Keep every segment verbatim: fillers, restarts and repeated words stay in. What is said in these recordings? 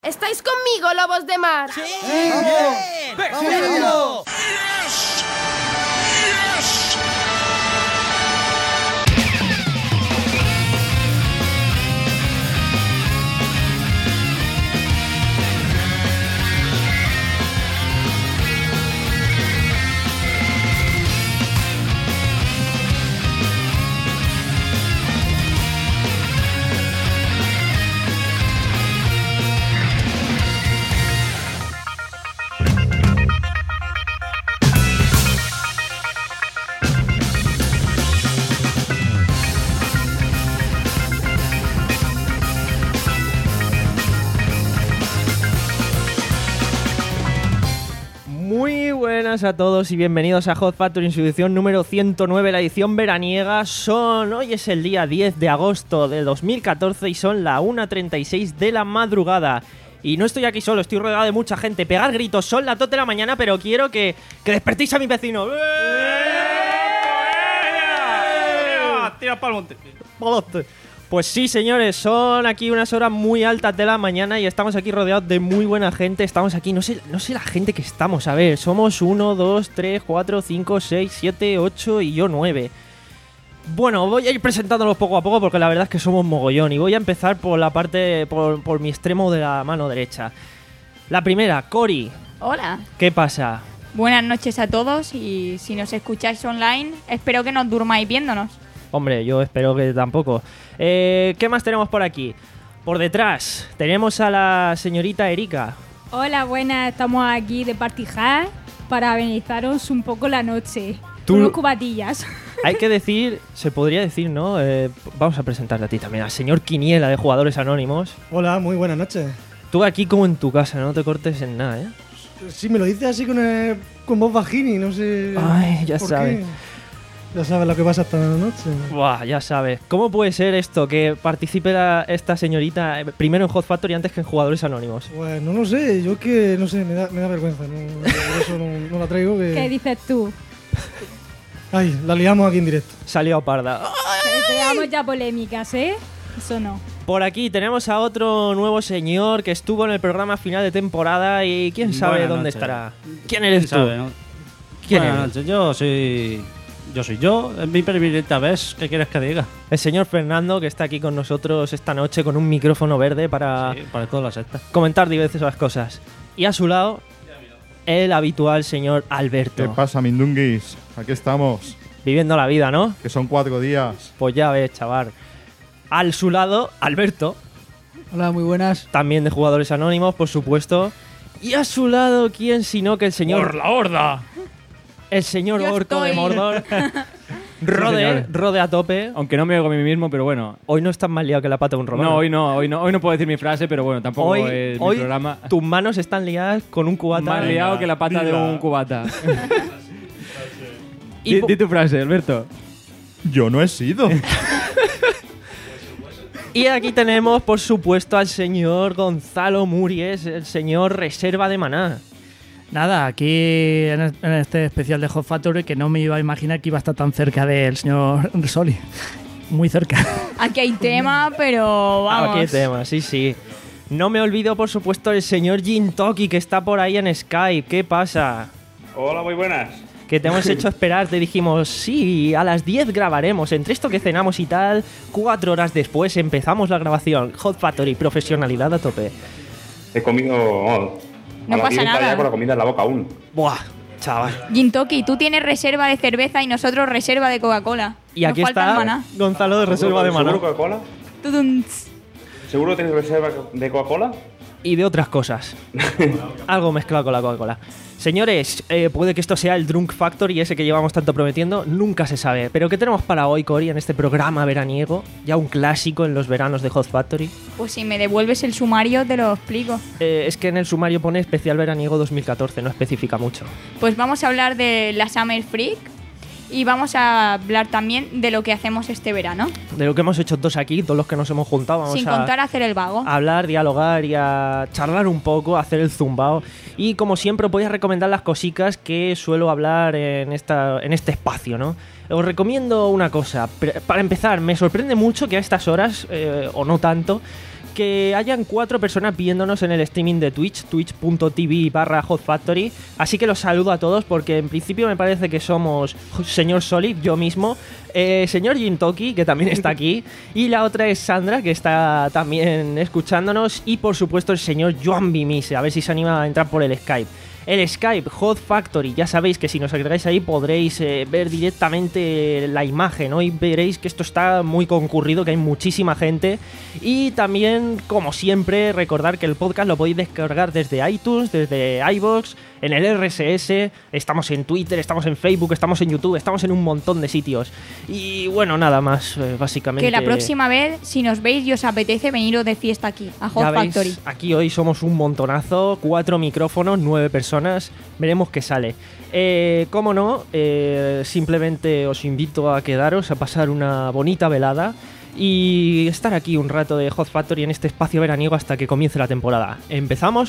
¿Estáis conmigo, lobos de mar? ¡Sí! ¡Sí! ¡Bien! ¡Vamos! ¡Vamos! ¡Yes! ¡Yes! Buenas a todos y bienvenidos a Hot Factory en su edición número ciento nueve, la edición veraniega. Son, hoy es el día diez de agosto de dos mil catorce y son la una treinta y seis de la madrugada. Y no estoy aquí solo, estoy rodeado de mucha gente. Pegar gritos, son las dos de la mañana, pero quiero que, que despertéis a mi vecino. Tira pa'l monte. Pues sí, señores, son aquí unas horas muy altas de la mañana y estamos aquí rodeados de muy buena gente. Estamos aquí, no sé, no sé la gente que estamos, a ver, somos uno, dos, tres, cuatro, cinco, seis, siete, ocho y yo nueve. Bueno, voy a ir presentándolos poco a poco porque la verdad es que somos mogollón y voy a empezar por la parte, por, por mi extremo de la mano derecha. La primera, Cori. Hola. ¿Qué pasa? Buenas noches a todos y si nos escucháis online, espero que nos durmáis viéndonos. Hombre, yo espero que tampoco. Eh, ¿Qué más tenemos por aquí? Por detrás tenemos a la señorita Erika. Hola, buenas. Estamos aquí de Party Hard para amenizaros un poco la noche. Tú... Unos cubatillas. Hay que decir, se podría decir, ¿no? Eh, vamos a presentarte a ti también, al señor Quiniela de Jugadores Anónimos. Hola, muy buenas noches. Tú aquí como en tu casa, no te cortes en nada, ¿eh? Sí, me lo dices así con, el, con voz bajini, no sé. Ay, ya por sabes. qué. Ya sabes lo que pasa esta noche. Buah, ya sabes. ¿Cómo puede ser esto, que participe la, esta señorita primero en Hot Factory antes que en Jugadores Anónimos? Pues no lo sé, yo es que, no sé, me da, me da vergüenza. No, por eso no, no la traigo. Que... ¿Qué dices tú? Ay, la liamos aquí en directo. Salió parda. Que te damos ya polémicas, ¿eh? Eso no. Por aquí tenemos a otro nuevo señor que estuvo en el programa final de temporada y quién sabe Buenas dónde noches. estará. ¿Quién eres tú? ¿Sabe, no? ¿Quién Buenas eres? noches, yo soy... Yo soy yo, es mi primera vez, ¿qué quieres que diga? El señor Fernando, que está aquí con nosotros esta noche con un micrófono verde para Sí, para todas las sectas. comentar diversas cosas. Y a su lado, el habitual señor Alberto. ¿Qué pasa, mindunguis? Aquí estamos, Viviendo la vida, ¿no? que son cuatro días. Pues ya ves, chaval. Al su lado, Alberto, Hola, muy buenas. también de Jugadores Anónimos, por supuesto. Y a su lado, ¿quién sino que el señor... ¡Por la horda! El señor Yo Orco de estoy. Mordor. Rode, señor. Rode a tope. Aunque no me oigo a mí mismo, pero bueno. Hoy no estás más liado que la pata de un romano. No, hoy no, hoy no, hoy no puedo decir mi frase, pero bueno, tampoco Hoy, es hoy mi programa. tus manos están liadas con un cubata. Más liado que la pata de un cubata. Y di, po- di tu frase, Alberto. Yo no he sido. Y aquí tenemos, por supuesto, al señor Gonzalo Muries, el señor Reserva de Maná. Nada, aquí en en este especial de Hot Factory que no me iba a imaginar que iba a estar tan cerca del señor Soli. Muy cerca. Aquí hay tema, pero vamos. Ah, qué tema, sí, sí. No me olvido, por supuesto, el señor Jintoki, que está por ahí en Skype. ¿Qué pasa? Hola, muy buenas. Que te hemos hecho esperar, te dijimos, sí, a las diez grabaremos. Entre esto que cenamos y tal, cuatro horas después empezamos la grabación. Hot Factory, profesionalidad a tope. He comido... Oh, No a la pasa dieta nada. ya con la comida en la boca aún. Buah, chaval. Gintoki, tú tienes reserva de cerveza y nosotros reserva de Coca-Cola. Y aquí Nos falta el está maná. Gonzalo de Reserva de Maná. ¿Seguro Coca-Cola? Tudum. ¿Seguro que tienes reserva de Coca-Cola? Y de otras cosas. Algo mezclado con la Coca-Cola. Señores, eh, puede que esto sea el Drunk Factory, ese que llevamos tanto prometiendo, nunca se sabe. Pero ¿qué tenemos para hoy, Cori, en este programa veraniego? Ya un clásico en los veranos de Hot Factory. Pues si me devuelves el sumario te lo explico. Eh, es que en el sumario pone especial veraniego dos mil catorce, no especifica mucho. Pues vamos a hablar de la Summer Freak y vamos a hablar también de lo que hacemos este verano. De lo que hemos hecho todos aquí, todos los que nos hemos juntado, vamos Sin a... contar hacer el vago. a hablar, dialogar y a charlar un poco, a hacer el zumbao. Y como siempre, os voy a recomendar las cositas que suelo hablar en, esta, en este espacio, ¿no? Os recomiendo una cosa. Para empezar, me sorprende mucho que a estas horas, eh, o no tanto, que hayan cuatro personas viéndonos en el streaming de Twitch, twitch.tv barra Hot Factory. Así que los saludo a todos porque en principio me parece que somos señor Solid, yo mismo, eh, señor Jintoki, que también está aquí, y la otra es Sandra, que está también escuchándonos, y por supuesto el señor Joan Bimise, a ver si se anima a entrar por el Skype. El Skype, Hot Factory, ya sabéis que si nos agregáis ahí podréis eh, ver directamente la imagen, ¿no? Y veréis que esto está muy concurrido, que hay muchísima gente. Y también, como siempre, recordar que el podcast lo podéis descargar desde iTunes, desde iVoox, en el R S S, estamos en Twitter, estamos en Facebook, estamos en YouTube, estamos en un montón de sitios. Y bueno, nada más, eh, básicamente. Que la próxima vez, si nos veis y os apetece, veniros de fiesta aquí, a Hot Ya veis, Factory. aquí hoy somos un montonazo, cuatro micrófonos, nueve personas, veremos qué sale. Eh, como no, eh, simplemente os invito a quedaros, a pasar una bonita velada y estar aquí un rato de Hot Factory en este espacio veraniego hasta que comience la temporada. ¿Empezamos?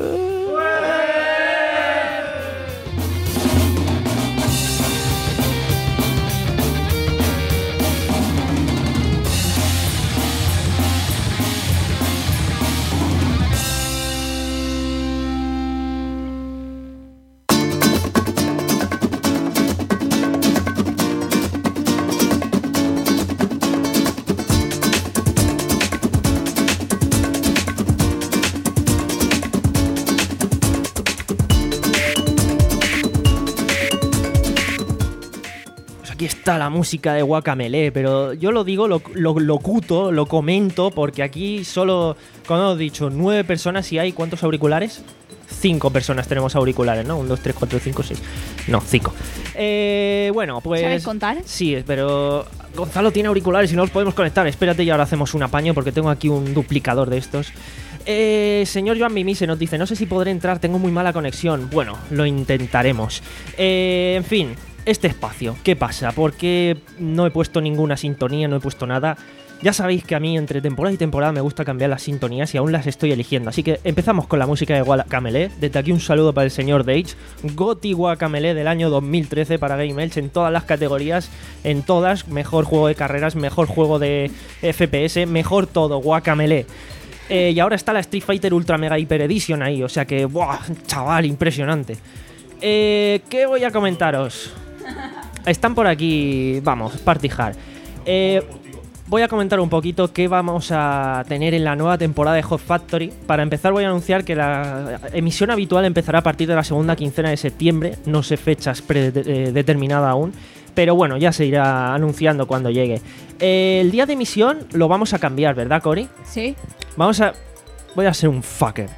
Aquí está la música de Guacamele, pero yo lo digo, lo, lo locuto, lo comento, porque aquí solo, como he dicho, nueve personas y hay ¿cuántos auriculares? Cinco personas tenemos auriculares, ¿no? Un, dos, tres, cuatro, cinco, seis. No, cinco. Eh, bueno, pues... ¿Sabes contar? Sí, pero Gonzalo tiene auriculares y no los podemos conectar. Espérate y ahora hacemos un apaño porque tengo aquí un duplicador de estos. Eh, señor Joan Mimi se nos dice, no sé si podré entrar, tengo muy mala conexión. Bueno, lo intentaremos. Eh, en fin... Este espacio, ¿qué pasa? ¿Por qué no he puesto ninguna sintonía, no he puesto nada? Ya sabéis que a mí entre temporada y temporada me gusta cambiar las sintonías y aún las estoy eligiendo. Así que empezamos con la música de Guacamele. Desde aquí un saludo para el señor Dage. Goti Guacamele del año dos mil trece para Game Elch en todas las categorías, en todas. Mejor juego de carreras, mejor juego de F P S, mejor todo, Guacamele. Eh, y ahora está la Street Fighter Ultra Mega Hyper Edition ahí, o sea que, ¡buah! Chaval, impresionante. Eh, ¿Qué voy a comentaros? Están por aquí, vamos, Party Hard. Eh, voy a comentar un poquito qué vamos a tener en la nueva temporada de Hot Factory. Para empezar voy a anunciar que la emisión habitual empezará a partir de la segunda quincena de septiembre. No sé fechas predeterminadas aún, pero bueno, ya se irá anunciando cuando llegue. Eh, el día de emisión lo vamos a cambiar, ¿verdad, Cory? Sí. Vamos a... Voy a ser un fucker.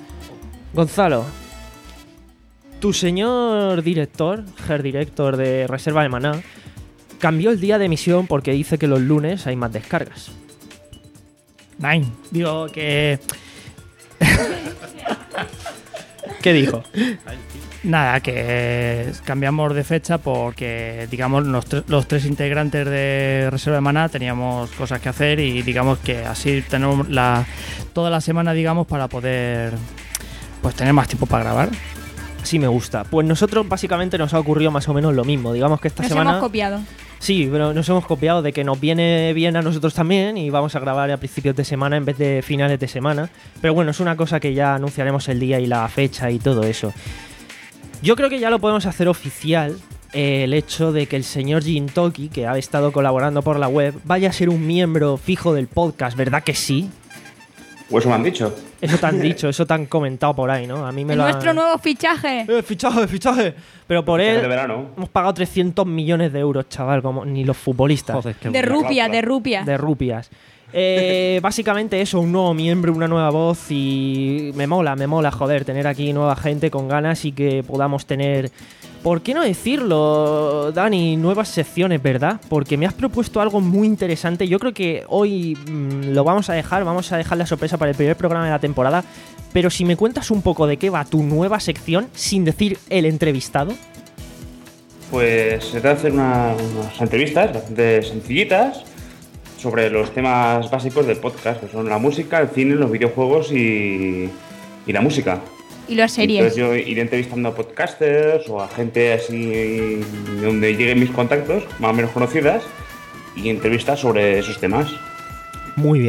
Gonzalo, tu señor director, head director de Reserva de Maná, cambió el día de emisión porque dice que los lunes hay más descargas. Nine. Digo que... ¿Qué dijo? Nada, que cambiamos de fecha porque, digamos, los, tre- los tres integrantes de Reserva de Maná teníamos cosas que hacer y, digamos, que así tenemos la, toda la semana, digamos, para poder pues tener más tiempo para grabar. Sí, me gusta. Pues nosotros básicamente nos ha ocurrido más o menos lo mismo. Digamos que esta Nos semana... hemos copiado. Sí, pero nos hemos copiado de que nos viene bien a nosotros también y vamos a grabar a principios de semana en vez de finales de semana. Pero bueno, es una cosa que ya anunciaremos el día y la fecha y todo eso. Yo creo que ya lo podemos hacer oficial, eh, el hecho de que el señor Jintoki, que ha estado colaborando por la web, vaya a ser un miembro fijo del podcast, ¿verdad que sí? O eso me han dicho. Eso te han dicho, eso te han comentado por ahí, ¿no? A mí me ¡Es lo han... nuestro nuevo fichaje! ¡Eh, fichaje, fichaje! Pero por Fichaje él de verano. hemos pagado trescientos millones de euros, chaval, como ni los futbolistas. Joder, qué De bueno. rupia, de rupia. De rupias. Eh, básicamente eso, un nuevo miembro, una nueva voz y me mola, me mola, joder, tener aquí nueva gente con ganas y que podamos tener, ¿por qué no decirlo, Dani? Nuevas secciones, ¿verdad? Porque me has propuesto algo muy interesante. Yo creo que hoy mmm, lo vamos a dejar, vamos a dejar la sorpresa para el primer programa de la temporada. Pero si me cuentas un poco de qué va tu nueva sección, sin decir el entrevistado. Pues se trata de hacer una- unas entrevistas bastante sencillitas sobre los temas básicos del podcast, que son la música, el cine, los videojuegos y, y la música. Y las series. Entonces yo iré entrevistando a podcasters o a gente así donde lleguen mis contactos, más o menos conocidas, y entrevistas sobre esos temas. Muy bien.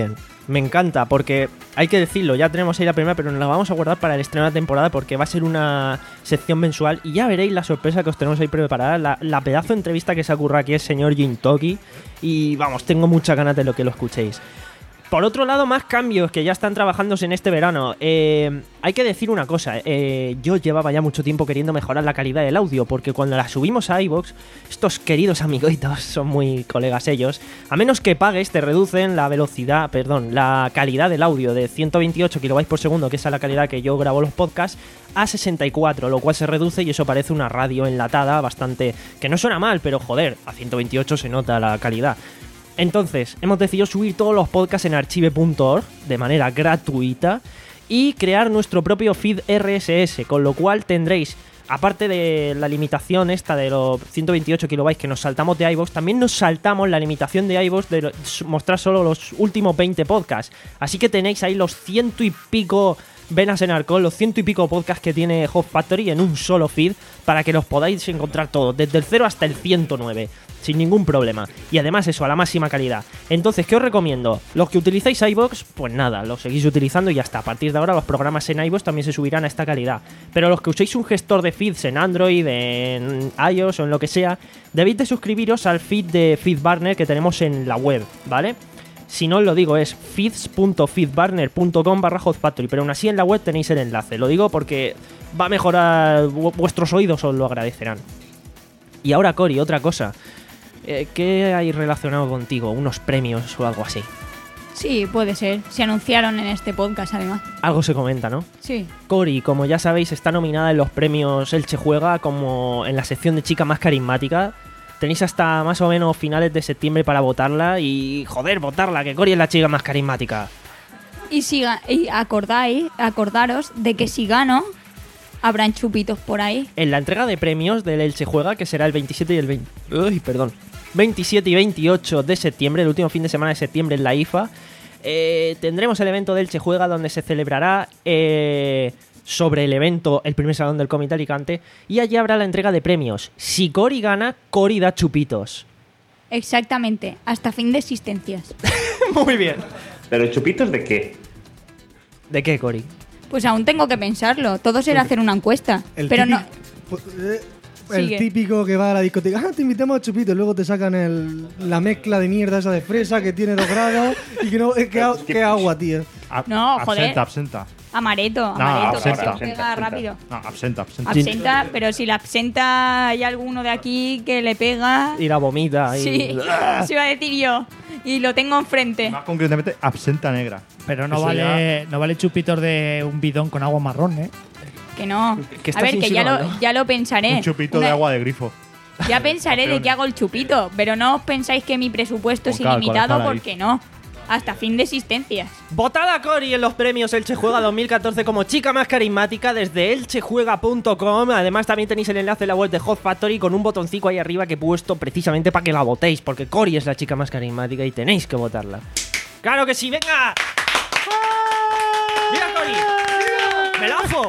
Me encanta, porque hay que decirlo, ya tenemos ahí la primera, pero nos la vamos a guardar para el estreno de la temporada porque va a ser una sección mensual y ya veréis la sorpresa que os tenemos ahí preparada, la, la pedazo de entrevista que se ocurra aquí el señor Jin Toki y vamos, tengo muchas ganas de lo que lo escuchéis. Por otro lado, más cambios que ya están trabajándose en este verano. Eh, hay que decir una cosa, eh, yo llevaba ya mucho tiempo queriendo mejorar la calidad del audio, porque cuando la subimos a iVoox, estos queridos amiguitos, son muy colegas ellos, a menos que pagues te reducen la velocidad, perdón, la calidad del audio de ciento veintiocho kilobytes por segundo, que es la calidad que yo grabo los podcasts, a sesenta y cuatro, lo cual se reduce y eso parece una radio enlatada bastante... que no suena mal, pero joder, a ciento veintiocho se nota la calidad. Entonces, hemos decidido subir todos los podcasts en archive punto org de manera gratuita y crear nuestro propio feed R S S, con lo cual tendréis, aparte de la limitación esta de los ciento veintiocho kilobytes que nos saltamos de iVoox, también nos saltamos la limitación de iVoox de mostrar solo los últimos veinte podcasts. Así que tenéis ahí los ciento y pico venas en alcohol, los ciento y pico podcasts que tiene Hot Factory en un solo feed para que los podáis encontrar todos, desde el cero hasta el ciento nueve. Sin ningún problema. Y además eso, a la máxima calidad. Entonces, ¿qué os recomiendo? Los que utilizáis iVoox, pues nada, los seguís utilizando y ya está. A partir de ahora los programas en iVoox también se subirán a esta calidad. Pero los que uséis un gestor de feeds en Android, en iOS o en lo que sea, debéis de suscribiros al feed de FeedBurner que tenemos en la web, ¿vale? Si no os lo digo, es feeds punto feedburner punto com barra hotfactory, pero aún así en la web tenéis el enlace. Lo digo porque va a mejorar, vuestros oídos os lo agradecerán. Y ahora, Cori, otra cosa. Eh, ¿Qué hay relacionado contigo? ¿Unos premios o algo así? Sí, puede ser. Se anunciaron en este podcast, además. Algo se comenta, ¿no? Sí. Cori, como ya sabéis, está nominada en los premios Elche Juega como en la sección de chica más carismática. Tenéis hasta más o menos finales de septiembre para votarla y, joder, votarla, que Cori es la chica más carismática. Y, si, y acordáis, acordaros de que si gano, habrán chupitos por ahí. En la entrega de premios del Elche Juega, que será el veintisiete y el veinte... Uy, perdón. veintisiete y veintiocho de septiembre, el último fin de semana de septiembre en la I F A, eh, tendremos el evento del Elche Juega donde se celebrará eh, sobre el evento el primer salón del cómic de Alicante y allí habrá la entrega de premios. Si Cori gana, Cori da chupitos. Exactamente, hasta fin de existencias. Muy bien. ¿Pero chupitos de qué? ¿De qué, Cori? Pues aún tengo que pensarlo. Todo será hacer una encuesta. El pero típico, no. eh, el Sigue. típico que va a la discoteca, ah, te invitamos a chupito, y luego te sacan el, la mezcla de mierda esa de fresa que tiene dos grados y que no, eh, que, a- que agua, tío. No, joder. Absenta, absenta. Amareto, No, amareto, que absenta, se absenta, pega absenta. rápido. No, absenta, absenta. Absenta, pero si la absenta hay alguno de aquí que le pega. Y la vomita. Y... Sí, se iba a decir yo. Y lo tengo enfrente. Más concretamente, absenta negra. Pero no Eso vale, no vale chupitos de un bidón con agua marrón, ¿eh? Que no. ¿Qué A estás ver, que ya lo, insinuando? ya lo pensaré. Un chupito Una- de agua de grifo. Ya pensaré de qué hago el chupito, pero no os pensáis que mi presupuesto es Con cal, ilimitado con cal ahí. porque no. Hasta fin de existencias. Votad a Cori en los premios Elche Juega dos mil catorce como chica más carismática desde elchejuega punto com. Además también tenéis el enlace en la web de Hot Factory con un botoncito ahí arriba que he puesto precisamente para que la votéis, porque Cori es la chica más carismática y tenéis que votarla. ¡Claro que sí! ¡Venga! ¡Mira, Cori! ¡Melazo!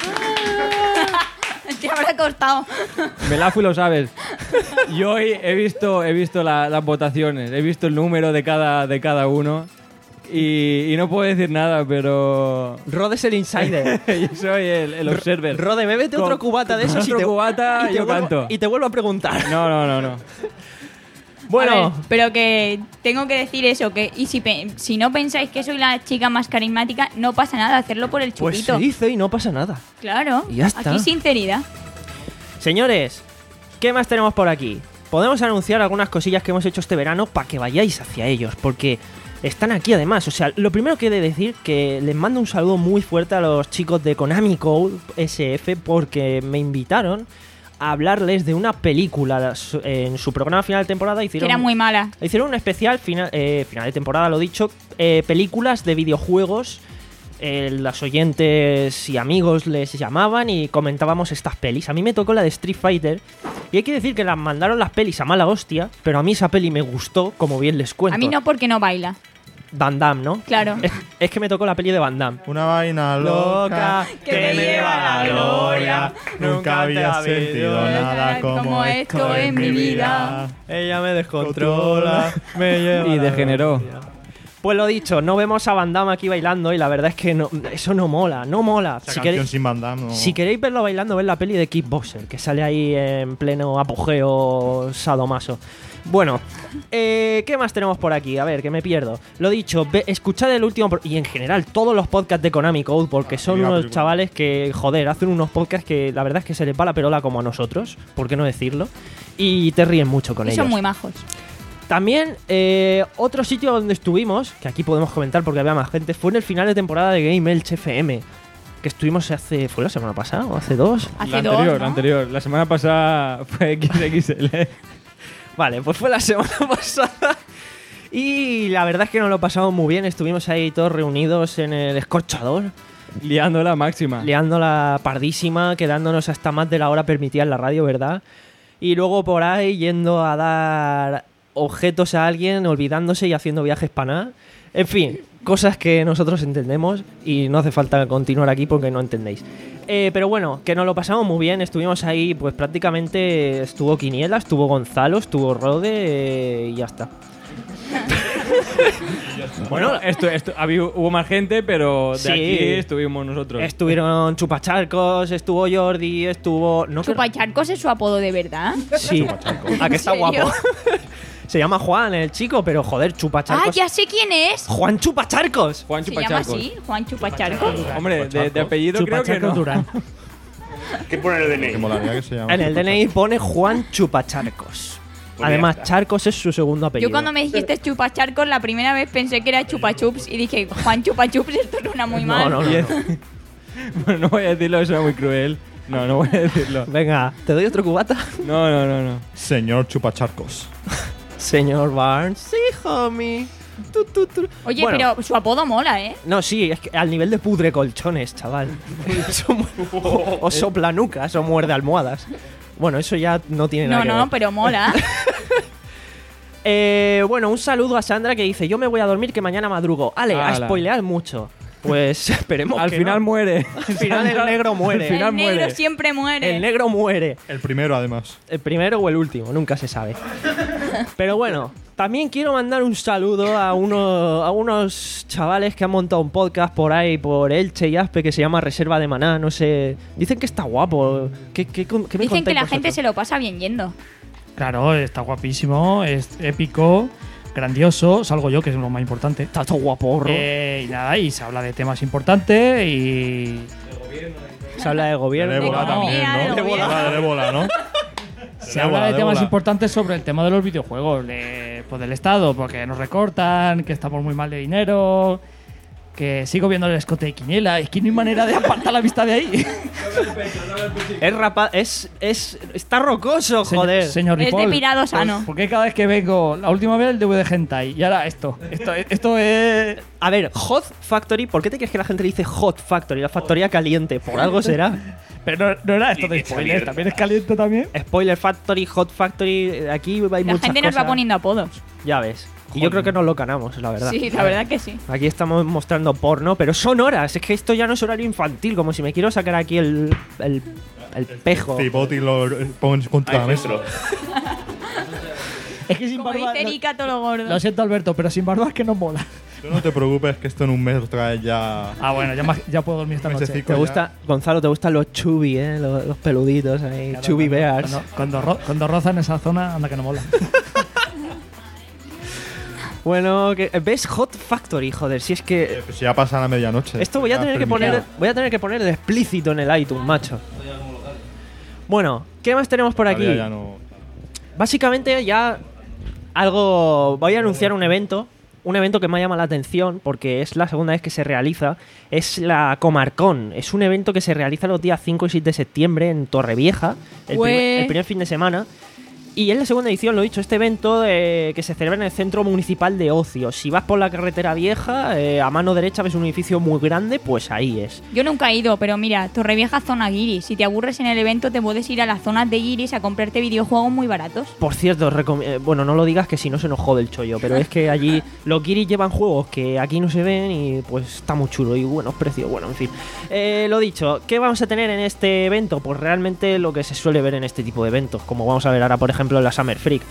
Te habrá costado. Melafu lo sabes. Yo hoy he visto, he visto la- las votaciones, he visto el número de cada, de cada uno y, y no puedo decir nada, pero... Rod es el insider. yo soy el, el observer. Rode, bébete Con- otro cubata de con esos y otro te, cubata, y te yo vuelvo, canto. y te vuelvo a preguntar. No, no, no, no. Bueno, A ver, pero que tengo que decir eso, que y si, pe- si no pensáis que soy la chica más carismática, no pasa nada, hacerlo por el pues chupito. se dice y no pasa nada. Claro, Y ya está. aquí sinceridad. Señores, ¿qué más tenemos por aquí? Podemos anunciar algunas cosillas que hemos hecho este verano para que vayáis hacia ellos, porque están aquí además. O sea, lo primero que he de decir que les mando un saludo muy fuerte a los chicos de Konami Code S F porque me invitaron a hablarles de una película en su programa final de temporada. Que Hicieron, era muy mala. hicieron un especial final, eh, final de temporada, lo dicho, eh, películas de videojuegos. Eh, las oyentes y amigos les llamaban y comentábamos estas pelis. A mí me tocó la de Street Fighter y hay que decir que las mandaron las pelis a mala hostia, pero a mí esa peli me gustó, como bien les cuento. A mí no, porque no baila. Van Damme, ¿no? Claro. Es, es que me tocó la peli de Van Damme. Una vaina loca que me lleva a la gloria. Nunca había te había sentido visto nada como esto en mi vida. Ella me descontrola, me lleva Y a la degeneró. gloria. Pues lo dicho, no vemos a Van Damme aquí bailando y la verdad es que no, eso no mola, no mola. Esa Si canción queréis, sin Van Damme no... si queréis verlo bailando, ved la peli de Kickboxer, que sale ahí en pleno apogeo sadomaso. Bueno, eh, ¿qué más tenemos por aquí? A ver, que me pierdo. Lo dicho, ve, escuchad el último... pro- Y en general, todos los podcasts de Konami Code, porque son la unos película. chavales que, joder, hacen unos podcasts que la verdad es que se les va la perola como a nosotros, ¿por qué no decirlo? Y te ríen mucho con Y ellos. son muy majos. También, eh, otro sitio donde estuvimos, que aquí podemos comentar porque había más gente, fue en el final de temporada de Game Elche F M. Que estuvimos hace. ¿Fue la semana pasada o hace dos? Hace La dos, anterior, ¿no? la anterior. La semana pasada fue equis equis ele. Vale, pues fue la semana pasada. Y la verdad es que nos lo pasamos muy bien. Estuvimos ahí todos reunidos en el escorchador, Liándola máxima. liándola pardísima, quedándonos hasta más de la hora permitida en la radio, ¿verdad? Y luego por ahí yendo a dar objetos a alguien, olvidándose y haciendo viajes para nada. En fin, cosas que nosotros entendemos y no hace falta continuar aquí porque no entendéis. Eh, pero bueno, que nos lo pasamos muy bien. Estuvimos ahí, pues prácticamente estuvo Quiniela, estuvo Gonzalo, estuvo Rode eh, y ya está. Bueno, esto, esto, había, hubo más gente, pero de Sí. aquí estuvimos nosotros. Estuvieron Chupacharcos, estuvo Jordi, estuvo... No creo- Chupacharcos es su apodo de verdad. Sí, a que está ¿En serio? guapo. Se llama Juan el chico, pero joder, Ah, Chupacharcos. ya sé quién es. Juan Chupacharcos. Juan Se llama Chupacharcos. así, Juan Chupacharcos. Hombre, de, de apellido creo que Chupacharcos no. Durán. ¿Qué pone el D N I? Que molaría que se llama. En el D N I pone Juan Chupacharcos. Pues Además, ya está. Charcos es su segundo apellido. Yo cuando me dijiste chupacharcos la primera vez pensé que era chupachups y dije, Juan Chupachups, esto suena muy mal. No, no, Y no. es- bueno, no voy a decirlo, eso es muy cruel. No, no voy a decirlo. Venga, ¿te doy otro cubata? No, no, no, no. Señor Chupacharcos. Señor Barnes. Sí, homie. Tu, tu, tu. Oye, Bueno, pero su apodo mola, ¿eh? No, sí, es que al nivel de pudre colchones, chaval. Eso mu- o, o soplanucas o muerde almohadas. Bueno, eso ya no tiene nada No, que no, ver. pero mola. Eh, bueno, un saludo a Sandra que dice: yo me voy a dormir que mañana madrugo. Ale, a Ala. spoilear mucho. Pues esperemos Al que final no. muere. Al final el negro muere. Al final El negro muere. siempre muere. El negro muere. El primero, además. El primero o el último, nunca se sabe. Pero bueno, también quiero mandar un saludo a, uno, a unos chavales que han montado un podcast por ahí, por Elche y Aspe, que se llama Reserva de Maná. No sé. Dicen que está guapo. ¿Qué, qué, qué me Dicen que contáis la gente vosotros? se lo pasa bien yendo. Claro, está guapísimo, es épico, grandioso, salgo yo, que es lo más importante. Está todo guaporro. Eh, y nada, y se habla de temas importantes y. Se habla de gobierno. De ébola de también, economía, ¿no? de gobierno. Habla de ébola, ¿no? Se habla de temas importantes sobre el tema de los videojuegos, de, pues del Estado, porque nos recortan, que estamos muy mal de dinero, que sigo viendo el escote de Quiniela. Es que no hay manera de apartar la vista de ahí. Es rapa es, es. Está rocoso, joder. Señor Es de Ripoll, pirado ¿por- sano. ¿Por qué cada vez que vengo, la última vez el D V D Hentai y ahora esto? Esto, esto es. A ver, Hot Factory, ¿por qué te crees que la gente le dice Hot Factory? La factoría caliente, por algo será. Pero no, no era esto de Es spoiler, caliente. también es caliente también. Spoiler Factory, Hot Factory, aquí hay La muchas gente nos va cosas. poniendo apodos. Ya ves. Y yo creo que nos lo ganamos, la verdad. Sí, la verdad que sí. Aquí estamos mostrando porno, pero son horas. Es que esto ya no es horario infantil, como si me quiero sacar aquí el, el, el pejo. Cipoti lo pones contra Ay, la mesa. nuestro. Es que sin Como barba. dice lo- Erika, todo lo gordo. Lo siento, Alberto, pero sin barba es que no mola. Tú no te preocupes que esto en un mes trae ya... Ah, bueno, ya, ma- ya puedo dormir esta noche. Mesecico ¿Te ya. gusta, Gonzalo, te gustan los chubby, eh? Los, los peluditos ahí, Claro, chubby cuando- bears. Cuando, cuando, ro- cuando rozan esa zona, anda que no mola. Bueno, que, ¿ves? Hot Factory, joder, si es que... Eh, pues ya pasa la medianoche. Esto voy a Ya tener que permitido. poner, voy a tener que poner de explícito en el iTunes, macho. Bueno, ¿qué más tenemos por aquí? Todavía ya no... Básicamente ya algo... Voy a anunciar un evento. Un evento que me ha llamado la atención porque es la segunda vez que se realiza. Es la Comarcon. Es un evento que se realiza los días cinco y seis de septiembre en Torrevieja. El, Ué. primer, el primer fin de semana. Y es la segunda edición, lo he dicho, este evento eh, que se celebra en el Centro Municipal de Ocio. Si vas por la carretera vieja, eh, a mano derecha ves un edificio muy grande, pues ahí es. Yo nunca he ido, pero mira, Torrevieja zona guiris. Si te aburres en el evento, te puedes ir a las zonas de guiris a comprarte videojuegos muy baratos. Por cierto, recom- eh, bueno, no lo digas que si no se nos jode el chollo, pero es que allí los guiris llevan juegos que aquí no se ven y pues está muy chulo y buenos precios, bueno, en fin. Eh, lo dicho, ¿qué vamos a tener en este evento? Pues realmente lo que se suele ver en este tipo de eventos, como vamos a ver ahora, por ejemplo, en la Summer Freak.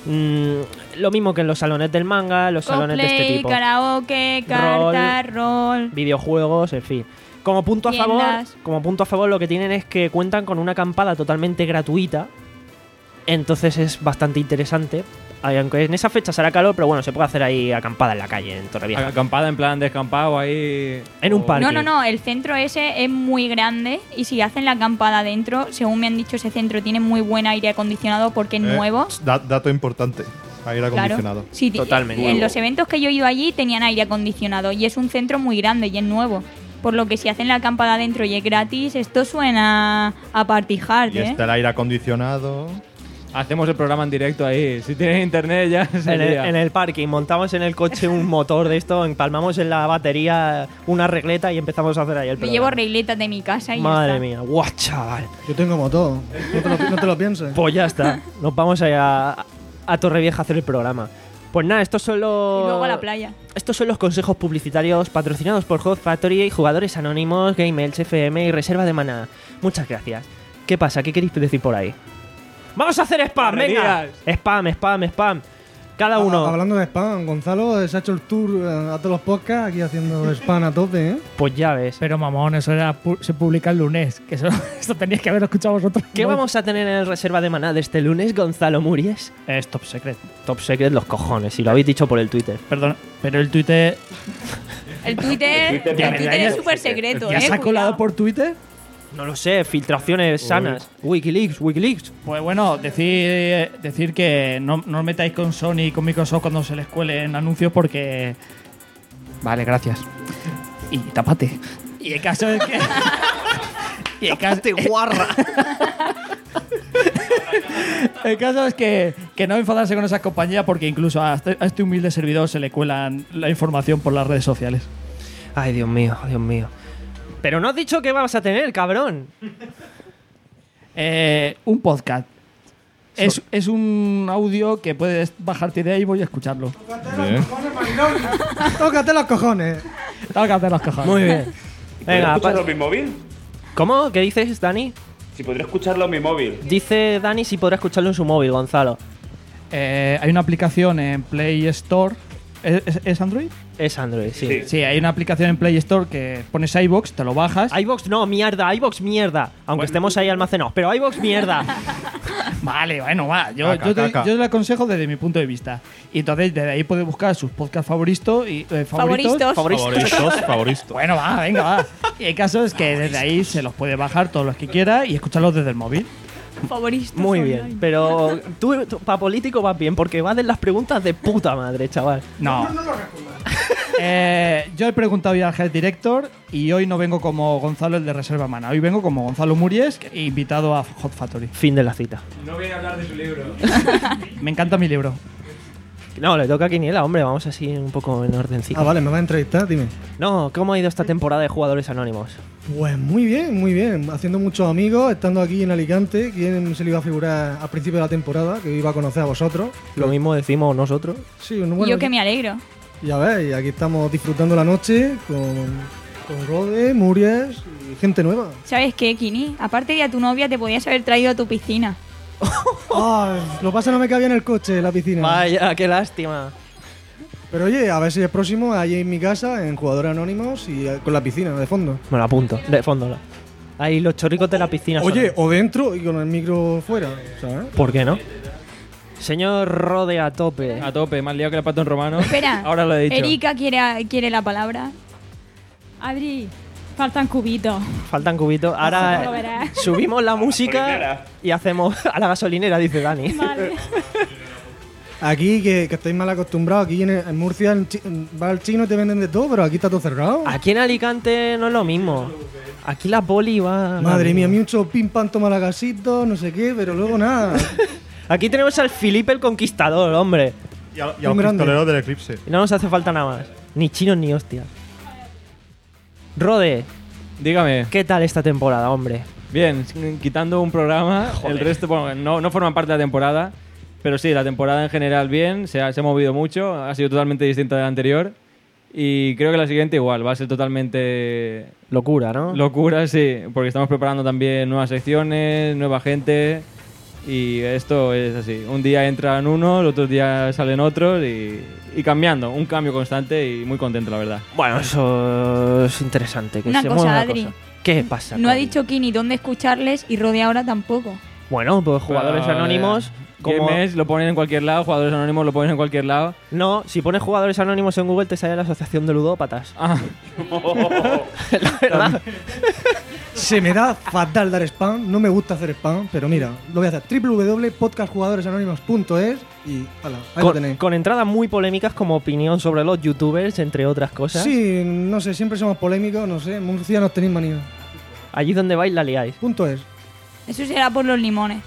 Mm, lo mismo que en los salones del manga, los salones de este Cosplay, tipo. karaoke, cartas, rol. Videojuegos, en fin. Como punto a favor, Tiendas. como punto a favor lo que tienen es que cuentan con una acampada totalmente gratuita. Entonces es bastante interesante. Aunque en esa fecha será calor, pero bueno, se puede hacer ahí acampada en la calle, en Torrevieja. Acampada en plan descampado ahí. En un o- parque. No, no, no, el centro ese es muy grande y si hacen la acampada dentro, según me han dicho, ese centro tiene muy buen aire acondicionado porque es Eh, nuevo. da- dato importante. Aire acondicionado. Claro. Sí, ti- Totalmente. En los eventos que yo he ido allí tenían aire acondicionado y es un centro muy grande y es nuevo. Por lo que si hacen la acampada dentro y es gratis, esto suena a party hard, Y ¿eh? está el aire acondicionado. Hacemos el programa en directo ahí. Si tienes internet ya se En el, lía. en el parking, montamos en el coche un motor de esto, empalmamos en la batería una regleta y empezamos a hacer ahí el Me programa. llevo regletas de mi casa y ya Madre está. mía, guau, chaval. Yo tengo motor. No te lo, no te lo pienses. Pues ya está. Nos vamos allá a, a Torrevieja a hacer el programa. Pues nada, estos son los. Y luego a la playa. Estos son los consejos publicitarios patrocinados por Hot Factory, Jugadores Anónimos, Game Elch F M y Reserva de Maná. Muchas gracias. ¿Qué pasa? ¿Qué queréis decir por ahí? ¡Vamos a hacer spam! ¡Venga! Barrerías. Spam, spam, spam. Cada uno. Ah, hablando de spam, Gonzalo se ha hecho el tour eh, a todos los podcasts aquí haciendo spam a tope, ¿eh? Pues ya ves. Pero mamón, eso era pu- se publica el lunes. Que eso, eso teníais que haber escuchado vosotros. ¿Qué No, vamos a tener en el Reserva de Maná de este lunes, Gonzalo Muries? Es top secret. Top Secret los cojones, si lo habéis dicho por el Twitter. Perdón, pero el Twitter. El Twitter, el Twitter Twitter ya- es súper secreto, ¿Ya ¿eh? se ha colado Cuidado. por Twitter? No lo sé, filtraciones sanas. Wikileaks, Wikileaks. Pues bueno, decir, decir que no, no os metáis con Sony y con Microsoft cuando se les cuelen anuncios porque. Vale, gracias. Y tápate. Y el caso es que. y el caso, guarra. el caso es que, que no enfadarse con esas compañías porque incluso a este, a este humilde servidor se le cuelan la información por las redes sociales. Ay, Dios mío, Dios mío. Pero no has dicho que vas a tener, cabrón. Eh, un podcast. Es, es un audio que puedes bajarte de ahí y voy a escucharlo. Bien. ¡Tócate los cojones! Tengo que hacer los cojones. Muy bien. Venga, escucharlo pa- en mi móvil? ¿Cómo? ¿Qué dices, Dani? Si podría escucharlo en mi móvil. Dice Dani si podrá escucharlo en su móvil, Gonzalo. Eh, hay una aplicación en Play Store. ¿Es, es- es Android? Es Android, sí. Sí. Sí, hay una aplicación en Play Store que pones iVoox, te lo bajas. iVox no, mierda, iVox mierda. Aunque estemos ahí almacenados, pero iVox mierda. Vale, bueno, va. Yo, Caca, yo, te- caca. yo le aconsejo desde mi punto de vista. Y entonces desde ahí puede buscar sus podcasts favoritos y eh, favoritos. Favoritos. Favoritos, favoritos. Bueno, va, venga, va. Y el caso es que desde ahí se los puede bajar todos los que quiera y escucharlos desde el móvil. Favoritos Muy online. bien. Pero tú, tú para político vas bien, porque vas de las preguntas de puta madre, chaval. No. Eh, yo he preguntado ya al Head Director y hoy no vengo como Gonzalo el de Reserva Mana. Hoy vengo como Gonzalo Muries, invitado a Hot Factory. Fin de la cita. No viene a hablar de su libro. Me encanta mi libro. No, le toca a Quiniela, hombre, vamos así un poco en ordencito. Ah, vale, me va a entrevistar, dime. No, ¿cómo ha ido esta temporada de Jugadores Anónimos? Pues muy bien, muy bien. Haciendo muchos amigos, estando aquí en Alicante. ¿Quién se le iba a figurar al principio de la temporada? Que iba a conocer a vosotros. Lo mismo decimos nosotros. Sí, bueno, Yo que me alegro. Ya ves, y aquí estamos disfrutando la noche con, con Rode, Murias y gente nueva. ¿Sabes qué, Kini? Aparte de a tu novia, te podías haber traído a tu piscina. Ah, lo que pasa es que no me cabía en el coche, en la piscina. Vaya, qué lástima. Pero oye, a ver si el próximo, ahí en mi casa, en Jugadores Anónimos y eh, con la piscina de fondo. Me lo apunto, de fondo. Ahí los chorricos de la piscina. Oye, son- o dentro y con el micro fuera, ¿sabes? ¿por qué no? Señor Rode a tope. A tope, más liado que el pato en romano. Espera, Ahora lo he dicho. Erika quiere, quiere la palabra. Adri, faltan cubitos. Faltan cubitos. Lo Ahora verás. subimos la música gasolinera. y hacemos a la gasolinera, dice Dani. Vale. Aquí, que, que estáis mal acostumbrados, aquí en, en Murcia en chi- va al chino y te venden de todo, pero aquí está todo cerrado. Aquí en Alicante no es lo mismo. Aquí la poli va. Madre mía, mucho pim pam toma la gasito, no sé qué, pero luego nada. Aquí tenemos al Felipe el Conquistador, hombre. Y a, y a Un los grande. pistoleros del eclipse. Y no nos hace falta nada más. Ni chinos ni hostias. Rode, Dígame. ¿qué tal esta temporada, hombre? Bien, quitando un programa, el resto, bueno, no, no forman parte de la temporada, pero sí, la temporada en general bien, se ha, se ha movido mucho, ha sido totalmente distinta de la anterior y creo que la siguiente igual, va a ser totalmente Locura, ¿no? locura, sí, porque estamos preparando también nuevas secciones, nueva gente Y esto es así. Un día entran unos, otros días salen otros y, y cambiando. Un cambio constante y muy contento, la verdad. Bueno, eso es interesante. Que Una se cosa, mueva Adri. cosa. ¿Qué pasa? No ha Cori? dicho Kini dónde escucharles y Rode ahora tampoco. Bueno, pues jugadores Pero, anónimos. Como... Games lo ponen en cualquier lado, jugadores anónimos lo ponen en cualquier lado. No, si pones jugadores anónimos en Google te sale la asociación de ludópatas. Ah, La verdad. Se me da fatal dar spam, no me gusta hacer spam, pero mira, lo voy a hacer. doble u doble u doble punto podcast jugadores anónimos punto es y ala, ahí lo Con, tenéis. con entradas muy polémicas como opinión sobre los youtubers, entre otras cosas. Sí, no sé, siempre somos polémicos, no sé, murcianos tenéis manía. Allí donde vais la liáis. Punto es. Eso será por los limones.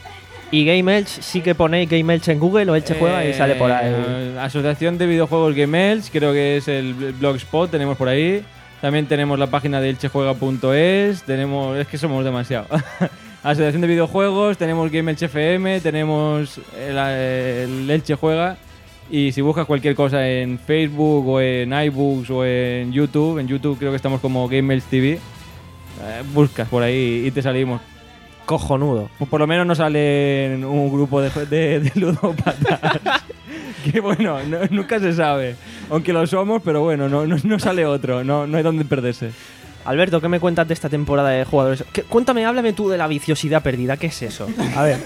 Y Game Elch sí que ponéis Game Elch en Google o Elche juega y sale por ahí. Eh, Asociación de Videojuegos Game Elch, creo que es el blogspot, tenemos por ahí. También tenemos la página de elche juega punto es, tenemos, es que somos demasiado. Asociación de Videojuegos, tenemos Game Elch F M, tenemos el, el Elche Juega. Y si buscas cualquier cosa en Facebook o en iBooks o en YouTube, en YouTube creo que estamos como Game Elch T V, eh, buscas por ahí y te salimos. Cojonudo. Pues por lo menos no sale un grupo de, de, de ludópatas. Que bueno, no, nunca se sabe. Aunque lo somos, pero bueno, no, no, no sale otro. No, no hay donde perderse. Alberto, ¿qué me cuentas de esta temporada de jugadores? ¿Qué- cuéntame, háblame tú de la viciosidad perdida. ¿Qué es eso? A ver,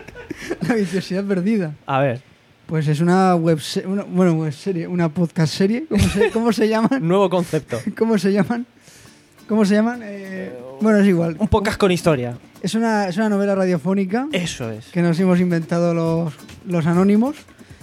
La viciosidad perdida. a ver. Pues es una web, se- una, bueno, web serie, una podcast serie. ¿Cómo se, cómo se llaman? Nuevo concepto. ¿Cómo se llaman? ¿Cómo se llaman? Eh, bueno, es igual. Un podcast con historia. Es una, es una novela radiofónica Eso es. que nos hemos inventado los, los anónimos.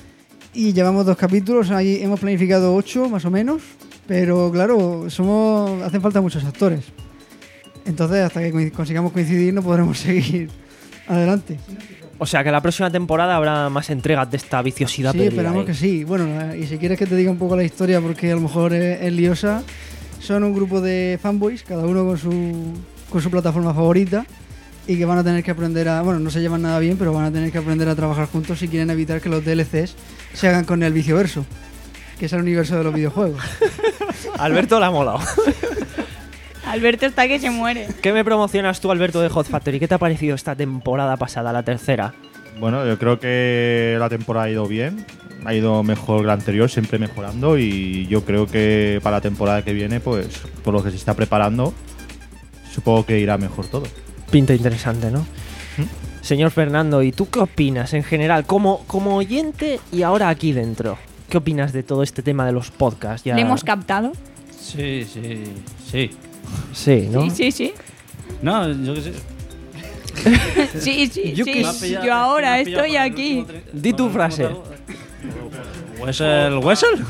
Y llevamos dos capítulos, ahí hemos planificado ocho más o menos. Pero claro, somos hacen falta muchos actores. Entonces, hasta que coinc- consigamos coincidir, no podremos seguir adelante. O sea que la próxima temporada habrá más entregas de esta viciosidad Sí, perdida esperamos ahí. que sí. Bueno, eh, y si quieres que te diga un poco la historia, porque a lo mejor es, es liosa, son un grupo de fanboys, cada uno con su, con su plataforma favorita, y que van a tener que aprender a... Bueno, no se llevan nada bien, pero van a tener que aprender a trabajar juntos si quieren evitar que los D L Cs se hagan con el vicioverso, que es el universo de los videojuegos. Alberto la ha molado. Alberto está que se muere. ¿Qué me promocionas tú, Alberto, de Hot Factory? ¿Qué te ha parecido esta temporada pasada, la tercera? Bueno, yo creo que la temporada ha ido bien, ha ido mejor que la anterior, siempre mejorando y yo creo que para la temporada que viene, pues por lo que se está preparando, supongo que irá mejor todo. Pinta interesante, ¿no? Señor Fernando, ¿y tú qué opinas en general, como, como oyente y ahora aquí dentro? ¿Qué opinas de todo este tema de los podcasts? Ya... ¿Le hemos captado? Sí, sí, sí. Sí, ¿no? Sí, sí, sí. No, yo qué sé. Sí, sí, Yo sí. que- Me ha pillado- Yo ahora me ha pillado estoy con el aquí. último tre- Di tu con el frase. último trago. ¿Wessel? ¿Wessel?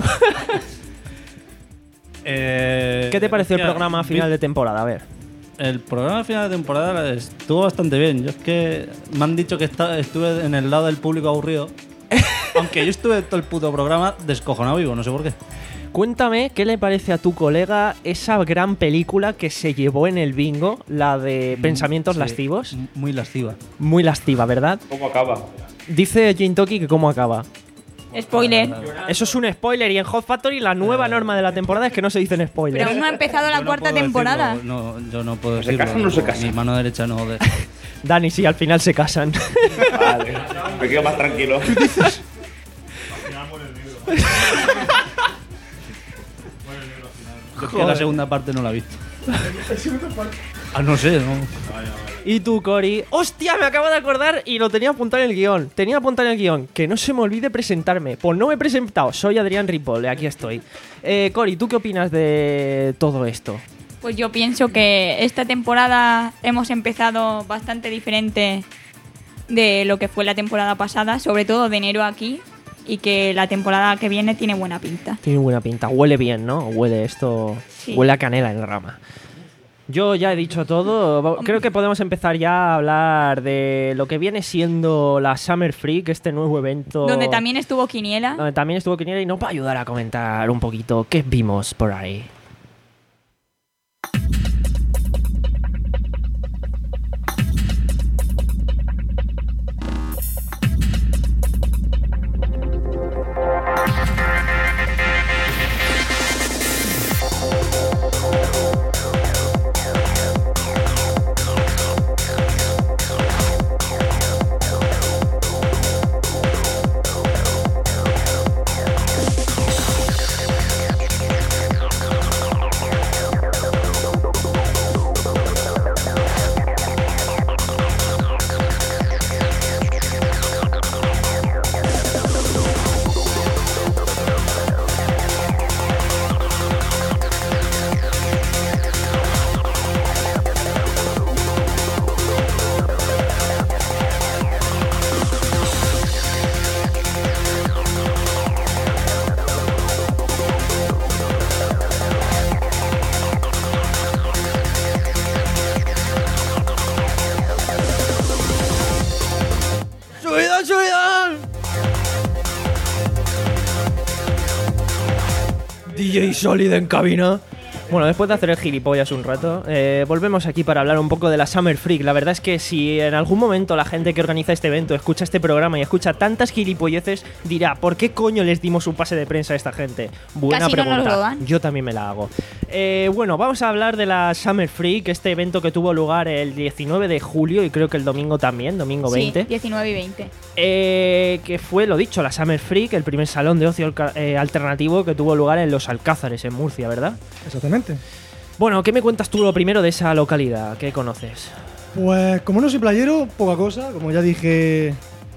Eh, ¿Qué te pareció el hostia, programa vi- final de temporada? A ver. El programa final de temporada estuvo bastante bien. Yo es que me han dicho que esta- estuve en el lado del público aburrido. Aunque yo estuve todo el puto programa descojonado vivo, no sé por qué. Cuéntame, ¿qué le parece a tu colega esa gran película que se llevó en el bingo, la de Pensamientos Sí, lascivos? m- Muy lasciva. Muy lasciva, ¿verdad? ¿Cómo acaba? Dice Jintoki que cómo acaba. Spoiler. Eso es un spoiler y en Hot Factory la nueva norma de la temporada es que no se dicen spoilers. Pero aún no ha empezado la Yo no cuarta puedo temporada. decirlo, No, yo no puedo ¿Se decirlo. casan o no se casan? Mi mano derecha no de... Dani, sí, al final se casan. Vale, me quedo más tranquilo. Yo es que la segunda parte no la he visto. Ah, no sé, no. Y tú, Cori. ¡Hostia! Me acabo de acordar y lo tenía apuntado en el guión. Tenía apuntado en el guión. Que no se me olvide presentarme. Pues no me he presentado. Soy Adrián Ripoll, aquí estoy. Eh, Cori, ¿tú qué opinas de todo esto? Pues yo pienso que esta temporada hemos empezado bastante diferente de lo que fue la temporada pasada, sobre todo de enero aquí, y que la temporada que viene tiene buena pinta. Tiene buena pinta. Huele bien, ¿no? Huele esto... Sí. Huele a canela en rama. Yo ya he dicho todo. Va- Creo que podemos empezar ya a hablar de lo que viene siendo la Summer Freak, este nuevo evento. Donde también estuvo Quiniela. Donde también estuvo Quiniela y nos va a ayudar a comentar un poquito qué vimos por ahí. D J Solid en cabina. Bueno, después de hacer el gilipollas un rato, eh, volvemos aquí para hablar un poco de la Summer Freak. La verdad es que si en algún momento la gente que organiza este evento escucha este programa y escucha tantas gilipolleces, dirá, ¿por qué coño les dimos un pase de prensa a esta gente? Buena Casi no pregunta. nos lo dan. Yo también me la hago. Eh, bueno, vamos a hablar de la Summer Freak, este evento que tuvo lugar el diecinueve de julio y creo que el domingo también, domingo veinte. Sí, diecinueve y veinte. Eh, que fue, lo dicho, la Summer Freak, el primer salón de ocio eh, alternativo que tuvo lugar en Los Alcázares, en Murcia, ¿verdad? Exactamente. Bueno, ¿qué me cuentas tú lo primero de esa localidad? ¿Qué conoces? Pues como no soy playero, poca cosa. Como ya dije...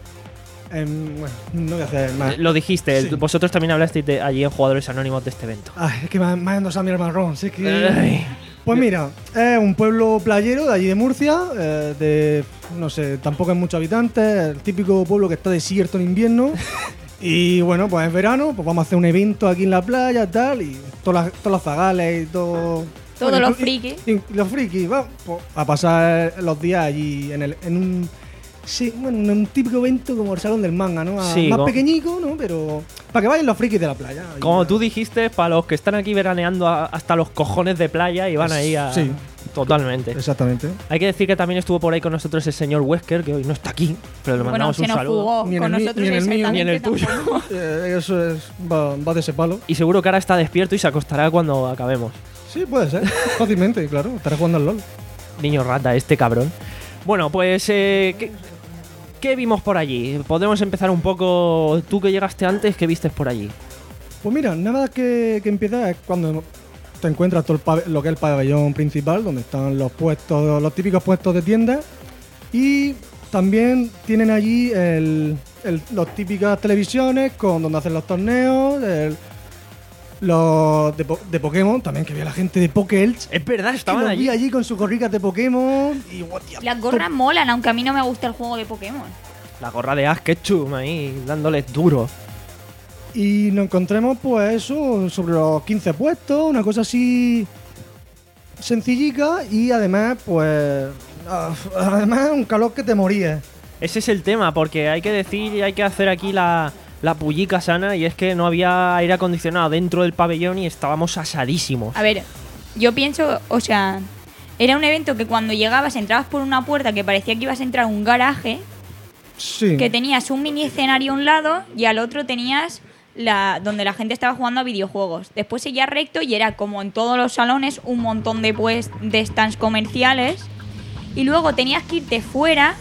em, bueno, no voy a hacer más. Lo dijiste, Sí. vosotros también hablasteis de, allí en Jugadores Anónimos de este evento. Ay, es que me, me ha endosado mi el marrón. Sí, es que... Ay. Pues mira, es un pueblo playero de allí de Murcia, eh, de, no sé, tampoco hay muchos habitantes, el típico pueblo que está desierto en invierno. Y bueno, pues en verano, pues vamos a hacer un evento aquí en la playa, tal, y todas las, todos los zagales y todo... Todos bueno, los inclu- frikis. y- y los frikis, vamos pues, a pasar los días allí en, el, en un... Sí, bueno, en un típico evento como el Salón del Manga, ¿no? A- Sí, más como- pequeñico, ¿no? Pero para que vayan los frikis de la playa. Y- Como tú dijiste, para los que están aquí veraneando a- hasta los cojones de playa y van ahí a... Sí. Totalmente. Exactamente. Hay que decir que también estuvo por ahí con nosotros el señor Wesker, que hoy no está aquí, pero le Bueno, mandamos se un nos saludo. jugó Ni en con el mi- nosotros ni en el mío, ni en el exactamente tuyo. tampoco. Eh, eso es, va, va de ese palo. Y seguro que ahora está despierto y se acostará cuando acabemos. Sí, puede ser. Fácilmente, claro. Estará jugando al LOL. Niño rata, este cabrón. Bueno, pues, eh, ¿qué, qué vimos por allí? Podemos empezar un poco. Tú que llegaste antes, ¿qué vistes por allí? Pues mira, nada más que, que empieza es cuando te encuentras todo el pabell- lo que es el pabellón principal, donde están los puestos, los típicos puestos de tiendas. Y también tienen allí el, el- los típicas televisiones con donde hacen los torneos, el- los de, Po- de Pokémon, también que había la gente de Pokéelch. Es verdad, Que estaban los allí. vi allí con sus gorricas de Pokémon y hostia, Las gorras molan, aunque a mí no me gusta el juego de Pokémon. La gorra de Ash Ketchum ahí, dándoles duro. Y nos encontremos, pues eso, sobre los quince puestos, una cosa así sencillica y además, pues. ah, Además, un calor que te morías. Ese es el tema, porque hay que decir y hay que hacer aquí la, la pullica sana, y es que no había aire acondicionado dentro del pabellón y estábamos asadísimos. A ver, yo pienso, o sea, era un evento que cuando llegabas entrabas por una puerta que parecía que ibas a entrar a un garaje, Sí. que tenías un mini escenario a un lado y al otro tenías la donde la gente estaba jugando a videojuegos. Después seguía recto y era como en todos los salones un montón de pues de stands comerciales y luego tenías que irte fuera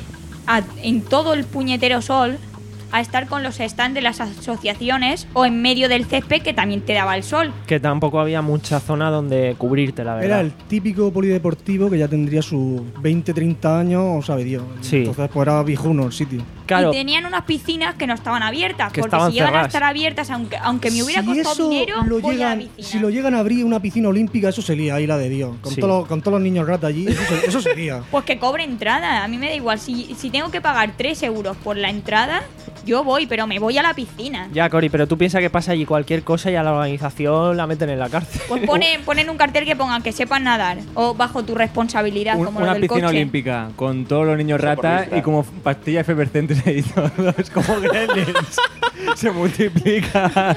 a- en todo el puñetero sol a estar con los stands de las asociaciones o en medio del césped que también te daba el sol. Que tampoco había mucha zona donde cubrirte, la verdad. Era el típico polideportivo que ya tendría sus veinte, treinta años, o sabe Dios. Sí. Entonces, pues era viejuno el sitio. Claro, Y tenían unas piscinas que no estaban abiertas, Que porque estaban si llegan cerradas. a estar abiertas, aunque, aunque me hubiera Si costado eso dinero, lo voy a la llegan, piscina. si lo llegan a abrir una piscina olímpica, eso sería ahí la de Dios. Con, Sí. todos, los, con todos los niños rata allí, eso, se- eso sería. Pues que cobre entrada, a mí me da igual. Si, si tengo que pagar tres euros por la entrada, yo voy, pero me voy a la piscina. ya, Cori, pero tú piensas que pasa allí cualquier cosa y a la organización la meten en la cárcel. Pues ponen, ponen un cartel que ponga que sepan nadar o bajo tu responsabilidad, Un- como lo una del piscina coche. olímpica con todos los niños Eso por rata vista. y como pastillas efervescentes ahí todos, como gremlins. Se multiplica.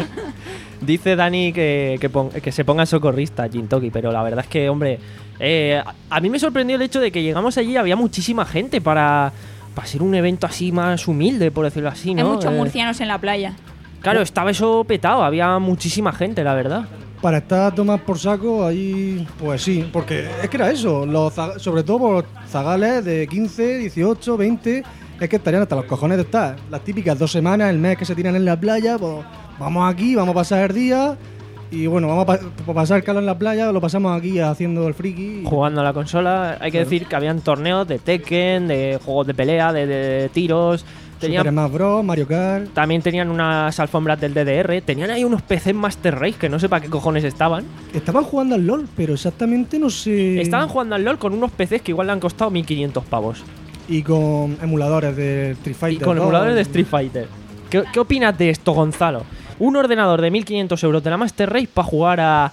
Dice Dani que, que, pon- que se ponga socorrista, Jintoki, pero la verdad es que, hombre, eh, a- a mí me sorprendió el hecho de que llegamos allí y había muchísima gente para, para ser un evento así más humilde, por decirlo así, Hay ¿no? muchos Eh, murcianos en la playa. Claro, estaba eso petado, había muchísima gente, la verdad. Para estar a tomar por saco, ahí, pues sí, porque es que era eso, los, za- sobre todo por zagales de quince, dieciocho, veinte, es que estarían hasta los cojones de estar. Las típicas dos semanas, el mes que se tiran en la playa, pues vamos aquí, vamos a pasar el día y bueno, vamos a pa- pa- pasar el calor en la playa, lo pasamos aquí haciendo el friki. y- Jugando a la consola, hay que Claro. decir que habían torneos de Tekken, de juegos de pelea, de, de tiros. Tenían, Super Smash Bros, Mario Kart. también tenían unas alfombras del D D R. Tenían ahí unos P C Master Race que no sé para qué cojones estaban. Estaban jugando al LOL, pero exactamente no sé. Estaban jugando al LOL con unos P Cs que igual le han costado mil quinientos pavos. Y con emuladores de Street Y Fighter. con dos. emuladores de Street Fighter. ¿Qué, qué opinas de esto, Gonzalo? Un ordenador de mil quinientos euros de la Master Race para jugar a,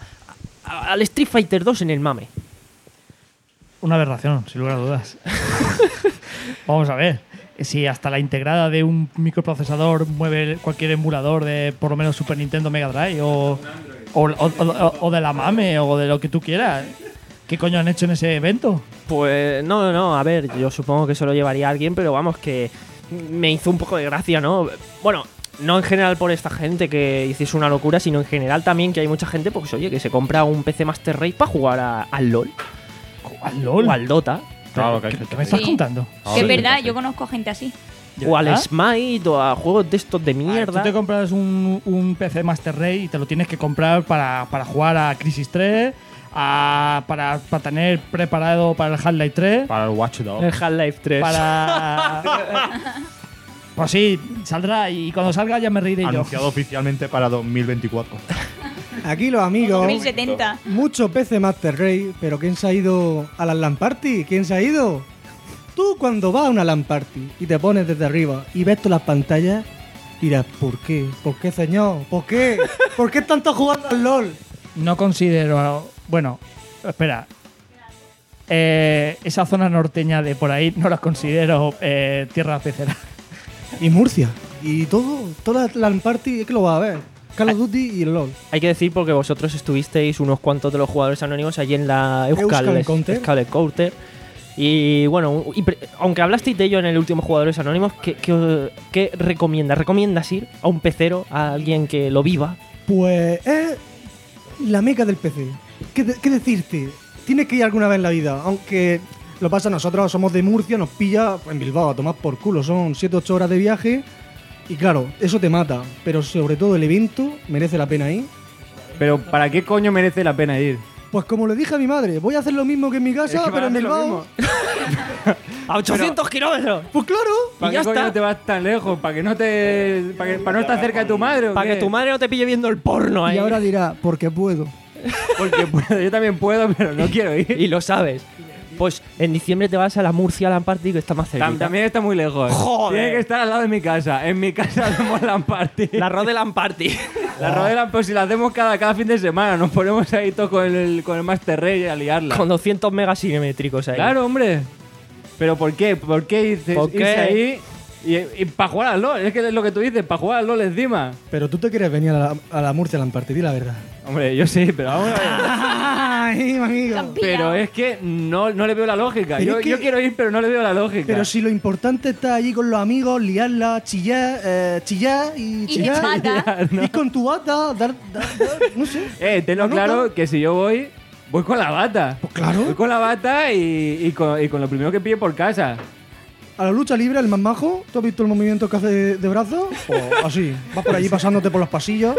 a- al Street Fighter dos en el mame. Una aberración, sin lugar a dudas. Vamos a ver. Si hasta la integrada de un microprocesador mueve cualquier emulador de por lo menos Super Nintendo, Mega Drive o, O, o- o- o de la mame, o de lo que tú quieras. ¿Qué coño han hecho en ese evento? Pues no, no, no, a ver, yo supongo que eso lo llevaría alguien, pero vamos, que me hizo un poco de gracia, ¿no? Bueno, no en general por esta gente que hiciese una locura, sino en general también que hay mucha gente, pues oye, que se compra un P C Master Race para jugar a- al LOL. ¿Al LOL? O al Dota. Claro, que hay ¿Qué, gente qué me estás Sí. contando? Que es verdad, yo conozco gente así. O al ¿verdad? Smite, o a juegos de estos de Ah, mierda. Tú te compras un, un P C Master Race y te lo tienes que comprar para, para jugar a Crisis tres, a- para, para tener preparado para el Half-Life tres, Para el Watch Dogs. El Half-Life tres. para... Pues sí, saldrá y cuando salga ya me reiré yo. Anunciado oficialmente para dos mil veinticuatro. Aquí los amigos. mil setenta. Mucho P C Master Race, pero ¿quién se ha ido a las LAN Party? ¿Quién se ha ido? Tú cuando vas a una LAN Party y te pones desde arriba y ves todas las pantallas, dirás, ¿por qué? ¿Por qué, señor? ¿Por qué? ¿Por qué tanto jugando al LOL? No considero... Bueno, espera. Eh, esa zona norteña de por ahí no la considero eh, tierra pecera. Y Murcia. Y todo, toda la LAN Party, es que lo vas a ver. Call of Duty y el LOL. Hay que decir porque vosotros estuvisteis unos cuantos de los jugadores anónimos allí en la Euskal, Euskal Encounter. Euskal Encounter. Y bueno, y pre- aunque hablasteis de ello en el último Jugadores Anónimos, ¿qué, qué, qué recomiendas? ¿Recomiendas ir a un pecero, a alguien que lo viva? Pues es la meca del P C. ¿Qué, de- qué decirte? Tienes que ir alguna vez en la vida. Aunque lo pasa, nosotros somos de Murcia, nos pilla en Bilbao a tomar por culo. Son siete ocho horas de viaje. Y claro, eso te mata. Pero sobre todo el evento merece la pena ir. Pero ¿para qué coño merece la pena ir? Pues como le dije a mi madre, voy a hacer lo mismo que en mi casa, Es que pero en van a hacer lo Bilbao. mismo. ¡A ochocientos kilómetros! Pues claro. ¿Para Y ya qué coño está. te vas tan lejos? ¿Para que no te para, que- para no estar cerca de tu madre o Para qué? que tu madre no te pille viendo el porno ahí. Y ahora dirá, porque puedo. Porque puedo, yo también puedo, pero no quiero ir. Y lo sabes. Pues en diciembre te vas a la Murcia LAN Party, que está más cerca. Tam- También está muy lejos. Joder. Tiene que estar al lado de mi casa. En mi casa hacemos LAN Party. La Rode LAN Party. La rodela, pues si la hacemos cada, cada fin de semana, nos ponemos ahí todos con el, con el Master Race a liarla. Con doscientos megas cinemétricos ahí. Claro, hombre. ¿Pero por qué? ¿Por qué irse, ¿Por qué? irse ahí y, y para jugar al LoL? Es que es lo que tú dices, para jugar al LoL encima. Pero tú te quieres venir a la, a la Murcia LAN Party, di la verdad. Hombre, yo sí, pero vamos a ver. Ay, amigo. Pero es que no, no le veo la lógica. Pero Yo, es que- yo quiero ir, pero no le veo la lógica. Pero si lo importante está allí con los amigos, liarla, chillar, eh, chillar y Y chillar. de bata. ¿no? Ir con tu bata, dar, dar, dar, no sé. Eh, tenlo ¿La nota? claro que si yo voy, voy con la bata. Pues claro. Voy con la bata y, y, con, y con lo primero que pille por casa. A la lucha libre, el más majo, ¿tú has visto el movimiento que hace de, de brazos? Pues así, vas por allí pasándote por los pasillos.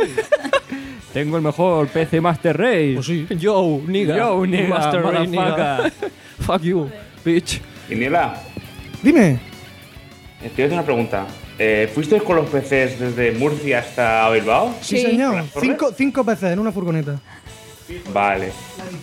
Tengo el mejor P C Master Race. Pues sí. Yo, nigga. Yo, nigga, Master Race, nigga. motherfucker. Fuck you, bitch. Iniela, Dime. eh, te voy a hacer una pregunta. Eh, ¿Fuisteis con los P Cs desde Murcia hasta Bilbao? Sí, Sí. señor. ¿Las torres? Cinco, cinco veces en una furgoneta. Vale.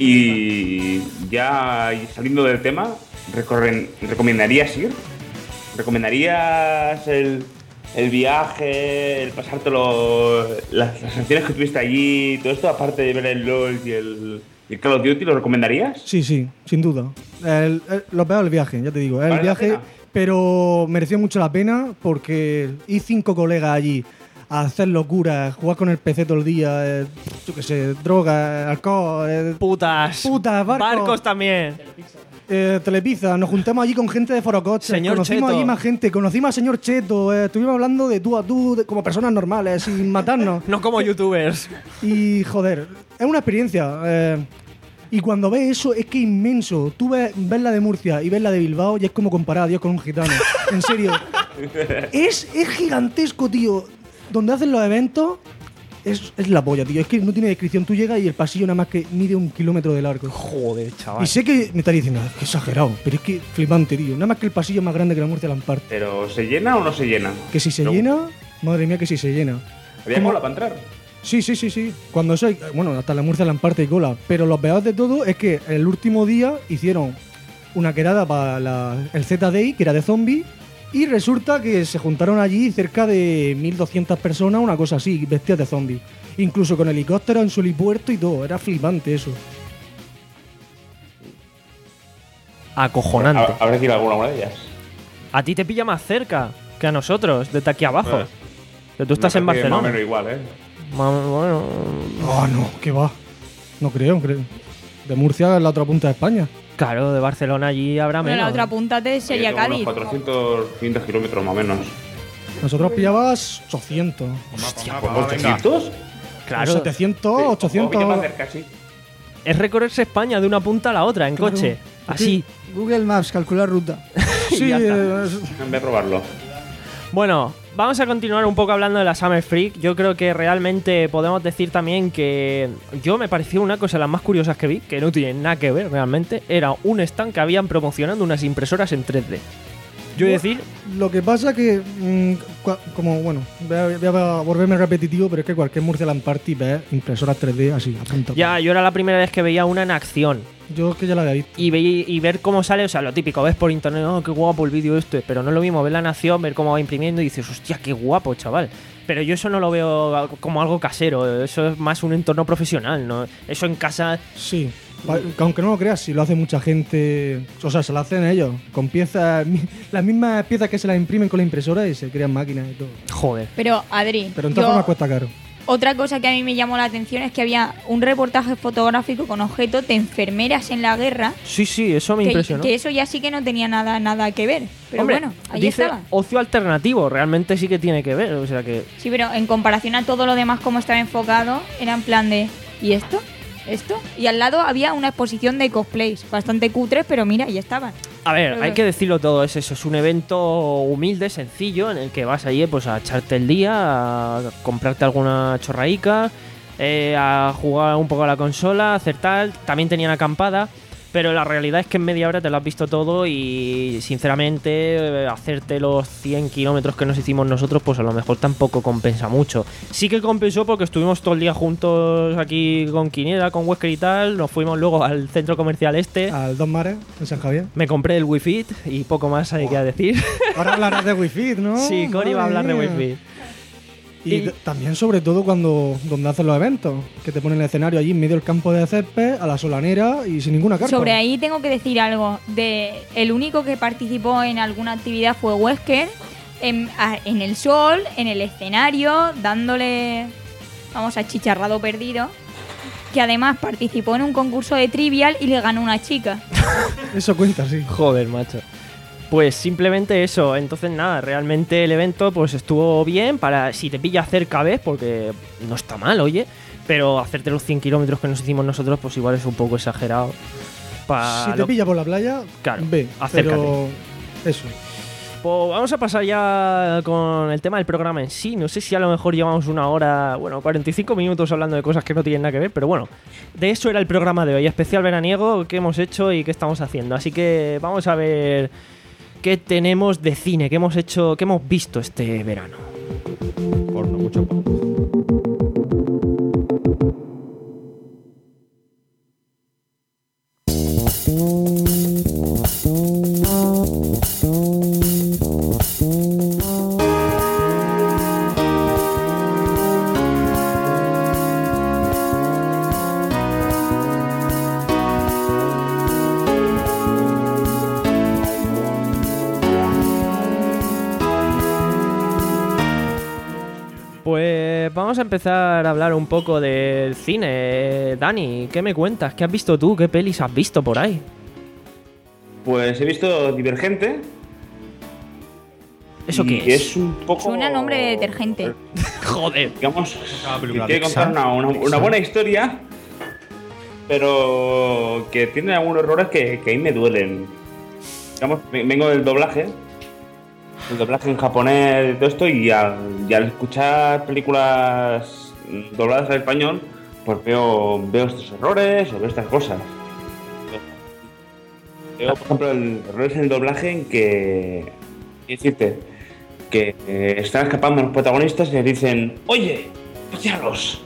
Y ya saliendo del tema, recorren- ¿recomendarías ir? ¿Recomendarías el, el viaje, el pasártelo, las, las acciones que tuviste allí, todo esto, aparte de ver el LoL y el, y el Call of Duty, lo recomendarías? Sí, sí, sin duda. El- el- lo peor el viaje, ya te digo. El ¿Vale la viaje, pena? pero mereció mucho la pena porque ir cinco colegas allí a hacer locuras, jugar con el P C todo el día, eh, yo qué sé, drogas, alcohol, eh, Putas. Putas, barcos. Barcos también. eh, Telepizza. Nos juntamos allí con gente de Forocoches. Señor Conocimos Cheto. allí más gente. Conocimos al señor Cheto. eh, estuvimos hablando de tú a tú, de- como personas normales, sin matarnos. No como youtubers. Y joder, es una experiencia. eh, y cuando ves eso, es que inmenso. Tú ves, ves la de Murcia y ves la de Bilbao y es como comparar a Dios con un gitano. En serio. es, es gigantesco, tío. Donde hacen los eventos, es, es la polla, tío. Es que no tiene descripción. Tú llegas y el pasillo nada más que mide un kilómetro de largo. Joder, chaval. Y sé que me estás diciendo, "Ah, qué exagerado, pero es que flipante, tío. Nada más que el pasillo es más grande que la Murcia Lampard. ¿Pero se llena o no se llena? Que si se Luego, llena, madre mía, que si se llena. ¿Había ¿Cómo? cola para entrar? Sí, sí, sí, sí. Cuando eso hay, bueno, hasta la Murcia Lampard y cola. Pero lo peor de todo es que el último día hicieron una quedada para la- el Z-Day, que era de zombies, y resulta que se juntaron allí cerca de mil doscientas personas, una cosa así, vestidas de zombies. Incluso con helicóptero en su helipuerto y todo. Era flipante eso. Acojonante. Ha- Habrá que ir a alguna de ellas. A ti te pilla más cerca que a nosotros, desde aquí abajo. Pues, Que tú estás Me en parece Más o Barcelona. menos igual, ¿eh? Bueno. Oh, no, ¿qué va? No creo, creo. De Murcia es la otra punta de España. Claro, de Barcelona allí habrá Bueno, menos. la otra punta te sería Tengo unos Cádiz. cuatrocientos, quinientos kilómetros más o menos. Nosotros pillabas ochocientos. ¿ochocientos? Claro. setecientos, Sí, ochocientos. un poquito más cerca, sí. Es recorrerse España de una punta a la otra en Claro. coche. Así. Google Maps, calcular ruta. Sí, Ya está. eh, es- En vez de robarlo. Bueno, vamos a continuar un poco hablando de la Summer Freak. Yo creo que realmente podemos decir también que yo me pareció una cosa de las más curiosas que vi, que no tiene nada que ver realmente. Era un stand que habían promocionando unas impresoras en tres D. Yo he de decir, Lo que pasa que, mm, cua- como, bueno, voy a, voy a volverme repetitivo, pero es que cualquier Murcialand Party ve impresoras tres D así, a punta. ya yo era la primera vez que veía una en acción. Yo es que ya la había visto. Y, ve- y ver cómo sale, o sea, lo típico, ves por internet, oh, qué guapo el vídeo este, pero no es lo mismo verla en acción, ver cómo va imprimiendo y dices, hostia, qué guapo, chaval. Pero yo eso no lo veo como algo casero, eso es más un entorno profesional, ¿no? Eso en casa. Sí, va- que aunque no lo creas, si lo hace mucha gente, o sea, se lo hacen ellos, con piezas, mi- las mismas piezas que se las imprimen con la impresora y se crean máquinas y todo. Joder. Pero, Adri, Pero en todas yo- formas cuesta caro. otra cosa que a mí me llamó la atención es que había un reportaje fotográfico con objetos de enfermeras en la guerra. Sí, sí, eso me Que, impresionó. que eso ya sí que no tenía nada, nada que ver. Pero Hombre, bueno, ahí dice estaba. ocio alternativo, realmente sí que tiene que ver, o sea que. Sí, pero en comparación a todo lo demás, como estaba enfocado, era en plan de ¿y esto? ¿Esto? Y al lado había una exposición de cosplays, bastante cutres, pero mira, ahí estaban. A ver, Pero- hay que decirlo todo, es eso, es un evento humilde, sencillo, en el que vas allí pues a echarte el día, a comprarte alguna chorraica, eh, a jugar un poco a la consola, a hacer tal, también tenían acampada, pero la realidad es que en media hora te lo has visto todo y sinceramente eh, hacerte los cien kilómetros que nos hicimos nosotros pues a lo mejor tampoco compensa mucho. Sí que compensó porque estuvimos todo el día juntos aquí con Quiniela, con Wesker y tal, nos fuimos luego al centro comercial este. Al Dos Mares, en San Javier. Me compré el Wi-Fi y poco más hay que decir. Ahora hablarás de Wi-Fi, ¿no? Sí, Cory va a hablar de Madre Wi-Fi. mía. Y, t- también, sobre todo, cuando donde hacen los eventos, que te ponen el escenario allí en medio del campo de césped, a la solanera y sin ninguna carpa. Sobre ahí tengo que decir algo. De el único que participó en alguna actividad fue Wesker, en, a- en el sol, en el escenario, dándole, vamos, a chicharrado perdido. Que además participó en un concurso de trivial y le ganó una chica. Eso cuenta, sí. Joder, macho. Pues simplemente eso. Entonces, nada, realmente el evento pues estuvo bien para si te pilla cerca, ¿ves? Porque no está mal, oye. Pero hacerte los cien kilómetros que nos hicimos nosotros, pues igual es un poco exagerado. Pa Si te lo- pilla por la playa, Claro, ve. acércate. Pero eso. Pues vamos a pasar ya con el tema del programa en sí. No sé si a lo mejor llevamos una hora, bueno, cuarenta y cinco minutos hablando de cosas que no tienen nada que ver, pero bueno, de eso era el programa de hoy, especial veraniego, qué hemos hecho y qué estamos haciendo. Así que vamos a ver qué tenemos de cine, qué hemos hecho, qué hemos visto este verano. Porno, mucho porno. Pues vamos a empezar a hablar un poco del cine. Dani, ¿qué me cuentas? ¿Qué has visto tú? ¿Qué pelis has visto por ahí? Pues he visto Divergente. ¿Eso y qué es? Es un poco. Suena nombre de detergente. Joder. Digamos, Una que película quiere contar Pixar. una, una- una Pixar. buena historia, pero que tiene algunos errores que, que a mí me duelen. Digamos, ve- vengo del doblaje, el doblaje en japonés y todo esto, y al, y al escuchar películas dobladas al español, pues veo, veo estos errores o veo estas cosas. Veo, por ejemplo, el errores en el doblaje en que, quiero decirte, que eh, están escapando los protagonistas y les dicen, oye, ¡píllalos!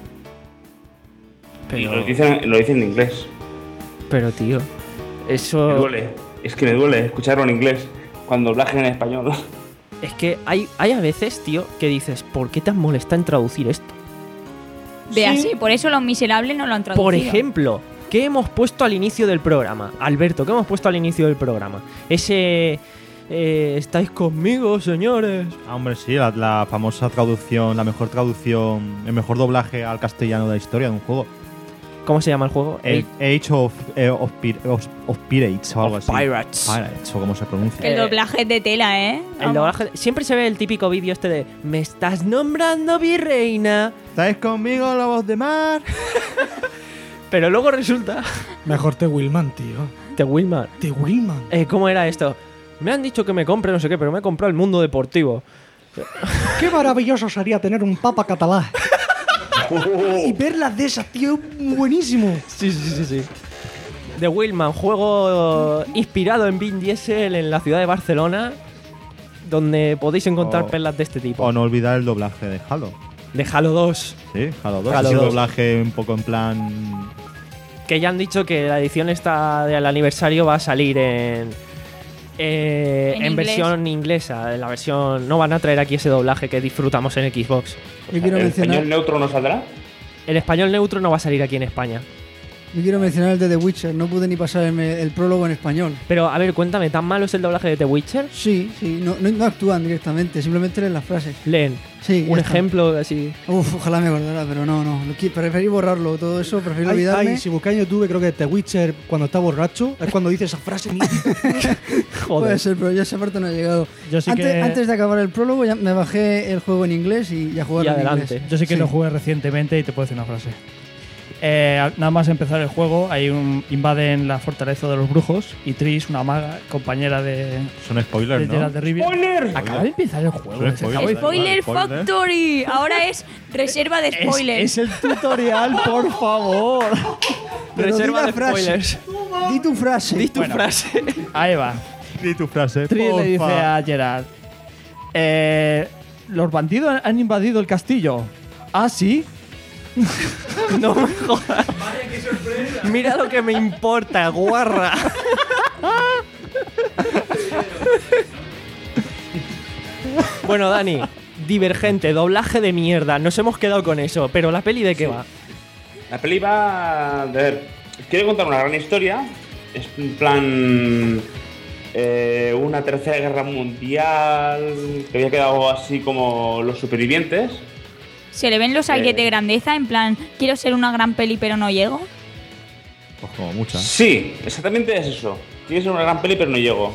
Y Pero, lo dicen, lo dicen en inglés. pero tío, Me eso... duele. Es que me duele escucharlo en inglés cuando doblaje en español. Es que hay, hay a veces, tío, que dices, ¿por qué te molesta en traducir esto? De así, por eso Los Miserables no lo han traducido. Por ejemplo, ¿qué hemos puesto al inicio del programa? Alberto, ¿qué hemos puesto al inicio del programa? Ese eh, estáis conmigo, señores. Ah, hombre, sí, la, la famosa traducción, la mejor traducción, el mejor doblaje al castellano de la historia de un juego. ¿Cómo se llama el juego? Age, Age of, eh, of, Pir- of, of Pirates o algo Of así. Pirates. Pirates, o como se pronuncia. El Eh, doblaje es de tela, ¿eh? El Vamos. doblaje. Siempre se ve el típico vídeo este de ¿me estás nombrando virreina? ¿Estáis conmigo, lobos de mar? Pero luego resulta. Mejor Te Willman, tío. De Wilmar. Te Willman. Eh, ¿Cómo era esto? Me han dicho que me compre no sé qué, pero me he comprado el mundo deportivo. Qué maravilloso sería tener un papa catalán. Y verlas de esas, tío, buenísimo. Sí, sí, sí, sí. The Wheelman, juego inspirado en Vin Diesel en la ciudad de Barcelona, donde podéis encontrar Oh. perlas de este tipo. O no olvidar el doblaje de Halo. De Halo dos, Sí, Halo dos. Halo Ese dos. doblaje un poco en plan. que ya han dicho que la edición esta del aniversario va a salir en eh, En en, inglés. versión inglesa, en la versión no van a traer aquí ese doblaje que disfrutamos en Xbox. Yo quiero ¿El mencionar, español neutro no saldrá? El español neutro no va a salir aquí en España. yo quiero mencionar el de The Witcher. No pude ni pasar el, el prólogo en español. Pero a ver, cuéntame, ¿tan malo es el doblaje de The Witcher? Sí, sí, no, no, no actúan directamente, simplemente leen las frases. Leen Sí, ya un está. ejemplo así. Uf, ojalá me acordara, pero no, no. Lo qui- Preferí borrarlo, todo eso, preferí Hay, olvidarme. hay, si buscáis en YouTube, creo que The Witcher, cuando está borracho, es cuando dice esa frase mítica. Puede ser, pero ya esa parte no ha llegado. Yo sí antes, que- antes de acabar el prólogo, ya me bajé el juego en inglés y ya jugué Y en adelante. inglés. Yo sí que Sí. lo jugué recientemente y te puedo decir una frase. Eh, nada más empezar el juego, hay un, invaden la fortaleza de los brujos y Triss, una maga, compañera de, Son spoilers, de ¿no? Geralt de Rivia. ¡Spoiler! Acaba de empezar el juego. Son se acaba de- spoilers. Spoiler Spoiler. Factory. Ahora es reserva de Es, spoilers. es el tutorial, por favor. Pero Reserva di la de frase. spoilers. Di tu frase. Di tu Bueno. frase. Ahí va. Di tu frase. Triss le dice porfa. a Geralt: eh, los bandidos han invadido el castillo. ¿Ah, sí? No me jodas. Mira lo que me importa, guarra. Bueno, Dani, Divergente, doblaje de mierda. Nos hemos quedado con eso, pero ¿la peli de qué va? La peli va. A ver, quiero contar una gran historia. Es en plan. eh, una tercera guerra mundial. Que había quedado así como los supervivientes. Se le ven los aires Eh. de grandeza, en plan, quiero ser una gran peli pero no llego. Pues como muchas. Sí, exactamente es eso. Quiero ser una gran peli, pero no llego.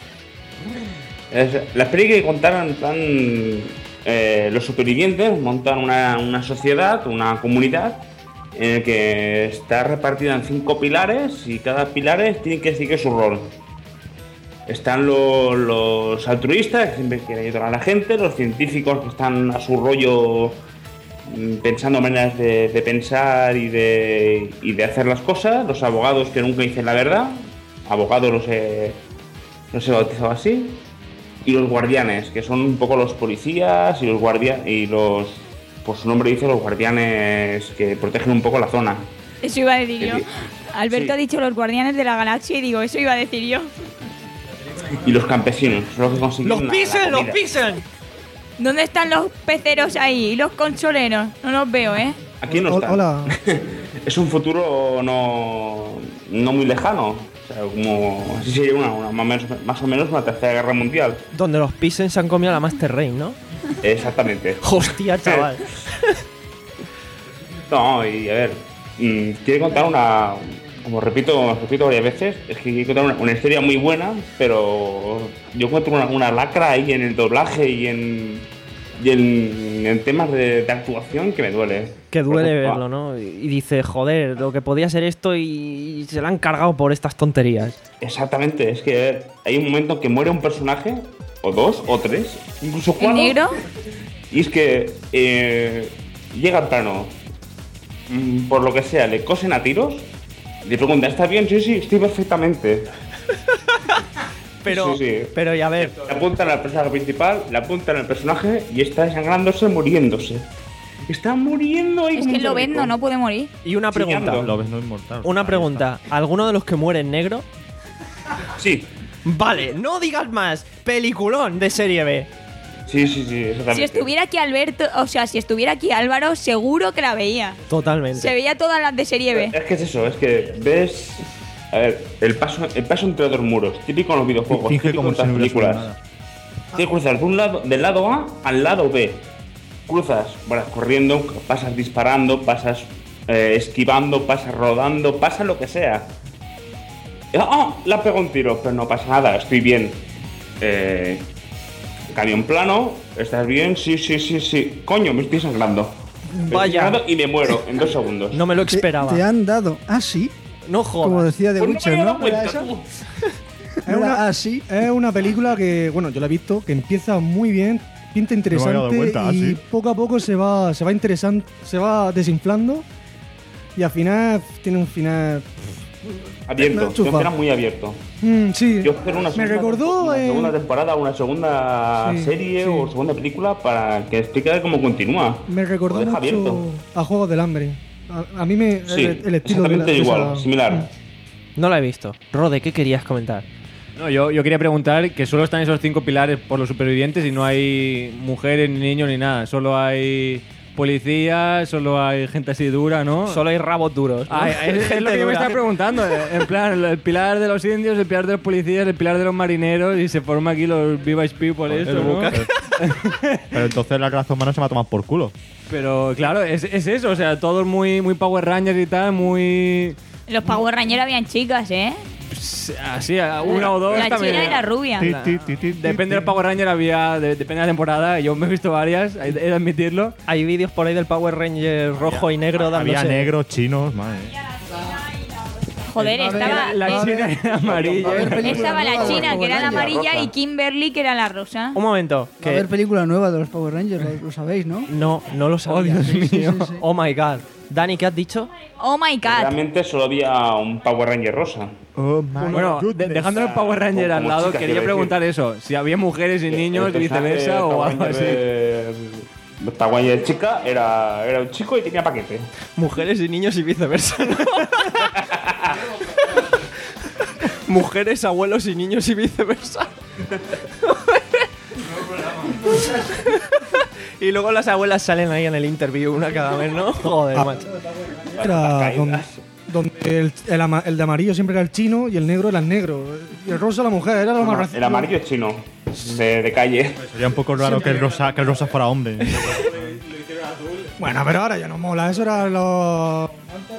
Es- la peli que contaron en plan. eh, los supervivientes montan una, una sociedad, una comunidad, en el que está repartida en cinco pilares y cada pilar tiene que seguir su rol. Están lo- los altruistas, que siempre quieren ayudar a la gente, los científicos que están a su rollo mm, pensando maneras de, de pensar y de, y de hacer las cosas, los abogados que nunca dicen la verdad, abogados los he, los he bautizado así, y los guardianes, que son un poco los policías y los guardianes, y los, pues su nombre dice, los guardianes que protegen un poco la zona. Eso iba a decir Sí, yo. sí. Alberto Sí. ha dicho los guardianes de la galaxia y digo, eso iba a decir yo. Y los campesinos, los que consiguen ¡Los la- la pisen, los comida. pisen! ¿Dónde están los peceros ahí? ¿Y los consoleros? No los veo, ¿eh? Aquí no Hol- están. Hola. Es un futuro no, no muy lejano. O sea, como así sería una, una- más, o menos, más o menos una tercera guerra mundial. Donde los pisen se han comido a la Master Race, ¿no? Exactamente. Hostia, chaval. No, y a ver, mm, quiero contar una, como repito, repito varias veces, es que quiero contar una, una historia muy buena, pero yo encuentro una, una lacra ahí en el doblaje y en, y en, en temas de, de actuación que me duele. Que duele Por ejemplo, verlo, ¿no? Y dice, joder, lo que podía ser esto y se la han cargado por estas tonterías. Exactamente, es que a ver, hay un momento en que muere un personaje, o dos, o tres, incluso ¿El cuatro. negro? Y es que eh, llega al plano, mm, por lo que sea, le cosen a tiros, le preguntan, ¿estás bien? Sí, sí, estoy perfectamente. Pero, Sí, sí. pero y a ver, Le apuntan al personaje principal, le apuntan al personaje y está desangrándose, muriéndose. Está muriendo ahí Es como que un lo perrito. vendo, no puede morir. y una pregunta. Chillando. Lo ves no inmortal. Una pregunta. ¿Alguno de los que muere en negro? Sí, Vale, no digas más. Peliculón de serie B. sí, sí, sí, exactamente. Si estuviera aquí Alberto, o sea, si estuviera aquí Álvaro, seguro que la veía. Totalmente. Se veía todas las de serie B. Es que es eso, es que ves... A ver, el paso, el paso entre dos muros, típico en los videojuegos, Finge típico como en si las no hubiera películas. sucedido nada. Tienes que cruzar de un lado, del lado A al lado B. Cruzas, vas corriendo, pasas disparando, pasas eh, esquivando, pasas rodando, pasa lo que sea. ¡Ah! La pego un tiro, pero no pasa nada, estoy bien. Eh, cañón plano, ¿estás bien? Sí, sí, sí, sí. Coño, me estoy sangrando. Vaya. Estoy sangrando y me muero en dos segundos. No me lo Te, esperaba. te han dado. Ah, sí. No jodas. Como decía The Pues no me Witcher, había ¿no? dado cuenta, ¿Era eso? tú. Es una, Ah, sí. es una película que, bueno, yo la he visto, que empieza muy bien, pinta No me había dado interesante cuenta, ah, y sí. poco a poco se va, se va interesan- se va desinflando y al final tiene un final. Abierto, Me chufa. yo era muy abierto. Mm, sí. Yo espero una Me segunda, recordó una el- segunda temporada, una segunda Sí, serie sí. o segunda película para que explique cómo continúa. Me recordó Lo deja mucho abierto. a Juegos del Hambre. A, a mí me Sí, el, el estilo de la, exactamente de igual, esa- similar. No la he visto. Rode, ¿qué querías comentar? No, yo, yo quería preguntar que solo están esos cinco pilares por los supervivientes y no hay mujeres, ni niños, ni nada. Solo hay policías, solo hay gente así dura, ¿no? Solo hay rabos duros. ¿no? Ah, es, es lo que me dura. estaba preguntando. En plan, el pilar de los indios, el pilar de los policías, el pilar de los marineros y se forma aquí los Vice People, esto, ¿no? Pero entonces la raza humana se va a tomar por culo. Pero claro, es, es eso, o sea, todos muy, muy Power Rangers y tal, muy... Los Power Rangers habían chicas, ¿eh? Así, una o dos La también. china y la rubia. Ti, ti, ti, ti, Depende del ti. Power Ranger, había, de- depende de la temporada. Yo me he visto varias, he de admitirlo. Hay vídeos por ahí del Power Ranger rojo y negro dándose. Había negros, chinos, madre. Joder, A ver, estaba. La Va a china haber- y la amarilla. va a haber película Estaba nueva la de los china, que Power era la Rangers. amarilla, roja. y Kimberly, que era la rosa. Un momento. Va a haber Que película nueva de los Power Rangers, lo, lo sabéis, ¿no? no, no lo sabía. Oh, Dios Sí, sí, mío. sí, sí. Oh my god. Dani, ¿qué has dicho? Oh my god. Realmente solo había un Power Ranger rosa. Oh my Bueno, de- dejando el Power Ranger Como al lado, chicas, quería quiero preguntar eso. Si había mujeres y niños, El personaje viceversa o Power algo Ranger así. de- El Power Ranger chica era, era un chico y tenía paquete. Mujeres y niños y viceversa, ¿no? Mujeres, abuelos y niños y viceversa. Y luego las abuelas salen ahí en el interview, una cada vez, ¿no? Joder, macho. Era Caídas. donde, donde el, el ama- el de amarillo siempre era el chino y el negro era el negro. Y el rosa la mujer, era lo más racista. El amarillo es chino, de, de calle. Sería un poco raro que el rosa, que el rosa fuera hombre. Bueno, pero ahora ya no mola, eso era lo.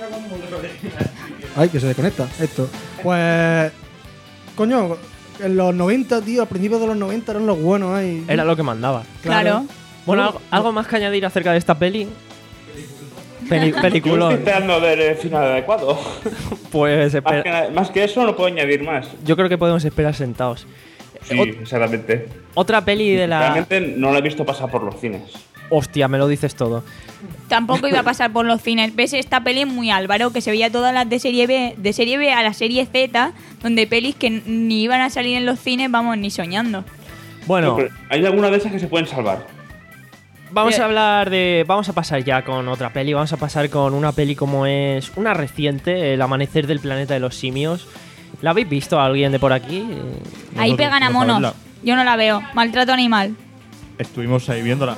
Ay, que se desconecta esto. Pues. Coño, en los noventa, tío, al principio de los noventa eran los buenos ahí. Era lo que mandaba. Claro. Bueno, ¿algo, algo más que añadir acerca de esta peli? Peli- Yo peliculón. estoy esperando ver el final adecuado. Pues Más espera. que, nada- más que eso no puedo añadir más. Yo creo que podemos esperar sentados. Sí, Ot- exactamente. Otra peli de la. Realmente no la he visto pasar por los cines. Hostia, me lo dices todo. Tampoco iba a pasar por los cines. Ves, esta peli es muy Álvaro, que se veía todas las de serie B, de serie B a la serie Z, donde pelis que n- ni iban a salir en los cines, vamos, ni soñando. Bueno, Pero hay algunas de esas que se pueden salvar. vamos Bien. a hablar de. Vamos a pasar ya con otra peli. Vamos a pasar con una peli como es. Una reciente, El Amanecer del Planeta de los Simios. ¿La habéis visto alguien de por aquí? Eh, Ahí Nosotros, pegan a vamos a monos. verla. Yo no la veo. Maltrato animal. Estuvimos ahí viéndola.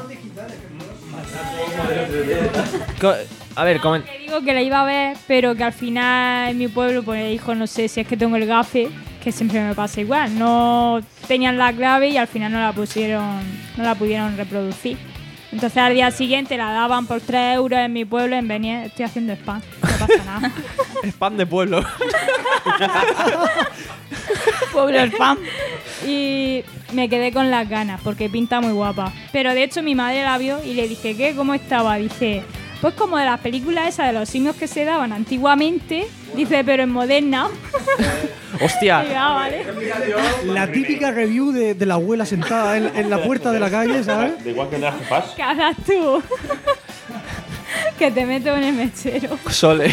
co- A ver, comen- Te digo que la iba a ver, pero que al final en mi pueblo, pues hijo, no sé si es que tengo el gafe, que siempre me pasa igual. No tenían la clave y al final no la pusieron, no la pudieron reproducir. Entonces al día siguiente la daban por tres euros en mi pueblo en Beniel. Estoy haciendo spam, no pasa nada. spam de pueblo. Pueblo spam. Y me quedé con las ganas porque pinta muy guapa. Pero de hecho mi madre la vio y le dije, ¿qué? ¿Cómo estaba? Dice, pues como de las películas esas de los simios que se daban antiguamente. Dice, pero en moderna. Y, Hostia, ah, vale. La típica review de, de la abuela sentada en, en la puerta de la calle, ¿sabes? De igual que de las jefas. ¿Qué haces tú? Que te meto en el mechero. Sole.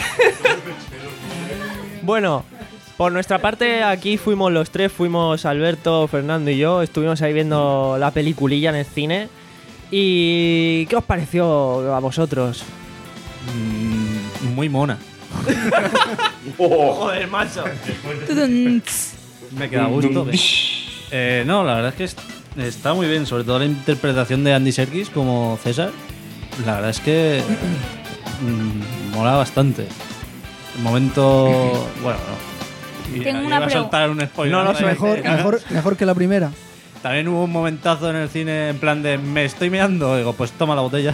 Bueno, por nuestra parte aquí fuimos los tres, fuimos Alberto, Fernando y yo, estuvimos ahí viendo la peliculilla en el cine. ¿Y qué os pareció a vosotros? Mm, muy mona. Oh, Joder, macho. Tudum. Me queda a gusto. Eh, no, la verdad es que es- está muy bien, sobre todo la interpretación de Andy Serkis como César. La verdad es que mm, mola bastante. El momento. Bueno, no. Y Tengo iba una a pregu- soltar un spoiler. No lo ¿no? sé. Mejor, mejor, mejor que la primera. También hubo un momentazo en el cine en plan de me estoy meando. Digo, pues toma la botella.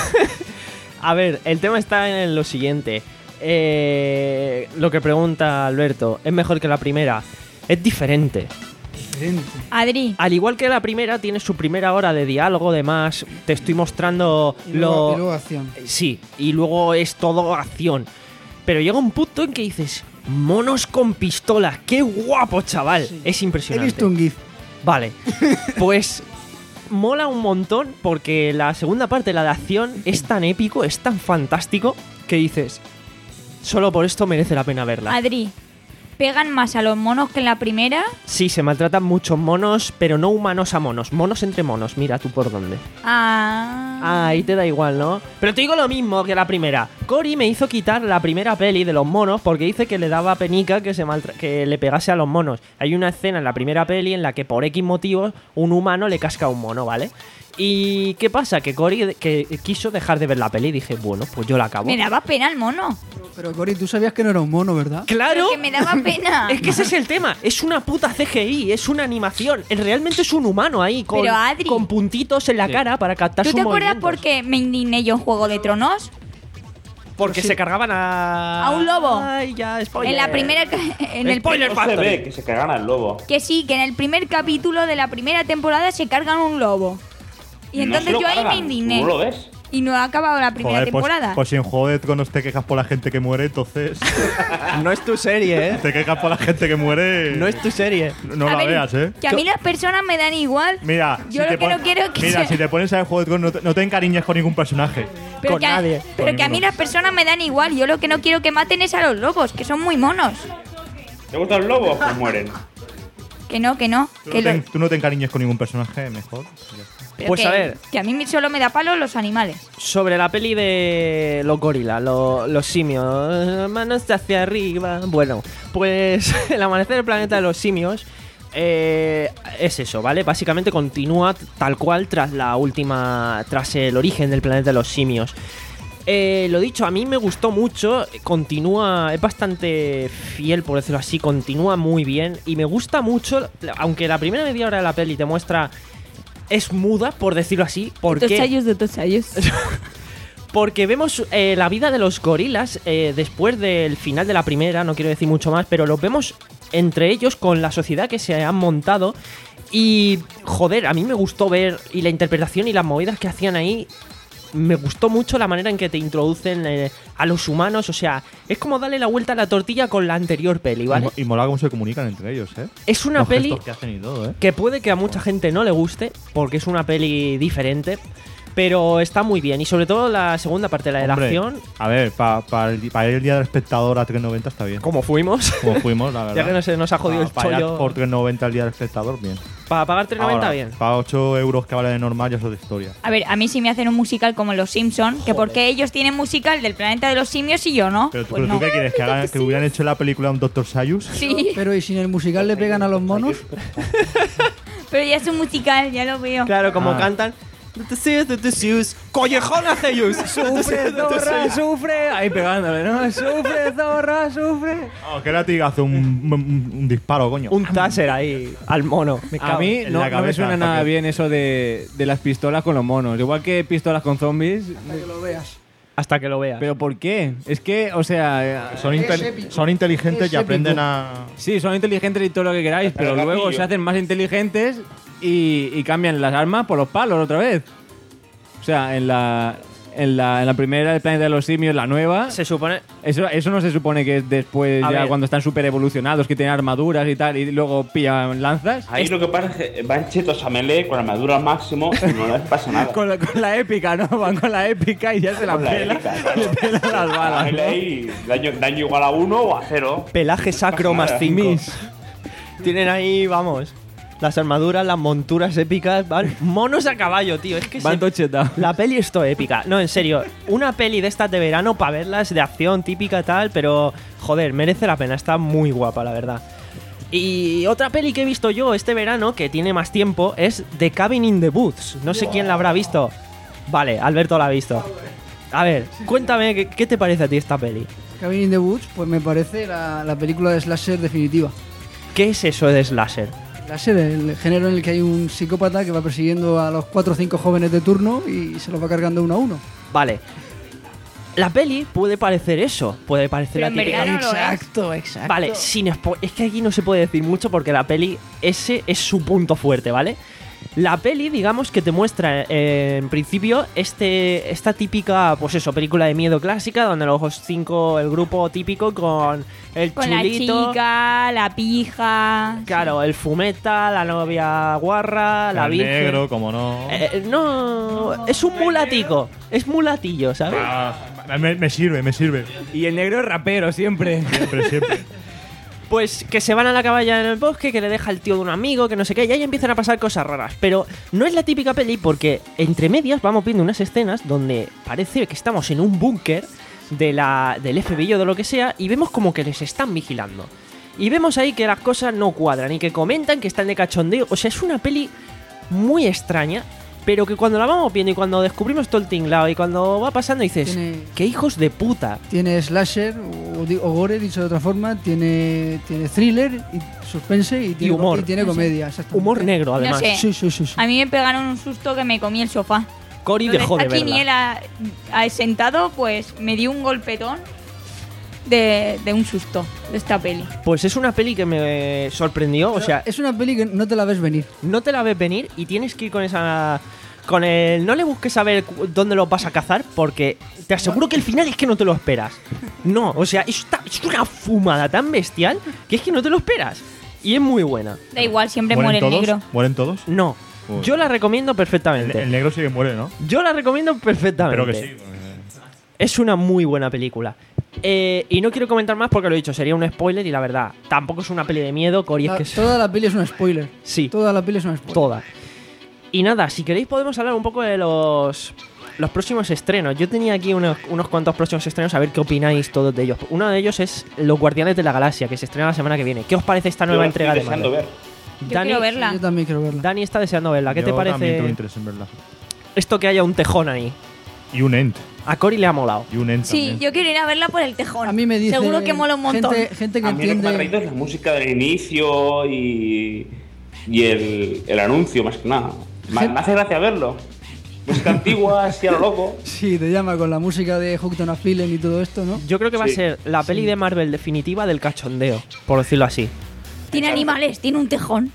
A ver, el tema está en lo siguiente. Eh, lo que pregunta Alberto, ¿es mejor que la primera? Es diferente. Adri, Al igual que la primera, tiene su primera hora de diálogo, demás. Te estoy mostrando Y luego, lo. y luego acción. Sí, y luego es todo acción. Pero llega un punto en que dices, monos con pistolas, qué guapo, chaval. Es He impresionante. visto un GIF. Vale, pues mola un montón porque la segunda parte, la de acción, es tan épico, es tan fantástico que dices, solo por esto merece la pena verla. Adri, ¿pegan más a los monos que en la primera? Sí, se maltratan muchos monos, pero no humanos a monos, monos entre monos, mira tú por dónde. Ah. Ah, ahí te da igual, ¿no? Pero te digo lo mismo que la primera. Cory me hizo quitar la primera peli de los monos porque dice que le daba penica que, se maltra- que le pegase a los monos. Hay una escena en la primera peli en la que por X motivos un humano le casca a un mono, ¿vale? ¿Y qué pasa? Que Cory que quiso dejar de ver la peli y dije, bueno, pues yo la acabo. Me daba pena el mono. Pero Cory, tú sabías que no era un mono, ¿verdad? ¡Claro! Pero que me daba pena. Es que ese es el tema. Es una puta C G I, es una animación. Es- Realmente es un humano ahí con, Pero, Adri, con puntitos en la cara para captar ¿Tú sus te acuerdas movimientos. por qué me indigné yo en Juego de Tronos? Porque se cargaban a... A un lobo. Ay, ya, spoiler. En la primera. ca- En el Spoiler No se Factory. ve que se cargan al lobo. Que sí, que en el primer capítulo de la primera temporada se cargan un lobo. Y No entonces se lo yo ahí cargan, me indigné. ¿tú no lo ves? Y no ha acabado la primera Joder, pues, temporada. pues si en Juego de Tronos te quejas por la gente que muere, entonces No es tu serie, ¿eh? te quejas por la gente que muere. No es tu serie. No A la ver, veas, ¿eh? Que a mí las personas me dan igual. Mira, Yo si lo te que pon- no quiero es que Mira, se- si te pones a ver Juego de Tronos, no te, no te encariñes con ningún personaje. Pero, con que a, nadie. pero que a mí las personas me dan igual. Yo lo que no quiero que maten es a los lobos, que son muy monos. ¿Te gustan los lobos? Pues mueren. Que no, que no. Tú Que, no, lo- te, tú no te encariñes con ningún personaje, mejor. Ya está. pero Pues que- a ver. Que a mí solo me da palo los animales. Sobre la peli de los gorilas, lo- los simios, manos hacia arriba. Bueno, pues el amanecer del planeta de los simios eh, es eso, ¿vale? Básicamente continúa t- tal cual tras la última, tras el origen del planeta de los simios. Eh, lo dicho, a mí me gustó mucho, continúa, es bastante fiel, por decirlo así, continúa muy bien y me gusta mucho, aunque la primera media hora de la peli te muestra es muda, por decirlo así, porque de dos años. porque vemos eh, la vida de los gorilas eh, después del final de la primera, no quiero decir mucho más, pero los vemos entre ellos con la sociedad que se han montado. Y, joder, a mí me gustó ver y la interpretación y las movidas que hacían ahí. Me gustó mucho la manera en que te introducen eh, a los humanos. O sea, es como darle la vuelta a la tortilla con la anterior peli, ¿vale? Y, mo- y mola cómo se comunican entre ellos, ¿eh? Es una Los peli gestos que hacen y todo, ¿eh? que puede que a mucha gente no le guste, porque es una peli diferente, pero está muy bien. Y sobre todo la segunda parte, la de la Hombre, acción, A ver, para el, pa ir el día del espectador a tres noventa está bien. como fuimos, Como fuimos, la verdad. ya que no se nos ha jodido el Pa- pa ir chollo. por tres noventa el día del espectador, bien. Para pagar tres noventa, Ahora, bien. Para ocho euros que vale de normal ya es otra historia. A ver, a mí sí me hacen un musical como Los Simpson, que porque ellos tienen musical del planeta de los simios y yo no. Pero, tú- Pues pero no. tú qué quieres, que, hagan, que hubieran hecho la película un doctor Sayus. Sí, Pero ¿y si en el musical le pegan a los monos? pero ya es un musical, ya lo veo. Claro, como Ah. cantan. ¡Collejón hace yus! Sufre, zorra, sufre. Ahí pegándole, ¿no? Sufre, zorra, sufre. Oh, que látiga hace un, un, un disparo, coño. Un taser ahí al mono. Me A cago mí en no, la no me cabeza, suena nada porque- bien eso de, de las pistolas con los monos. Igual que pistolas con zombies. Para que lo veas. Hasta que lo veas. ¿Pero por qué? Es que, o sea... Son, Es intel- épico. son inteligentes Es y aprenden épico. a. Sí, son inteligentes y todo lo que queráis, pero el luego gatillo. se hacen más inteligentes y, y cambian las armas por los palos otra vez. O sea, en la, en la, en la primera del planeta de los simios, la nueva, Se supone. eso, eso no se supone que es después, A ya ver. cuando están súper evolucionados, que tienen armaduras y tal, y luego pillan lanzas. Ahí lo que pasa es que van chetos a melee con armadura al máximo y no les pasa nada. Con la, con la épica, ¿no? Van con la épica y ya se la Con la pela. épica, claro. Le pelan las balas. Ahí, ¿no? ahí, daño, daño igual a uno o a cero. Pelaje sacro más cinco. Tienen ahí, vamos. Las armaduras, las monturas épicas. Van monos a caballo, tío. Es que Van se- todo chetado. La peli es todo épica. No, en serio. Una peli de estas de verano para verlas de acción típica tal, pero joder, merece la pena. Está muy guapa, la verdad. Y otra peli que he visto yo este verano, que tiene más tiempo, es The Cabin in the Woods. No sé quién la habrá visto. Vale, Alberto la ha visto. A ver, cuéntame, ¿qué, qué te parece a ti esta peli? Cabin in the Woods, pues me parece la, la película de slasher definitiva. ¿Qué es eso de slasher? Slasher, el género en el que hay un psicópata que va persiguiendo a los cuatro o cinco jóvenes de turno y se los va cargando uno a uno. Vale. La peli puede parecer eso, puede parecer Pero la en típica. verdad no lo es. Exacto, exacto. Vale, sin spo- es que aquí no se puede decir mucho porque la peli, ese es su punto fuerte, ¿vale? La peli, digamos que te muestra eh, en principio este esta típica, pues eso, película de miedo clásica donde los cinco, el grupo típico con el Con la chulito, chica, la pija. claro, el fumeta, la novia guarra, la El virgen. negro, como no. Eh, no, es un mulatico, es mulatillo, ¿sabes? Ah, me, me sirve, me sirve. Y el negro es rapero, siempre. Siempre, siempre. Pues que se van a la cabaña en el bosque, que le deja el tío de un amigo, que no sé qué, y ahí empiezan a pasar cosas raras. Pero no es la típica peli porque entre medias vamos viendo unas escenas donde parece que estamos en un búnker de la, del F B I o de lo que sea y vemos como que les están vigilando. Y vemos ahí que las cosas no cuadran y que comentan que están de cachondeo. O sea, es una peli muy extraña, pero que cuando la vamos viendo y cuando descubrimos todo el tinglado y cuando va pasando dices, Tiene- ¡qué hijos de puta! Tiene slasher o, di- o gore, dicho de otra forma, tiene, tiene thriller, y suspense y tiene, humor. y tiene No sé. comedia. exactamente. Humor negro, además. sé. Sí, sí, sí, sí. A mí me pegaron un susto que me comí el sofá. Cory Donde dejó de está verla. Quiniela ah, sentado, pues me dio un golpetón de, de un susto de esta peli. Pues es una peli que me sorprendió, o sea, Es una peli que no te la ves venir. no te la ves venir y tienes que ir con esa... Con el... No le busques saber cu- dónde lo vas a cazar porque te aseguro que el final es que no te lo esperas. No, o sea, es, ta- es una fumada tan bestial que es que no te lo esperas. Y es muy buena. Da igual, siempre muere ¿Mueren el todos? negro. ¿Mueren todos? No, Uy. yo la recomiendo El, perfectamente. el negro sí que muere, ¿no? Yo la recomiendo perfectamente. Pero que sí. Es una muy buena película. Eh, y no quiero comentar más porque lo he dicho, sería un spoiler y la verdad, tampoco es una peli de miedo, Cory, es La- que es... toda la peli es un spoiler. Sí. Toda la peli es un spoiler. Toda. Y nada, si queréis podemos hablar un poco de los los próximos estrenos. Yo tenía aquí unos, unos cuantos próximos estrenos, a ver qué opináis todos de ellos. Uno de ellos es Los Guardianes de la Galaxia, que se estrena la semana que viene. ¿Qué os parece esta nueva Yo la entrega de estoy deseando Marvel? ver. Yo Dani, quiero verla. Yo también quiero verla. Dani está deseando verla. ¿Qué Yo te también parece tengo interés en verla. esto que haya un tejón ahí? Y un Ent. A Cory le ha molado. Y un Ent Sí, también. yo quiero ir a verla por el tejón. A mí me dice Seguro que mola un montón. Gente, gente que A mí lo que me ha traído entiende. es la música del inicio y, y el, el anuncio, más que nada. Me, me hace gracia verlo. Música antigua, así a lo loco. Sí, te llama con la música de Hooked on a Feeling y todo esto, ¿no? Yo creo que va a Sí. ser la peli de Marvel definitiva del cachondeo, por decirlo así. Tiene animales, tiene un tejón.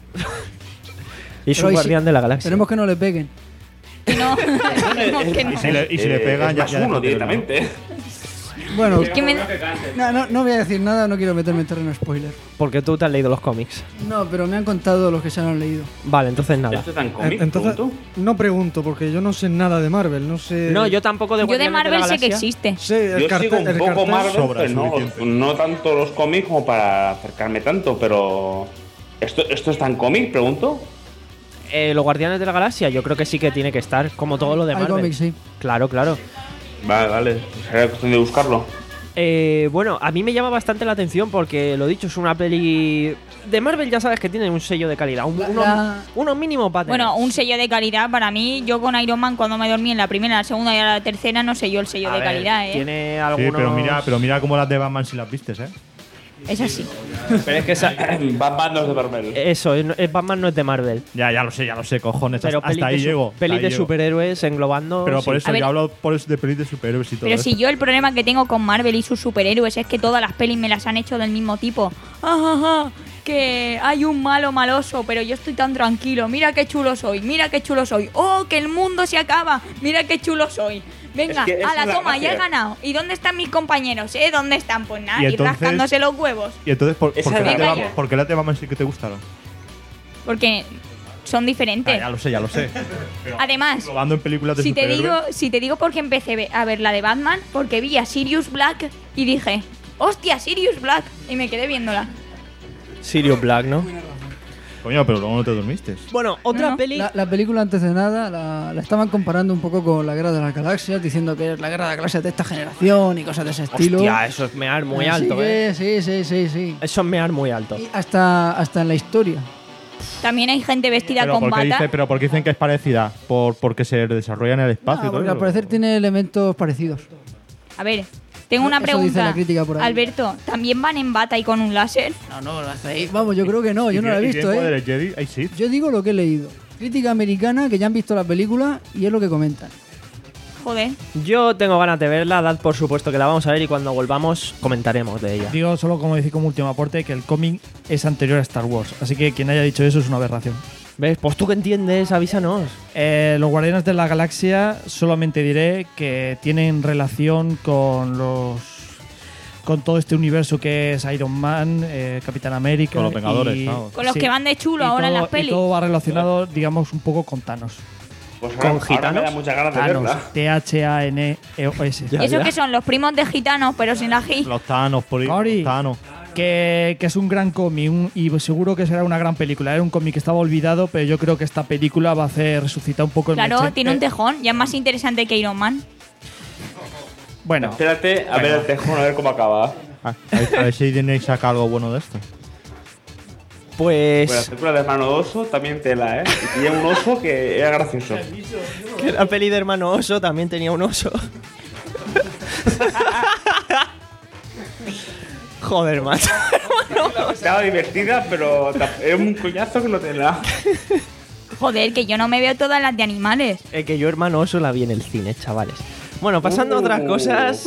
Y es Pero un ahí guardián sí- de la galaxia. Esperemos que no le peguen. Que no, esperemos que no. Y si le, y si le pegan, es ya, más ya uno dejo de verlo. directamente. Bueno, Es que me- no, no, no voy a decir nada, no quiero meterme en terreno spoiler. Porque tú te has leído los cómics. No, pero me han contado los que se lo han leído. Vale, entonces nada. Esto es tan Eh, cómic, Entonces, punto. no pregunto, porque yo no sé nada de Marvel, no sé... No, yo tampoco de Yo de Guardianes Marvel la sé que Galaxia. existe. sé el Yo cartel, sigo un el poco cartel Marvel, sobra, pero no, suficiente. no tanto los cómics como para acercarme tanto, pero... ¿Esto, esto es tan cómic, pregunto? Eh, los Guardianes de la Galaxia, yo creo que sí que tiene que estar, como todo lo de Hay Marvel. cómics, sí. Claro, claro. Vale, vale. Será cuestión de buscarlo. Eh, bueno, a mí me llama bastante la atención porque, lo dicho, es una peli de Marvel, ya sabes que tiene un sello de calidad. Un, La- uno, la- uno mínimo para tener. Bueno, un sello de calidad para mí. Yo con Iron Man, cuando me dormí en la primera, la segunda y ahora la tercera, no sé yo el sello A de ver, calidad, ¿eh? Tiene Sí, algunos... pero mira, pero mira cómo las de Batman si las vistes, ¿eh? Es así. Pero es que esa- Batman no es de Marvel. eso, es- es Batman no es de Marvel. Ya, ya lo sé, ya lo sé, cojones. Pero hasta pelis ahí de, su- llego. hasta pelis ahí de llego. superhéroes englobando... Pero por sí. eso, A ver- yo hablo por eso de pelis de superhéroes y todo Pero eso. si yo el problema que tengo con Marvel y sus superhéroes es que todas las pelis me las han hecho del mismo tipo. Ah, ah, ah, que hay un malo maloso, pero yo estoy tan tranquilo. Mira qué chulo soy, mira qué chulo soy. Oh, que el mundo se acaba. Mira qué chulo soy. Venga, Es que esa a la es la toma, ya he gracia. ganado. ¿Y dónde están mis compañeros? ¿Eh? ¿Dónde están? Pues nada, Y ir entonces- rascándose los huevos. Y entonces, ¿por, Esa por qué es la las de gracia. Batman- por qué las de Batman sí que te gustaron? Porque son Ah, diferentes. ya lo sé, ya lo sé. Pero Además, probando en películas de si te digo, superhéroes. si te digo porque empecé ve- a ver la de Batman, porque vi a Sirius Black y dije, hostia, Sirius Black, y me quedé viéndola. Sirius Black, ¿no? Coño, pero luego no te dormiste. Bueno, otra No. peli... La, la película antes de nada la, la estaban comparando un poco con la Guerra de las Galaxias, diciendo que es la Guerra de las Galaxias de esta generación y cosas de ese estilo. Hostia, eso es mear muy Así alto, que, ¿eh? Sí, sí, sí, sí. Eso es mear muy alto. Y hasta, hasta en la historia. También hay gente vestida Pero con ¿por, qué bata. dice, pero ¿por qué dicen que es parecida? ¿Por, ¿Porque se desarrolla en el espacio? Ah, y todo porque al eso? parecer tiene elementos parecidos. A ver, Tengo una Eso dice pregunta. la crítica por ahí. Alberto, ¿también van en bata y con un láser? No, no, lo hacéis. Vamos, yo creo que no, yo no la he visto, ¿eh? ¿eh? Jedi? Hay Sith. Yo digo lo que he leído. Crítica americana que ya han visto la película y es lo que comentan. Joder. Yo tengo ganas de verla, dad por supuesto que la vamos a ver y cuando volvamos comentaremos de ella. Digo solo como decir como último aporte que el cómic es anterior a Star Wars, así que quien haya dicho eso es una aberración. ¿Ves? Pues tú que entiendes, avísanos. Eh, los Guardianes de la Galaxia solamente diré que tienen relación con los con todo este universo que es Iron Man, eh, Capitán América. Con los Vengadores, y- vamos. Con los sí. que van de chulo Y ahora en todo- las pelis. Y todo va relacionado, digamos, un poco con Thanos. Pues ¿Con ahora, ahora me gitanos? da muchas ganas de Thanos, verla. T H A N E O S. Ya, ¿Y eso ya. que son? Los primos de gitanos, pero sin la G. Los Thanos, por ahí. Cori. Los Thanos. Que, que es un gran cómic un- y seguro que será una gran película. Era un cómic que estaba olvidado, pero yo creo que esta película va a hacer resucitar un poco el Claro, Meche- tiene un eh, tejón. Ya es más interesante que Iron Man. Bueno, Espérate a ver el tejón, a ver cómo acaba. Ah, a, ver, a ver si Disney saca algo bueno de esto. Pues la Pues película de Hermano Oso también tela, ¿eh? Y tenía un oso que era gracioso. que la peli de Hermano Oso también tenía un oso. Joder, macho. Estaba divertida, pero ta- es un coñazo que no tela. Joder, que yo no me veo todas las de animales. Es que yo Hermano Oso la vi en el cine, chavales. Bueno, pasando a otras Uh. cosas.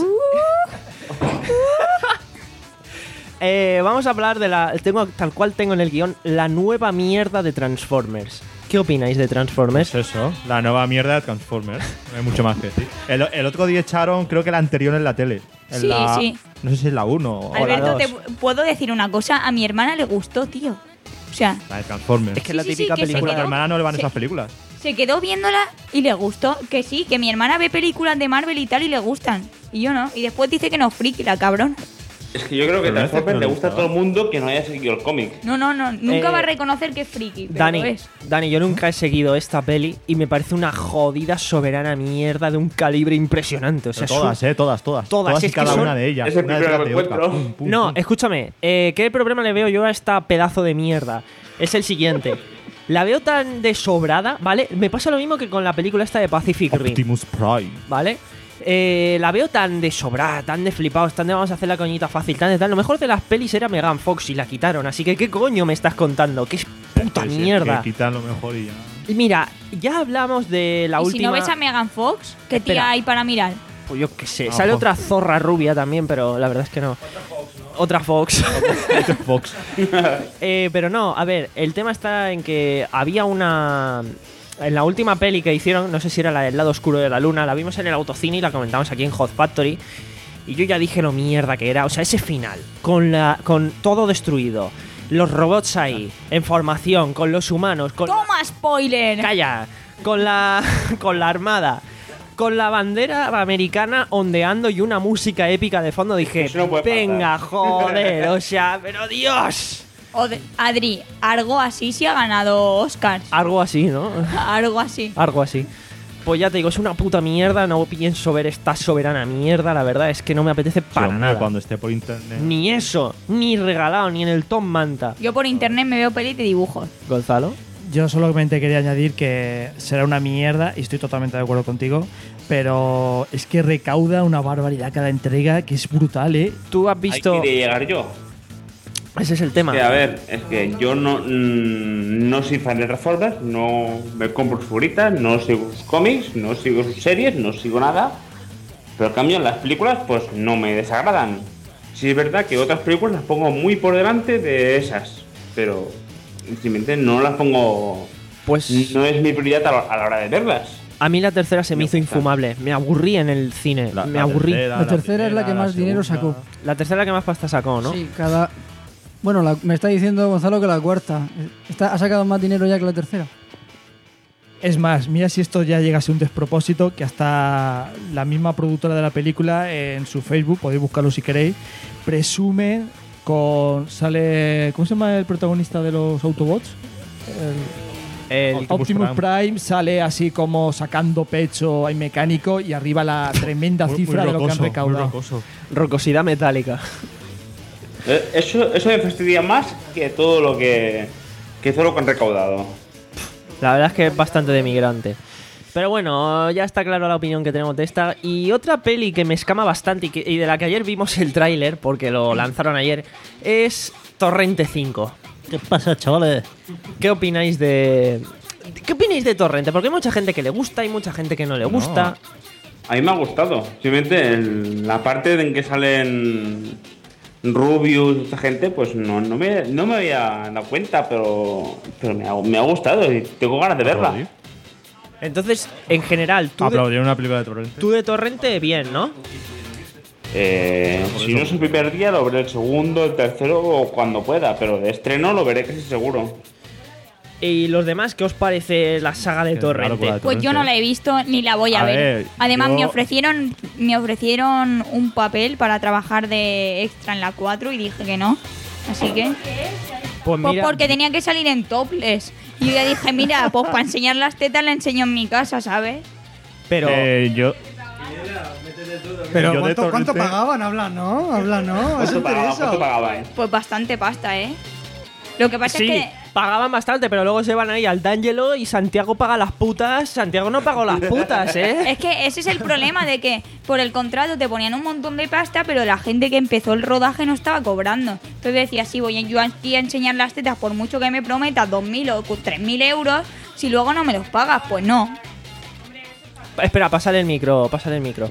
Eh, vamos a hablar de la. Tengo, tal cual tengo en el guión, la nueva mierda de Transformers. ¿Qué opináis de Transformers? Es eso, la nueva mierda de Transformers. No hay mucho más que decir. El, el otro día echaron, creo que la anterior en la tele. En Sí, la- sí. No sé si es la uno o Alberto, la te dos. pu- puedo decir una cosa. A mi hermana le gustó, tío. O sea, La de Transformers. Es que Sí, la sí, sí, típica que se película. a tu hermana no le van Sí. esas películas. se quedó viéndola y le gustó. Que sí, que mi hermana ve películas de Marvel y tal y le gustan. Y yo no. Y después dice que no es friki, la cabrona. Es que yo creo que Pero no es que Transformers no le le gusta a gustaba. todo el mundo que no haya seguido el cómic. No, no, no. Nunca Eh, va a reconocer que es friki. Pero Dani, lo es. Dani, yo nunca he seguido esta peli y me parece una jodida soberana mierda de un calibre impresionante. O sea, Pero todas, es un- eh, todas, todas. Todas, y es que cada son- una de ellas. Es el una primero detrás que de otra. encuentro. Pum, pum, No, pum. escúchame, eh, ¿qué problema le veo yo a esta pedazo de mierda? Es el siguiente. La veo tan de sobrada, ¿vale? Me pasa lo mismo que con la película esta de Pacific Rim, Optimus Prime. ¿vale? Eh, la veo tan de sobrada, tan de flipados, tan de vamos a hacer la coñita fácil, tan de tal. Lo mejor de las pelis era Megan Fox y la quitaron, así que ¿qué coño me estás contando? ¿Qué es puta Sí, sí, mierda? Que quitan lo mejor y ya. Y mira, ya hablamos de la y última... si no ves a Megan Fox, ¿qué Espera. tía hay para mirar? Pues yo qué sé, Ah, sale ojo. otra zorra rubia también, pero la verdad es que no. Otra Fox. Fox. Eh, pero no, a ver, el tema está en que había una... En la última peli que hicieron, no sé si era la del lado oscuro de la luna, la vimos en el autocine y la comentamos aquí en Hot Factory. Y yo ya dije lo mierda que era. O sea, ese final, con, la, con todo destruido, los robots ahí, en formación, con los humanos, con... ¡Toma, spoiler! ¡Calla! Con la, con la armada, con la bandera americana ondeando y una música épica de fondo, dije, Eso no puede venga, faltar". joder, o sea, pero Dios. O de- Adri, algo así sí ha ganado Oscars. Algo así, ¿no? Algo así. Algo así. Pues ya te digo, es una puta mierda, no pienso ver esta soberana mierda, la verdad es que no me apetece Sí, para hombre, nada. Cuando esté por internet. Ni eso, ni regalado, ni en el Tom Manta. Yo por internet me veo pelis de dibujos. Gonzalo. yo solamente quería añadir que será una mierda y estoy totalmente de acuerdo contigo, pero es que recauda una barbaridad cada entrega que es brutal, ¿eh? Tú has Ahí visto... quería llegar yo. Ese es el tema. Que, a ver, es que yo no, mm, no soy fan de Transformers, no me compro sus figuritas, no sigo sus cómics, no sigo sus series, no sigo nada. Pero en cambio en las películas pues no me desagradan. Sí es verdad que otras películas las pongo muy por delante de esas, pero simplemente no las pongo... Pues No es mi prioridad a la, a la hora de verlas. a mí la tercera se me Me hizo gusta. infumable. Me aburrí en el cine. La- me la aburrí. tercera, La tercera es la primera, que más dinero segunda. sacó. La tercera que más pasta sacó, ¿no? Sí, cada. Bueno, la- me está diciendo Gonzalo que la cuarta. Está, ha sacado más dinero ya que la tercera. Es más, mira si esto ya llega a ser un despropósito, que hasta la misma productora de la película en su Facebook, podéis buscarlo si queréis, presume con... sale... ¿Cómo se llama el protagonista de los Autobots? El- El- Optimus Optimus Prime. Prime sale así como sacando pecho ahí mecánico y arriba la tremenda Muy- muy cifra de lo que han rocoso, muy recaudado. rocoso. Rocosidad metálica. Eh, Eso, eso me fastidia más que todo lo que, que todo lo que han recaudado. La verdad es que es bastante demigrante. Pero bueno, ya está claro la opinión que tenemos de esta. Y otra peli que me escama bastante y, que, y de la que ayer vimos el tráiler, porque lo lanzaron ayer, es Torrente cinco. ¿Qué pasa, chavales? ¿Qué opináis de... ¿Qué opináis de Torrente? Porque hay mucha gente que le gusta y mucha gente que no le gusta. A mí me ha gustado. Simplemente el- la parte en que salen Rubius, esta gente, pues no, no, me, no me había dado cuenta, pero, pero me, ha, me ha gustado y tengo ganas de verla. Aplaudir. Entonces, en general, tú de, Aplaudir una película de Torrente. tú de Torrente, bien, ¿no? Eh, si no es el primer día, lo veré el segundo, el tercero o cuando pueda, pero de estreno lo veré casi seguro. ¿Y los demás, qué os parece la saga de Qué raro Torrente? con la- Pues yo no la he visto ni la voy a, A ver. ver, Además yo- me ofrecieron me ofrecieron un papel para trabajar de extra en la cuatro y dije que no. Así que Pues pues mira, porque tenía que salir en topless. Y yo ya dije, mira, pues para enseñar las tetas la enseño en mi casa, ¿sabes? pero Eh, yo. Pero Yo de ¿cuánto, ¿cuánto Torrente- pagaban? Habla, ¿no? Habla, ¿no? Eso ¿Cuánto pagaba, interesa. cuánto pagaban? Pues bastante pasta, ¿eh? Lo que pasa sí, es que pagaban bastante, pero luego se van ahí al D'Angelo y Santiago paga las putas. Santiago no pagó las putas, ¿eh? Es que ese es el problema de que por el contrato te ponían un montón de pasta, pero la gente que empezó el rodaje no estaba cobrando. Entonces decía, sí, voy yo aquí a enseñar las tetas por mucho que me prometas dos mil o tres mil euros, si luego no me los pagas, pues no. Espera, pásale el micro, pásale el micro.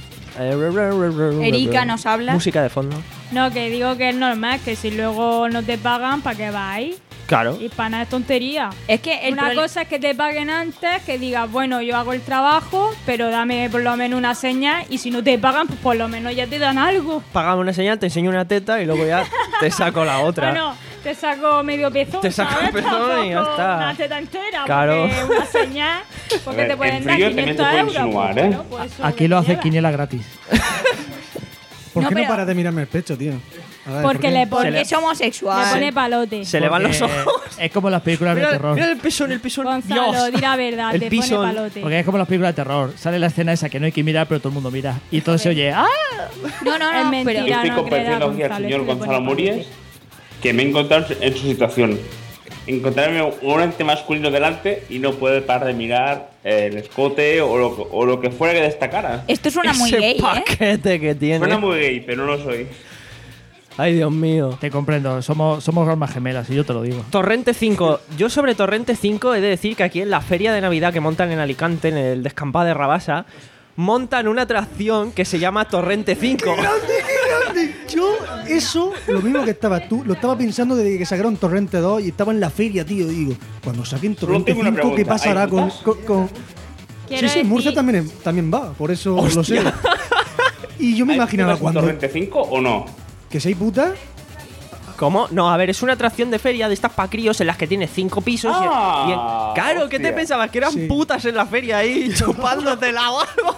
Erika, ¿nos hablas? Música de fondo. No, que digo que es normal, que si luego no te pagan, ¿para qué vais? Claro. Y para nada es tontería. Es que el Una prole- cosa es que te paguen antes, que digas, bueno, yo hago el trabajo, pero dame por lo menos una señal, y si no te pagan, pues por lo menos ya te dan algo. Págame una señal, te enseño una teta y luego ya te saco la otra. Bueno, te saco medio pezón, Te saco ¿sabes? el pezón y ya Tampoco está. una teta entera, Claro. porque una señal, porque A ver, te pueden en dar frío también te quinientos pueden euros. insinuar, pues, ¿eh? bueno, pues eso Aquí que lo hace lleva. Quiniela gratis. ¿Por No, qué no pero- paras de mirarme el pecho, tío? A ver, ¿por Porque qué? le Porque pone, es homosexual. le pone palote. Se le van los Porque ojos. Es como las películas de Mira, terror. mira el pezón, el pezón. Gonzalo, Dios. di la verdad, El te pisón. pone palote. Porque es como las películas de terror. Sale la escena esa que no hay que mirar, pero todo el mundo mira. Y todo se oye. ¡Ah! No, no, Es no, mentira. pero Yo estoy no convenciendo creerá aquí al Gonzalo, señor es que le Gonzalo pone Muries que me he encontrado en su situación. Encontrarme un ente masculino delante y no poder parar de mirar el escote o lo, o lo que fuera que destacara. esto suena muy Ese gay, ¿eh? paquete que tiene. Suena muy gay, pero no lo soy. Ay, Dios mío. Te comprendo. Somos, somos almas gemelas y yo te lo digo. Torrente cinco. Yo sobre Torrente cinco he de decir que aquí en la feria de Navidad que montan en Alicante, en el descampado de Rabasa, montan una atracción que se llama Torrente cinco. Yo, eso, lo mismo que estabas tú, lo estaba pensando desde que sacaron Torrente dos y estaba en la feria, tío. Digo, cuando saquen Solo Torrente tengo una cinco, ¿qué pregunta, pasará ¿hay con, putas? con, con- Quiero Sí, sí, Murcia decir- también, también va, por eso lo sé. Y yo me ¿Hay imaginaba putas en cuando. Torrente cinco o no? ¿Que seis putas? ¿Cómo? No, a ver, es una atracción de feria de estas pa' críos en las que tiene cinco pisos. y- Ah, y en- Claro, ¿qué te hostia. pensabas? Que eran Sí. putas en la feria ahí chupándotela o algo.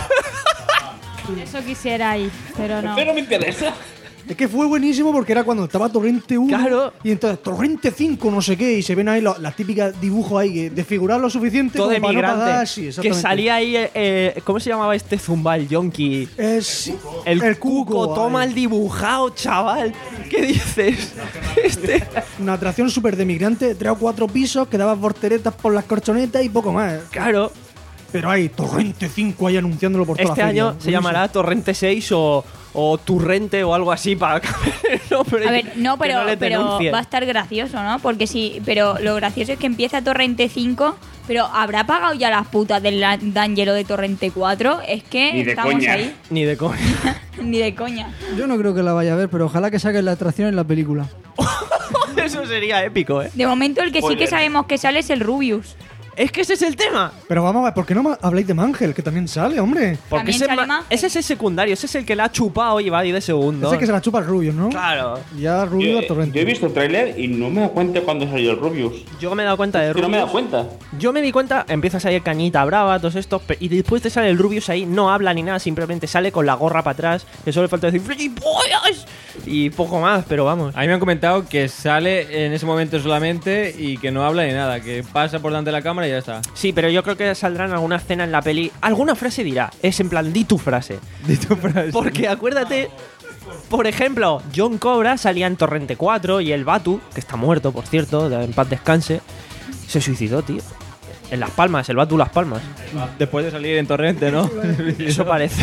Eso quisiera ir, pero no. Pero me interesa. Es que fue buenísimo porque era cuando estaba Torrente uno Claro. y entonces Torrente cinco, no sé qué, y se ven ahí los- las típicas dibujos ahí que desfigurar lo suficiente Todo como de para no migrante. pagar. Sí, que exactamente. salía ahí, eh, eh, ¿cómo se llamaba este zumbal yonki? Es El, el cuco, cuco, toma ahí. el dibujado, chaval. ¿Qué dices? Este. Una atracción súper de migrante, tres o cuatro pisos, que dabas volteretas por las corchonetas y poco más. Claro, Pero hay Torrente cinco ahí anunciándolo por toda este la feria. año se llamará Torrente seis o, o Turrente o algo así para no, pero A ver, no, que pero, le pero denuncien. va a estar gracioso, ¿no? Porque sí, pero lo gracioso es que empieza Torrente cinco, pero ¿habrá pagado ya las putas del la- D'Angelo de Torrente cuatro? Es que Ni de estamos coña. ahí. Ni de coña. Ni de coña. Yo no creo que la vaya a ver, pero ojalá que saquen la atracción en la película. Eso sería épico, ¿eh? De momento el que sí que Spoiler. sabemos que sale es el Rubius. Es que ese es el tema. Pero vamos a ver, ¿por qué no ma- habláis de Mangel? Que también sale, hombre. Porque También ese, sale ma- Mangel. ese es el secundario, ese es el que la ha chupado y va ahí de segundo. Ese que se la chupa el Rubio, ¿no? Claro. Ya Rubio Yo, a Torrente. yo he visto el tráiler y no me da cuenta cuando salió el Rubius. Yo me he dado cuenta de Es que no me da Rubius. cuenta. Yo me di cuenta, empieza a salir Cañita Brava, todos estos, pe- y después te sale el Rubius ahí, no habla ni nada, simplemente sale con la gorra para atrás, que solo le falta decir ¡Flipollas! Y poco más, pero vamos. A mí me han comentado que sale en ese momento solamente y que no habla ni nada, que pasa por delante de la cámara y ya está. Sí, pero yo creo que saldrá en alguna escena en la peli. Alguna frase dirá, es en plan, di tu frase. Di tu frase. Porque acuérdate, por ejemplo, John Cobra salía en Torrente cuatro y el Batu, que está muerto, por cierto, en paz descanse, se suicidó, tío. En Las Palmas, el Batu Las Palmas. Después de salir en Torrente, ¿no? Eso parece.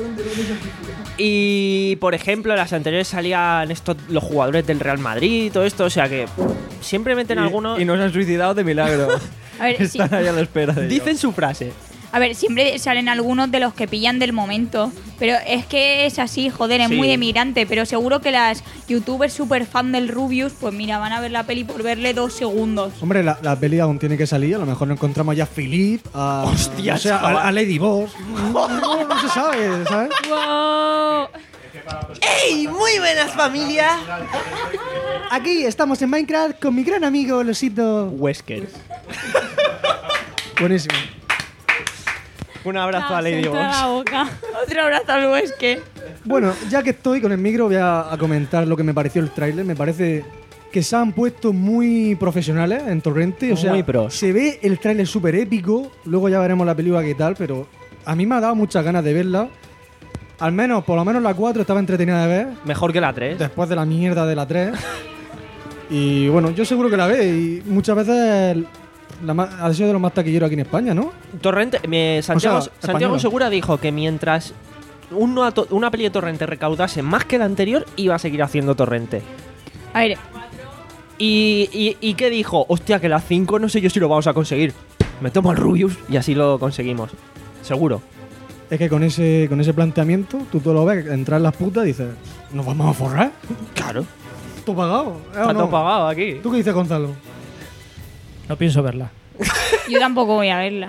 Y, por ejemplo, en las anteriores salían estos, los jugadores del Real Madrid y todo esto. O sea que siempre meten algunos. Y no se han suicidado de milagro. A ver, sí. Están ahí a la espera de ello. Dicen su frase. A ver, siempre salen algunos de los que pillan del momento. Pero es que es así, joder, es Sí. muy de migrante. Pero seguro que las youtubers super fan del Rubius, pues mira, van a ver la peli por verle dos segundos. Hombre, la, la peli aún tiene que salir. A lo mejor no encontramos ya a Philip, a, Hostia, o sea, chaval. a, a Lady Boss. No, no, no se sabe, ¿sabes? ¡Wow! ¡Ey! Muy buenas, familia. Aquí estamos en Minecraft con mi gran amigo Losito. Wesker. Buenísimo. Un abrazo Ah, a Lady siento Boss. la boca. Otro abrazo al Huesque. Bueno, ya que estoy con el micro, voy a, a comentar lo que me pareció el tráiler. Me parece que se han puesto muy profesionales en Torrente. O sea, Muy pros. se ve el tráiler súper épico. Luego ya veremos la película qué tal, pero a mí me ha dado muchas ganas de verla. Al menos, por lo menos la cuatro estaba entretenida de ver. Mejor que la tres. Después de la mierda de la tres. Y bueno, yo seguro que la ve. Y muchas veces la más- ha sido de los más taquilleros aquí en España, ¿no? Torrente, me- Santiago, O sea, Santiago española. Segura dijo que mientras una, to- una peli de Torrente recaudase más que la anterior, iba a seguir haciendo Torrente. A ver, Y, y, ¿y qué dijo? Hostia, que las cinco no sé yo si lo vamos a conseguir. Me tomo el Rubius y así lo conseguimos. Seguro. Es que con ese, con ese planteamiento, tú todo lo ves, entrar en las putas y dices, ¿nos vamos a forrar? Claro. ¿Todo pagado? ¿Eh o Está no? todo pagado aquí. ¿Tú qué dices, Gonzalo? No pienso verla. yo tampoco voy a verla.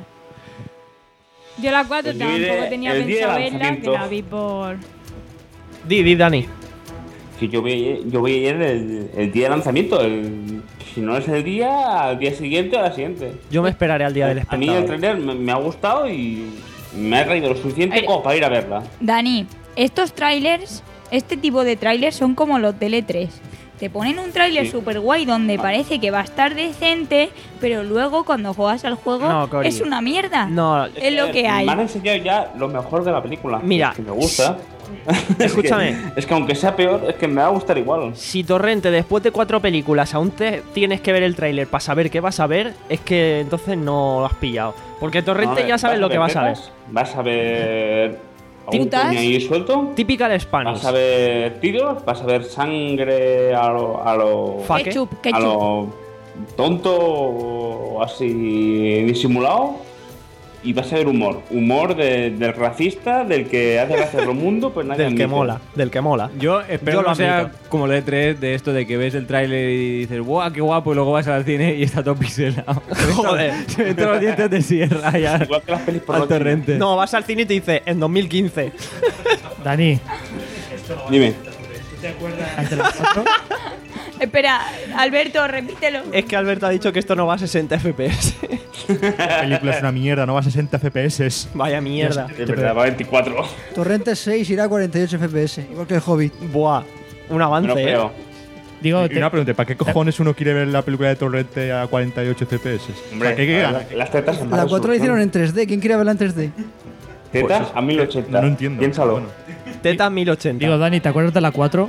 Yo la cuatro Pues yo iré tampoco tenía el día pensado de verla, que lanzamiento. la vi por... Di, di, Dani. Que yo voy, yo voy a ir el, el día de lanzamiento. El, si no es el día, al día siguiente o al siguiente. Yo me esperaré al día del A mí el espectador. trailer me, me ha gustado y me ha traído lo suficiente Ay. como para ir a verla. Dani, estos trailers, este tipo de trailers son como los del E tres. Te ponen un tráiler Sí. super guay donde parece que va a estar decente, pero luego cuando juegas al juego No, Cori. es una mierda. No, Es lo que hay. Me han enseñado ya lo mejor de la película. Mira. Que me gusta. Escúchame. Es que, es que aunque sea peor, es que me va a gustar igual. si Torrente después de cuatro películas aún te tienes que ver el tráiler para saber qué vas a ver, es que entonces no lo has pillado. Porque Torrente A ver, ya sabes lo que vas a ver. guerras, Vas a ver. a un ¿Tintas? coño ahí suelto. Typical Spanish. Vas a ver tiros, vas a ver sangre a lo. a lo. Fa- ¿qué? Ketchup, a ketchup. lo tonto o así disimulado. Y vas a ver humor. Humor de- del racista, del que hace gracia a todo el mundo, pues nadie Del que admite. mola, del que mola. Yo espero Yo que lo no sea admito. como lo de tres, de esto de que ves el tráiler y dices, ¡guau, qué guapo! Y luego vas al cine y está todo pixelado. Joder. Se ven todos los dientes de sierra ya Igual que las pelis por al torrente. No, vas al cine y te dice en dos mil quince. Dani, Dime. ante las cuatro, Espera, Alberto, repítelo. Es que Alberto ha dicho que esto no va a sesenta F P S. La película es una mierda, no va a sesenta F P S. Vaya mierda. Es verdad, va a veinticuatro. Torrente seis irá a cuarenta y ocho F P S, igual que el Hobbit. Buah, un Me lo avance, eh. creo. digo, Y te- una pregunta, ¿para qué cojones uno quiere ver la película de Torrente a cuarenta y ocho F P S? Hombre, ¿Para qué, qué gana? la- las tetas en La mala cuatro la hicieron en tres D, ¿quién quiere verla en tres D? Tetas a mil ochenta. No lo entiendo. Piénsalo. Bueno. Teta mil ochenta. digo, Dani, ¿te acuerdas de la cuatro?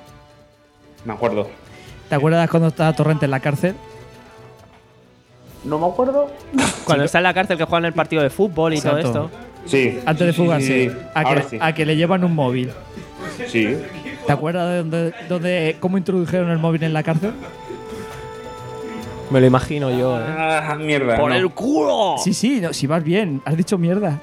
Me acuerdo. ¿Te acuerdas cuando estaba Torrente en la cárcel? No me acuerdo. Cuando está en la cárcel que juegan el partido de fútbol y Exacto. todo esto. Sí. Antes de Sí, sí, fugarse, sí. a, Ahora que, sí. a que le llevan un móvil. Sí. ¿Te acuerdas de dónde, dónde- cómo introdujeron el móvil en la cárcel? Me lo imagino yo, eh. Ah, mierda. ¡Por no. el culo! Sí, sí, no, si vas bien, has dicho mierda.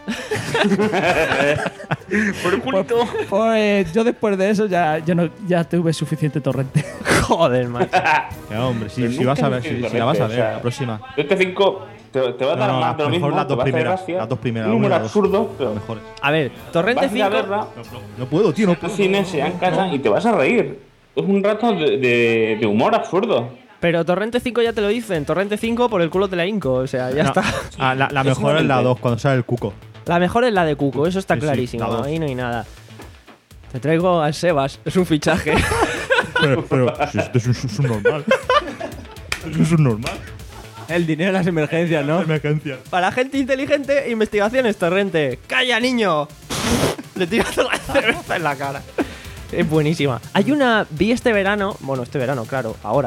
Por el culito. Pues yo después de eso ya, yo no, ya tuve suficiente Torrente. Joder, macho. Ya, hombre, sí, Pero si nunca vas a me ver, si, entiendo, si la vas a Torrente, ver, o sea, la próxima. Este cinco te, te va a dar No, no, más de lo mejor mismo. las te dos va a hacer primeras, gracia. las dos primeras, Un número una, dos. absurdo, pero Mejores. A ver, Torrente vas a ir a cinco. verla No puedo, tío, no al puedo. cine, sea en casa y te vas a reír. Es un rato de, de, de humor absurdo. Pero Torrente cinco ya te lo dicen. Torrente cinco por el culo te la hinco. O sea, ya No. está. Ah, la, la Es mejor una es la mente. dos, cuando sale el cuco. La mejor es la de Cuco, eso está Sí, sí, clarísimo. la dos. Ahí no hay nada. Te traigo al Sebas, es un fichaje. Pero, pero si esto es un, es un normal. Esto es un normal. El dinero de las emergencias, ¿no? Emergencia. Para gente inteligente, investigaciones Torrente. ¡Calla, niño! Le tiras la cerveza en la cara. Es buenísima. Hay una. Vi este verano, bueno, este verano, claro, ahora.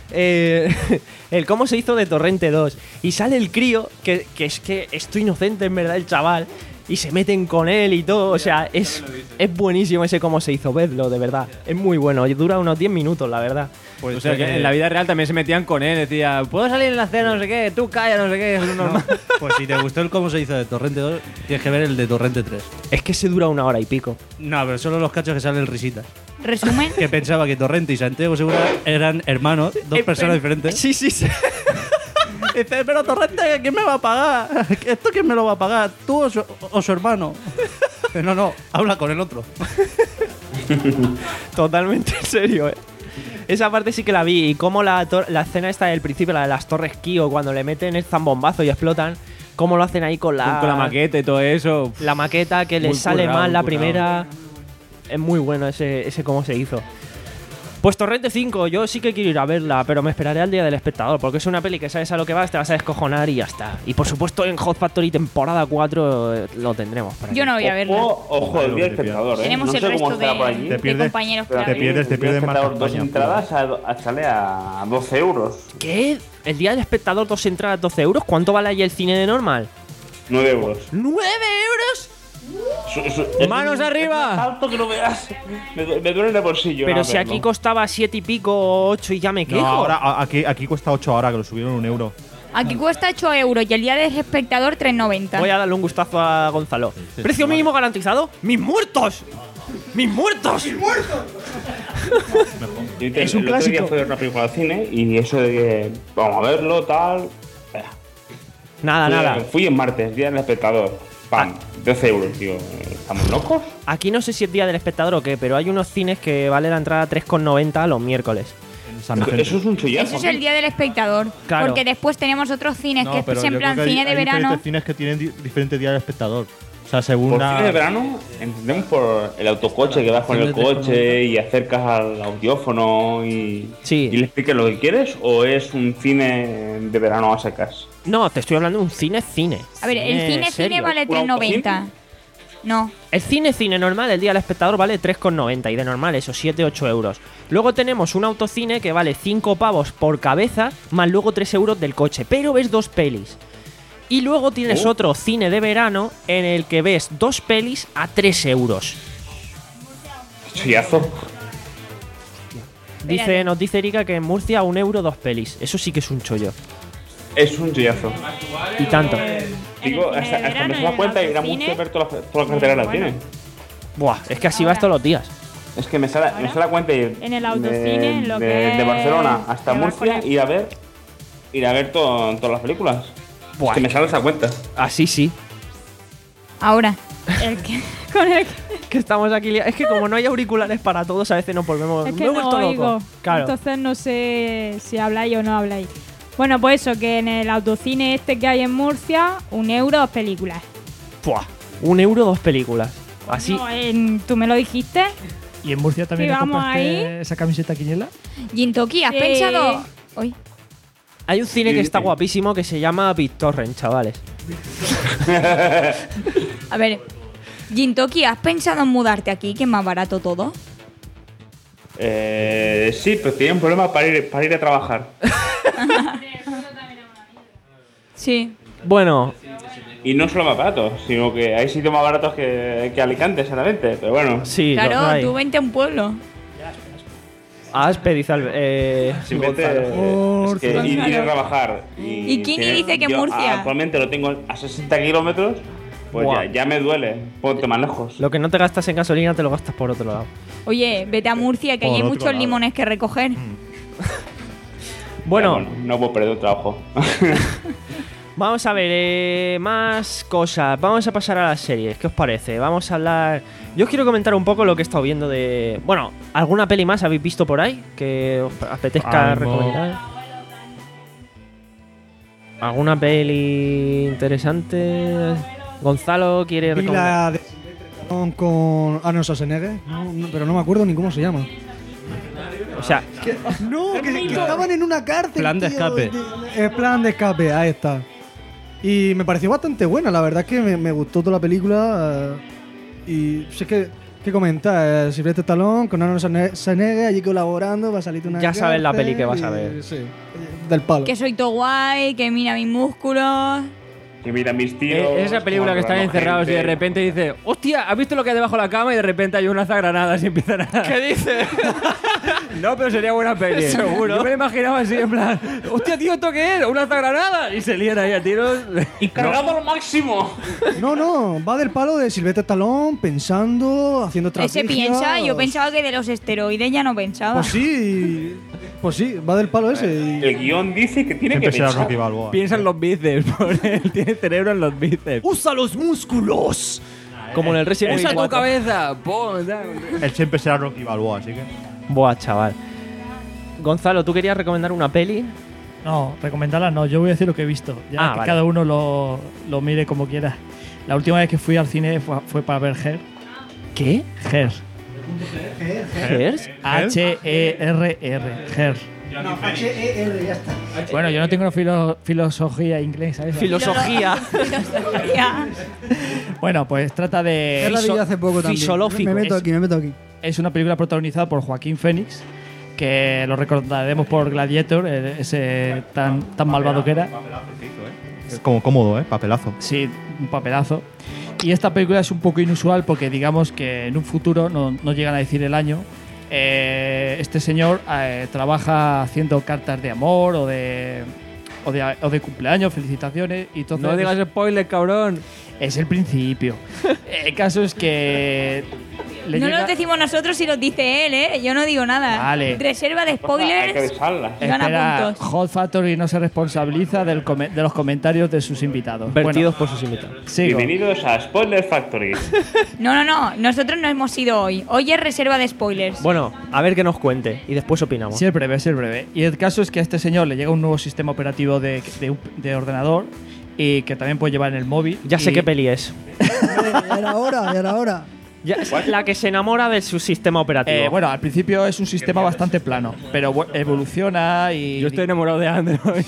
eh, el cómo se hizo de Torrente dos. Y sale el crío, que, que es que esto inocente en verdad el chaval, y se meten con él y todo. O sea, es, es buenísimo ese cómo se hizo, vedlo, de verdad. Es muy bueno, y dura unos diez minutos, la verdad. Pues, o sea, que en la vida real también se metían con él. Decía, ¿puedo salir en la cena? No sé qué, tú calla, no sé qué, es lo normal. Pues si te gustó el cómo se hizo de Torrente dos, tienes que ver el de Torrente tres. Es que se dura una hora y pico. No, pero solo los cachos que salen risitas. Resumen. Que pensaba que Torrente y Santiago Segura eran hermanos, dos Eh, personas pero- diferentes. Sí, sí, sí. Dice, pero Torrente, ¿quién me va a pagar? ¿Esto quién me lo va a pagar? ¿Tú o su, o su hermano? No, no, habla con el otro. Totalmente en serio, eh. Esa parte sí que la vi. Y cómo la, tor- la escena esta del principio, la de las torres Kio, cuando le meten el zambombazo y explotan, cómo lo hacen ahí con la, Con la maqueta y todo eso. la maqueta, que les Muy sale currado, mal la muy currado. primera. Es muy bueno ese, ese cómo se hizo. Pues Torrente cinco, yo sí que quiero ir a verla, pero me esperaré al Día del Espectador, porque es una peli que sabes a lo que vas, te vas a descojonar y ya está. Y por supuesto en Hot Factory temporada cuatro eh, lo tendremos. por aquí. Yo no voy a verla. Ojo, ojo, el día del espectador, ¿eh? Tenemos no el sé cómo resto estará por de, allí. Te de pierdes- compañeros Pero para te aquí, pierdes- te el día del pierdes más espectador, dos campaña, entradas a, a sale a doce euros. ¿Qué? ¿El Día del Espectador dos entradas doce euros? ¿Cuánto vale ahí el cine de normal? nueve euros. ¡nueve euros! Su- su- ¡Manos es arriba! más alto que no veas. Me, du- me duele en el bolsillo. Pero no si verlo. aquí costaba siete y pico, ocho y ya me quejo. No, ahora a- aquí, aquí cuesta ocho ahora, que lo subieron un euro. Aquí cuesta ocho euros y el día del espectador tres noventa. Voy a darle un gustazo a Gonzalo. ¿Precio mínimo garantizado? ¡Mis muertos! ¡Mis muertos! Yo te- Es un el otro día clásico. fui a ver una película al cine y eso de que vamos a verlo, tal. eh, Nada, fui, nada. Fui en martes, día del espectador. Pam, doce euros, digo, ¿estamos locos? Aquí no sé si es Día del Espectador o qué, pero hay unos cines que vale la entrada tres con noventa los miércoles. San Vicente. Eso es un chollazo. Eso es el día del espectador. Claro. Porque después tenemos otros cines No, que pero es en yo plan creo que hay- cine de hay verano. diferentes cines que tienen di- diferentes días del espectador. O sea, según Por la- cine de verano, entendemos por el autocoche, que vas con el coche y acercas al audiófono y, Sí. y le explicas lo que quieres, o es un cine de verano a secas. No, te estoy hablando de un cine cine. A ver, el cine cine serio. vale tres noventa. No. El cine cine normal, el Día del Espectador, vale tres con noventa y de normal eso, siete ocho euros. Luego tenemos un autocine que vale cinco pavos por cabeza, más luego tres euros del coche, pero ves dos pelis. Y luego tienes Oh. otro cine de verano en el que ves dos pelis a tres euros. Chollazo. Dice, Espérate. nos dice Erika que en Murcia un euro dos pelis. Eso sí que es un chollo. Es un chollazo. Y tanto. Digo, el cine hasta, de hasta verano, me se en da el cuenta y ir a autocine, Murcia a ver toda la, toda la carretera que bueno. tiene. Buah, es que así vas Ahora. todos los días. Es que me sale, me sale cuenta ir En el autocine, de, en lo de- que de es- Barcelona hasta que vas con Murcia el- ir a ver ir a ver to- todas las películas. Buah. Es que me sale esa cuenta. Así sí. Ahora. El que, con el que, Que estamos aquí. lia- Es que como no hay auriculares para todos, a veces nos volvemos. es me que he no vuelto oigo. loco. Claro. Entonces no sé si habláis o no habláis. Bueno, pues eso, que en el autocine este que hay en Murcia, un euro, dos películas. Buah, un euro, dos películas. Así. No, en- tú me lo dijiste. ¿Y en Murcia también Sí, le vamos compraste ahí. esa camiseta quiniela? Gintoki, ¿has Sí. pensado? Uy. Hay un cine Sí, que está sí. guapísimo que se llama BitTorrent, chavales. A ver. Gintoki, ¿has pensado en mudarte aquí, que es más barato todo? Eh, sí, pero tenía un problema para ir, para ir a trabajar. Sí. Bueno, Y no solo más barato, sino que hay sitios más baratos que, que Alicante, exactamente. Pero bueno, sí, lo Claro, hay. tú vente a un pueblo. Aspe, dice Albe- eh, simplemente Gonzalo. es que ir, ir a trabajar. ¿Y, ¿Y quién tener- dice que en yo Murcia? Actualmente lo tengo a sesenta kilómetros, pues Buah. ya, ya me duele. Ponte más lejos. Lo que no te gastas en gasolina te lo gastas por otro lado. Oye, vete a Murcia, que Por ahí hay otro muchos lado. limones que recoger. Bueno, Ya, no puedo perder el trabajo. vamos a ver, eh, más cosas. Vamos a pasar a las series. ¿Qué os parece? Vamos a hablar. Yo os quiero comentar un poco lo que he estado viendo de. Bueno, ¿alguna peli más habéis visto por ahí que os apetezca Ahora mismo- recomendar? ¿Alguna peli interesante? Gonzalo quiere Vi recomendar. la de con- con Arnold Schwarzenegger, no, no, pero no me acuerdo ni cómo se llama. O sea, No, que, que estaban en una cárcel. Plan de tío, escape. de- Es plan de escape, ahí está. Y me pareció bastante buena, la verdad es que me, me gustó toda la película. eh, y sé que, que ¿Qué comentar? Eh, Sylvester Stallone con Arnold Schwarzenegger allí colaborando, va a salir una. Ya sabes la peli que vas y- a ver. Sí, del palo. Que soy todo guay, que mira mis músculos. Que mira mis tíos. Eh, esa película que están matando encerrados y de gente. repente dice, hostia, ¿has visto lo que hay debajo de la cama? Y de repente hay unas granadas y empiezan a... ¿Qué dices? No, pero sería buena peli. Seguro. Yo me lo imaginaba así, en plan, hostia, tío, ¿esto qué es? ¿Una granada? Y se lían ahí a tiros. Y cargado al máximo. No, no, va del palo de Sylvester Stallone pensando, haciendo Ese estrategias. piensa, yo pensaba que de los esteroides ya no pensaba. Pues sí, pues sí, va del palo ese. y- El guión dice que tiene Siempre que será pensar. Rocky Balboa. Piensa en los bíceps, por él tiene cerebro en los bíceps. ¡Usa los músculos! Como en el Resident ¡Usa Evil tu cuatro. cabeza! ¡Pum! tal. Él siempre será Rocky Balboa, así que. Buah, chaval. Gonzalo, ¿tú querías recomendar una peli? No, recomendarla no, yo voy a decir lo que he visto. Ya Ah, que vale. cada uno lo, lo mire como quiera. La última vez que fui al cine fue, fue para ver Her. ¿Qué? Her. ¿Hers? H E R R. Her. No, H E R, ya está. Bueno, yo no tengo filo- filosofía inglesa. esa. Filosofía. Filosofía. Bueno, pues trata de. Es la vi yo hace poco también. Fisolófico. Me meto Es- aquí, me meto aquí. Es una película protagonizada por Joaquín Phoenix, que lo recordaremos por Gladiator, eh, ese tan, tan malvado que era. Es como cómodo, ¿eh? Papelazo. Sí, un papelazo. Y esta película es un poco inusual porque digamos que en un futuro, no, no llegan a decir el año, eh, este señor eh, trabaja haciendo cartas de amor o de, o de, o de cumpleaños, felicitaciones. Y entonces No digas spoiler, cabrón. es el principio. El caso es que... le No llega- los decimos nosotros si los dice él, ¿eh? Yo no digo nada. Vale. Reserva de Hay que spoilers. besarla. Y gana Espera, puntos. Hot Factory no se responsabiliza del come- de los comentarios de sus invitados. Vertidos por sus invitados. Bueno, sigo. Bienvenidos a Spoiler Factory. No, no, no. Nosotros no hemos ido hoy. Hoy es reserva de spoilers. Bueno, a ver qué nos cuente y después opinamos. Sí, es breve, sí, es breve. Y el caso es que a este señor le llega un nuevo sistema operativo de, de, un- de ordenador y que también puede llevar en el móvil. Ya sé y- qué peli es. Hombre, ya era hora, ya era hora. Ya- la que se enamora de su sistema operativo. Eh, bueno, al principio es un sistema bastante plano, pero bu- evoluciona y... Yo estoy enamorado de Android.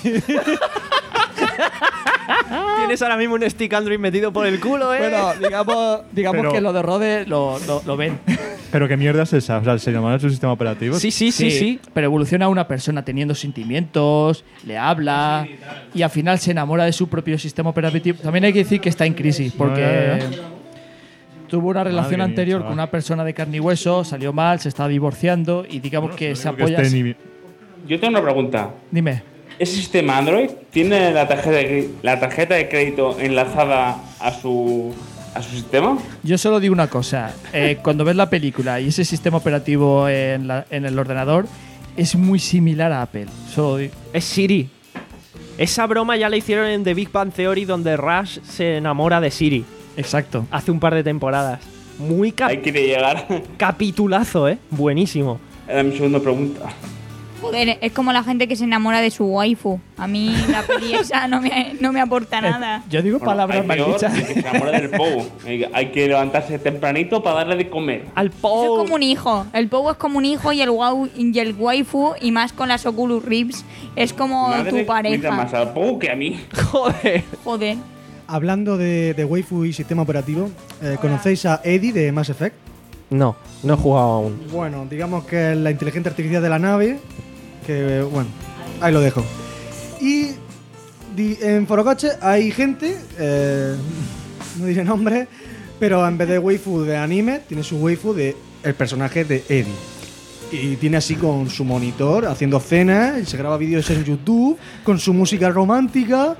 Tienes ahora mismo un stick Android metido por el culo, ¿eh? Bueno, digamos, digamos Pero- que lo de Rode lo, lo, lo ven. Pero qué mierda es esa. O sea, se llamará su sistema operativo. sí, sí, sí, sí. Pero evoluciona a una persona teniendo sentimientos, le habla y al final se enamora de su propio sistema operativo. También hay que decir que está en crisis porque Ya, ya, tuvo una relación mía, anterior chaval. con una persona de carne y hueso, salió mal, se está divorciando y digamos que se Creo que apoya. este ni- Yo tengo una pregunta. Dime. ¿Ese sistema Android tiene la tarjeta de, la tarjeta de crédito enlazada a su, a su sistema? Yo solo digo una cosa. eh, cuando ves la película y ese sistema operativo en, la- en el ordenador, es muy similar a Apple. Solo digo- Es Siri. Esa broma ya la hicieron en The Big Bang Theory donde Rush se enamora de Siri Exacto. hace un par de temporadas. Muy cap- Ahí quiere llegar. capitulazo, ¿eh? Buenísimo. Era mi segunda pregunta. Joder, es como la gente que se enamora de su waifu. A mí la peli esa no me, no me aporta nada. Yo digo Bueno, palabras hay mal peor dichas. el que se enamora del Pou. Hay, hay que levantarse tempranito para darle de comer. Al Eso Pou. es como un hijo. El Pou es como un hijo y el, wau- y el waifu, y más con las Oculus Rift, es como Madre tu cuida más pareja. al Pou que a mí. Joder. Joder. Hablando de, de waifu y sistema operativo, eh, ¿conocéis a Eddie de Mass Effect? No, no he jugado aún. Bueno, digamos que es la inteligencia artificial de la nave, que bueno, ahí lo dejo. Y di- en Forocoche hay gente, eh, no diré nombre, pero en vez de waifu de anime, tiene su waifu de el personaje de Eddie. Y tiene así con su monitor, haciendo cenas, y se graba vídeos en YouTube, con su música romántica,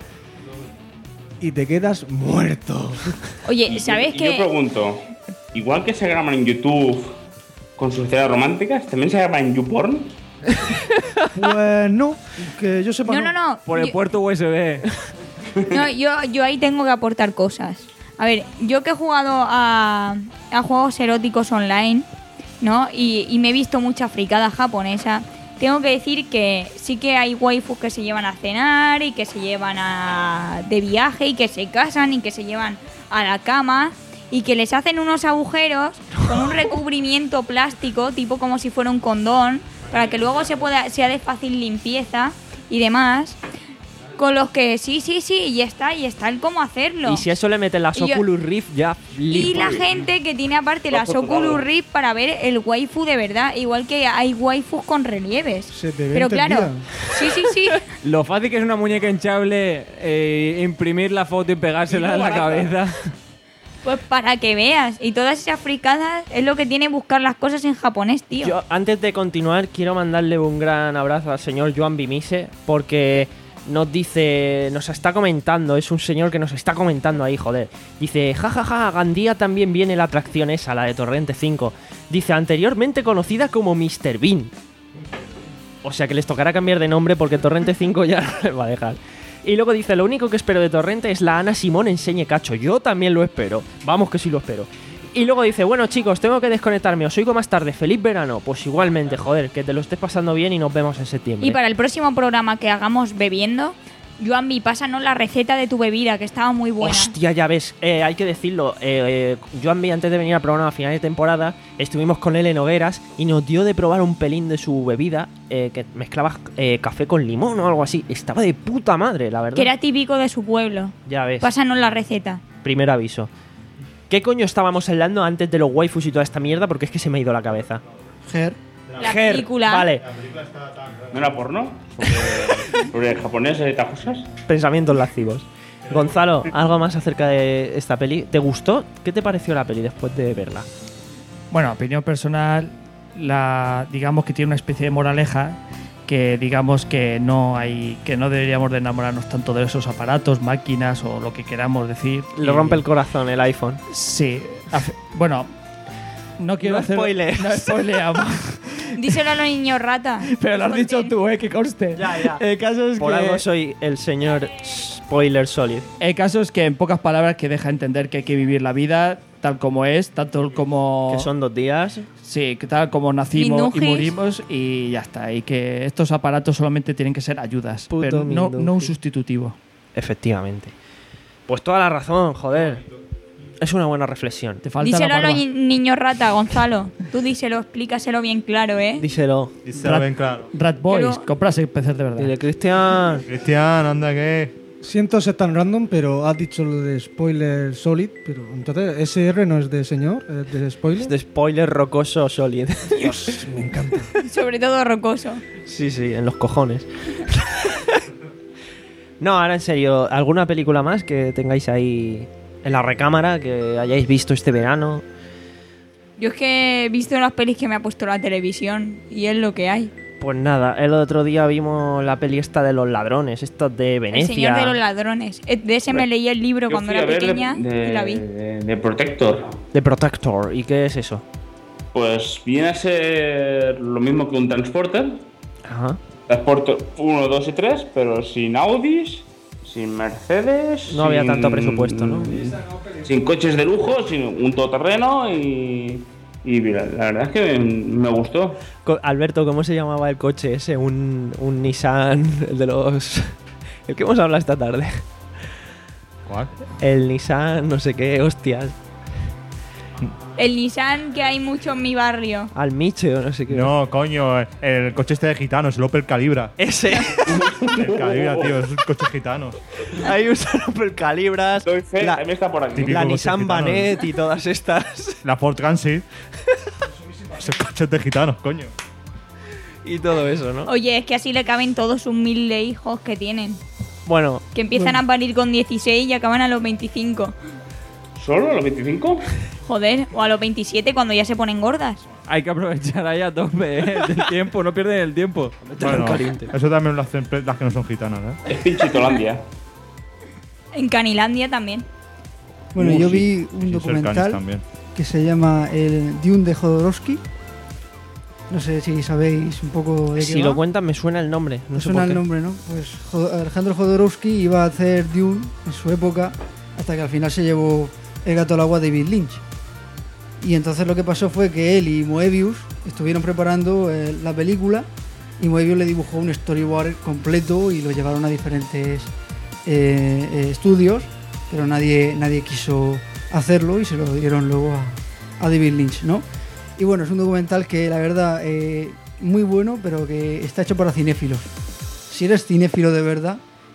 y te quedas muerto. Oye, ¿sabes Y yo qué? pregunto, igual que se graban en YouTube con sus escenas románticas, ¿también se graban en YouPorn? Pues no, que yo sepa No, no, no. Por el Yo- puerto U S B. No, yo, yo ahí tengo que aportar cosas. A ver, yo que he jugado a, a juegos eróticos online, ¿no? Y, y me he visto mucha fricada japonesa. Tengo que decir que sí que hay waifus que se llevan a cenar y que se llevan a, de viaje y que se casan y que se llevan a la cama y que les hacen unos agujeros con un recubrimiento plástico, tipo como si fuera un condón, para que luego se pueda sea de fácil limpieza y demás. Con los que sí, sí, sí, y ya está, y está el cómo hacerlo. Y si a eso le meten las Y yo- Oculus Rift, ya Y flipa. la gente que tiene aparte las Ojo, Oculus claro. Rift para ver el waifu de verdad, igual que hay waifus con relieves. Se te ve Pero claro, entendida. sí, sí, sí. Lo fácil que es una muñeca hinchable, eh, imprimir la foto y pegársela en la cabeza. Pues para que veas. Y todas esas fricadas es lo que tiene buscar las cosas en japonés, tío. Yo, antes de continuar, quiero mandarle un gran abrazo al señor Joan Bimise, porque nos dice, nos está comentando, es un señor que nos está comentando ahí, joder. Dice, jajaja, ja, ja, Gandía también viene la atracción esa, la de Torrente cinco. Dice, anteriormente conocida como mister Bean. O sea que les tocará cambiar de nombre porque Torrente cinco ya no les va a dejar. Y luego dice, lo único que espero de Torrente es la Ana Simón enseñe cacho. Yo también lo espero. Vamos que sí lo espero. Y luego dice, bueno chicos, tengo que desconectarme, os oigo más tarde. Feliz verano. Pues igualmente, joder, que te lo estés pasando bien y nos vemos en septiembre. Y para el próximo programa que hagamos bebiendo, Joanbi, pásanos la receta de tu bebida, que estaba muy buena. Hostia, ya ves, eh, hay que decirlo. Eh, eh, Joanbi, antes de venir al programa a final de temporada, estuvimos con él en Hogueras y nos dio de probar un pelín de su bebida, eh, que mezclaba eh, café con limón o algo así. Estaba de puta madre, la verdad. Que era típico de su pueblo. Ya ves. Pásanos la receta. Primer aviso. ¿Qué coño estábamos hablando antes de los waifus y toda esta mierda? Porque es que se me ha ido la cabeza. Her. La Her, película. Vale, ¿No era porno? Sobre, sobre el japonés y estas cosas. pensamientos lascivos. Gonzalo, algo más acerca de esta peli. ¿Te gustó? ¿Qué te pareció la peli después de verla? Bueno, opinión personal, la digamos que tiene una especie de moraleja que digamos que no hay que no deberíamos de enamorarnos tanto de esos aparatos, máquinas o lo que queramos decir. Le Y- rompe el corazón el iPhone. Sí. Hace- bueno, no quiero No hacer spoilers. no spoileamos. Díselo a los niños rata. Pero lo has dicho Conten. tú, eh, que conste. Ya, ya. El caso es Por que algo soy el señor Spoiler Solid. el caso es que en pocas palabras que deja entender que hay que vivir la vida tal como es, tanto como Que son dos días. sí, que tal como nacimos y Mindujis. morimos y ya está, y que estos aparatos solamente tienen que ser ayudas, Puto pero no, mindujis. no un sustitutivo. Efectivamente. Pues toda la razón, joder. Es una buena reflexión. Te falta Díselo la a los barba. ni- niños rata, Gonzalo. Tú díselo, explícaselo bien claro, ¿eh? Díselo. Díselo bien claro. Rat Boys, Pero- comprarse P C de verdad. Dile, Cristian. Cristian, anda que. Siento ser tan random, pero has dicho lo de spoiler solid, pero entonces ese R no es de señor, es de spoiler. Es de spoiler rocoso Solid. Dios, me encanta. Sobre todo rocoso. Sí, sí, en los cojones. No, ahora en serio, ¿alguna película más que tengáis ahí en la recámara que hayáis visto este verano? Yo es que he visto las pelis que me ha puesto la televisión y es lo que hay. Pues nada, el otro día vimos la peli esta de los ladrones, estos de Venecia. El Señor de los Ladrones. Eh, De ese me leí el libro Yo cuando fui a era ver de- pequeña de, y la vi. De, de Protector. De Protector. ¿Y qué es eso? Pues viene a ser lo mismo que un Transporter. Ajá. Transporter uno, dos y tres, pero sin Audis, sin Mercedes. No había sin- tanto presupuesto, ¿no? Sin coches de lujo, sin un todoterreno y. Y mira, la verdad es que me, me gustó. Co- Alberto, ¿cómo se llamaba el coche ese? Un, un Nissan, el de los... El que hemos hablado esta tarde. ¿Cuál? El Nissan, no sé qué, hostias. El Nissan que hay mucho en mi barrio. Al Miche o no sé qué. No, coño, el coche este de gitanos, el Opel Calibra. Ese. El Calibra, tío, es un coche gitano. Hay un Opel Calibras. Doy fe, La, también está por aquí. Típico la coche Nissan gitano. Banet y todas estas. La Ford Transit. Son coches de gitanos, coño. Y todo eso, ¿no? Oye, es que así le caben todos sus mil de hijos que tienen. Bueno, Que empiezan a parir con dieciséis y acaban a los veinticinco. ¿Solo a los veinticinco? Joder, o a los veintisiete cuando ya se ponen gordas. Hay que aprovechar ahí a tope ¿eh? del tiempo, no pierden el tiempo. Bueno, caliente. eso también lo hacen las que no son gitanas, ¿eh? Es Pinchitolandia. En Canilandia también. Bueno, Uh, yo sí. vi un Sin ser canis documental también. que se llama el Dune de Jodorowsky. No sé si sabéis un poco de qué si va. lo cuentan me suena el nombre. No Me sé suena por el qué. nombre, ¿no? Pues Jo- Alejandro Jodorowsky iba a hacer Dune en su época hasta que al final se llevó el gato al agua David Lynch. Y entonces lo que pasó fue que él y Moebius estuvieron preparando eh, la película y Moebius le dibujó un storyboard completo y lo llevaron a diferentes eh, eh, estudios, pero nadie, nadie quiso hacerlo y se lo dieron luego a, a David Lynch, ¿no? Y bueno, es un documental que la verdad eh, muy bueno, pero que está hecho para cinéfilos. Si eres cinéfilo de verdad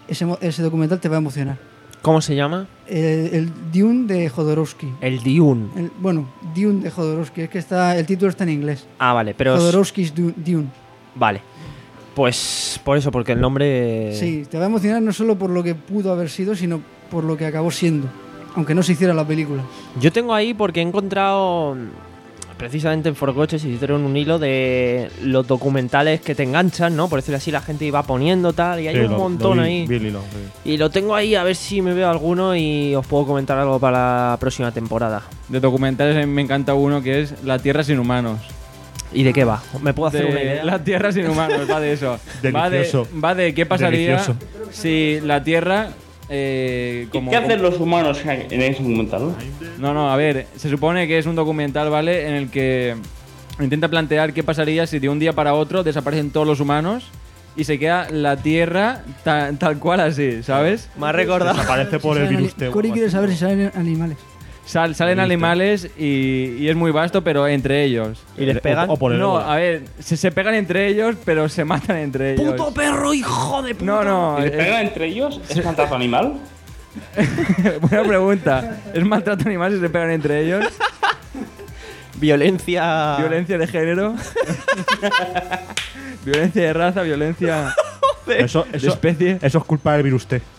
ese, mo- ese documental te va a emocionar. ¿Cómo se llama? El, el Dune de Jodorowsky. El Dune. El- bueno, Dune de Jodorowsky. Es que está, el título está en inglés. Ah, vale, pero... es- Jodorowsky's Du- Dune. Vale. Pues por eso, porque el nombre... Sí, te va a emocionar no solo por lo que pudo haber sido, sino por lo que acabó siendo. Aunque no se hiciera la película. Yo tengo ahí porque he encontrado, precisamente en Forocoches, hicieron un hilo de los documentales que te enganchan, ¿no? Por decirlo así, la gente iba poniendo tal, y hay Sí, un lo- montón lo vi- ahí. vi el hilo, sí. Y lo tengo ahí a ver si me veo alguno y os puedo comentar algo para la próxima temporada. De documentales a mí me encanta uno que es La Tierra sin humanos. ¿Y de qué va? ¿Me puedo hacer De una idea? La Tierra sin humanos, va de eso. va, de, Delicioso. va de qué pasaría Delicioso. si la Tierra... eh, como, ¿Y qué hacen los humanos en ese documental? No, no, a ver, se supone que es un documental, ¿vale? En el que intenta plantear qué pasaría si de un día para otro desaparecen todos los humanos y se queda la Tierra ta- tal cual así, ¿sabes? Me ha recordado. Desaparece por el Salen virus ani- T. Cory quiere saber si salen animales. Sal- salen animales y, y es muy vasto, pero entre ellos. ¿Y les pegan? O, o por el No, ébola. a ver, se, se pegan entre ellos, pero se matan entre ellos. ¡Puto perro, hijo de puta! No, no, ¿Y les es- pegan entre ellos? ¿Es maltrato animal? buena pregunta. ¿Es maltrato animal si se pegan entre ellos? Violencia... ¿Violencia de género? ¿Violencia de raza? ¿Violencia Eso, de eso, especie? eso es culpa del virus T.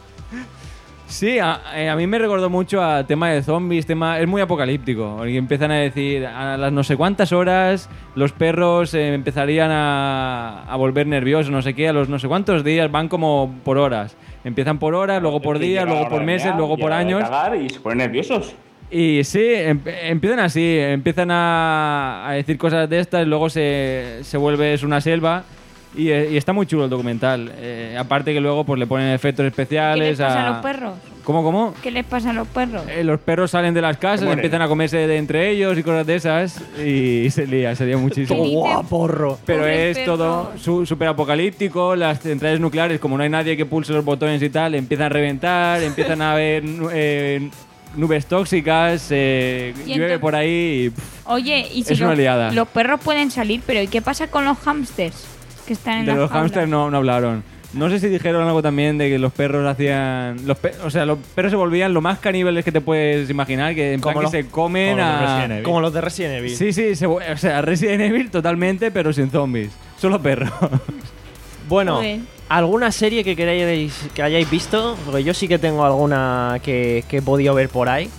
Sí, a, eh, a mí me recordó mucho a tema de zombies, tema es muy apocalíptico, porque empiezan a decir a las no sé cuántas horas los perros eh, empezarían a, a volver nerviosos, no sé qué, a los no sé cuántos días, van como por horas. Empiezan por horas, luego por días, luego por meses, luego por años. Y se ponen nerviosos. Y sí, em- empiezan así, empiezan a, a decir cosas de estas, luego se, se vuelve es una selva. Y, eh, y está muy chulo el documental. Eh, aparte que luego pues le ponen efectos ¿Qué especiales. les pasa a... a los perros? ¿Cómo, cómo? ¿Qué les pasa a los perros? Eh, los perros salen de las casas, mueren. empiezan a comerse de entre ellos y cosas de esas. Y se lía, se lía muchísimo. ¿Qué dices? porro! Pero Pobres es todo perros. súper apocalíptico. Las centrales nucleares, como no hay nadie que pulse los botones y tal, empiezan a reventar, empiezan a haber nu- eh, nubes tóxicas, eh, Y llueve entonces- por ahí. Y, pff, Oye, y si Es una los, liada. los perros pueden salir, pero ¿y qué pasa con los hámsters que están en de las los jaulas? hámsters no, no hablaron. No sé si dijeron algo también de que los perros hacían. Los pe- o sea, los perros se volvían lo más caníbales que te puedes imaginar, que en plan Como que los- se comen como los a. Resident Evil. Como los de Resident Evil. Sí, sí, se vu- o sea, Resident Evil totalmente, pero sin zombies. Solo perros. Bueno, Joder. ¿alguna serie que queráis que hayáis visto? Porque yo sí que tengo alguna que, que he podido ver por ahí.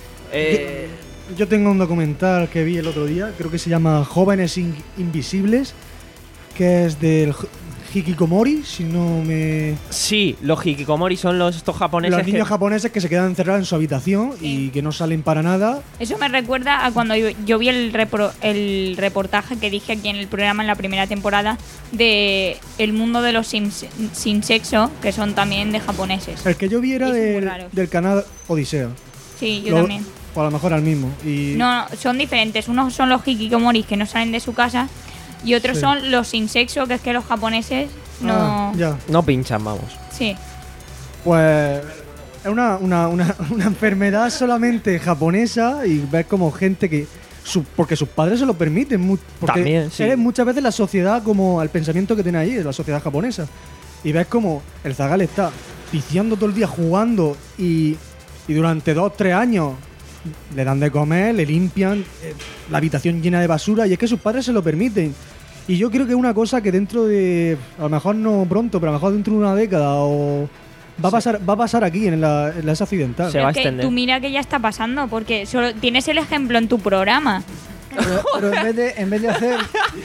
Eh, Yo tengo un documental que vi el otro día, creo que se llama Jóvenes In- Invisibles, que es del J- Hikikomori, si no me... sí, los hikikomori son los estos japoneses Los niños que- japoneses que se quedan encerrados en su habitación y que no salen para nada. Eso me recuerda a cuando yo, yo vi el, repro- el reportaje que dije aquí en el programa en la primera temporada de el mundo de los sin, sin sexo, que son también de japoneses. El que yo vi era Y son muy del, raros. del canal Odisea. Sí, yo Lo- también. O a lo mejor al mismo. Y No, son diferentes. Unos son los hikikomoris que no salen de su casa y otros Sí. son los sin sexo, que es que los japoneses no... Ah, ya. no pinchan, vamos. Sí. Pues es una, una, una, una enfermedad solamente japonesa y ves como gente que... su- porque sus padres se lo permiten. mu- Porque También, sí. eres muchas veces la sociedad como el pensamiento que tiene allí, la sociedad japonesa. Y ves como el zagal está viciando todo el día jugando y, y durante dos, tres años le dan de comer, le limpian eh, la habitación llena de basura y es que sus padres se lo permiten. Y yo creo que es una cosa que dentro de, a lo mejor no pronto, pero a lo mejor dentro de una década o va a pasar, va a pasar aquí en la, en la esa occidental. Se Pero va a es que extender. tú mira que ya está pasando, porque solo tienes el ejemplo en tu programa. Pero, pero en, vez de, en vez de hacer.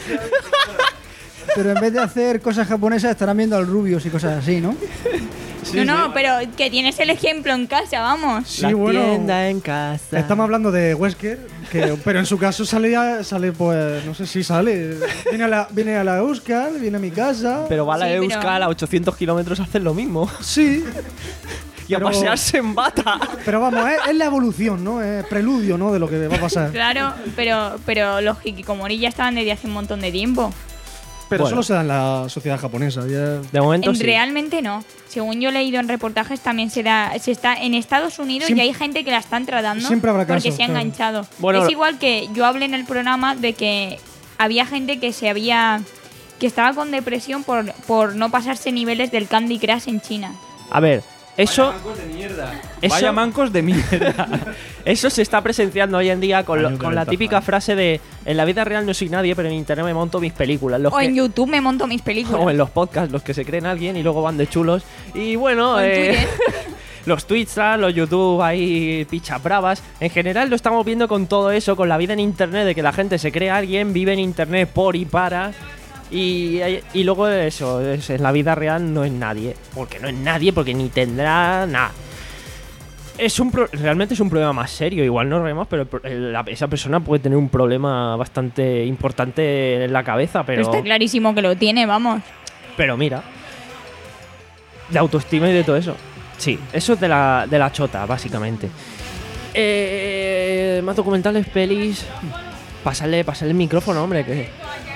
Pero en vez de hacer cosas japonesas, estarán viendo al Rubius y cosas así, ¿no? no, no, pero que tienes el ejemplo en casa, vamos. Sí, la bueno, tienda en casa. estamos hablando de Wesker, que, pero en su caso sale, ya- sale pues, no sé si sale. Viene a la, viene a la Euskal, viene a mi casa. Pero va a la Sí, pero- Euskal a ochocientos kilómetros a hacer lo mismo. Sí, Y a Pero- pasearse en bata. pero vamos, es, es la evolución, ¿no? Es preludio, ¿no? De lo que va a pasar. Claro, pero, pero los hikikomori ya estaban desde hace un montón de tiempo. Pero Bueno. solo se da en la sociedad japonesa. ya- De momento En sí. Realmente no. Según yo he leído en reportajes, también se da, se está en Estados Unidos Siempre- y hay gente que la están tratando siempre habrá porque casos, se ha claro. enganchado. Bueno, es lo- igual que yo hablé en el programa de que había gente que se había que estaba con depresión por, por no pasarse niveles del Candy Crush en China. A ver, eso... Mancos de mierda. Eso- Vaya mancos de mierda. Eso se está presenciando hoy en día con, lo- Año con la treinta, típica fan. frase de en la vida real no soy nadie, pero en internet me monto mis películas. Los O que- en YouTube me monto mis películas. o en los podcasts, los que se creen alguien y luego van de chulos. Y bueno, O en eh, Twitter. los Twitch, los YouTube ahí pichas bravas. En general lo estamos viendo con todo eso, con la vida en internet, de que la gente se cree alguien, vive en internet por y para. Y, y luego eso, es, en la vida real no es nadie. Porque no es nadie, porque ni tendrá nada. Es un pro- realmente es un problema más serio. Igual no vemos, pero el pro- el- la- esa persona puede tener un problema bastante importante en la cabeza. Pero Pero, está clarísimo que lo tiene, vamos. pero mira, de autoestima y de todo eso. Sí, eso es de la, de la chota, básicamente. Eh, más documentales, pelis. Pásale, pásale el micrófono, hombre, que.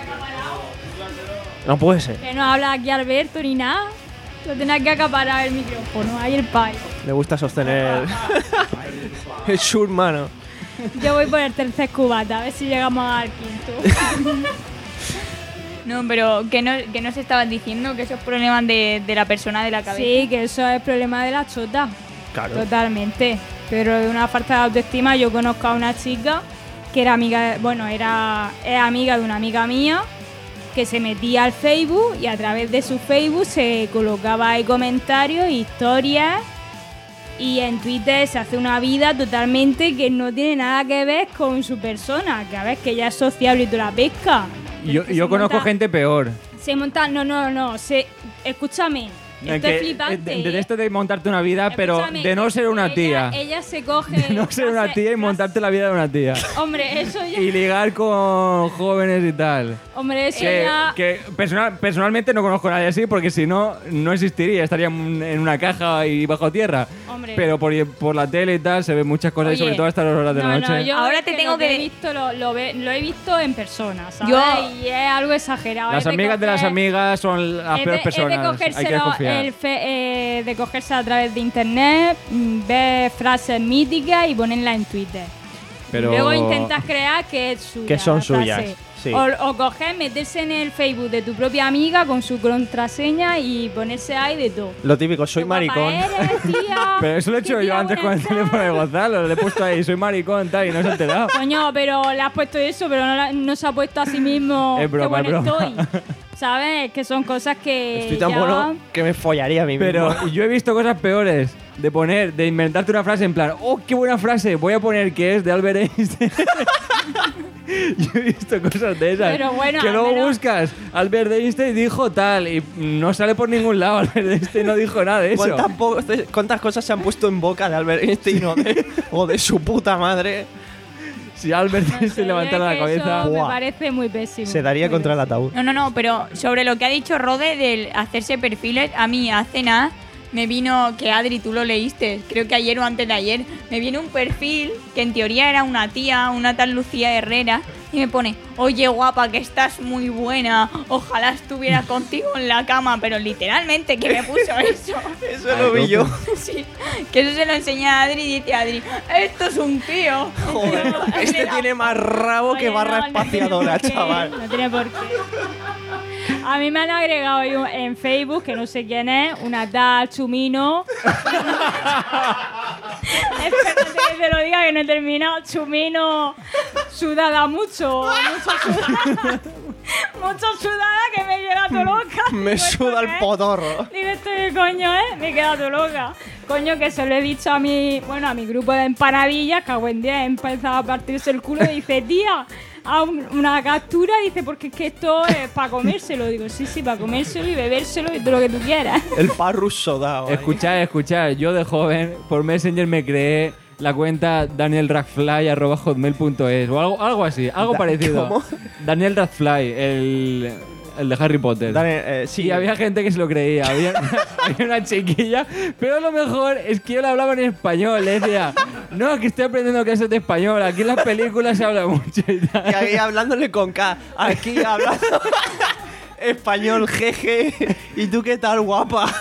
No puede ser. Que no habla aquí Alberto ni nada. Lo tenés que acaparar el micrófono. Ahí el pay. Me gusta sostener el sur, mano. Yo voy por el tercer cubata, a ver si llegamos al quinto. No, pero que no, que no se estaban diciendo que esos problemas de, de la persona de la cabeza. Sí, que eso es el problema de la chota. Claro. Totalmente. Pero de una falta de autoestima, yo conozco a una chica que era amiga, de- bueno, era es amiga de una amiga mía, que se metía al Facebook y a través de su Facebook se colocaba ahí comentarios, historias, y en Twitter se hace una vida totalmente que no tiene nada que ver con su persona, que a ver, que ella es sociable y toda la pesca. Yo, Que yo se conozco monta- gente peor. Se monta, no, no, no, se, escúchame, esto Que- es flipante. de, de ¿eh? esto de montarte una vida, pero Escúchame, de no ser una ella- tía. Ella se coge. De no ser una frase- tía y frase- montarte la vida de una tía. Hombre, eso ya. Y ligar con jóvenes y tal. Hombre, eso Que, ya. que personal- personalmente no conozco a nadie así porque si no, no existiría. Estaría en en una caja y bajo tierra. Hombre. Pero por, por la tele y tal se ven muchas cosas y Oye, sobre todo a estas horas de la No, noche. no, yo Ahora es te que tengo lo que he de- visto, lo, lo, ve- lo he visto en persona, ¿sabes? Yo- Y es algo exagerado. Las es de amigas de las coger- amigas son las es peores de- es de personas. Hay que cogérselo desconfiar. el fe- eh, de cogerse a través de internet, mm, ver frases míticas y ponerlas en Twitter. Pero- Y luego intentas crear que es suya. Que son la frase. suyas, sí. O, o coger, meterse en el Facebook de tu propia amiga con su contraseña y ponerse ahí de todo. Lo típico, soy Qué guapa maricón. eres, tía. Pero eso lo he hecho Qué yo tía antes con buena el teléfono de Gonzalo. Le he puesto ahí, soy maricón tal, y no se ha enterado. Coño, pero le has puesto eso, pero no, la- no se ha puesto a sí mismo. Es broma, qué bueno es broma. estoy. ¿Sabes? Que son cosas que. Estoy tan ya- bueno que me follaría a mí mismo. Pero yo he visto cosas peores. De poner, de inventarte una frase en plan, oh, qué buena frase, voy a poner que es de Albert Einstein. Yo he visto cosas de esas. Pero bueno, que al luego menos- buscas, Albert Einstein dijo tal, y no sale por ningún lado. Albert Einstein no dijo nada de eso. ¿Cuántas, po- cuántas cosas se han puesto en boca de Albert Einstein o de, o de su puta madre? Si Albert No sé, Einstein levantara la que cabeza. Eso me Buah. parece muy pésimo. Se daría Muy contra el pésimo. ataúd. No, no, no, pero sobre lo que ha dicho Rode del hacerse perfiles, a mí hace nada me vino, que Adri, tú lo leíste, creo que ayer o antes de ayer, me viene un perfil que en teoría era una tía, una tal Lucía Herrera, y me pone, oye guapa, que estás muy buena, ojalá estuviera contigo en la cama, pero literalmente que me puso eso. Eso lo vi yo. Sí, que eso se lo enseña a Adri y dice Adri, esto es un tío. Joder, este tiene más rabo que Oye, barra no, no tiene espaciadora, por qué, chaval. No tiene por qué. A mí me han agregado hoy un- en Facebook, que no sé quién es, una tal Chumino. Espérate que te lo diga que no he terminado. Chumino sudada mucho, mucho sudada. Mucho sudada que me he quedado loca. Me Digo, ¿esto suda el qué es? potorro. Digo, ¿esto qué coño es? Me he quedado loca. Coño, que se lo he dicho a mi, bueno, a mi grupo de empanadillas, que a buen día he empezado a partirse el culo y dice, tía, a un- una captura, dice, porque es que esto es para comérselo. Digo, sí, sí, para comérselo y bebérselo y todo lo que tú quieras. El parrus sodao. ahí. Escuchad, escuchad. Yo de joven, por Messenger me creé la cuenta daniel radfly arroba hotmail punto es o algo, algo así, algo Da- parecido. ¿cómo? Daniel Radfly, el, el de Harry Potter. Dani, eh, sí. Y había gente que se lo creía. Había, había una chiquilla. Pero lo mejor es que yo le hablaba en español. Le decía, no, que estoy aprendiendo clases de español. Aquí en las películas se habla mucho y tal. Y ahí hablándole con K. Aquí hablando español, jeje. ¿Y tú qué tal, guapa?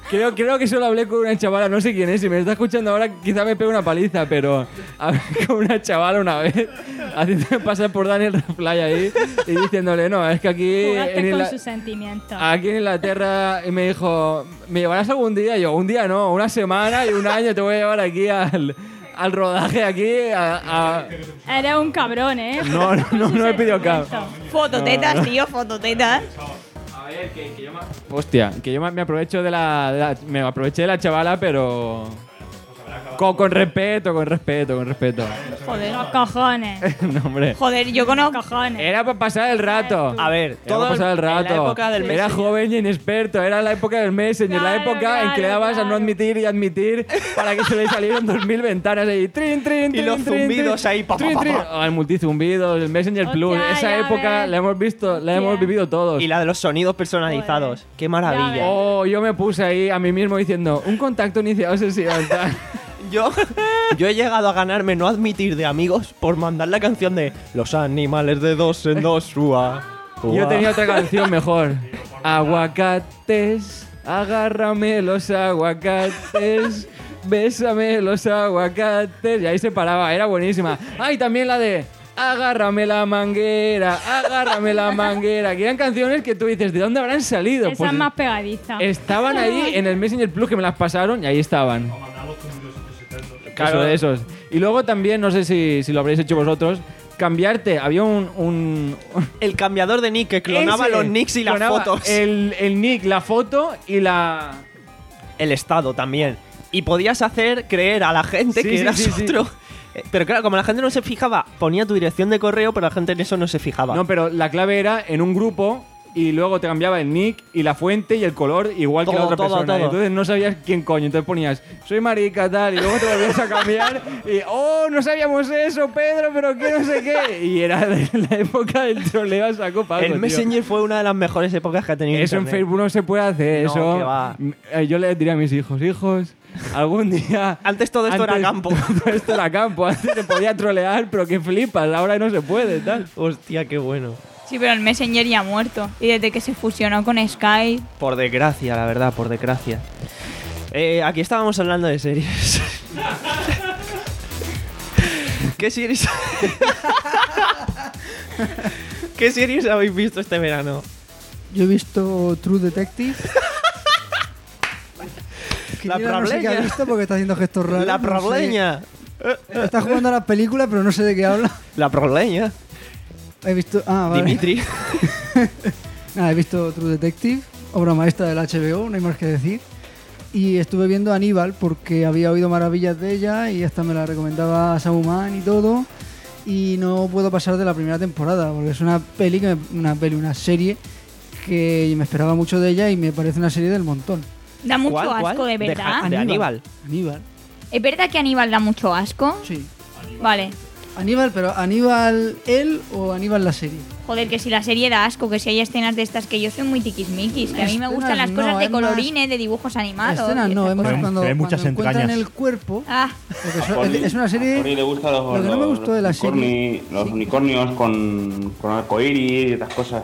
Creo, creo que solo hablé con una chavala, no sé quién es, si me está escuchando ahora quizá me pegue una paliza, pero hablé con una chavala una vez, haciéndome pasar por Daniel Refly ahí y diciéndole, no, es que aquí Jugaste en, con Ingla- sus sentimientos. aquí en Inglaterra, y me dijo, ¿me llevarás algún día? Y yo, un día no, una semana y un año te voy a llevar aquí al, al rodaje, aquí a... a- Eres un cabrón, ¿eh? No, no, no, no he pedido cab. Fototetas, No. tío, fototetas. A ver, que, que yo me... Hostia, que yo me aprovecho de la, de la- Me aproveché de la chavala, pero... Con, con respeto, con respeto, con respeto. Joder, Los cojones. No, hombre. Joder, yo conozco. Cojones. Era para pasar el rato. A ver, Era todo para pasar el en la rato. época del Era Messenger. joven y inexperto. Era la época del Messenger. la Claro, época en que le claro, dabas a no claro. admitir y admitir para que se le salieran dos mil ventanas ahí. Trin, trin, Y trin, los trin, zumbidos trin, ahí, pa, pa, trin, pa, trin. pa. Ah, el multizumbido, el Messenger Hostia, Plus. Esa ya época ves. la hemos visto, la hemos Hostia. vivido todos. Y la de los sonidos personalizados. Joder. Qué maravilla. Ya ves. Oh, yo me puse ahí a mí mismo diciendo, un contacto iniciado sesión. tal. Yo, yo he llegado a ganarme no admitir de amigos por mandar la canción de Los animales de dos en dos, ua, ua. Yo tenía otra canción mejor. Aguacates, agárrame los aguacates, bésame los aguacates. Y ahí se paraba, era buenísima. Ah, y también la de agárrame la manguera, agárrame la manguera. Que eran canciones que tú dices, ¿de dónde habrán salido? Esa Pues es más pegadiza. estaban ahí en el Messenger Plus que me las pasaron y ahí estaban. Claro, de esos. Y luego también, no sé si, si lo habréis hecho vosotros, cambiarte. Había un... un El cambiador de nick que clonaba Ese, los nicks y las clonaba fotos. El, el nick, la foto y la... El estado también. Y podías hacer creer a la gente Sí, que sí, eras sí, sí. otro. Eh, Pero claro, como la gente no se fijaba, ponía tu dirección de correo, pero la gente en eso no se fijaba. No, pero la clave era en un grupo y luego te cambiaba el nick y la fuente y el color igual que la Todo, otra todo, persona. todo. Entonces no sabías quién coño. Entonces ponías, soy marica, tal, y luego te volvías a cambiar y, oh, no sabíamos eso, Pedro, pero qué no sé qué. Y era de la época del troleo a saco pago, el tío. Messenger fue una de las mejores épocas que ha tenido Eso en Internet. Facebook no se puede hacer, No, eso. que va. Eh, Yo le diría a mis hijos, hijos, algún día. Antes todo esto era antes campo. Todo esto era campo. Antes se podía trolear, pero que flipas, ahora no se puede, tal. Hostia, qué bueno. Sí, pero el Messenger ya ha muerto. Y desde que se fusionó con Skype. Por desgracia, la verdad, por desgracia. Eh, aquí estábamos hablando de series. ¿Qué series? ¿Qué series habéis visto este verano? Yo he visto True Detective. La Quiniela no sé qué ha probleña. visto porque está haciendo gestos raros. La no sé. probleña. Está jugando a las películas, pero no sé de qué habla. La probleña. He visto. Ah, vale. Dimitri. Nada, he visto True Detective, obra maestra del H B O, no hay más que decir. Y estuve viendo Aníbal porque había oído maravillas de ella y esta me la recomendaba Sabuman y todo. Y no puedo pasar de la primera temporada porque es una peli, que me- una peli, una serie que me esperaba mucho de ella y me parece una serie del montón. Da mucho ¿Cuál, asco, cuál? de verdad. De Aníbal. Aníbal. ¿Es verdad que Aníbal da mucho asco? Sí. Vale. Aníbal, pero Aníbal él o Aníbal la serie. Joder, que si la serie da asco, que si hay escenas de estas, que yo soy muy tiquismiquis, que a mí me Escenas gustan las no, cosas de es más- colorines, de dibujos animados. Escenas y no, estas es más cosas. cuando, Hay cuando muchas encuentran entrañas. el cuerpo. Ah, Porque eso- es, es una serie. le gusta los, Lo que no me gustó de la los serie- unicorni- los unicornios con, con arcoíris y estas cosas.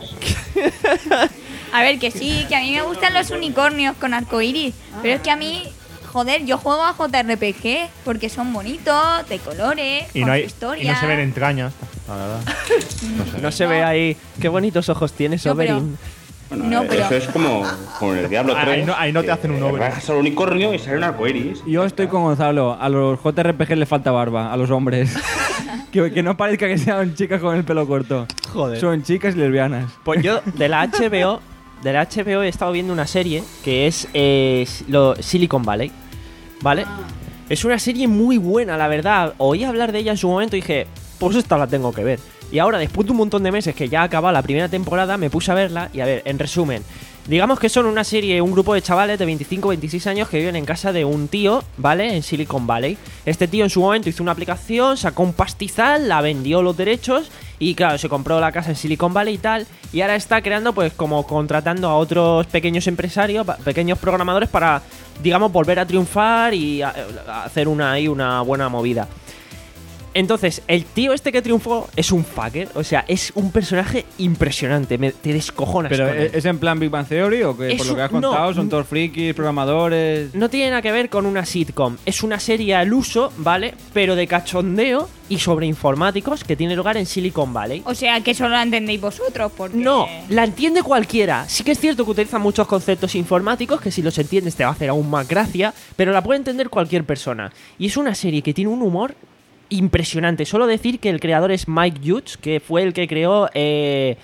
a ver, que sí, que a mí me gustan los unicornios con arcoiris, pero es que a mí, joder, yo juego a J R P G porque son bonitos, de colores, Y con no, hay, su historia. y no se ven entrañas, la verdad. No sé. No se ve ahí. Qué bonitos ojos tienes, No, pero- Oberyn. Bueno, No, eh, pero- eso es como, como en el Diablo tres. Ahí no- ahí no te que hacen un over. Rajas al unicornio y sale un arcoíris. Yo estoy con Gonzalo. A los J R P G les falta barba, a los hombres. que, que no parezca que sean chicas con el pelo corto. Joder. Son chicas y lesbianas. Pues yo de la H B O, de la H B O he estado viendo una serie que es eh, lo, Silicon Valley, ¿vale? Es una serie muy buena, la verdad. Oí hablar de ella en su momento y dije, pues esta la tengo que ver. Y ahora, después de un montón de meses que ya ha acabado la primera temporada, me puse a verla y a ver, en resumen, digamos que son una serie, un grupo de chavales de veinticinco veintiséis años que viven en casa de un tío, ¿vale? En Silicon Valley. Este tío en su momento hizo una aplicación, sacó un pastizal, la vendió los derechos y claro, se compró la casa en Silicon Valley y tal. Y ahora está creando pues como contratando a otros pequeños empresarios, pa- pequeños programadores para, digamos, volver a triunfar y a- a hacer una, ahí una buena movida. Entonces, el tío este que triunfó es un fucker. O sea, es un personaje impresionante. Me, te descojonas. ¿Pero con él. es en plan Big Bang Theory o que Es por lo que has un- no, contado son n- todos frikis, programadores? No tiene nada que ver con una sitcom. Es una serie al uso, ¿vale? Pero de cachondeo y sobre informáticos que tiene lugar en Silicon Valley. O sea, que solo la entendéis vosotros, porque... No, la entiende cualquiera. Sí que es cierto que utiliza muchos conceptos informáticos que si los entiendes te va a hacer aún más gracia, pero la puede entender cualquier persona. Y es una serie que tiene un humor impresionante. Solo decir que el creador es Mike Judge, que fue el que creó... Eh,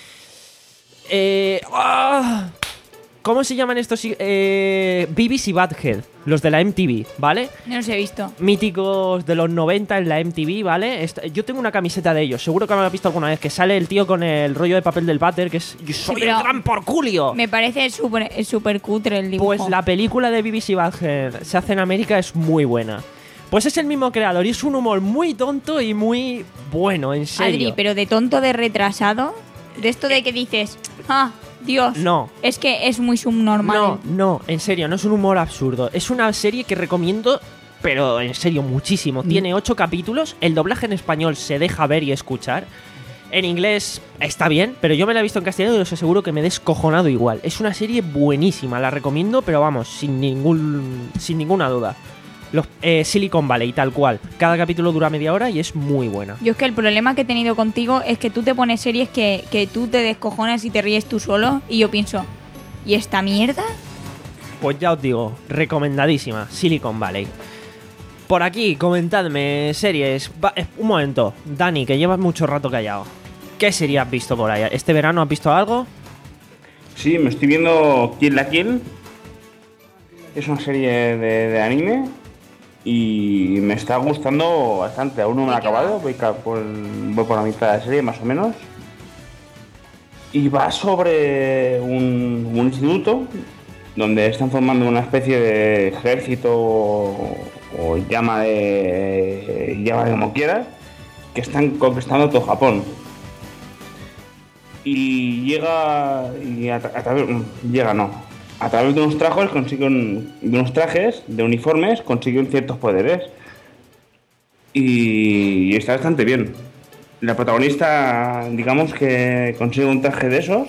eh, ¡ah! ¿Cómo se llaman estos? Eh, Beavis y Butthead, los de la M T V, ¿vale? No los he visto. Míticos de los noventa en la M T V, ¿vale? Esta- yo tengo una camiseta de ellos, seguro que me lo has visto alguna vez, que sale el tío con el rollo de papel del váter, que es yo soy pero el gran porculio. Me parece súper súper cutre el dibujo. Pues la película de Beavis y Butthead se hace en América es muy buena. Pues es el mismo creador y es un humor muy tonto y muy bueno, en serio. Adri, pero de tonto de retrasado, de esto de que dices, ah, Dios, No. es que es muy subnormal. No, no, en serio, no es un humor absurdo. Es una serie que recomiendo, pero en serio, muchísimo. Tiene ocho capítulos, el doblaje en español se deja ver y escuchar. En inglés está bien, pero yo me la he visto en castellano y os aseguro que me he descojonado igual. Es una serie buenísima, la recomiendo, pero vamos, sin ningún, sin ninguna duda. Los, eh, Silicon Valley, tal cual. Cada capítulo dura media hora y es muy buena. Yo es que el problema que he tenido contigo es que tú te pones series que, que tú te descojonas y te ríes tú solo y yo pienso, ¿y esta mierda? Pues ya os digo, recomendadísima, Silicon Valley. Por aquí, comentadme series. Va- eh, un momento, Dani, que llevas mucho rato callado. ¿Qué serie has visto por ahí? ¿Este verano has visto algo? Sí, me estoy viendo Kill la Kill. Es una serie de, de anime y me está gustando bastante. Aún no me lo he acabado, voy, ca- por, voy por la mitad de la serie más o menos. Y va sobre un, un instituto donde están formando una especie de ejército o, o llama de llama de como quieras, que están conquistando todo Japón. Y llega y a, tra- a través llega no a través de unos trajes consiguen de unos trajes de uniformes consiguen ciertos poderes y, y está bastante bien. La protagonista, digamos que consigue un traje de esos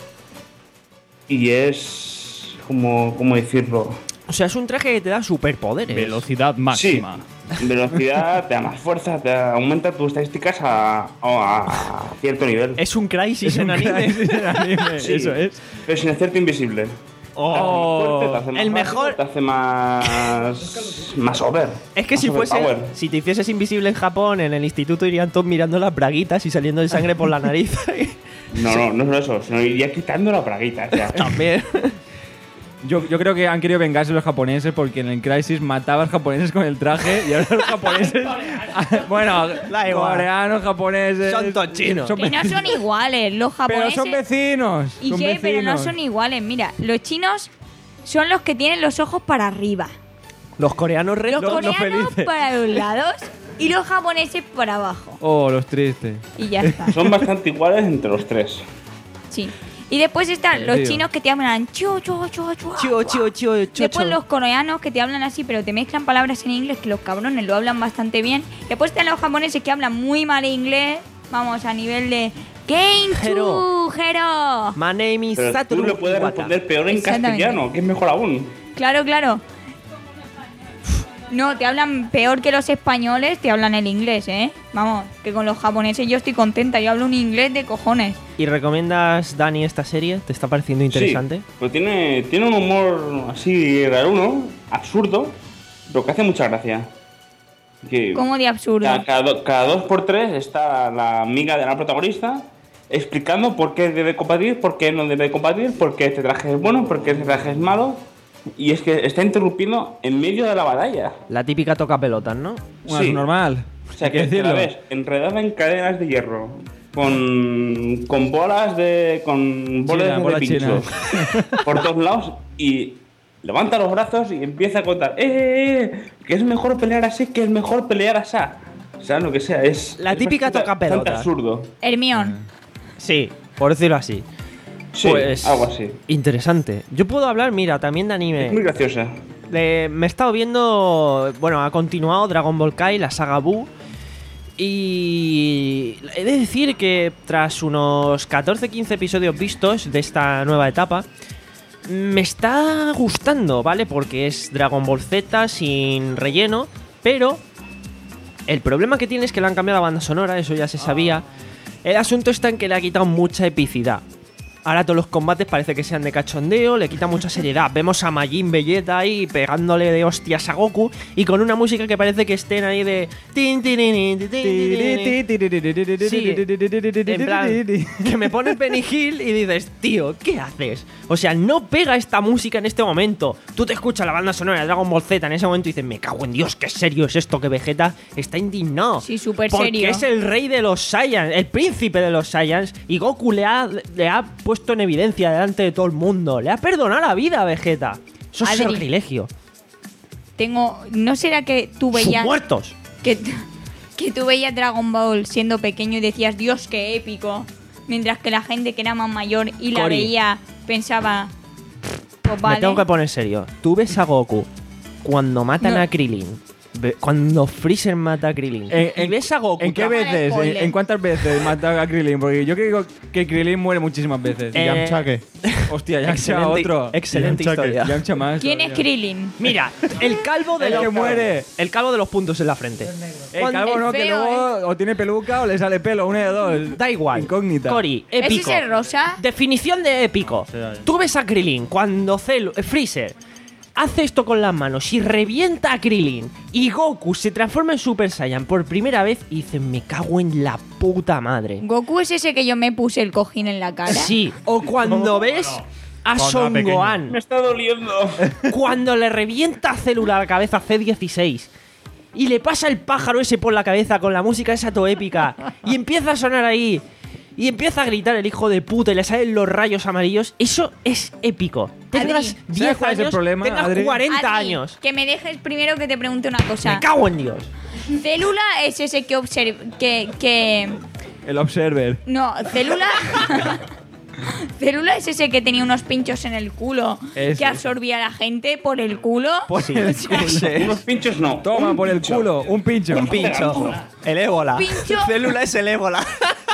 y es como cómo decirlo. O sea, es un traje que te da superpoderes. Velocidad máxima. Sí, velocidad, te da más fuerza, te da- aumenta tus estadísticas a, a- a cierto nivel. Es un Crysis Es en un anime. Crysis en anime, Sí, eso es. pero sin hacerte invisible. Oh, Te hace más el rápido, mejor. te hace más más over. Es que más si fuese, overpower. si te hicieses invisible en Japón, en el instituto irían todos mirando las braguitas y saliendo de sangre por la nariz. No, no, no es eso, sino iría quitando la braguita. O sea, También. Yo, yo creo que han querido vengarse los japoneses porque en el Crisis mataba a los japoneses con el traje y ahora los japoneses. bueno, Da igual. coreanos, japoneses. Son todos chinos. son Que no son iguales, los Pero japoneses... son vecinos. ¿Y son qué? Pero no vecinos. son iguales. Mira, los chinos son los que tienen los ojos para arriba. Los coreanos Los rectos. los coreanos felices. para los lados y los japoneses para abajo. Oh, los tristes. Y ya está. son bastante iguales entre los tres. Sí. Y después están los Parecido. chinos que te hablan chu, chu, chu, chu, Chio, chio, chio, cho, Después cho. los coreanos que te hablan así, pero te mezclan palabras en inglés, que los cabrones lo hablan bastante bien. Después están los japoneses que hablan muy mal inglés, vamos, a nivel de Hero. Genchu, Hero. My name is Pero tú Satoru le puedes Iwata. responder peor en Exactamente. castellano, que es mejor aún. Claro, claro. No, te hablan peor que los españoles, te hablan el inglés, ¿eh? Vamos, que con los japoneses yo estoy contenta, yo hablo un inglés de cojones. ¿Y recomiendas, Dani, esta serie? ¿Te está pareciendo interesante? Sí, pues tiene, tiene un humor así raro, ¿no? Absurdo, pero que hace mucha gracia. Que Como de absurdo. Cada, cada do- cada dos por tres está la amiga de la protagonista explicando por qué debe combatir, por qué no debe combatir, por qué este traje es bueno, por qué este traje es malo. Y es que está interrumpiendo en medio de la batalla. La típica toca pelotas, ¿no? Una Sí. normal. O sea, Hay que que te la decirlo. ves enredada en cadenas de hierro, con, con bolas de. con bolas China, de bolas pinchos por todos lados y levanta los brazos y empieza a contar: ¡Eh, eh, eh! Que es mejor pelear así, que es mejor pelear así. O sea, lo que sea, es. La es típica bastante- tocapelotas. bastante absurdo. Hermión. Sí, por decirlo así. Sí, Pues, algo así. Interesante. Yo puedo hablar, mira, también de anime. Es muy graciosa. Eh, me he estado viendo, bueno, ha continuado Dragon Ball Kai, la saga Buu. Y he de decir que tras unos catorce quince episodios vistos de esta nueva etapa, me está gustando, ¿vale? Porque es Dragon Ball Z sin relleno, pero el problema que tiene es que le han cambiado la banda sonora, eso ya se sabía. El asunto está en que le ha quitado mucha epicidad. Ahora todos los combates parece que sean de cachondeo, le quita mucha seriedad. Vemos a Majin Vegeta ahí pegándole de hostias a Goku y con una música que parece que estén ahí de... Sí, en plan, que me pones Benny Hill y dices, tío, ¿qué haces? O sea, no pega esta música en este momento. Tú te escuchas la banda sonora de Dragon Ball Z en ese momento y dices, me cago en Dios, qué serio es esto, que Vegeta está indignado. Sí, súper porque serio. es el rey de los Saiyans, el príncipe de los Saiyans, y Goku le ha, le ha puesto en evidencia delante de todo el mundo. Le ha perdonado la vida a Vegeta. Eso es Adri, sacrilegio. Tengo... ¿No será que tú ¡Sus veías... muertos! Que, que tú veías Dragon Ball siendo pequeño y decías, Dios, qué épico. Mientras que la gente que era más mayor y la Cori. veía pensaba, pues vale. Me tengo que poner serio. Tú ves a Goku cuando matan No. a Krillin. Ve- Cuando Freezer mata a Krillin. En- y en- ves a Goku. ¿En qué Cámara veces? ¿En, spoiler. en cuántas veces mata a Krillin? Porque yo creo que Krillin muere muchísimas veces. Eh, Yamcha, ¿qué? Hostia, Yamcha excelente, otro. excelente Yamcha, ¿qué? historia. Yamcha más. ¿Quién es todavía. Krillin? Mira, el calvo de El los que muere. El calvo de los puntos en la frente. El Cuando- calvo no, el que feo, luego o tiene peluca o le sale pelo, una de dos. Da igual. Incógnita. Cori, ¿Ese épico. es el rosa? Definición de épico. Tú ves a Krillin cuando Celu- eh, Freezer hace esto con las manos y revienta a Krillin y Goku se transforma en Super Saiyan por primera vez y dice, me cago en la puta madre. Goku es ese que yo me puse el cojín en la cara. Sí, o cuando ves a Cuando Son era pequeño. Gohan, Me está doliendo. cuando le revienta a Célula la cabeza a C dieciséis y le pasa el pájaro ese por la cabeza con la música esa todo épica y empieza a sonar ahí y empieza a gritar el hijo de puta y le salen los rayos amarillos, eso es épico. Tengas Adri, diez cuál es el años, problema, tengas Adri? cuarenta Adri, años. que me dejes primero que te pregunte una cosa. Me cago en Dios. Célula es ese que observa... Que, que... El Observer. No, Célula... Célula es ese que tenía unos pinchos en el culo. Ese. Que absorbía a la gente por el culo. Por el culo. Unos pinchos no. Toma, Un por el pincho. culo. Un pincho. Un pincho. El ébola. Pincho. Célula es el ébola.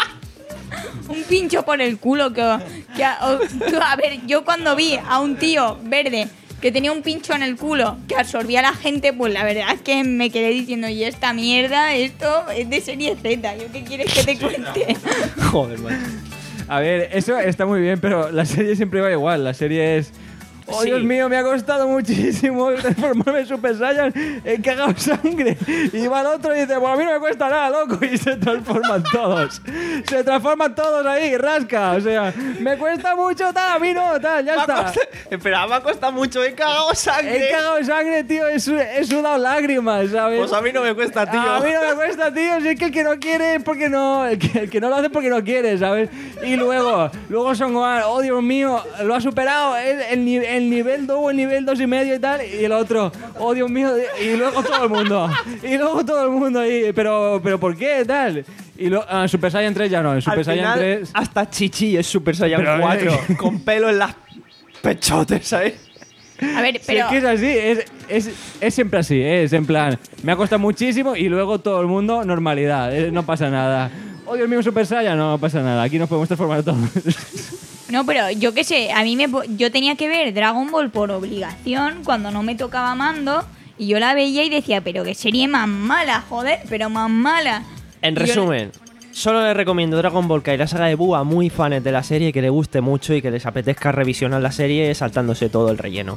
Un pincho por el culo que, que a, o- tú, a ver, yo cuando vi a un tío verde que tenía un pincho en el culo que absorbía a la gente, pues la verdad es que me quedé diciendo, y esta mierda, esto es de serie Z, ¿yo qué quieres que te cuente? Joder, macho. A ver, eso está muy bien, pero la serie siempre va igual. La serie es... Oh, Sí. Dios mío, me ha costado muchísimo transformarme en Super Saiyan. He cagado sangre. Y va el otro y dice, pues a mí no me cuesta nada, loco. Y se transforman todos. Se transforman todos ahí, rasca. O sea, me cuesta mucho, tal, a mí no, tal, ya está. Espera, me ha costado mucho, he cagado sangre. He cagado sangre, tío. He, su- he sudado lágrimas, ¿sabes? Pues a mí no me cuesta, tío. A mí no me cuesta, tío. Si es que el que no quiere es porque no. El que, el que no lo hace es porque no quiere, ¿sabes? Y luego, luego Son Gohan, oh Dios mío, lo ha superado. El, el, ni- el nivel dos o el nivel dos y medio y tal. Y el otro, oh Dios mío. Y luego todo el mundo. Y luego todo el mundo ahí. Pero, pero ¿por qué tal? Y lo, ah, Super Saiyan tres ya no. En Super Al Saiyan final, tres. hasta Chichi es Super Saiyan Pero, cuatro, con pelo en las pechotes, ¿sabes? A ver, Sí, pero... es que es así, es, es, es siempre así, ¿eh? Es en plan, me ha costado muchísimo y luego todo el mundo normalidad, ¿eh? No pasa nada. Oh, Dios mío, Super Saiyan, no pasa nada, aquí nos podemos transformar todos. No, pero yo qué sé, a mí me po- yo tenía que ver Dragon Ball por obligación cuando no me tocaba mando y yo la veía y decía, pero qué serie más mala, joder, pero más mala. En Y yo- resumen, solo le recomiendo Dragon Ball Kai, la saga de Buu, a muy fans de la serie que le guste mucho y que les apetezca revisionar la serie saltándose todo el relleno.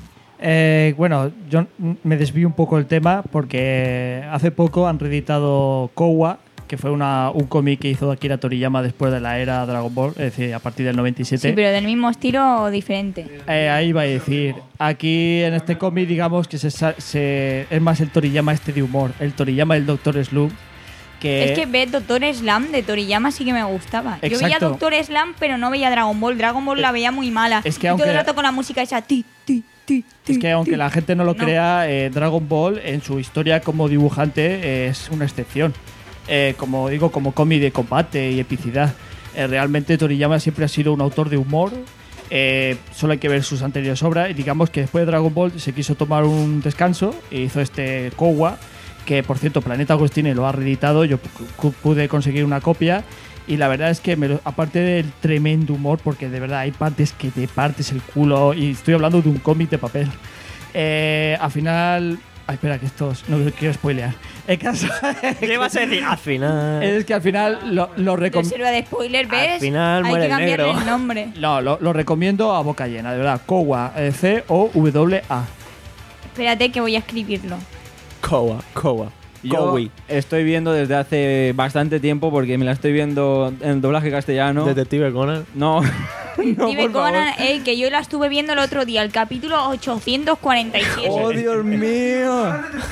Eh, bueno, yo me desvío un poco el tema porque hace poco han reeditado Kowa, que fue una, un cómic que hizo Akira Toriyama después de la era Dragon Ball, es decir, a partir del noventa y siete. Sí, pero del mismo estilo o diferente. Eh, ahí va a decir, aquí en este cómic digamos que se, sa- se- es más el Toriyama este de humor, el Toriyama del Doctor Slump, que... Es que ver Doctor Slam de Toriyama sí que me gustaba. Yo veía Exacto. Doctor Slam, pero no veía Dragon Ball. Dragon Ball la veía muy mala. es que y todo aunque- el rato con la música esa ti, ti, ti, ti, Es que aunque ti. la gente no lo No. crea, eh, Dragon Ball en su historia como dibujante eh, es una excepción. Eh, como digo, como cómic de combate y epicidad. Eh, realmente Toriyama siempre ha sido un autor de humor. Eh, solo hay que ver sus anteriores obras. Y digamos que después de Dragon Ball se quiso tomar un descanso e hizo este Kowa, que por cierto Planeta Agostini lo ha reeditado, yo pu- pude conseguir una copia y la verdad es que me lo- aparte del tremendo humor, porque de verdad hay partes que te partes el culo y estoy hablando de un cómic de papel, eh, al final... Ay, espera, que esto es- no quiero spoilear. El caso ¿Qué vas a decir? Al final. es que al final lo, lo recomiendo. Reserva de spoiler, ¿ves? Al final Hay muere que el cambiarle negro. el nombre. No, lo, lo recomiendo a boca llena, de verdad. Kowa, eh, C O W A. Espérate que voy a escribirlo. Kowa, Kowa. Yo Kowi. estoy viendo desde hace bastante tiempo porque me la estoy viendo en doblaje castellano. Detective Conan. No. no, Steve por favor. Conan, ey, que yo la estuve viendo el otro día, el capítulo ochocientos cuarenta y siete. ¡Oh, Dios mío!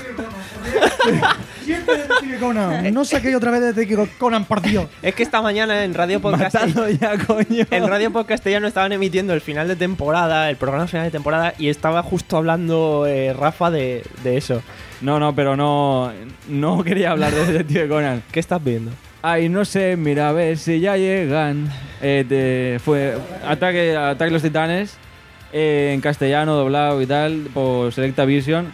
Siempre Detective Conan. No saqué otra vez Detective Conan, por Dios. Es que esta mañana en Radio Podcast. Matadlo ya, coño. En Radio Podcast ya no estaban emitiendo el final de temporada, el programa final de temporada, y estaba justo hablando eh, Rafa de, de eso. No, no, pero no, no quería hablar de Detective Conan. ¿Qué estás viendo? Ay, no sé, mira, a ver si ya llegan. Eh, de- fue Ataque, Ataque a los Titanes, eh, en castellano, doblado y tal, por Selecta Vision.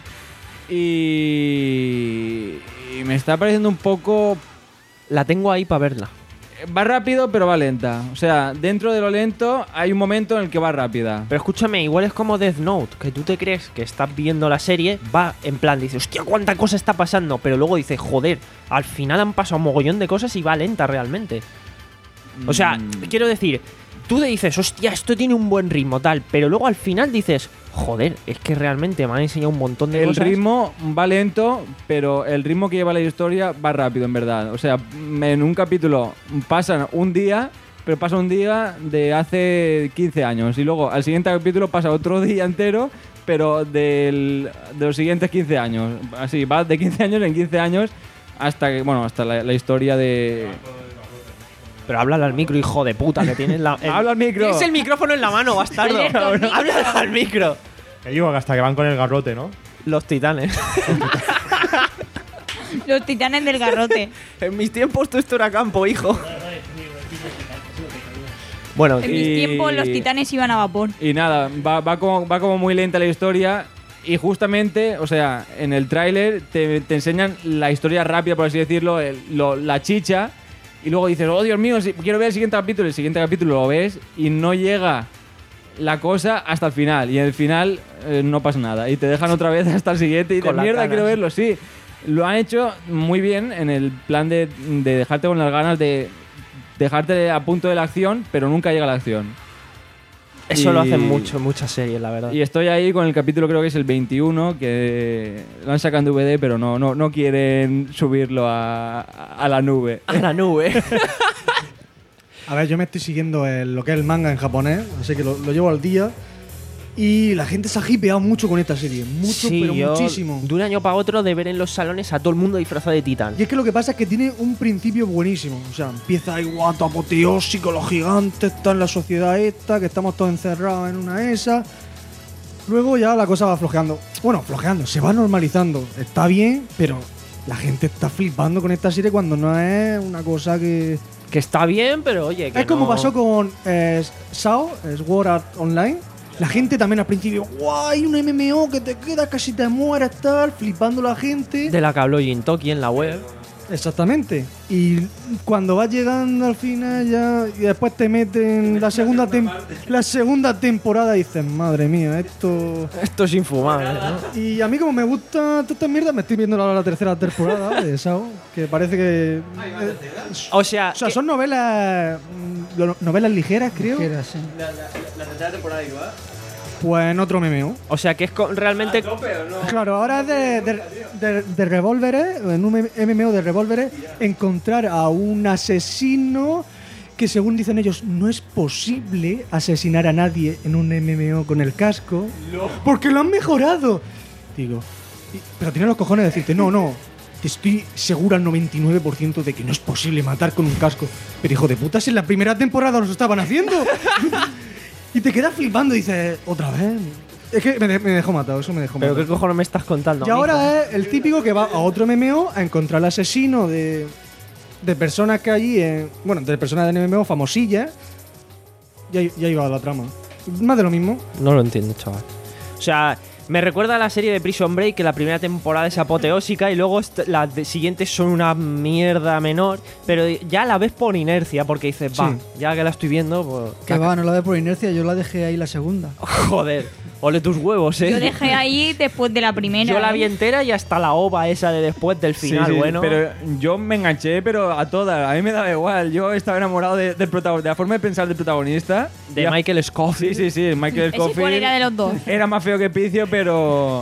Y, y me está pareciendo un poco... La tengo ahí para verla. Va rápido, pero va lenta. O sea, dentro de lo lento hay un momento en el que va rápida. Pero escúchame, igual es como Death Note, que tú te crees que estás viendo la serie, va en plan, dices, hostia, cuánta cosa está pasando, pero luego dices, joder, al final han pasado un mogollón de cosas y va lenta realmente. O sea, Mm. quiero decir, tú te dices, hostia, esto tiene un buen ritmo, tal, pero luego al final dices, joder, es que realmente me han enseñado un montón de El cosas. ritmo va lento, pero el ritmo que lleva la historia va rápido, en verdad. O sea, en un capítulo pasan un día, pero pasa un día de hace quince años. Y luego al siguiente capítulo pasa otro día entero, pero del, de los siguientes quince años. Así, va de quince años en quince años hasta que, bueno, hasta la, la historia de... Pero háblale al micro, hijo de puta, que tienes la. el- ¡Habla al micro! Tienes el micrófono en la mano, bastardo. Háblale al micro. Que digo que hasta que van con el garrote, ¿no? Los titanes. Los titanes del garrote. En mis tiempos todo esto era campo, hijo. Bueno, En mis Y- tiempos los titanes iban a vapor. Y nada, va, va, como, va como muy lenta la historia. Y justamente, o sea, en el tráiler te, te enseñan la historia rápida, por así decirlo, el- lo- la chicha. Y luego dices, oh Dios mío, si- quiero ver el siguiente capítulo. El siguiente capítulo lo ves y no llega la cosa hasta el final. Y en el final eh, no pasa nada. Y te dejan otra vez hasta el siguiente y dices, Con las mierda, ganas. quiero verlo, sí. Lo han hecho muy bien en el plan de, de dejarte con las ganas de dejarte a punto de la acción, pero nunca llega la acción. eso lo y- hacen mucho, muchas series, la verdad. Y estoy ahí con el capítulo, creo que es el veintiuno, que lo han sacado en D V D, pero no, no, no quieren subirlo a, a la nube. A la nube. A ver, yo me estoy siguiendo el- lo que es el manga en japonés, así que lo, lo llevo al día. Y la gente se ha hipeado mucho con esta serie. Mucho, Sí, pero yo, muchísimo. de un año para otro de ver en los salones a todo el mundo disfrazado de titán. Y es que lo que pasa es que tiene un principio buenísimo. O sea, empieza ahí guato, apoteósico, los gigantes, está en la sociedad esta, que estamos todos encerrados en una esa. Luego ya la cosa va flojeando. Bueno, flojeando, se va normalizando. Está bien, pero la gente está flipando con esta serie cuando no es una cosa que... Que está bien, pero oye, que Es como no- pasó con eh, S A O, Sword Art Online. La gente también al principio, guau, hay un M M O que te queda, casi te mueres, tal, flipando la gente. De la que habló Jintoki en la web. Exactamente. Y cuando vas llegando al final ya y después te meten la segunda tem- la segunda temporada y dices, madre mía, esto... Esto es infumable, ¿no? Y a mí como me gusta toda esta mierda, me estoy viendo ahora la tercera temporada de S A O, que parece que... eh, O sea, o sea, que- son novelas mm, lo- novelas ligeras, creo. Ligeras, sí. La tercera temporada igual. Pues en otro M M O. o sea, que es co- realmente. Claro, ahora es de, de, de, de revólveres, en un M M O de revólveres, encontrar a un asesino que según dicen ellos no es posible asesinar a nadie en un M M O con el casco, porque lo han mejorado. Digo, y- pero tiene los cojones de decirte, no, no, te estoy seguro al noventa y nueve por ciento de que no es posible matar con un casco. Pero hijo de puta, si en la primera temporada los estaban haciendo. Y te quedas flipando y dices, otra vez. Es que me, de- me dejó matado, eso me dejó Pero matado. qué cojones me estás contando. Y amigo? ahora es el típico que va a otro M M O a encontrar al asesino de, de personas que allí, en, bueno, de personas de M M O famosillas. Y ahí, y ahí va la trama. Más de lo mismo. No lo entiendo, chaval. O sea, Me recuerda a la serie de Prison Break, que la primera temporada es apoteósica y luego est- las de- siguientes son una mierda menor, pero ya la ves por inercia, porque dices, va, Sí. ya que la estoy viendo, pues... Que va, no la ve por inercia, yo la dejé ahí la segunda. Joder, ole tus huevos, ¿eh? Yo dejé ahí después de la primera. Yo la ¿eh? vi entera y hasta la ova esa de después del final, Sí, sí, bueno. Pero yo me enganché, pero a todas. A mí me daba igual. Yo estaba enamorado de, del protagonista, de la forma de pensar del protagonista. De Ya- Michael Scofield. Sí, sí, sí. Michael ¿Ese cuál Scofield. era de los dos? Era más feo que Picio, pero.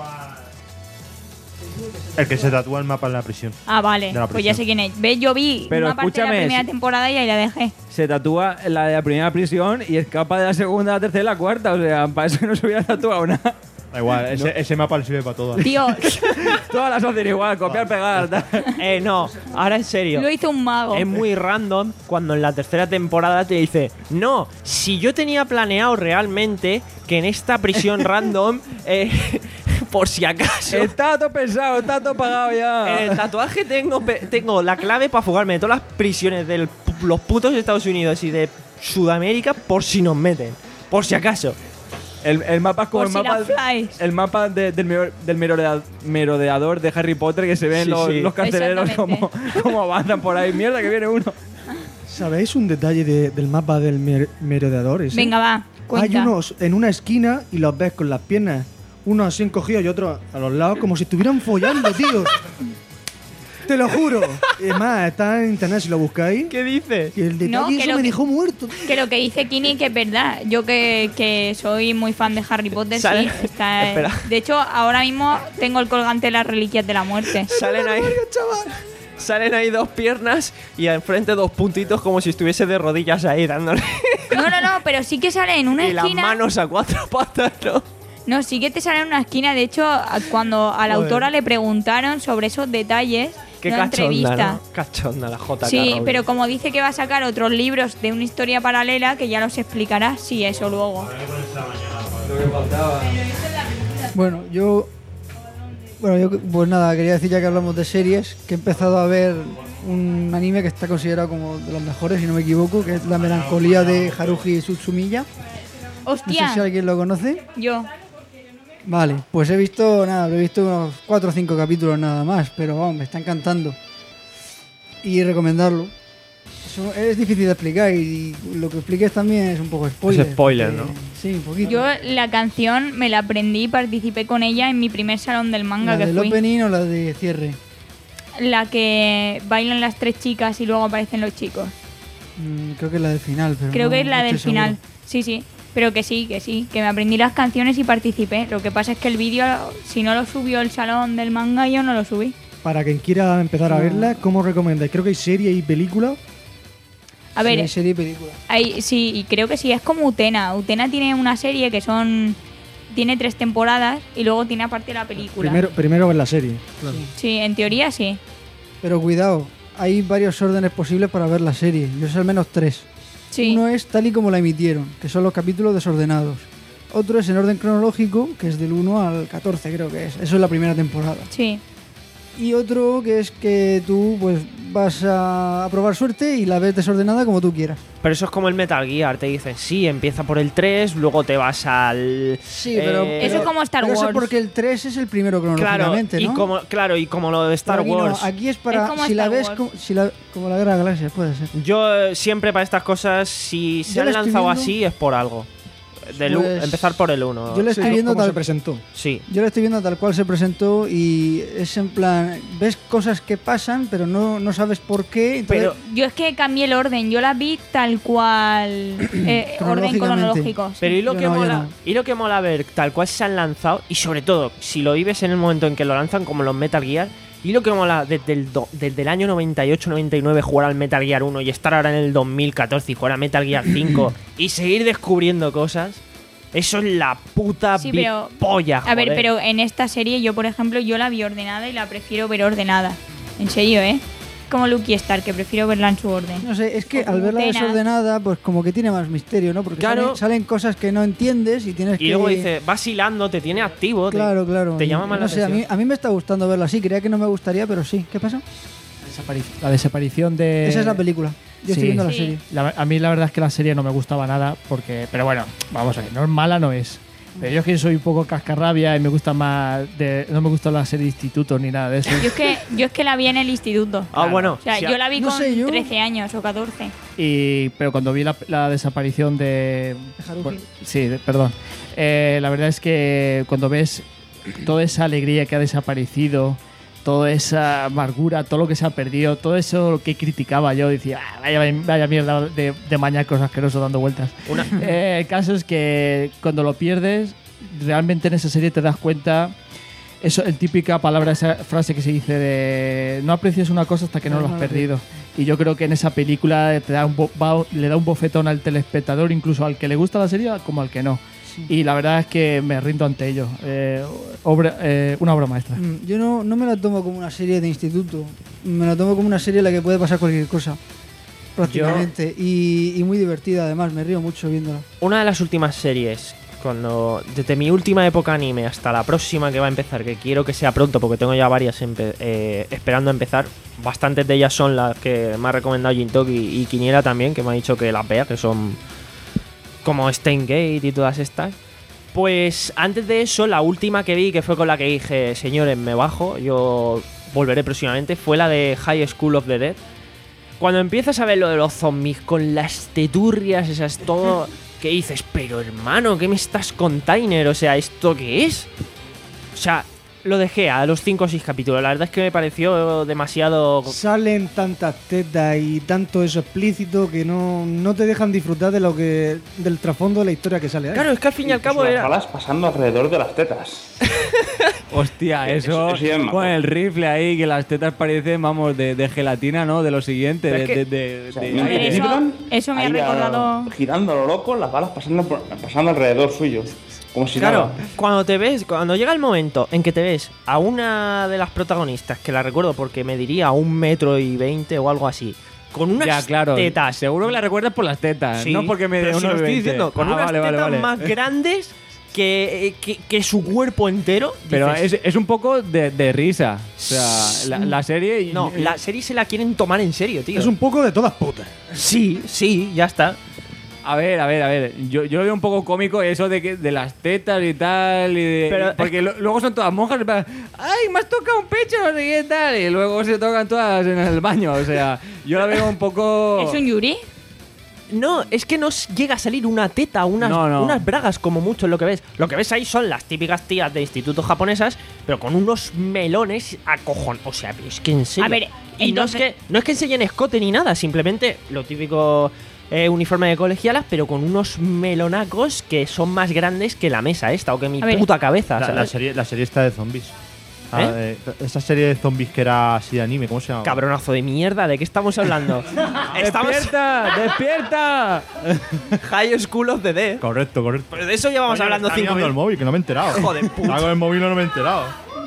El que se tatúa el mapa en la prisión. Ah, vale. De la Pues ya prisión. sé quién es. ¿Ves? Yo vi Pero una parte de la escúchame, primera si- temporada y ahí la dejé. Se tatúa en la de la primera prisión y escapa de la segunda, la tercera y la cuarta. O sea, para eso no se hubiera tatuado nada. Da igual, ese, ese mapa le sirve para todo. Tío, Todas las hacen igual, copiar, pegar. tal. Eh, no, ahora en serio. lo hizo un mago. Es muy random cuando en la tercera temporada te dice, no, si yo tenía planeado realmente que en esta prisión random, eh, por si acaso, Está todo pensado, está todo pagado ya. en el tatuaje tengo, pe- tengo la clave para fugarme de todas las prisiones de los putos Estados Unidos y de Sudamérica por si nos meten. Por si acaso. El, el mapa es como Por el si mapa, las flies. el mapa de- del, mero- del merodea- merodeador de Harry Potter que se ven Sí, los, sí. los carceleros como, Exactamente. como avanzan por ahí. Mierda, que viene uno. ¿Sabéis un detalle de- del mapa del mer- merodeador ese? Venga, va. Cuenta. Hay unos en una esquina y los ves con las piernas, unos así encogidos y otros a los lados, como si estuvieran follando, tío. Te lo juro. Es más, está en internet si lo buscáis. ¿Qué dices? Y el detalle No, que eso lo me que- dejó muerto. Que lo que dice Kini que es verdad. Yo que, que soy muy fan de Harry Potter, Sale- sí. Está, Espera. de hecho, ahora mismo tengo el colgante de las reliquias de la muerte. Salen ahí, salen ahí dos piernas y al frente dos puntitos como si estuviese de rodillas ahí dándole. No, no, no, pero sí que sale en una y las esquina. manos a cuatro patas, ¿no? No, sí que te sale en una esquina. De hecho, a- cuando a la Joder. autora le preguntaron sobre esos detalles, Qué en una cachonda, entrevista. ¿no? Cachonda la J K. Sí, Rowling. pero como dice que va a sacar otros libros de una historia paralela, que ya los explicará, sí, eso luego. Bueno, yo. Bueno, yo pues nada, quería decir ya que hablamos de series, que he empezado a ver un anime que está considerado como de los mejores, si no me equivoco, que es La melancolía de Haruhi Suzumiya. No sé si ¡Hostia! alguien lo conoce. Yo. Vale, pues he visto, nada, he visto unos cuatro o cinco capítulos nada más, pero vamos, me está encantando. Y recomendarlo. Eso es difícil de explicar y lo que expliques también es un poco spoiler. spoiler, porque- ¿no? Sí, un poquito. Yo la canción me la aprendí y participé con ella en mi primer salón del manga ¿La que del fui. opening o la de cierre? La que bailan las tres chicas y luego aparecen los chicos. Mm, creo que es la del final, pero Creo no- que es la no del estoy final. seguro. Sí, sí. Pero que sí, que sí. Que me aprendí las canciones y participé. Lo que pasa es que el vídeo, si no lo subió el salón del manga, yo no lo subí. Para quien quiera empezar a No. verla, ¿cómo recomendáis? Creo que hay series y películas. A Sí, ver, hay serie y película. hay, sí, y creo que sí, es como Utena. Utena tiene una serie que son. Tiene tres temporadas y luego tiene aparte la película. Primero, primero ver la serie. Sí, en teoría sí. Pero cuidado, hay varios órdenes posibles para ver la serie. Yo sé al menos tres. Sí. Uno es tal y como la emitieron, que son los capítulos desordenados. Otro es en orden cronológico, que es del uno al catorce, creo que es. Eso es la primera temporada. Sí. Y otro que es que tú pues vas a probar suerte y la ves desordenada como tú quieras. Pero eso es como el Metal Gear, te dicen, sí, empieza por el tres, luego te vas al... Sí, pero, Eh, pero- Eso es como Star pero eso Wars. porque el tres es el primero Claro, cronológicamente, y ¿no? como, claro, y como lo de Star Pero aquí no, Wars. aquí es para Es como si la Star ves Wars. como, si la, como la Guerra de las Galaxias, puede ser. Yo eh, siempre para estas cosas, si se Yo han la estoy lanzado viendo- así, es por algo. Del u- Pues- empezar por el uno. Yo le estoy Sí, viendo ¿Cómo tal se presentó? Sí. Yo lo estoy viendo tal cual se presentó y es en plan, ves cosas que pasan, pero no, no sabes por qué. Entonces, Pero, Yo es que cambié el orden. Yo la vi tal cual. eh, orden Cronológicamente. cronológico. sí. pero ¿y lo Yo que no, yo mola? no. ¿Y lo que mola ver tal cual se han lanzado? Y sobre todo, si lo vives en el momento en que lo lanzan, como los Metal Gear. ¿Y lo que mola desde el, do- desde el año noventa y ocho noventa y nueve jugar al Metal Gear uno y estar ahora en el dos mil catorce y jugar a Metal Gear cinco y seguir descubriendo cosas? Eso es la puta Sí, vi- pero- polla, A ver, joder. pero en esta serie yo, por ejemplo, yo la vi ordenada y la prefiero ver ordenada. En serio, ¿eh? Como Lucky Star, que prefiero verla en su orden. no sé, es que o al verla Utena. desordenada, pues como que tiene más misterio, ¿no? Porque Claro. salen, salen cosas que no entiendes y tienes que... Y luego dice, vas hilando, te tiene activo. te- Claro, claro. Te Y, llama más no la sé, a mí, atención. a mí me está gustando verla así. Creía que no me gustaría, pero sí. ¿Qué pasa? Desaparic- La desaparición de... Esa es la película. Yo sí. estoy viendo la Sí. serie. La- a mí la verdad es que la serie no me gustaba nada porque... Pero bueno, vamos a ver, no es mala, no es. Pero yo es que soy un poco cascarrabia y me gusta más. De, no me gusta la serie de institutos ni nada de eso. Yo es que, yo es que la vi en el instituto. Ah, bueno. O sea, si yo a- la vi No con sé, yo- trece años o catorce. Y, pero cuando vi la, la desaparición de. Haruhi. bueno, sí, de- perdón. Eh, la verdad es que cuando ves toda esa alegría que ha desaparecido, toda esa amargura, todo lo que se ha perdido, todo eso que criticaba yo, decía, "Ah, vaya, vaya mierda de, de mañacos asquerosos dando vueltas". Una- Eh, el caso es que cuando lo pierdes, realmente en esa serie te das cuenta. Eso, el típica palabra, esa frase que se dice de no aprecias una cosa hasta que no lo has perdido. Y yo creo que en esa película te da un bo- va- le da un bofetón al telespectador, incluso al que le gusta la serie como al que no. Y la verdad es que me rindo ante ello. Eh, obra- eh, una obra maestra. Mm, Yo no, no me la tomo como una serie de instituto. Me la tomo como una serie en la que puede pasar cualquier cosa. Prácticamente. Y, y muy divertida, además. Me río mucho viéndola. Una de las últimas series, cuando desde mi última época anime hasta la próxima que va a empezar, que quiero que sea pronto porque tengo ya varias empe- eh, esperando a empezar, bastantes de ellas son las que me ha recomendado Jintok y, y Quiniela también, que me ha dicho que las vea, que son como Steins Gate y todas estas. Pues antes de eso, la última que vi, que fue con la que dije, señores, me bajo, yo volveré próximamente, fue la de High School of the Dead. Cuando empiezas a ver lo de los zombies con las teturrias, esas todo, que dices, pero hermano, ¿qué me estás container? O sea, ¿esto qué es? O sea, lo dejé a los cinco o seis capítulos. La verdad es que me pareció demasiado... Salen tantas tetas y tanto eso explícito que no, no te dejan disfrutar de lo que del trasfondo de la historia que sale ahí. Claro, es que al fin y al cabo las era... balas pasando alrededor de las tetas. Hostia, eso, Eso sí es majo. con el rifle ahí, que las tetas parecen, vamos, de, de gelatina, ¿no? De lo siguiente, Pero de, es que- de, de- O sea, de mientras aire. eso- vibran, eso me ha ahí a- recordado- girando a lo loco, las balas pasando, por- pasando alrededor suyo. Como si Claro, nada. cuando te ves, cuando llega el momento en que te ves a una de las protagonistas, que la recuerdo porque me diría un metro y veinte o algo así, con unas Ya, claro. tetas. Seguro que la recuerdas por las tetas, Sí, no porque me pero dé si lo unos estoy veinte. diciendo, con Ah, unas vale, vale, tetas vale. más grandes que, eh, que, que su cuerpo entero. Pero dices, es, es un poco de, de risa. O sea, la, la serie. no, la serie se la quieren tomar en serio, tío. Es un poco de todas putas. Sí, sí, ya está. A ver, a ver, a ver. Yo, yo lo veo un poco cómico eso de que de las tetas y tal. Y de- Pero porque lo- luego son todas monjas. en plan, ¡ay, me has tocado un pecho! No sé qué tal. Y luego se tocan todas en el baño. O sea, yo la veo un poco. ¿Es un Yuri? No, es que no s- llega a salir una teta, unas, No, no. unas bragas como mucho es lo que ves. Lo que ves ahí son las típicas tías de instituto japonesas, pero con unos melones a cojón. O sea, pero es que en serio. A ver, y entonces- no, es que, no es que enseñen escote ni nada, simplemente lo típico eh, uniforme de colegialas, pero con unos melonacos que son más grandes que la mesa esta o que mi A ver. puta cabeza. La, ¿sabes? la serie, la serie está de zombies. Ah, ¿Eh? eh, esa serie de zombies que era así de anime, ¿cómo se llama? Cabronazo de mierda, ¿de qué estamos hablando? Estamos ¡Despierta! ¡Despierta! High School of the Dead. Correcto, correcto. Pero de eso llevamos Oye, hablando está cinco mirando el minutos. móvil, que no me he enterado. Joder, puta. Estaba con el móvil y no me he enterado.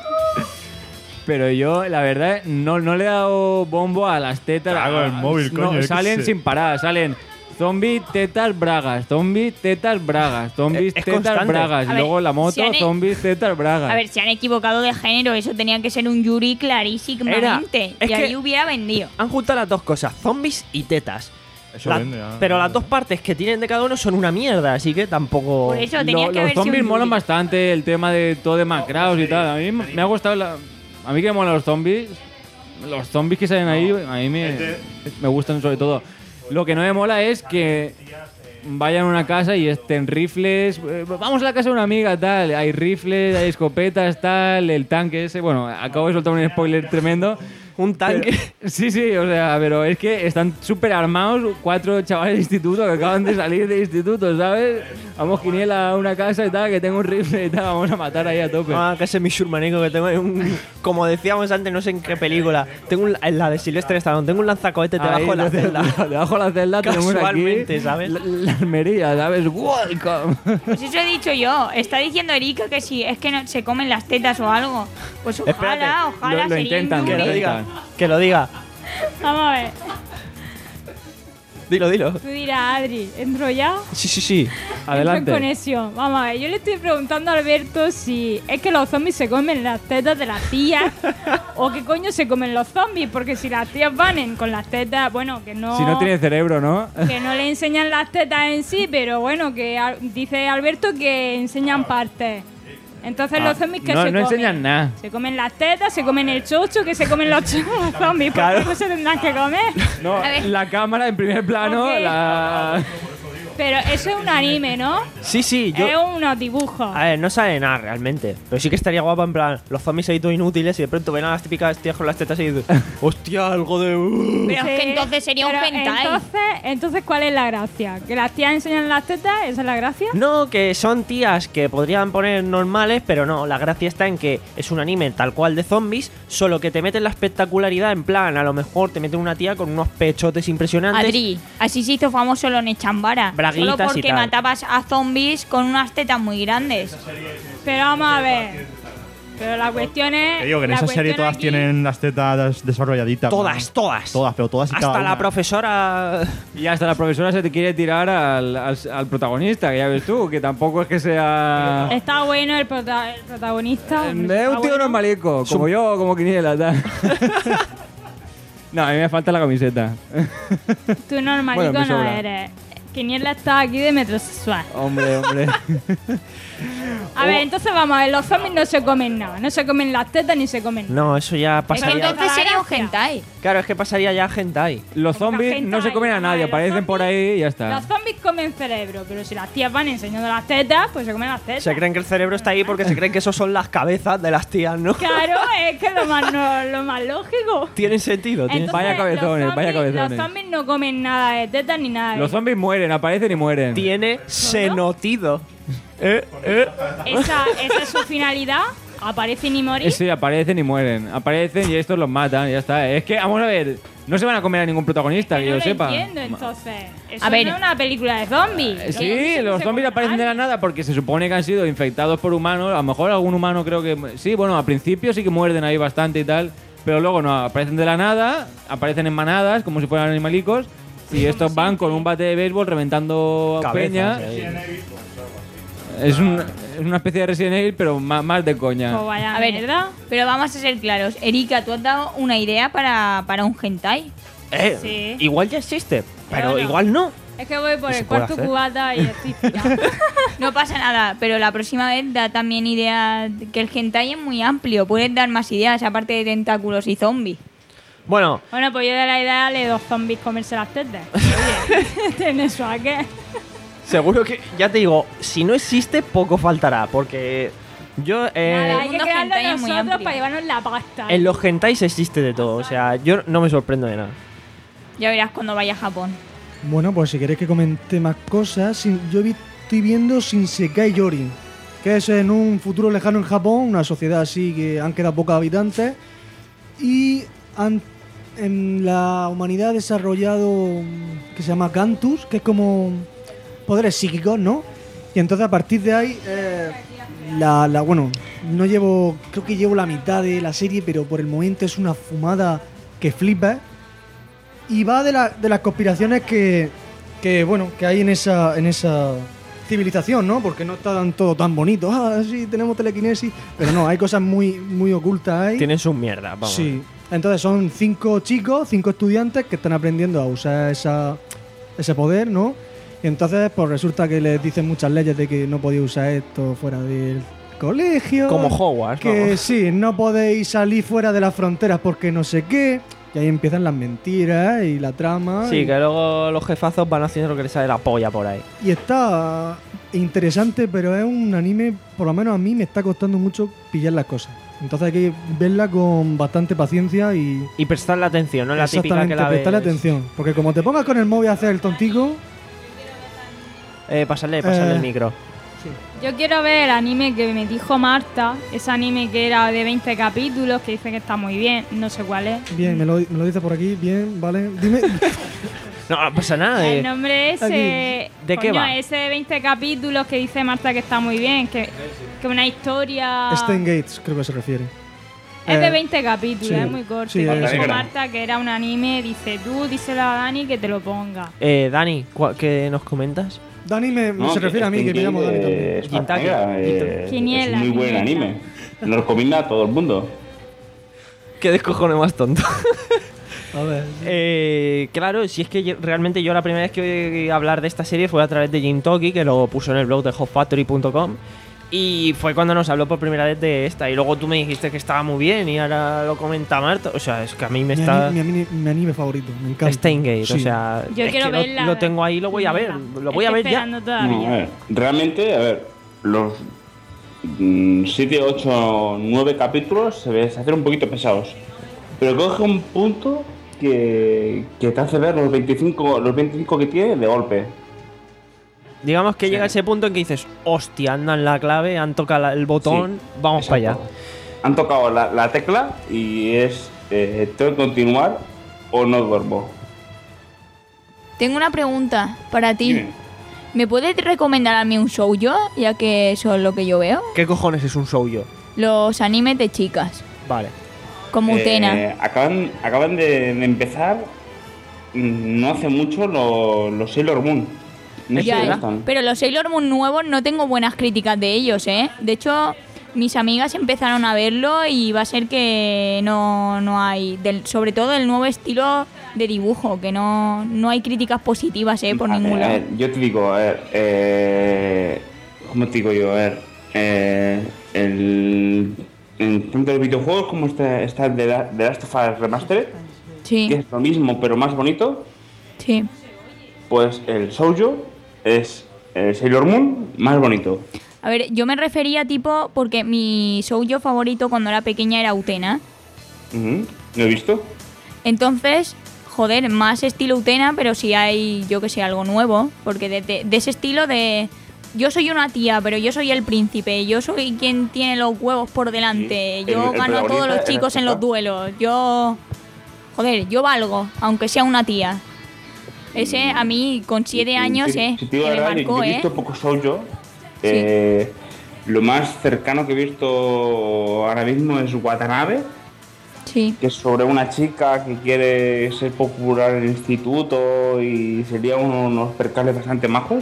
Pero yo, la verdad, no, no le he dado bombo a las tetas. Cago en el móvil, No, coño, yo qué salen sé. sin parar, salen zombie, tetas, bragas, zombie, tetas, bragas, zombies, Es- es tetas, constante. bragas. A Y ver, luego la moto, si han- zombies, tetas, bragas. A ver, se han equivocado de género. Eso tenía que ser un Yuri clarísimamente. Era- es y ahí que- hubiera vendido. Han juntado las dos cosas, zombies y tetas. Eso La- vende, ah. pero las dos partes que tienen de cada uno son una mierda, así que tampoco. Por eso tenía Lo- que los haber sido zombies un molan Yuri. bastante, el tema de todo demacrados y tal. A mí me me ha gustado. La, a mí que me molan los zombies. Los zombies que salen ahí, a mí me, me gustan sobre todo. Lo que no me mola es que vayan a una casa y estén rifles. eh, Vamos a la casa de una amiga, tal. Hay rifles, hay escopetas, tal. El tanque ese. Bueno, acabo de soltar un spoiler tremendo. Un tanque. Pero- sí, sí, o sea, pero es que están súper armados cuatro chavales de instituto que acaban de salir de instituto, ¿sabes? Vamos, Quiniela, a una casa y tal, que tengo un rifle y tal, vamos a matar ahí a tope. Ah, que ese es mi surmanico que tengo ahí un. Como decíamos antes, no sé en qué película. Tengo un, en la de Silvestre Stallone, tengo un lanzacohete debajo Ahí, de la de- celda. Debajo de la celda tenemos aquí Casualmente, ¿sabes? La, la Almería, ¿sabes? Welcome. Pues eso he dicho yo. Está diciendo Erika que si es que no, se comen las tetas o algo. Pues ojalá, Espérate, ojalá lo- lo sería un intentan, Que Yuri. lo lo diga. intentan. Que lo diga. Vamos a ver. Dilo, dilo. Tú dirás, Adri, ¿entro ya? Sí, sí, sí. Adelante. Entro en conexión. Vamos a ver, yo le estoy preguntando a Alberto si es que los zombies se comen las tetas de las tías o qué coño se comen los zombies, porque si las tías van en- con las tetas, bueno, que no... Si no tiene cerebro, ¿no? que no le enseñan las tetas en sí, pero bueno, que al- dice Alberto que enseñan partes. Entonces Ah, los zombies que no- se no comen. enseñan nada. Se comen las tetas, se comen el chocho, que se comen los cho- los zombies, porque Claro. no se tendrán que comer. No, A ver. la cámara en primer plano, Ok. la... Pero eso es un anime, ¿no? Sí, sí, yo. Es unos dibujos. A ver, no sale nada realmente. Pero sí que estaría guapa en plan, los zombies ahí todos inútiles y de pronto ven a las típicas tías con las tetas y dices, hostia, algo de. uh". Pero es que Sí, entonces sería un pero hentai. Entonces, entonces, ¿cuál es la gracia? ¿Que las tías enseñan las tetas? ¿Esa es la gracia? No, que son tías que podrían poner normales, pero no, la gracia está en que es un anime tal cual de zombies, solo que te meten la espectacularidad en plan, a lo mejor te meten una tía con unos pechotes impresionantes. Adri, así se hizo famoso lo Nechambara. Braguitas Solo y porque tal. matabas a zombies con unas tetas muy grandes. Pero vamos a ver. Pero la cuestión es. Te digo que en la esa serie cuestión todas aquí- tienen las tetas desarrolladitas. Todas, ¿no? todas. Todas, pero todas y cada Hasta la una. profesora. Y hasta la profesora se te quiere tirar al, al- al protagonista, que ya ves tú, que tampoco es que sea... Está bueno el, prota- el protagonista. Es un Está tío bueno. normalico, como yo, como Quiniela, tal. No, a mí me falta la camiseta. Tú normalico Bueno, me no sobra. eres. Quiniela está aquí de metrosexual. Hombre, hombre. A Oh. ver, entonces vamos a ver, los zombies no se comen nada. No se comen las tetas ni se comen nada. No, eso ya Es que pasaría. entonces sería un hentai. Claro, es que pasaría ya hentai. Los zombies no se comen a nadie, aparecen por ahí y ya está. Los zombies comen cerebro, pero si las tías van enseñando las tetas, pues se comen las tetas. Se creen que el cerebro está ahí porque se creen que esos son las cabezas de las tías, ¿no? Claro, es que lo más, no- lo más lógico. Tienen sentido. tienen- Entonces, Vaya cabezones, los vaya zombies- cabezones. Los zombies no comen nada de tetas ni nada de Los zombies mueren, aparecen y mueren. Tiene senotido. Eh, eh. esa, esa es su finalidad. Aparecen y morir. Eh, Sí, aparecen y mueren. Aparecen y estos los matan y ya está. Es que, vamos a ver, no se van a comer a ningún protagonista, que no yo lo sepa. entiendo, entonces. Eso A ver. no es una película de zombies. Eh, Los Sí, zombies no los se zombies comen aparecen de a la nada porque se supone que han sido infectados por humanos. A lo mejor algún humano creo que... Sí, bueno, al principio sí que muerden ahí bastante y tal. Pero luego no, aparecen de la nada, aparecen en manadas como si fueran animalicos. Y estos van con un bate de béisbol reventando Cabezas, peña. eh. Es, un- es una especie de Resident Evil, pero más, más de coña. Pues vaya A ver, mierda. pero vamos a ser claros. Erika, tú has dado una idea para, para un hentai. Eh, Sí. Igual ya existe, pero no. igual no. Es que voy por ¿Qué se el puede cuarto hacer? cubata y estoy pillada. No pasa nada, pero la próxima vez da también ideas. Que el hentai es muy amplio. Puedes dar más ideas aparte de tentáculos y zombies. Bueno, Bueno, pues yo de la idea de dos zombies comerse las tetas. Oye, ¿tiene eso a qué? seguro que, ya te digo, si no existe, poco faltará, porque yo... eh, Nada, hay que mundo crearlo hentai es muy nosotros amplio. para llevarnos la pasta. en los hentais existe de todo, o sea, yo no me sorprendo de nada. Ya verás cuando vaya a Japón. Bueno, pues si queréis que comente más cosas, sin- yo vi- estoy viendo Shinsekai Yori, que es en un futuro lejano en Japón, una sociedad así que han quedado pocos habitantes, y han- en la humanidad ha desarrollado un- que se llama Cantus, que es como poderes psíquicos, ¿no? Y entonces a partir de ahí, eh, la, la- bueno, no llevo, creo que llevo la mitad de la serie, pero por el momento es una fumada que flipa. Y va de, la- de las conspiraciones que, que, bueno, que hay en esa, en esa civilización, ¿no? Porque no está tan- todo tan bonito. Ah, sí, tenemos telequinesis. Pero no, hay cosas muy, muy ocultas ahí. Tienen sus mierdas, vamos. Sí. Entonces son cinco chicos, cinco estudiantes que están aprendiendo a usar esa, ese poder, ¿no? Y entonces, pues resulta que les dicen muchas leyes de que no podéis usar esto fuera del colegio. Como Hogwarts, Que vamos. sí, no podéis salir fuera de las fronteras porque no sé qué. Y ahí empiezan las mentiras y la trama. Sí, y, que luego los jefazos van haciendo lo que les sale la polla por ahí. y está interesante, pero es un anime, por lo menos a mí me está costando mucho pillar las cosas. Entonces hay que verla con bastante paciencia y... Y prestarle atención, no es la típica Exactamente, que la ves. prestarle atención. Porque como te pongas con el móvil a hacer el tontico... Eh, pásale, pásale Eh. el micro. Yo quiero ver el anime que me dijo Marta, ese anime que era de veinte capítulos, que dice que está muy bien, no sé cuál es. Bien, me lo, me lo dice por aquí, bien, vale. Dime... No, no pasa nada. El eh. nombre ese, Aquí. ¿De qué coño, va? ese de veinte capítulos que dice Marta que está muy bien, que que una historia... Stein Gates, creo que se refiere. Es de Eh, veinte capítulos, sí, es muy corto. sí, y es- dijo Marta que era un anime, dice tú, díselo a Dani que te lo ponga. Eh, Dani, ¿cuál- ¿qué nos comentas? Dani me, No, se que refiere a mí, que me llamo Dani también. eh, es Gintaki. Negra, eh, es Quiniela, un muy buen quiniela. anime. Lo recomienda a todo el mundo. ¿Qué descojone más tonto? A ver. Eh, claro, si es que yo- realmente yo la primera vez que oí hablar de esta serie fue a través de Jim Toki, que lo puso en el blog de hot factory punto com. Y fue cuando nos habló por primera vez de esta. Y luego tú me dijiste que estaba muy bien y ahora lo comenta Marta. O sea, es que a mí me Mi, está... ani- mi anime, mi anime favorito, me encanta. Steingate, Sí. o sea, Yo es quiero que lo- verla. lo, tengo ahí, lo voy a ver, lo voy a ver ya. Esperando todavía. No, a ver, realmente, a ver, los siete, ocho, nueve capítulos se, ve, se hacen un poquito pesados. Pero coge un punto que, que te hace ver los veinticinco, los veinticinco que tiene de golpe. Digamos que llega ese punto en que dices, hostia, andan la clave, han tocado la- el botón, Sí, vamos para allá. exacto. Han tocado la, la tecla y es, eh, tengo que continuar o no duermo. Tengo una pregunta para ti. Dime. ¿Me puedes recomendar a mí un show yo, ya que eso es lo que yo veo? ¿Qué cojones es un show yo? Los animes de chicas, Vale. como Utena. Eh, acaban, acaban de, de empezar mm, no hace mucho los, los Sailor Moon. No sé Ya, si ¿eh? están. Pero los Sailor Moon nuevos no tengo buenas críticas de ellos, ¿eh? De hecho, mis amigas empezaron a verlo y va a ser que no, no hay... Del, sobre todo el nuevo estilo de dibujo, que no, no hay críticas positivas, ¿eh? Por A ver, ningún a lado. ver, yo te digo, a ver, eh, ¿cómo te digo yo? A ver, eh, el, en dentro de videojuegos, como está, está el de, la, de Last of Us Remastered, que Sí, es lo mismo pero más bonito, sí. pues el shoujo es el Sailor Moon más bonito. A ver, yo me refería tipo... Porque mi shoujo favorito cuando era pequeña era Utena. Ujú, ¿lo he visto? Entonces, joder, más estilo Utena, pero si hay, yo que sé, algo nuevo. Porque de, de- de ese estilo de... Yo soy una tía, pero yo soy el príncipe. Yo soy quien tiene los huevos por delante. Sí, Yo el- el gano a todos protagonista los es chicos la en los chica. duelos. Yo... Joder, yo valgo, aunque sea una tía. Ese a mí, con siete Si- años, si- eh, si te digo que la me verdad, yo- marcó, yo he eh. visto poco shoujo. Eh, lo más cercano que he visto ahora mismo es Watanabe, Sí. que es sobre una chica que quiere ser popular en el instituto y sería uno- unos percales bastante majos.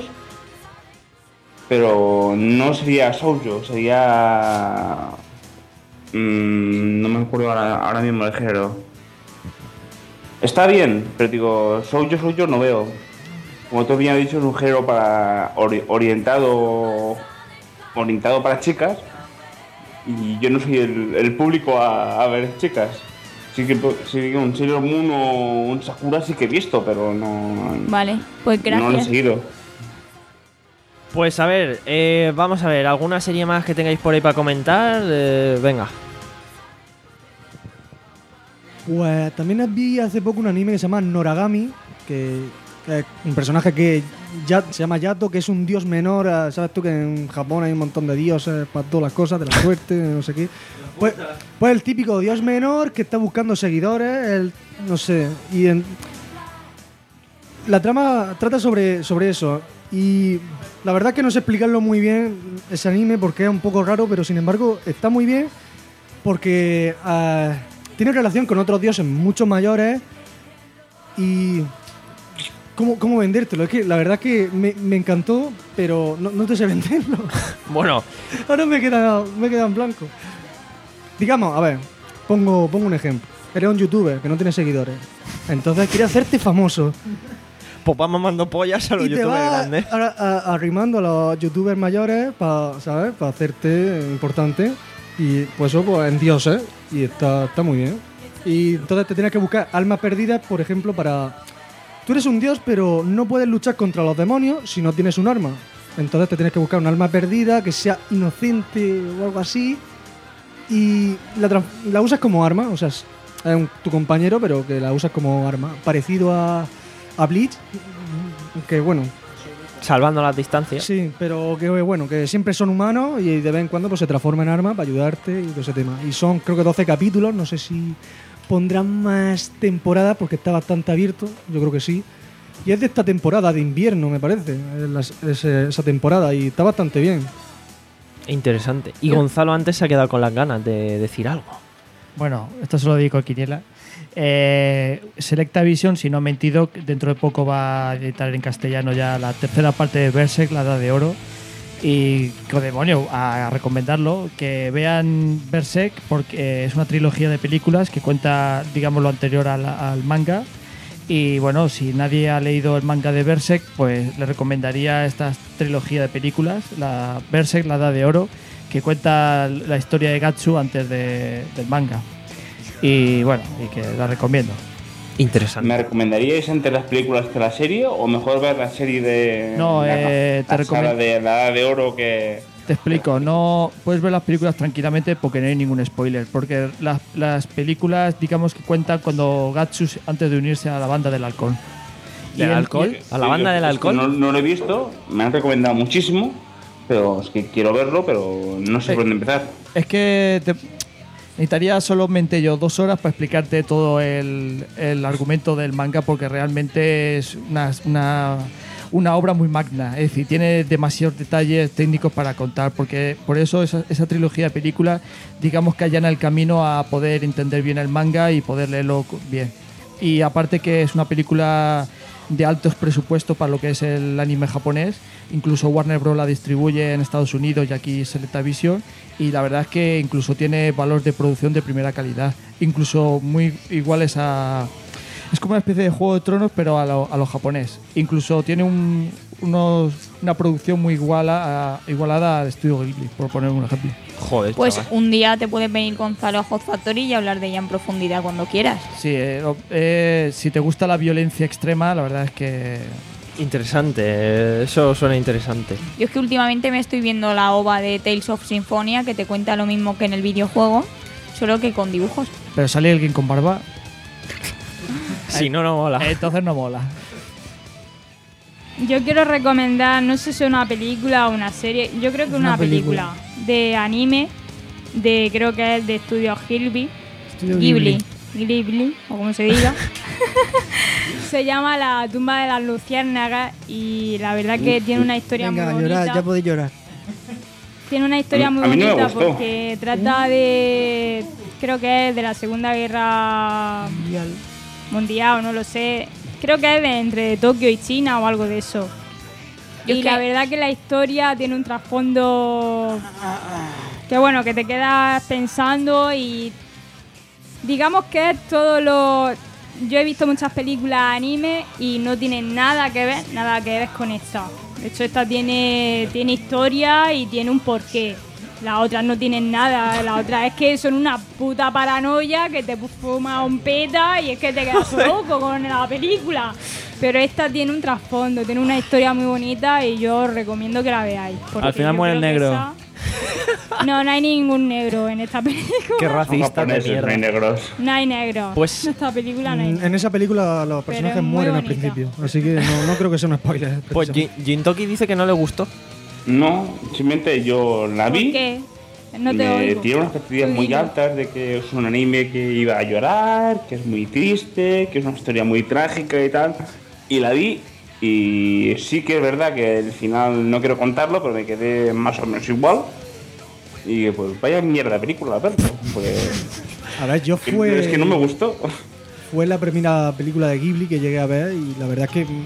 Pero no sería shoujo, sería... mm, no me acuerdo ahora, ahora mismo del género. Está bien, pero digo, shoujo, shoujo no veo. Como tú bien has dicho, es un género para ori- orientado orientado para chicas y yo no soy el, el público a, a ver chicas. Sí que sí, digo, un Sailor Moon o un Sakura sí que he visto, pero no, Vale, pues no lo he gracias. seguido. Pues a ver, eh, vamos a ver, ¿alguna serie más que tengáis por ahí para comentar? Eh, venga. Pues también vi hace poco un anime que se llama Noragami, que es un personaje que ya, se llama Yato, que es un dios menor. a- ¿Sabes tú que en Japón hay un montón de dioses para todas las cosas, de la suerte, no sé qué? Pues, pues el típico dios menor que está buscando seguidores, el, no sé, y en, la trama trata sobre, sobre eso. Y la verdad que no sé explicarlo muy bien ese anime porque es un poco raro, pero sin embargo está muy bien porque ah, tiene relación con otros dioses mucho mayores y... ¿Cómo, cómo vendértelo? Es que la verdad que me, me encantó, pero no, no te sé venderlo. Bueno, Ahora me queda, me queda en blanco. Digamos, a ver, pongo, pongo un ejemplo. Eres un youtuber que no tiene seguidores. Entonces quiere hacerte famoso. pues vamos mandando pollas a los Y te youtubers vas grandes. a- a- arrimando a los youtubers mayores para, ¿sabes? Para hacerte importante. Y pues eso, pues en dioses. Y está, está muy bien. Y entonces te tienes que buscar almas perdidas, por ejemplo, para... Tú eres un dios, pero no puedes luchar contra los demonios si no tienes un arma. Entonces te tienes que buscar un alma perdida que sea inocente o algo así. Y la, trans- la usas como arma. O sea, es es un- tu compañero, pero que la usas como arma. Parecido a, a Bleach. Que bueno, Salvando las distancias. sí, pero que bueno, que siempre son humanos y de vez en cuando pues se transforman en arma para ayudarte y todo ese tema. Y son creo que doce capítulos, no sé si pondrán más temporadas porque está bastante abierto, yo creo que sí. Y es de esta temporada de invierno, me parece, es las- ese- esa temporada y está bastante bien. Interesante. Y Gonzalo antes se ha quedado con las ganas de decir algo. Bueno, esto se lo dedico a Quiniela. Eh, Selecta Vision, si no he mentido, dentro de poco va a editar en castellano ya la tercera parte de Berserk, la Edad de Oro. Y, qué demonio, a recomendarlo, que vean Berserk porque es una trilogía de películas que cuenta, digamos, lo anterior al, al manga. Y bueno, si nadie ha leído el manga de Berserk, pues le recomendaría esta trilogía de películas, la Berserk, la Edad de Oro, que cuenta la historia de Gatsu antes de, del manga. Y bueno, y que la recomiendo. Interesante. ¿Me recomendaríais entre las películas que la serie o mejor ver la serie de no, la, eh, te la recomend... saga de la Edad de Oro que... Te explico, no puedes ver las películas tranquilamente porque no hay ningún spoiler, porque las, las películas, digamos que cuentan cuando Gatsu antes de unirse a la banda del halcón. ¿Del alcohol? ¿A la banda del alcohol? No, no lo he visto, me han recomendado muchísimo, pero es que quiero verlo, pero no sé eh, por dónde empezar. Es que te... necesitaría solamente yo dos horas para explicarte todo el, el argumento del manga porque realmente es una, una, una obra muy magna. Es decir, tiene demasiados detalles técnicos para contar porque por eso esa, esa trilogía de películas digamos que allana el camino a poder entender bien el manga y poder leerlo bien. Y aparte que es una película de altos presupuestos para lo que es el anime japonés. Incluso Warner Bros. La distribuye en Estados Unidos y aquí Selecta Vision. Y la verdad es que incluso tiene valores de producción de primera calidad. Incluso muy iguales a... Es como una especie de Juego de Tronos, pero a lo, a lo japonés. Incluso tiene un, unos, una producción muy iguala, a, igualada al estudio Ghibli, por poner un ejemplo. Joder, Pues chaval. un día te puedes venir Gonzalo a Hot Factory y hablar de ella en profundidad cuando quieras. Sí, eh, eh, si te gusta la violencia extrema, la verdad es que... Interesante, eso suena interesante. Yo es que últimamente me estoy viendo la ova de Tales of Symphonia, que te cuenta lo mismo que en el videojuego, solo que con dibujos. Pero sale alguien con barba. Si no, no mola. Entonces no mola. Yo quiero recomendar, no sé si es una película o una serie, yo creo que es una, Una película. película. de anime, de creo que es de Estudio Ghibli, Estudio Ghibli, Ghibli. Ghibli, o como se diga. Se llama La tumba de las luciérnagas y la verdad que tiene una historia Venga, muy llorar, bonita. ya podéis llorar. Tiene una historia A muy mí no me bonita gustó. porque trata de, creo que es de la Segunda Guerra Mundial. Mundial o no lo sé. Creo que es de entre Tokio y China o algo de eso. Yo y es la que- verdad que la historia tiene un trasfondo que bueno, que te quedas pensando y digamos que es todo lo... Yo he visto muchas películas anime y no tienen nada que ver, nada que ver con esta. De hecho, esta tiene, tiene historia y tiene un porqué. Las otras no tienen nada. Las otras es que son una puta paranoia que te fuma un peta y es que te quedas loco con la película. Pero esta tiene un trasfondo, tiene una historia muy bonita y yo os recomiendo que la veáis. porque Al final yo muere el creo que negro. esa- No, no hay ningún negro en esta película. Qué Son racista de japoneses, no hay mierda. negros. No hay negro. Pues- en esta película no hay Mm, negro. En esa película los Pero personajes es muy mueren al bonita. principio, así que no, no creo que sea un spoiler. Pues precisamente. Jin- Jintoki dice que no le gustó. No, simplemente yo la ¿Por vi. qué? No te me oigo. tiene unas expectativas Tú muy dilo. altas de que es un anime que iba a llorar, que es muy triste, que es una historia muy trágica y tal. Y la vi y sí que es verdad que el final no quiero contarlo, pero me quedé más o menos igual. Y pues vaya mierda de película, verlo. Pues, A ver, yo fue, es que no me gustó. fue la primera película de Ghibli que llegué a ver y la verdad es que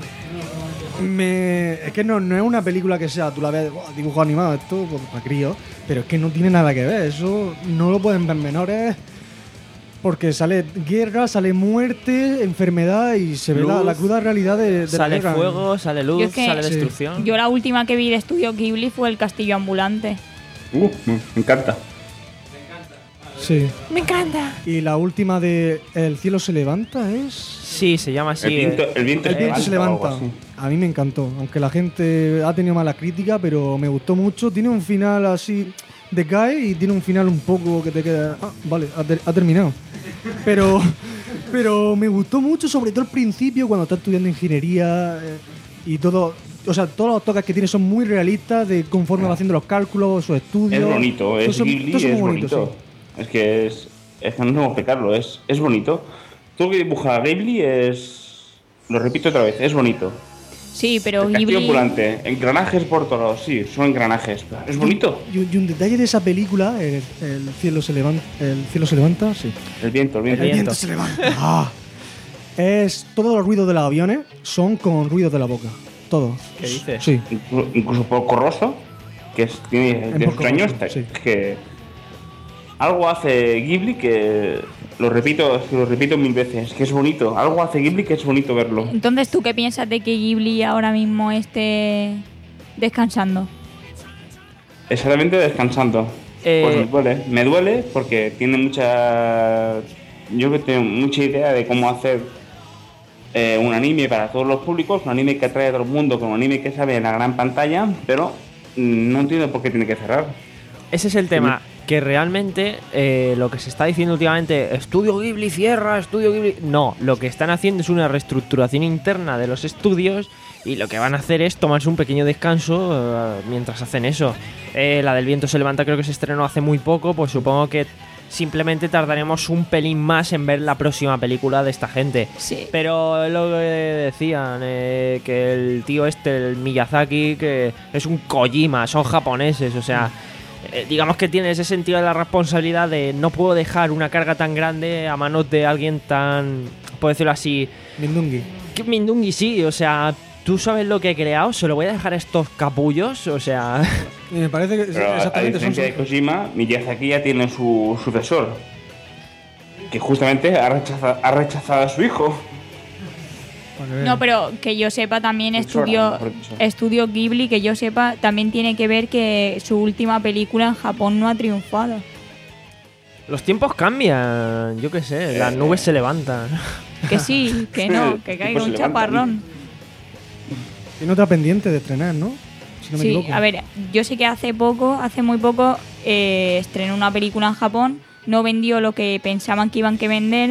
me, es que no, no es una película que sea, tú la ves, "Buah, dibujo animado, esto pues, para críos", pero es que no tiene nada que ver, eso no lo pueden ver menores porque sale guerra, sale muerte, enfermedad y se ve la, Luz, la cruda realidad de, de la Sale guerra. fuego, sale luz, Yo es que- sale Sí. destrucción. Yo la última que vi de Estudio Ghibli fue El Castillo Ambulante. Uh, me encanta. Sí. Me encanta. Y la última de El cielo se levanta es... Sí, se llama así. El viento, eh. el viento El viento se o algo levanta. así. A mí me encantó, aunque la gente ha tenido mala crítica, pero me gustó mucho. Tiene un final así, decae y tiene un final un poco que te queda... Ah, vale, ha, ter- ha terminado. Pero, pero me gustó mucho, sobre todo al principio, cuando está estudiando ingeniería eh, y todo... O sea, todos los toques que tiene son muy realistas de conforme va haciendo los cálculos, sus estudios. Es bonito, es Todos son- Ghibli, todos son es muy bonito. bonitos, Es que es, es que no sé cómo explicarlo, es, es bonito. Todo lo que dibuja Ghibli es, lo repito otra vez, es bonito. Sí, pero El castillo Ghibli... ambulante, engranajes por todos lados, sí, son engranajes. Es bonito. Y, y un detalle de esa película, el, el cielo se levanta, el cielo se levanta, sí. El viento, el viento. El viento se levanta. Ah. Es todos los ruidos de los aviones son con ruidos de la boca, todos. ¿Qué dices? Sí. Incluso, incluso por Corroso, que es, tiene Es de por sus años, Corroso, sí. que algo hace Ghibli que lo repito, lo repito mil veces, que es bonito. Algo hace Ghibli que es bonito verlo. Entonces, ¿tú qué piensas de que Ghibli ahora mismo esté descansando? Exactamente descansando. Eh, Pues me duele, me duele porque tiene mucha, yo que tengo mucha idea de cómo hacer eh, un anime para todos los públicos, un anime que atrae a todo el mundo, con un anime que sabe en la gran pantalla, pero mm, no entiendo por qué tiene que cerrar. Ese es el tema, que realmente eh, lo que se está diciendo últimamente, Estudio Ghibli cierra, Estudio Ghibli... No, lo que están haciendo es una reestructuración interna de los estudios y lo que van a hacer es tomarse un pequeño descanso eh, mientras hacen eso. Eh, la del viento se levanta creo que se estrenó hace muy poco, pues supongo que simplemente tardaremos un pelín más en ver la próxima película de esta gente. Sí. Pero es lo que decían, eh, que el tío este, el Miyazaki, que es un Kojima, son japoneses, o sea... Eh, digamos que tiene ese sentido de la responsabilidad de no puedo dejar una carga tan grande a manos de alguien tan, puedo decirlo así, Mindungi. que Mindungi sí, o sea, tú sabes lo que he creado, se lo voy a dejar a estos capullos, o sea, Y me parece que Pero a- a exactamente son diferencia de Kojima, Miyazaki ya tiene su sucesor, que justamente ha rechazado, ha rechazado a su hijo. No, pero que yo sepa también estudio, Mejor dicho. estudio Ghibli, que yo sepa también tiene que ver que su última película en Japón no ha triunfado. los tiempos cambian, yo qué sé, las nubes se levantan. Que sí, que no, que caiga Pues se un levantan. chaparrón. Tiene otra pendiente de estrenar, ¿no? Si no me Sí, equivoco. a ver, yo sé que hace poco, hace muy poco, eh, estrenó una película en Japón, no vendió lo que pensaban que iban que vender,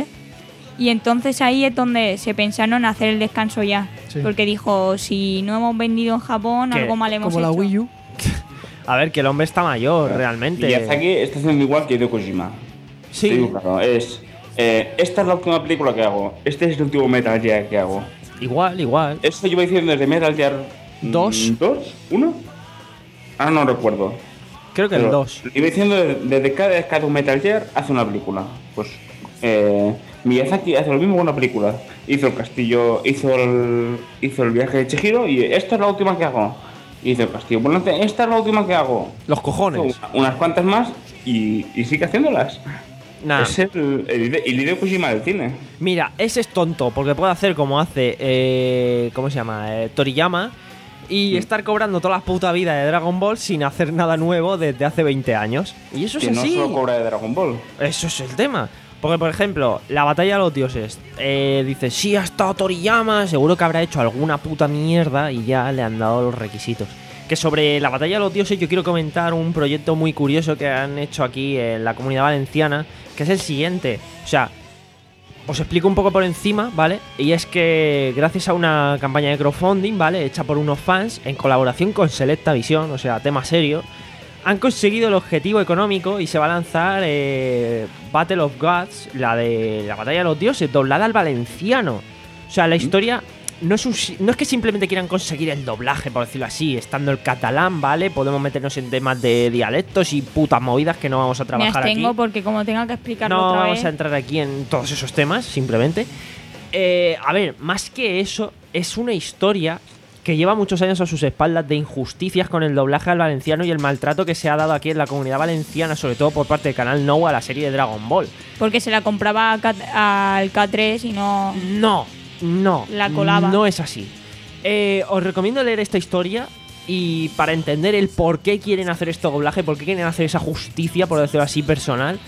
y entonces ahí es donde se pensaron en hacer el descanso ya. Sí. Porque dijo, si no hemos vendido en Japón, ¿Qué? algo mal hemos Como la hecho. Wii U. A ver, que el hombre está mayor, realmente. Miyazaki está haciendo igual que Hideo Kojima. Sí. Te digo claro, es, eh, esta es la última película que hago, este es el último Metal Gear que hago. Igual, igual. Eso llevo diciendo desde Metal Gear Dos. mm, ¿Dos? ¿Uno? Ahora no recuerdo. Creo que el Pero dos. Llevo diciendo desde, desde cada vez que hace un Metal Gear hace una película. Pues eh, Miyazaki hace lo mismo con una película. Hizo el castillo, hizo el, hizo el viaje de Chihiro y esta es la última que hago. Hizo el castillo volante, esta es la última que hago. Los cojones. Hizo unas cuantas más y, y sigue haciéndolas. Nah. Es el, el, el Hideo Kojima del cine. Mira, ese es tonto, porque puede hacer como hace, eh, ¿cómo se llama? Eh, Toriyama, y Mm. estar cobrando toda la puta vida de Dragon Ball sin hacer nada nuevo desde hace veinte años. Y eso Que es no así. solo cobra de Dragon Ball. Eso es el tema. Porque, por ejemplo, la batalla de los dioses. Eh, dice, sí, ha estado Toriyama, seguro que habrá hecho alguna puta mierda y ya le han dado los requisitos. Que sobre la batalla de los dioses yo quiero comentar un proyecto muy curioso que han hecho aquí en la Comunidad Valenciana, que es el siguiente. O sea, os explico un poco por encima, ¿vale? Y es que gracias a una campaña de crowdfunding, ¿vale? Hecha por unos fans en colaboración con Selecta Visión, o sea, tema serio, han conseguido el objetivo económico y se va a lanzar eh, Battle of Gods, la de la batalla de los dioses, doblada al valenciano. O sea, la historia no es, un, si- no es que simplemente quieran conseguir el doblaje, por decirlo así, estando el catalán, ¿vale? Podemos meternos en temas de dialectos y putas movidas que no vamos a Me trabajar aquí. abstengo porque como tenga que explicarlo No otra vamos vez... a entrar aquí en todos esos temas, simplemente. Eh, a ver, más que eso, es una historia que lleva muchos años a sus espaldas de injusticias con el doblaje al valenciano y el maltrato que se ha dado aquí en la comunidad valenciana, sobre todo por parte del canal Now a la serie de Dragon Ball. Porque se la compraba a K- al K tres y no... No, no. La colaba. No es así. Eh, os recomiendo leer esta historia y para entender el por qué quieren hacer este doblaje, por qué quieren hacer esa justicia, por decirlo así, personal.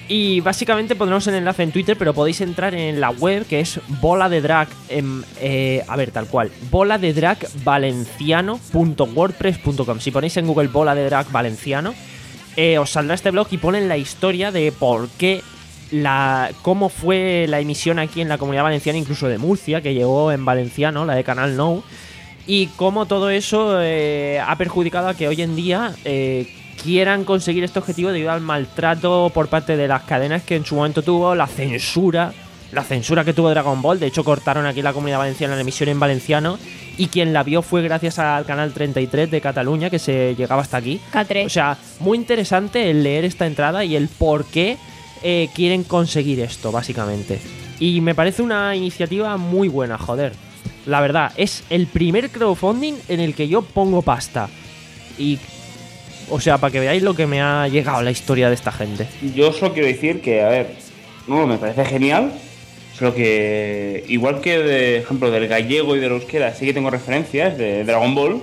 Y básicamente pondremos el enlace en Twitter, pero podéis entrar en la web que es bola de drag, en, eh, a ver, tal cual, bola de drag valenciano punto wordpress punto com. Si ponéis en Google bola de drag valenciano, eh, os saldrá este blog y ponen la historia de por qué, la, cómo fue la emisión aquí en la Comunidad Valenciana, incluso de Murcia, que llegó en valenciano, la de Canal Now, y cómo todo eso eh, ha perjudicado a que hoy en día eh, quieran conseguir este objetivo debido al maltrato por parte de las cadenas que en su momento tuvo, la censura la censura que tuvo Dragon Ball. De hecho, cortaron aquí en la Comunidad Valenciana la emisión en valenciano. Y quien la vio fue gracias al canal treinta y tres de Cataluña, que se llegaba hasta aquí. K tres. O sea, muy interesante el leer esta entrada y el por qué eh, quieren conseguir esto, básicamente. Y me parece una iniciativa muy buena, joder. La verdad, es el primer crowdfunding en el que yo pongo pasta. Y, o sea, para que veáis lo que me ha llegado la historia de esta gente. Yo solo quiero decir que, a ver, no, me parece genial. Solo que, igual que, de ejemplo, del gallego y del euskera, sí que tengo referencias de Dragon Ball.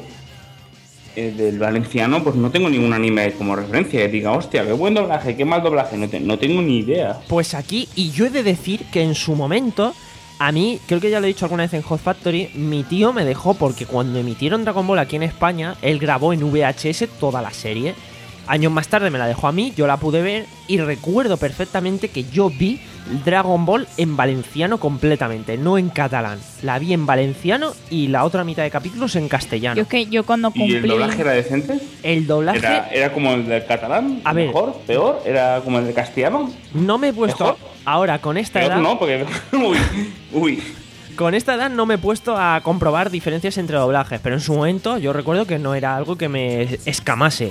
Eh, del valenciano, pues no tengo ningún anime como referencia. Que diga, hostia, qué buen doblaje, qué mal doblaje. No, te, no tengo ni idea. Pues aquí, y yo he de decir que en su momento, a mí, creo que ya lo he dicho alguna vez en Hot Factory, mi tío me dejó porque cuando emitieron Dragon Ball aquí en España, él grabó en V H S toda la serie. Años más tarde me la dejó a mí, yo la pude ver y recuerdo perfectamente que yo vi Dragon Ball en valenciano completamente, no en catalán. La vi en valenciano y la otra mitad de capítulos en castellano. Yo es que yo cuando cumplí... ¿Y el doblaje era decente? El doblaje... ¿Era, era como el del catalán? A ver. ¿Mejor? ¿Peor? ¿Era como el del castellano? No me he puesto... ¿Mejor? Ahora, con esta Peor edad... no, porque... uy, uy. Con esta edad no me he puesto a comprobar diferencias entre doblajes, pero en su momento yo recuerdo que no era algo que me escamase.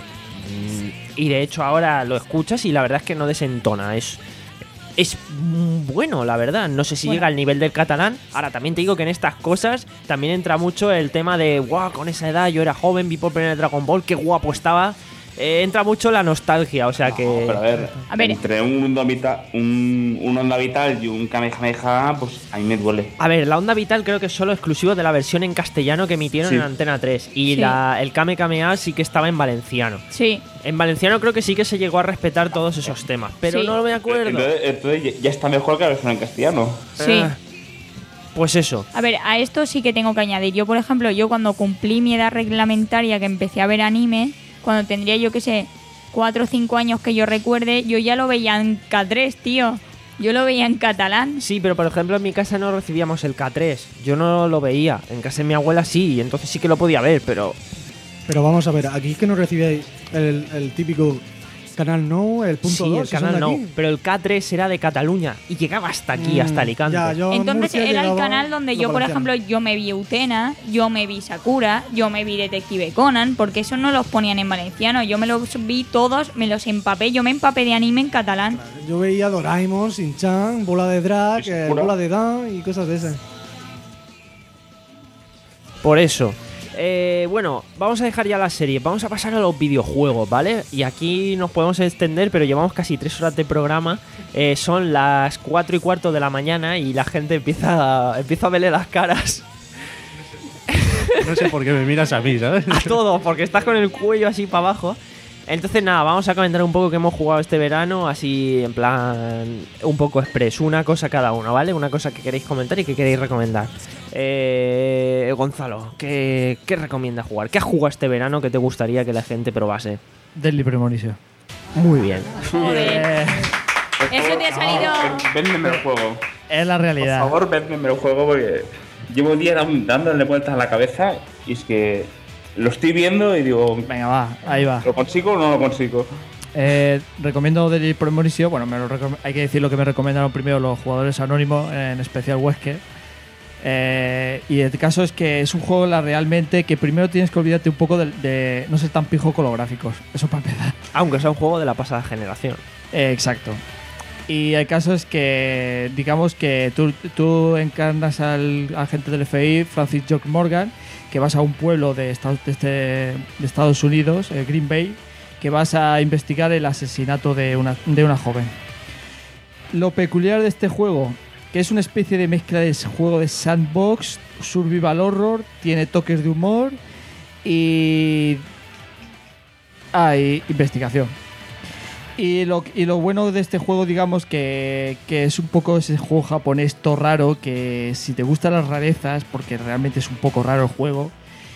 Y de hecho ahora lo escuchas y la verdad es que no desentona. Es, es bueno, la verdad. No sé si bueno. llega al nivel del catalán. Ahora también te digo que en estas cosas también entra mucho el tema de guau, con esa edad yo era joven, vi por primera vez Dragon Ball, qué guapo estaba. Eh, entra mucho la nostalgia, o sea No, que... pero a ver, A ver. entre un onda vital, un, un onda vital y un Kamehameha, pues a mí me duele. A ver, la onda vital creo que es solo exclusivo de la versión en castellano que emitieron Sí. en Antena tres. Y Sí. la, el Kame Kamea sí que estaba en valenciano. Sí. En valenciano creo que sí que se llegó a respetar todos esos temas, pero Sí. no me acuerdo. Entonces, entonces ya está mejor que la versión en castellano. Sí. Ah, pues eso. A ver, a esto sí que tengo que añadir. Yo, por ejemplo, yo cuando cumplí mi edad reglamentaria que empecé a ver anime, cuando tendría yo que sé, cuatro o cinco años que yo recuerde, yo ya lo veía en K tres, tío. Yo lo veía en catalán. Sí, pero por ejemplo en mi casa no recibíamos el K tres. Yo no lo veía. En casa de mi abuela sí, y entonces sí que lo podía ver, pero... Pero vamos a ver, aquí es que no recibíais el, el típico canal no, el punto sí, dos, el si son canal de no. aquí. Pero el K tres era de Cataluña y llegaba hasta aquí, Mm, hasta Alicante. ya, yo en Entonces Murcia era el llegaba canal donde los yo, por valencianos. ejemplo, yo me vi Utena, yo me vi Sakura, yo me vi Detective Conan, porque eso no los ponían en valenciano. Yo me los vi todos, me los empapé. Yo me empapé de anime en catalán. Yo veía Doraemon, Shin-Chan, Bola de Drag, ¿Y eh, Sakura? Bola de Dan y cosas de esas. Por eso. Eh, bueno, vamos a dejar ya la serie. Vamos a pasar a los videojuegos, ¿vale? Y aquí nos podemos extender, pero llevamos casi tres horas de programa. Eh, son las cuatro y cuarto de la mañana y la gente empieza a, empieza a verle las caras No sé por qué me miras a mí, ¿sabes? a todos, porque estás con el cuello así para abajo. Entonces nada, vamos a comentar un poco qué hemos jugado este verano, así en plan un poco express, una cosa cada uno, ¿vale? Una cosa que queréis comentar y que queréis recomendar. Eh, Gonzalo, ¿qué, ¿qué recomiendas jugar? ¿Qué has jugado este verano que te gustaría que la gente probase? Deadly Premonition. Muy bien. Joder. Eso te ha salido... Véndeme el juego. Es la Por realidad. favor, véndeme el juego porque llevo días dando- dándole vueltas a la cabeza y es que lo estoy viendo y digo, Venga, va, ahí va. ¿lo consigo o no lo consigo? Eh, recomiendo Deadly Premonition. Bueno, me lo recom- hay que decir lo que me recomendaron primero los jugadores anónimos, en especial Wesker. Eh, y el caso es que es un juego la, realmente que primero tienes que olvidarte un poco de, de no ser tan pijo con los gráficos. Eso para empezar. Aunque sea un juego de la pasada generación. Eh, exacto. Y el caso es que, digamos que tú, tú encarnas al agente del F B I, Francis George Morgan, que vas a un pueblo de Estados, de este- de Estados Unidos, eh, Green Bay, que vas a investigar el asesinato de una, de una joven. Lo peculiar de este juego, que es una especie de mezcla de juego de sandbox, survival horror, tiene toques de humor y... hay investigación. Y lo, y lo bueno de este juego, digamos, que, que es un poco ese juego japonés todo raro, que si te gustan las rarezas, porque realmente es un poco raro el juego,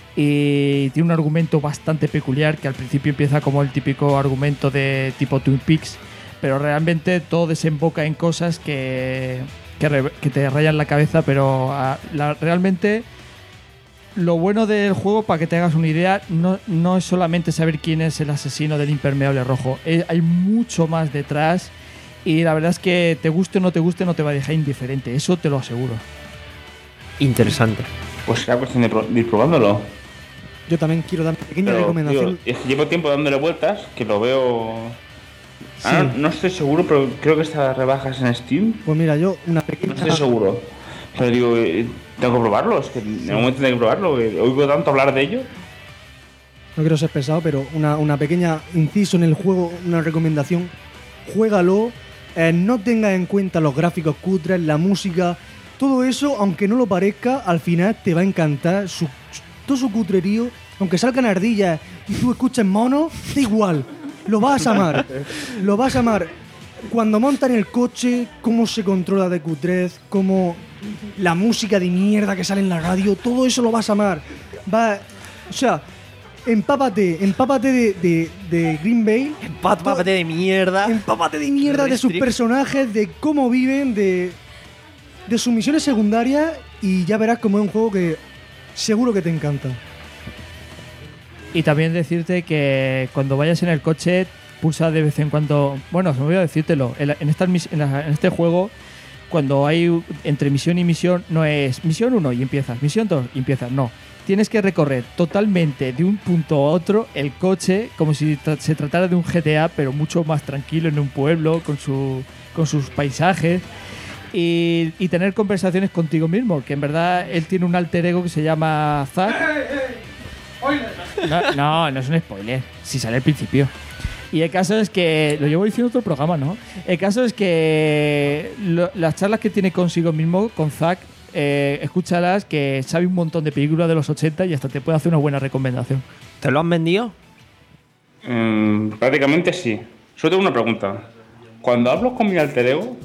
y tiene un argumento bastante peculiar, que al principio empieza como el típico argumento de tipo Twin Peaks, pero realmente todo desemboca en cosas que, que, re- que te rayan la cabeza, pero ah, la- realmente... Lo bueno del juego, para que te hagas una idea, no, no es solamente saber quién es el asesino del impermeable rojo. Eh, hay mucho más detrás Y la verdad es que te guste o no te guste, no te va a dejar indiferente. Eso te lo aseguro. Interesante. Pues será cuestión de, pro- de ir probándolo. Yo también quiero dar una pequeña Pero, recomendación. tío, es que llevo tiempo dándole vueltas, que lo veo... Ah, Sí. no, no estoy seguro, pero creo que está rebajas en Steam. Pues mira, yo una No pequeña... estoy seguro. Pero digo, eh, tengo que probarlo, es que en el momento tengo que probarlo. eh, Oigo tanto hablar de ello. No quiero ser pesado, pero una, una pequeña inciso en el juego, una recomendación. Juégalo, eh, no tengas en cuenta los gráficos cutres, la música, todo eso, aunque no lo parezca, al final te va a encantar. Su, todo su cutrerío, aunque salgan ardillas y tú escuches monos, da igual, lo vas a amar. Lo vas a amar. Cuando montan el coche, cómo se controla de cutrez, cómo la música de mierda que sale en la radio, todo eso lo vas a amar. Va, o sea, empápate, empápate de, de, de Green Bay. Empápate de mierda. Empápate de mierda de sus Restrict. personajes, de cómo viven, de, de sus misiones secundarias y ya verás cómo es un juego que seguro que te encanta. Y también decirte que cuando vayas en el coche, pulsa de vez en cuando. Bueno, se me olvidó decírtelo. En, la- en, estas mis- en, la- en este juego, cuando hay u- entre misión y misión, no es misión uno y empiezas, misión dos y empiezas. No. Tienes que recorrer totalmente de un punto a otro el coche como si tra- se tratara de un G T A, pero mucho más tranquilo en un pueblo, con, su, con sus paisajes. Y, y tener conversaciones contigo mismo, que en verdad él tiene un alter ego que se llama Zack. No, no, no es un spoiler. Si sale al principio. Y el caso es que. Lo llevo diciendo en otro programa, ¿no? El caso es que lo- las charlas que tiene consigo mismo, con Zack, eh, escúchalas, que sabe un montón de películas de los ochenta y hasta te puede hacer una buena recomendación. ¿Te lo han vendido? Mm, prácticamente sí. Solo tengo una pregunta. Cuando hablo con mi alter ego,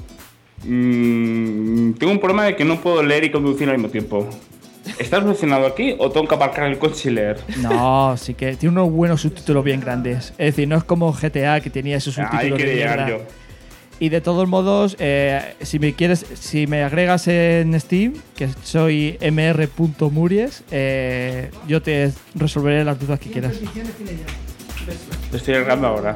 mm, tengo un problema de que no puedo leer y conducir al mismo tiempo. ¿Está solucionado aquí o tengo que aparcar el coche y leer? No, sí que tiene unos buenos subtítulos bien grandes. Es decir, no es como G T A que tenía esos Ahí subtítulos de quería mierda. llegar yo. Y de todos modos, eh, si me quieres, si me agregas en Steam, que soy mr.muries, eh, yo te resolveré las dudas que quieras. Lo estoy agregando ahora.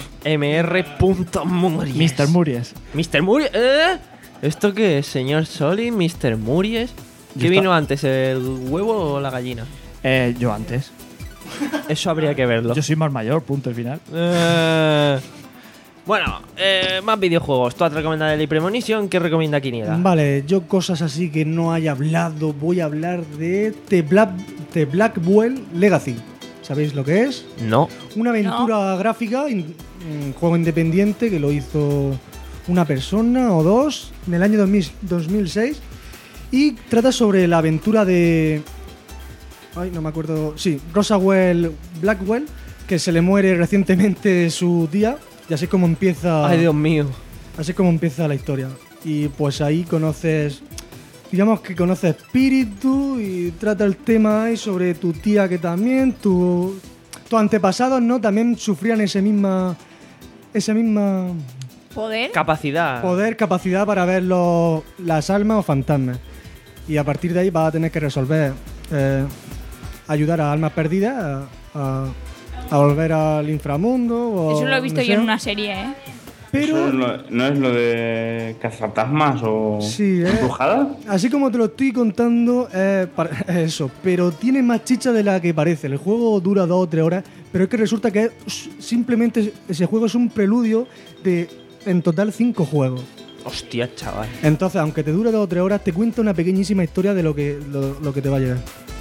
mr.muries. mister Muries. mister Muries. ¿Eh? ¿Esto qué es, señor Soli? mister Muries. ¿Qué Yo vino está- antes, el huevo o la gallina? Eh, yo antes. Eso habría que verlo. Yo soy más mayor, punto y final. Eh, bueno, eh, más videojuegos. Tú has recomendado el Premonition. ¿Qué recomienda Quiniela? Vale, yo cosas así que no haya hablado, voy a hablar de The, Black, The Blackwell Legacy. ¿Sabéis lo que es? No. Una aventura gráfica, in- un juego independiente que lo hizo una persona o dos en el año dos mil dos mil seis y trata sobre la aventura de... Ay, no me acuerdo... Sí, Roswell Blackwell, que se le muere recientemente su tía y así es como empieza... Ay, Dios mío. Así es como empieza la historia. Y pues ahí conoces... Digamos que conoces espíritu y trata el tema ahí sobre tu tía que también, tu, tus antepasados, ¿no? También sufrían ese misma... Esa misma Poder. Capacidad. poder, capacidad para ver los- las almas o fantasmas. Y a partir de ahí vas a tener que resolver, eh, ayudar a almas perdidas a, a- a volver al inframundo. O Eso lo he visto donde yo en sea. una serie, ¿eh? Pero ¿Eso no, no es lo de cazafantasmas o Sí, ¿eh? embrujada? así como te lo estoy contando, eh, para- es eso, pero tiene más chicha de la que parece. El juego dura dos o tres horas, pero es que resulta que es- simplemente ese juego es un preludio de, en total, cinco juegos. Hostia, chaval. Entonces, aunque te dure dos o tres horas, te cuenta una pequeñísima historia de lo que, lo, lo que te va a llegar.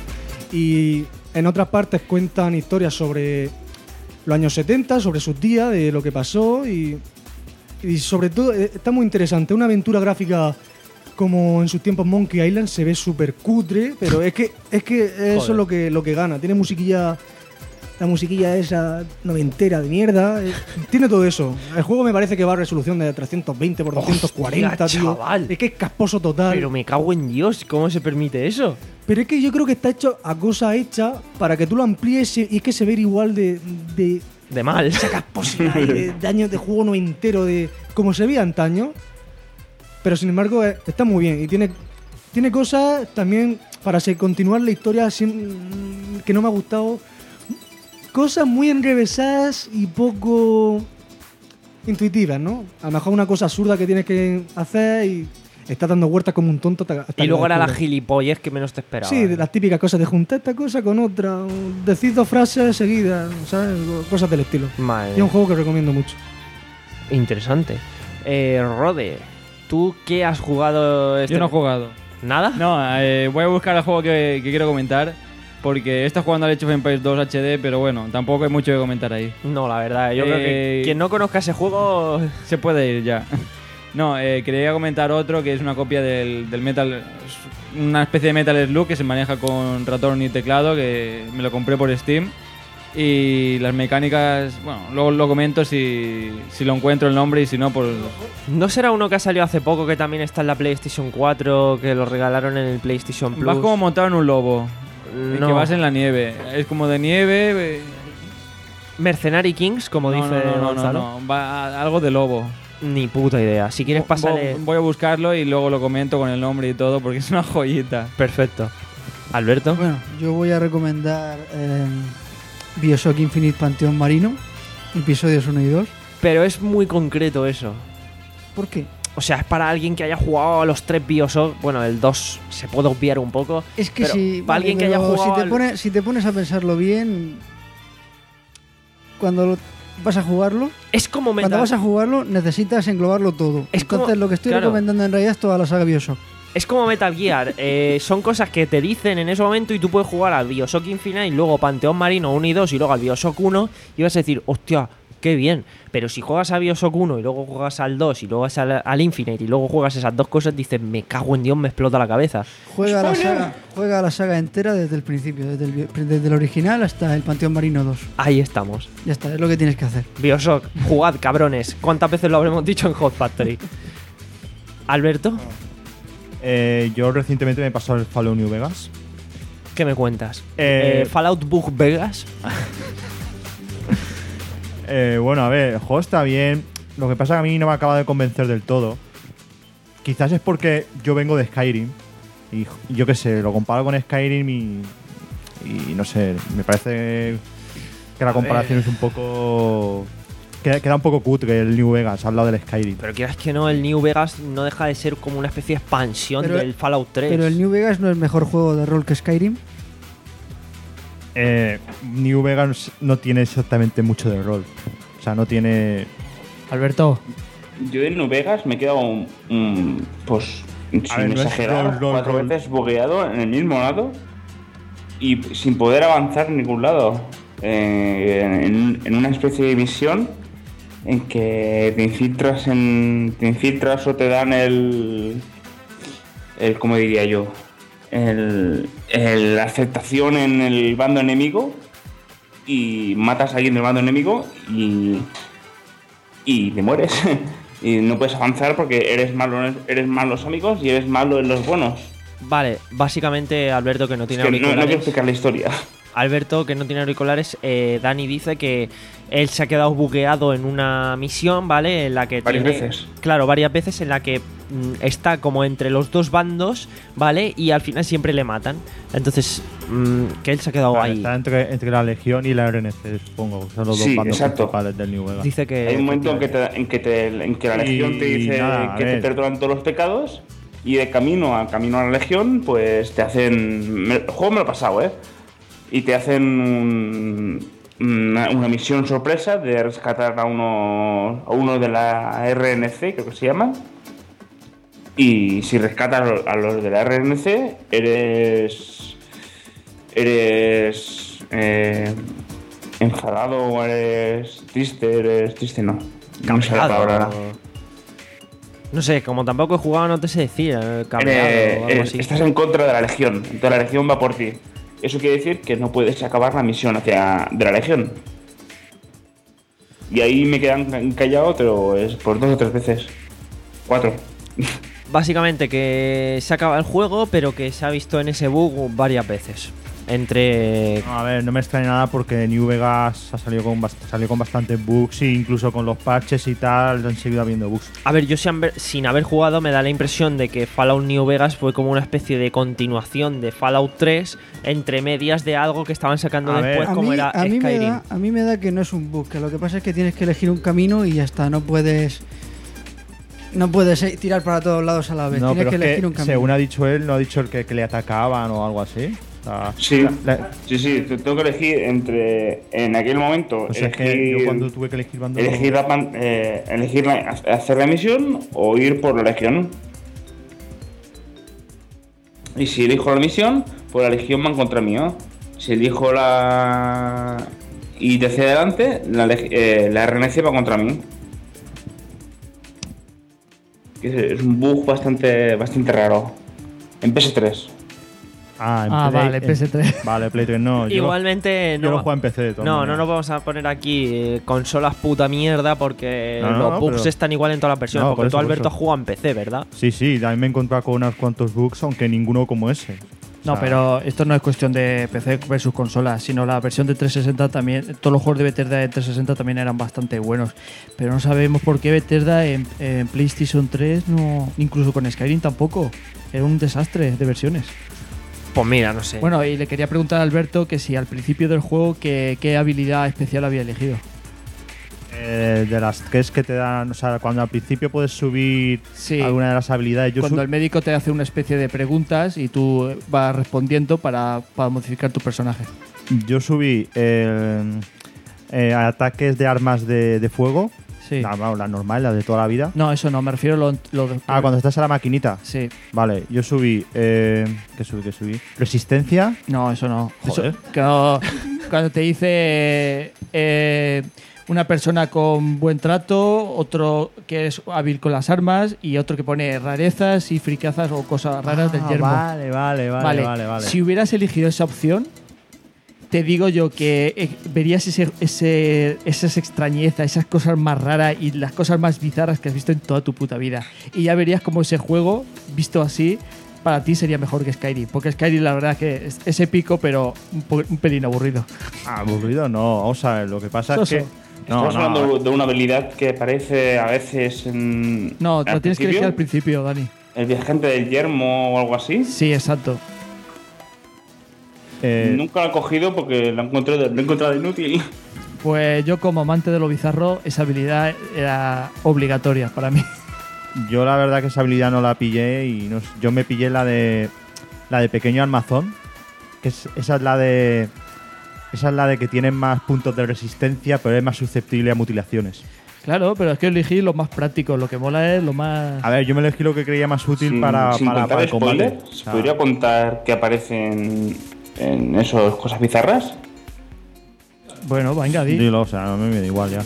Y en otras partes cuentan historias sobre los años setenta, sobre sus días, de lo que pasó y, y sobre todo eh, está muy interesante. Una aventura gráfica como en sus tiempos Monkey Island se ve súper cutre, pero es que, es que eso Joder. es lo que, lo que gana. Tiene musiquilla, la musiquilla esa noventera de mierda. eh, tiene todo eso. El juego me parece que va a resolución de trescientos veinte por doscientos cuarenta, Hostia, tío. chaval. Es que es casposo total. Pero me cago en Dios. ¿Cómo se permite eso? Pero es que yo creo que está hecho a cosa hecha para que tú lo amplíes y es que se ve igual de, de De mal. esa casposidad y de, de años de juego noventero, de como se veía antaño. Pero sin embargo eh, está muy bien y tiene, tiene cosas también para se- continuar la historia sin- que no me ha gustado. Cosas muy enrevesadas y poco... intuitivas, ¿no? A lo mejor una cosa absurda que tienes que hacer y estás dando vueltas como un tonto. Hasta Y que luego era la descubres. gilipollez que menos te esperaba. Sí, de las típicas cosas de juntar esta cosa con otra, o decir dos frases seguidas, ¿sabes? Cosas del estilo. Madre Y es un juego que recomiendo mucho. Interesante. Eh, Rode, ¿tú qué has jugado este Yo no he jugado. ¿Nada? No, eh, voy a buscar el juego que, que quiero comentar. Porque está jugando al Age of Empires dos H D, pero bueno, tampoco hay mucho que comentar ahí. No, la verdad, yo creo que Eh, quien no conozca ese juego Se puede ir ya. No, eh, quería comentar otro que es una copia del, del Metal. Una especie de Metal Slug que se maneja con ratón y teclado, que me lo compré por Steam. Y las mecánicas, bueno, luego lo comento si, si lo encuentro el nombre y si no, pues. ¿No será uno que ha salido hace poco que también está en la PlayStation cuatro, que lo regalaron en el PlayStation Plus? Vas como montado en un lobo. No. Que vas en la nieve. Es como de nieve. eh, Mercenary Kings, como no, dice no, no, no, Gonzalo. no, va algo de lobo. Ni puta idea. Si quieres pasarle... Voy a buscarlo y luego lo comento con el nombre y todo porque es una joyita. Perfecto. Alberto. Bueno, yo voy a recomendar eh, Bioshock Infinite Panteón Marino, episodios uno y dos. Pero es muy concreto eso. ¿Por qué? O sea, es para alguien que haya jugado a los tres Bioshock. Bueno, el dos se puede obviar un poco. Es que pero si, para alguien que pero haya jugado si te, al- pones, si te pones a pensarlo bien, cuando lo- vas a jugarlo, Es como cuando Metal... vas a jugarlo necesitas englobarlo todo. Es como- Entonces lo que estoy claro. recomendando en realidad es toda la saga Bioshock. Es como Metal Gear, eh, son cosas que te dicen en ese momento y tú puedes jugar al Bioshock Infinite y luego Panteón Marino uno y dos y luego al Bioshock uno y vas a decir, hostia, qué bien. Pero si juegas a Bioshock uno y luego juegas al dos y luego al, al Infinite y luego juegas esas dos cosas, dices, me cago en Dios, me explota la cabeza. Juega la, saga, juega la saga entera desde el principio, desde el, bi- desde el original hasta el Panteón Marino dos. Ahí estamos. Ya está, es lo que tienes que hacer. Bioshock, jugad, cabrones. ¿Cuántas veces lo habremos dicho en Hot Factory? Alberto, Eh, yo recientemente me he pasado el Fallout New Vegas. ¿qué me cuentas? Eh, Eh, Fallout Bug Vegas. Eh, bueno, a ver, el juego está bien. Lo que pasa es que a mí no me acaba de convencer del todo. Quizás es porque yo vengo de Skyrim. Y yo qué sé, lo comparo con Skyrim y. Y no sé, me parece que la comparación es un poco. Queda, queda un poco cutre el New Vegas al lado del Skyrim. Pero quieras que no, el New Vegas no deja de ser como una especie de expansión Pero- del Fallout tres. Pero el New Vegas no es mejor juego de rol que Skyrim. Eh, New Vegas no tiene exactamente mucho de rol. O sea, no tiene. Alberto, Yo en New Vegas me he quedado, un, un- pues, sin ver, no es exagerar, rol, rol, cuatro rol. veces bugueado en el mismo lado y sin poder avanzar en ningún lado. Eh, en, en una especie de misión en que te infiltras en te infiltras o te dan el el cómo diría yo el, el- la aceptación en el bando enemigo y matas a alguien del bando enemigo y y te mueres y no puedes avanzar porque eres malo en- eres malos amigos y eres malo en los buenos. Vale, básicamente Alberto que no Es tiene que no, no quiero auriculares. explicar la historia. Alberto que no tiene auriculares, eh, Dani dice que él se ha quedado bugueado en una misión, ¿vale? En la que Varias tiene- veces. Claro, varias veces en la que mm, está como entre los dos bandos, ¿vale? Y al final siempre le matan. Entonces, mm, que él se ha quedado Vale, ahí. está entre, entre la Legión y la R N C, supongo. Son los Sí, dos bandos exacto. principales del New Vegas. Dice que Hay un momento en que, te- en que, te- en que la Y legión te dice nada, a que te ver. perdonan todos los pecados y de camino a camino a la legión pues te hacen me- el juego me lo he pasado, eh y te hacen un- una, una misión sorpresa de rescatar a uno a uno de la R N C, creo que se llama, y si rescatas a los de la R N C eres eres eh, enfadado o eres triste, eres triste no. No sé la Cabreado. palabra. No sé, como tampoco he jugado, no te sé decir. eh, cabreado Eres- o algo eres- así. estás en contra de la legión, entonces la legión va por ti. Eso quiere decir que no puedes acabar la misión hacia de la legión. Y ahí me quedan callado, pero es por dos o tres veces. Cuatro. Básicamente que se acaba el juego, pero que se ha visto en ese bug varias veces. entre... No, a ver, no me extraña nada porque New Vegas ha salido con, bast- salió con bastantes bugs e incluso con los parches y tal han seguido habiendo bugs. A ver, yo sin haber, sin haber jugado me da la impresión de que Fallout New Vegas fue como una especie de continuación de Fallout tres entre medias de algo que estaban sacando A después A como mí, era a, mí me Skyrim. da, a mí me da que no es un bug, que lo que pasa es que tienes que elegir un camino y ya está, no puedes no puedes eh, tirar para todos lados a la vez, No, tienes pero que es elegir que, un camino. según ha dicho él, no ha dicho el que, que le atacaban o algo así. O sea, Sí, la- la- sí, sí, te- tengo que elegir entre, en aquel momento, o sea, es que elegir, yo cuando tuve que elegir bando... elegir, la, pan- eh, elegir la- hacer la misión o ir por la legión. Y si elijo la misión, pues la legión va en contra mío. Si elijo la... y de hacia adelante, la, leg- eh, la R N C va contra mí. Es es un bug bastante, bastante raro. En P S tres. Ah, en Ah, Play- vale, en- P S tres. Vale, Play tres no. yo lo- Igualmente Yo no, lo juego en P C de todas no, no maneras. nos vamos a poner aquí eh, consolas puta mierda porque No, no, los no, bugs pero- están igual en todas las versiones. No, porque por tú, eso, por Alberto, eso. has jugado en P C, ¿verdad? Sí, sí, también me he encontrado con unos cuantos bugs, aunque ninguno como ese. No, O sea, pero esto no es cuestión de P C versus consola, sino la versión de trescientos sesenta también. Todos los juegos de Bethesda de trescientos sesenta también eran bastante buenos. Pero no sabemos por qué Bethesda en, en PlayStation tres, no, incluso con Skyrim tampoco. Era un desastre de versiones. Pues mira, no sé. Bueno, y le quería preguntar a Alberto que si al principio del juego qué, qué habilidad especial había elegido. eh, de las que es que te dan, o sea, cuando al principio puedes subir Sí. alguna de las habilidades. Yo Cuando su- el médico te hace una especie de preguntas y tú vas respondiendo para, para modificar tu personaje. Yo subí eh, eh, ataques de armas de, de fuego. Sí. La, vamos, la normal, la de toda la vida. No, eso no, me refiero a lo, lo de- Ah, cuando estás a la maquinita. Sí. Vale, yo subí. Eh, ¿Qué subí? ¿Qué subí? Resistencia. No, eso no. Joder. Eso- cuando, cuando te dice eh, una persona con buen trato, otro que es hábil con las armas y otro que pone rarezas y fricazas o cosas raras del Ah, yermo. Vale, vale, vale, vale, vale. Si hubieras elegido esa opción, te digo yo que eh, verías ese, ese, esas extrañezas, esas cosas más raras y las cosas más bizarras que has visto en toda tu puta vida. Y ya verías como ese juego, visto así, para ti sería mejor que Skyrim. Porque Skyrim, la verdad, que es, es épico, pero un, po- un pelín aburrido. Ah, aburrido no. Vamos a ver, lo que pasa Soso. es que. No, Estamos no, hablando de una habilidad que aparece a veces en. No, al lo tienes que elegir principio, al principio, Dani. El viajante del yermo o algo así. Sí, exacto. eh, Nunca lo he cogido porque lo he encontrado, lo he encontrado inútil. Pues yo, como amante de lo bizarro, esa habilidad era obligatoria para mí. Yo la verdad que esa habilidad no la pillé y no sé, yo me pillé la de la de pequeño armazón, que es, esa es la de esa es la de que tiene más puntos de resistencia, pero es más susceptible a mutilaciones. Claro, pero es que elegí lo más práctico. Lo que mola es lo más. A ver, yo me elegí lo que creía más útil Sin, para, sin para, contar para el combate. spoiler, O ¿se sea, podría contar que aparecen en esas cosas bizarras? Bueno, venga, di. dilo, o sea, no me da igual ya.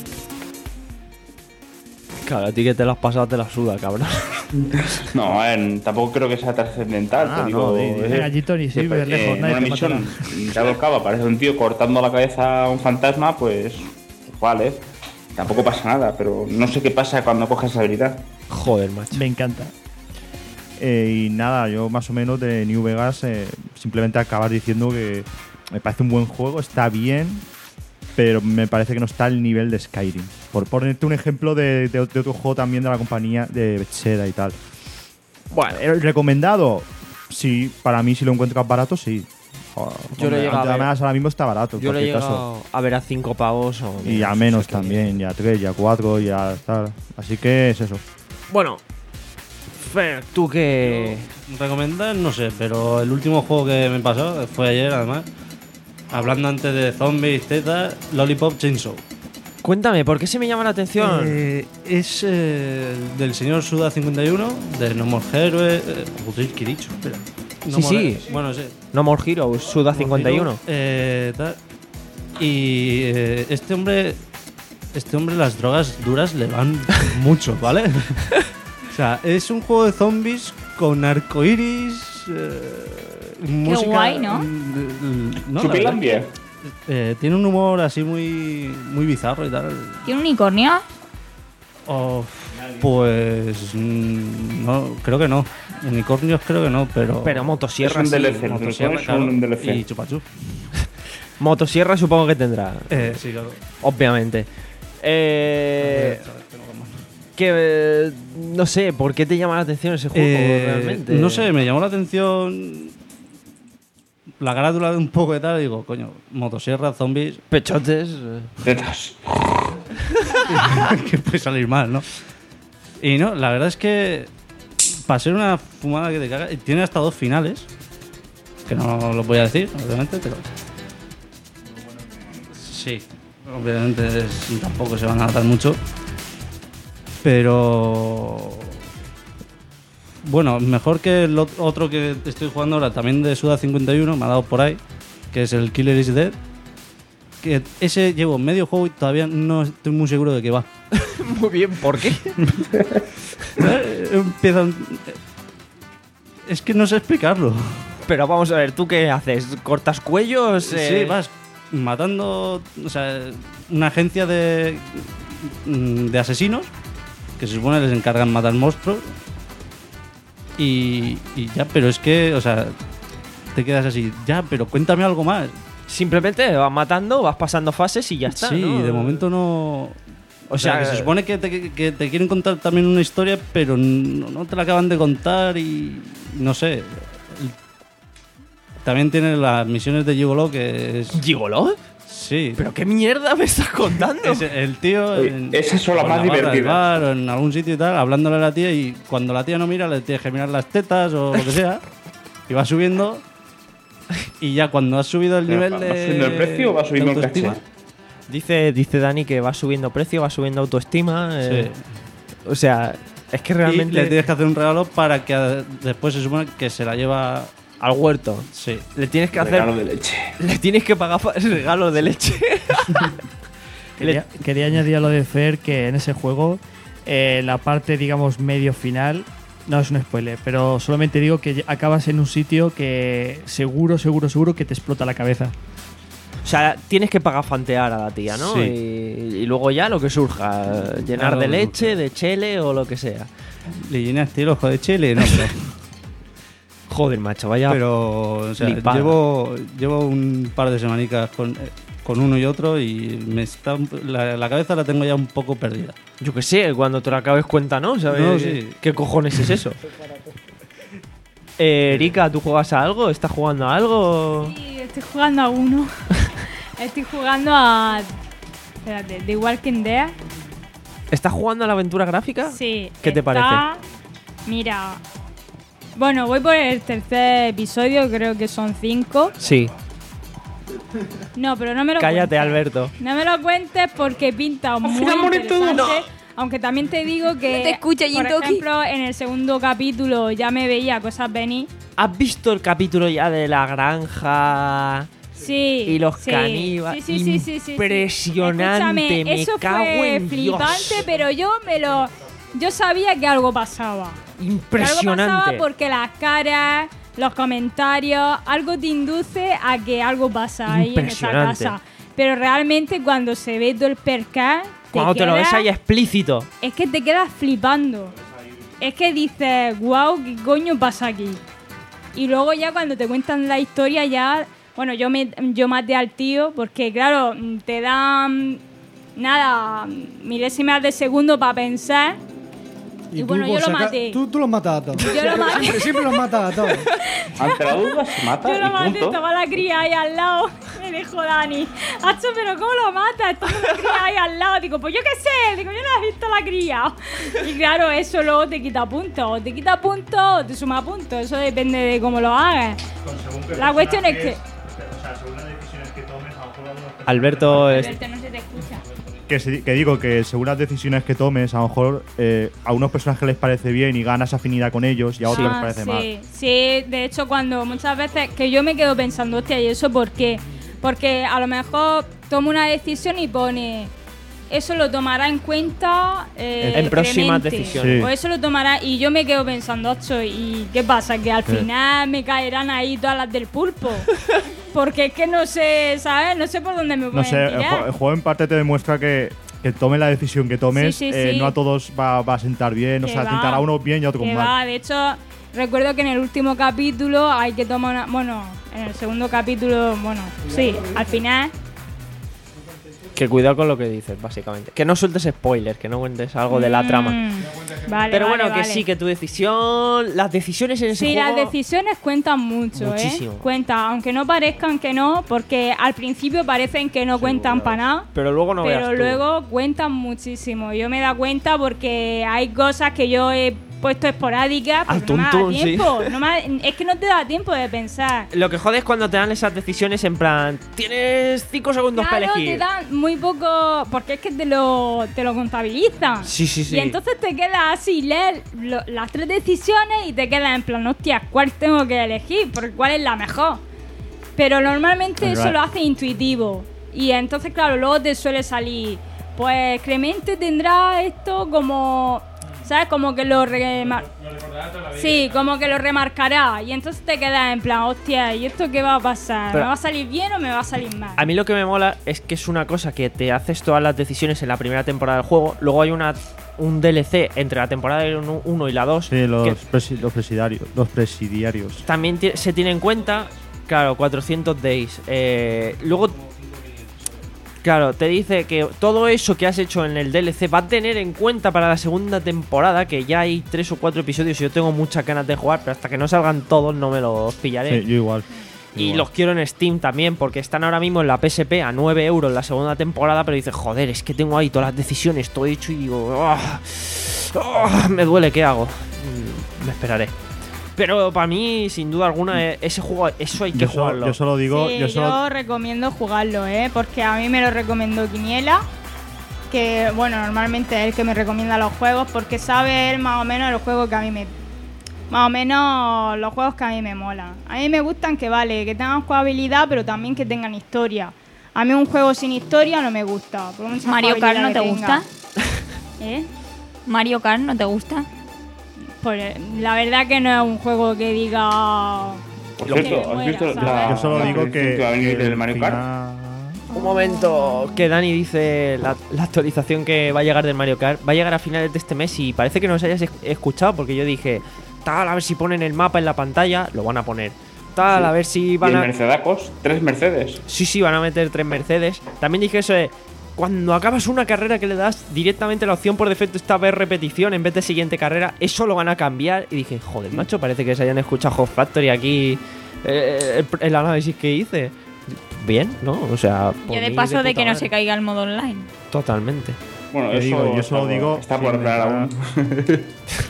Claro, a ti que te lo has pasado te la suda, cabrón. No, a ver, tampoco creo que sea trascendental. Ah, te digo, no, di, di. es- Venga, Gitoni, sí, que, ves lejos, eh, nadie en te una matará. misión, dado el cabo, aparece un tío cortando la cabeza a un fantasma, pues, pues vale. Tampoco pasa nada, pero no sé qué pasa cuando coges esa habilidad. Joder, macho. Me encanta. Eh, y nada, yo más o menos de New Vegas eh, simplemente acabar diciendo que me parece un buen juego, está bien, pero me parece que no está al nivel de Skyrim. Por ponerte un ejemplo de, de- de otro juego también de la compañía de Bethesda y tal. Bueno, Eh, ¿Recomendado? Sí, para mí si lo encuentras barato, sí. Joder, Yo lo he hombre, llegado a ver. además ahora mismo está barato, en yo lo he cualquier llegado caso. a ver a cinco pavos o Y a o menos sea que- también, ya tres, ya cuatro, ya tal. Así que es eso. Bueno, Fer, tú que. Recomendar, no sé, pero el último juego que me pasó fue ayer, además. Hablando antes de zombies, tetas, Lollipop Chainsaw. Cuéntame, ¿por qué se me llama la atención? Eh, es eh, del señor Suda cincuenta y uno, de No More Heroes. Eh, joder, ¿qué he dicho? Espera. No Sí, More- sí. Bueno, sí. No More Heroes, Suda No More cincuenta y uno. Heroes, eh, tal. Y eh, este hombre. Este hombre, las drogas duras le van mucho, ¿vale? O sea, es un juego de zombies con arcoiris. Eh, música, guay, ¿no? mm, no, la Chupilandia. verdad que, eh, tiene un humor así muy, muy bizarro y tal. ¿Tiene un unicornio? Oh, pues. mm, no, creo que no. Unicornios creo que no, pero. Pero motosierra Es un sí. D L C. Motosierra, Es claro, un D L C. y chupachú. Motosierra supongo que tendrá. Eh, sí, claro. Obviamente. Eh, que eh, no sé, ¿por qué te llama la atención ese juego Eh, realmente? No sé, me llamó la atención la carátula de un poco de tal y digo, coño, motosierra, zombies. Pechotes. Tetas. Que puede salir mal, ¿no? Y no, la verdad es que para ser una fumada que te caga, y tiene hasta dos finales, que no lo voy a decir, obviamente, pero. Sí, obviamente es- tampoco se van a notar mucho. Pero. Bueno, mejor que el ot- otro que estoy jugando ahora, también de Suda cincuenta y uno, me ha dado por ahí, que es el Killer is Dead. Que ese llevo medio juego y todavía no estoy muy seguro de qué va. Muy bien, ¿por qué? Empiezan. Es que no sé explicarlo. Pero vamos a ver, ¿tú qué haces? ¿Cortas cuellos? Eh, Sí, vas matando. O sea, una agencia de. de asesinos que se supone les encargan matar monstruos. Y, y ya, pero es que, o sea, te quedas así, ya, pero cuéntame algo más. Simplemente vas matando, vas pasando fases y ya está. sí, ¿no? de momento no. O sea, sea, que se supone que te, que te quieren contar también una historia, pero no, no te la acaban de contar y. No sé. El- También tiene las misiones de Gigolo, que es. ¿Gigolo? Sí. ¿Pero qué mierda me estás contando? Es el tío. Oye, en- esas son las con más la barra del divertidas. bar o en algún sitio y tal, hablándole a la tía, y cuando la tía no mira, le tienes que mirar las tetas o lo que sea. Y va subiendo. Y ya cuando has subido el Pero, nivel ¿va de. subiendo el precio o va de subiendo el autoestima, caché? Dice, dice Dani que va subiendo precio, va subiendo autoestima. eh, O sea, es que Y realmente. le tienes que hacer un regalo para que a- después se supone que se la lleva. Al huerto. Sí. Le tienes que hacer. Regalo de leche. Le tienes que pagar pa- regalo de leche. Quería, quería añadir a lo de Fer que en ese juego, eh, la parte, digamos, medio final, no es un spoiler, pero solamente digo que acabas en un sitio que seguro, seguro, seguro que te explota la cabeza. O sea, tienes que pagar fantear a la tía, ¿no? Sí. Y, y luego ya lo que surja. Llenar Claro, de lo leche, de chele o lo que sea. Le llenaste el ojo de chile, no, pero. Joder, macho, vaya. Pero, o sea, flipada. llevo, llevo un par de semanicas con, eh, con uno y otro y me está un- la, la cabeza la tengo ya un poco perdida. Yo qué sé, cuando te lo acabes cuenta, ¿no? ¿Sabes No, qué, sí. qué cojones es eso? eh, Erika, ¿tú juegas a algo? ¿Estás jugando a algo? Sí, estoy jugando a uno. Estoy jugando a. Espérate, The Walking Dead. ¿Estás jugando a la aventura gráfica? Sí. ¿Qué te está- parece? Mira. Bueno, voy por el tercer episodio, creo que son cinco. Sí. No, pero no me lo Cállate, cuentes. Alberto. No me lo cuentes porque pinta muy final morir todos. interesante. Aunque también te digo que, No te escucha, por Jintoki. ejemplo, en el segundo capítulo ya me veía cosas venir. ¿Has visto el capítulo ya de la granja? Sí. Y los sí, caníbales. Sí, sí, sí, sí, sí, sí. Impresionante, Escúchame, me eso cago fue en flipante, Dios. pero yo me lo. Yo sabía que algo pasaba. Que algo Impresionante. pasaba porque las caras, los comentarios, algo te induce a que algo pasa ahí en esa Impresionante. casa. Pero realmente cuando se ve todo el percal, Cuando te lo ves ahí explícito. es que te quedas flipando. Es que dices, wow, ¿qué coño pasa aquí? Y luego ya cuando te cuentan la historia ya, bueno, yo me yo maté al tío porque claro, te dan nada, milésimas de segundo para pensar. Y tú, bueno, yo por lo saca- maté. Tú, tú los matas a todos. Yo lo maté. Siempre, siempre los matas a todos. Ante la duda se mata Yo lo y maté, punto. estaba la cría ahí al lado. Me dijo Dani, Hacho, pero ¿cómo lo matas? Estaba la cría ahí al lado. Digo, pues yo qué sé. Digo, yo no he visto la cría. Y claro, eso luego te quita puntos. O te quita puntos o te suma puntos. Eso depende de cómo lo hagas. La cuestión es que... Alberto, es- Alberto, no se te escucha. Que, se- que digo que según las decisiones que tomes, a lo mejor eh, a unos personajes les parece bien y ganas afinidad con ellos y a otros Ah, les parece sí, mal. sí, de hecho cuando muchas veces que yo me quedo pensando, hostia, ¿y eso por qué? Porque a lo mejor tomo una decisión y pone, eso lo tomará en cuenta eh, En próximas Clemente, decisiones. Sí. o eso lo tomará, y yo me quedo pensando, ocho, ¿y qué pasa? Que al Sí. final me caerán ahí todas las del pulpo. Porque es que no sé, ¿sabes? No sé por dónde me No pueden sé, el, tirar. ju- el juego en parte te demuestra que, que tome la decisión que tomes, Sí, sí, eh, sí. no a todos va, va a sentar bien, o Que sea, va. sentará a unos bien y a otros Que mal. va, de hecho, recuerdo que en el último capítulo hay que tomar una... Bueno, en el segundo capítulo, bueno, sí, al final... Que cuidado con lo que dices, básicamente. Que no sueltes spoilers, que no cuentes algo de la trama. Mm, vale, Pero vale, bueno, que vale. sí, que tu decisión... Las decisiones en ese Sí, juego... las decisiones cuentan mucho, Muchísimo. ¿eh? Cuentan, aunque no parezcan que no, porque al principio parecen que no cuentan para nada. Pero luego no veas Pero tú. luego cuentan muchísimo. Yo me he dado cuenta porque hay cosas que yo he puesto esporádicas, Al pero no me da tuntún, sí. tiempo. No me da- es que no te da tiempo de pensar. Lo que jode es cuando te dan esas decisiones en plan... Tienes cinco segundos para Claro, elegir. te dan muy poco, porque es que te lo, te lo contabilizan. Sí, sí, sí. Y entonces te quedas así, lees lo- las tres decisiones y te quedas en plan, hostia, ¿cuál tengo que elegir? Porque ¿cuál es la mejor? Pero normalmente eso Alright. lo hace intuitivo. Y entonces, claro, luego te suele salir, pues Clemente tendrá esto como... ¿Sabes? Como que lo remar... Sí, como que lo remarcará. Y entonces te quedas en plan, hostia, ¿y esto qué va a pasar? Pero- ¿Me va a salir bien o me va a salir mal? A mí lo que me mola es que es una cosa que te haces todas las decisiones en la primera temporada del juego. Luego hay una un D L C entre la temporada uno y la dos. Sí, los, que presi- los, presidiarios, los presidiarios. también ti- se tiene en cuenta, claro, cuatrocientos days. Eh, luego, claro, te dice que todo eso que has hecho en el D L C va a tener en cuenta para la segunda temporada, que ya hay tres o cuatro episodios y yo tengo muchas ganas de jugar, pero hasta que no salgan todos no me los pillaré. Sí, yo igual. Y Igual. los quiero en Steam también, porque están ahora mismo en la P S P a nueve euros la segunda temporada, pero dices, joder, es que tengo ahí todas las decisiones, todo hecho y digo, "Ah, ah, me duele, ¿qué hago?". Mm, me esperaré. Pero para mí, sin duda alguna, eh, ese juego, eso hay que Yo solo, jugarlo. yo solo digo, Sí, yo solo, yo recomiendo jugarlo, ¿eh? Porque a mí me lo recomendó Quiniela, que bueno, normalmente es el que me recomienda los juegos, porque sabe él más o menos los juegos que a mí me... Más o menos los juegos que a mí me molan. A mí me gustan que vale, que tengan jugabilidad, pero también que tengan historia. A mí un juego sin historia no me gusta. por mucha Mario Kart jugabilidad no te que gusta. tenga. ¿Eh? Mario Kart no te gusta. Pues la verdad que no es un juego que diga... Por Que cierto, me ¿has muera, visto ¿sabes? la, yo solo la digo predicción que, va a venir que del el Mario Kart? final- Un momento, que Dani dice la, la actualización que va a llegar del Mario Kart. Va a llegar a finales de este mes y parece que no os hayas es- escuchado, porque yo dije, tal, a ver si ponen el mapa en la pantalla, lo van a poner. Tal, a ver si Y van el a... Mercedacos, tres Mercedes. Sí, sí, van a meter tres Mercedes. También dije eso de, cuando acabas una carrera que le das directamente la opción por defecto está ver repetición en vez de siguiente carrera, eso lo van a cambiar. Y dije, joder, macho, parece que se hayan escuchado Hot Factory aquí, eh, el, el análisis que hice. Bien, ¿no? O sea, por Yo de mí paso de puta que no madre. se caiga el modo online. Totalmente. Bueno, Yo eso digo- yo solo está- digo, Está sin por aclarar entrar- aún.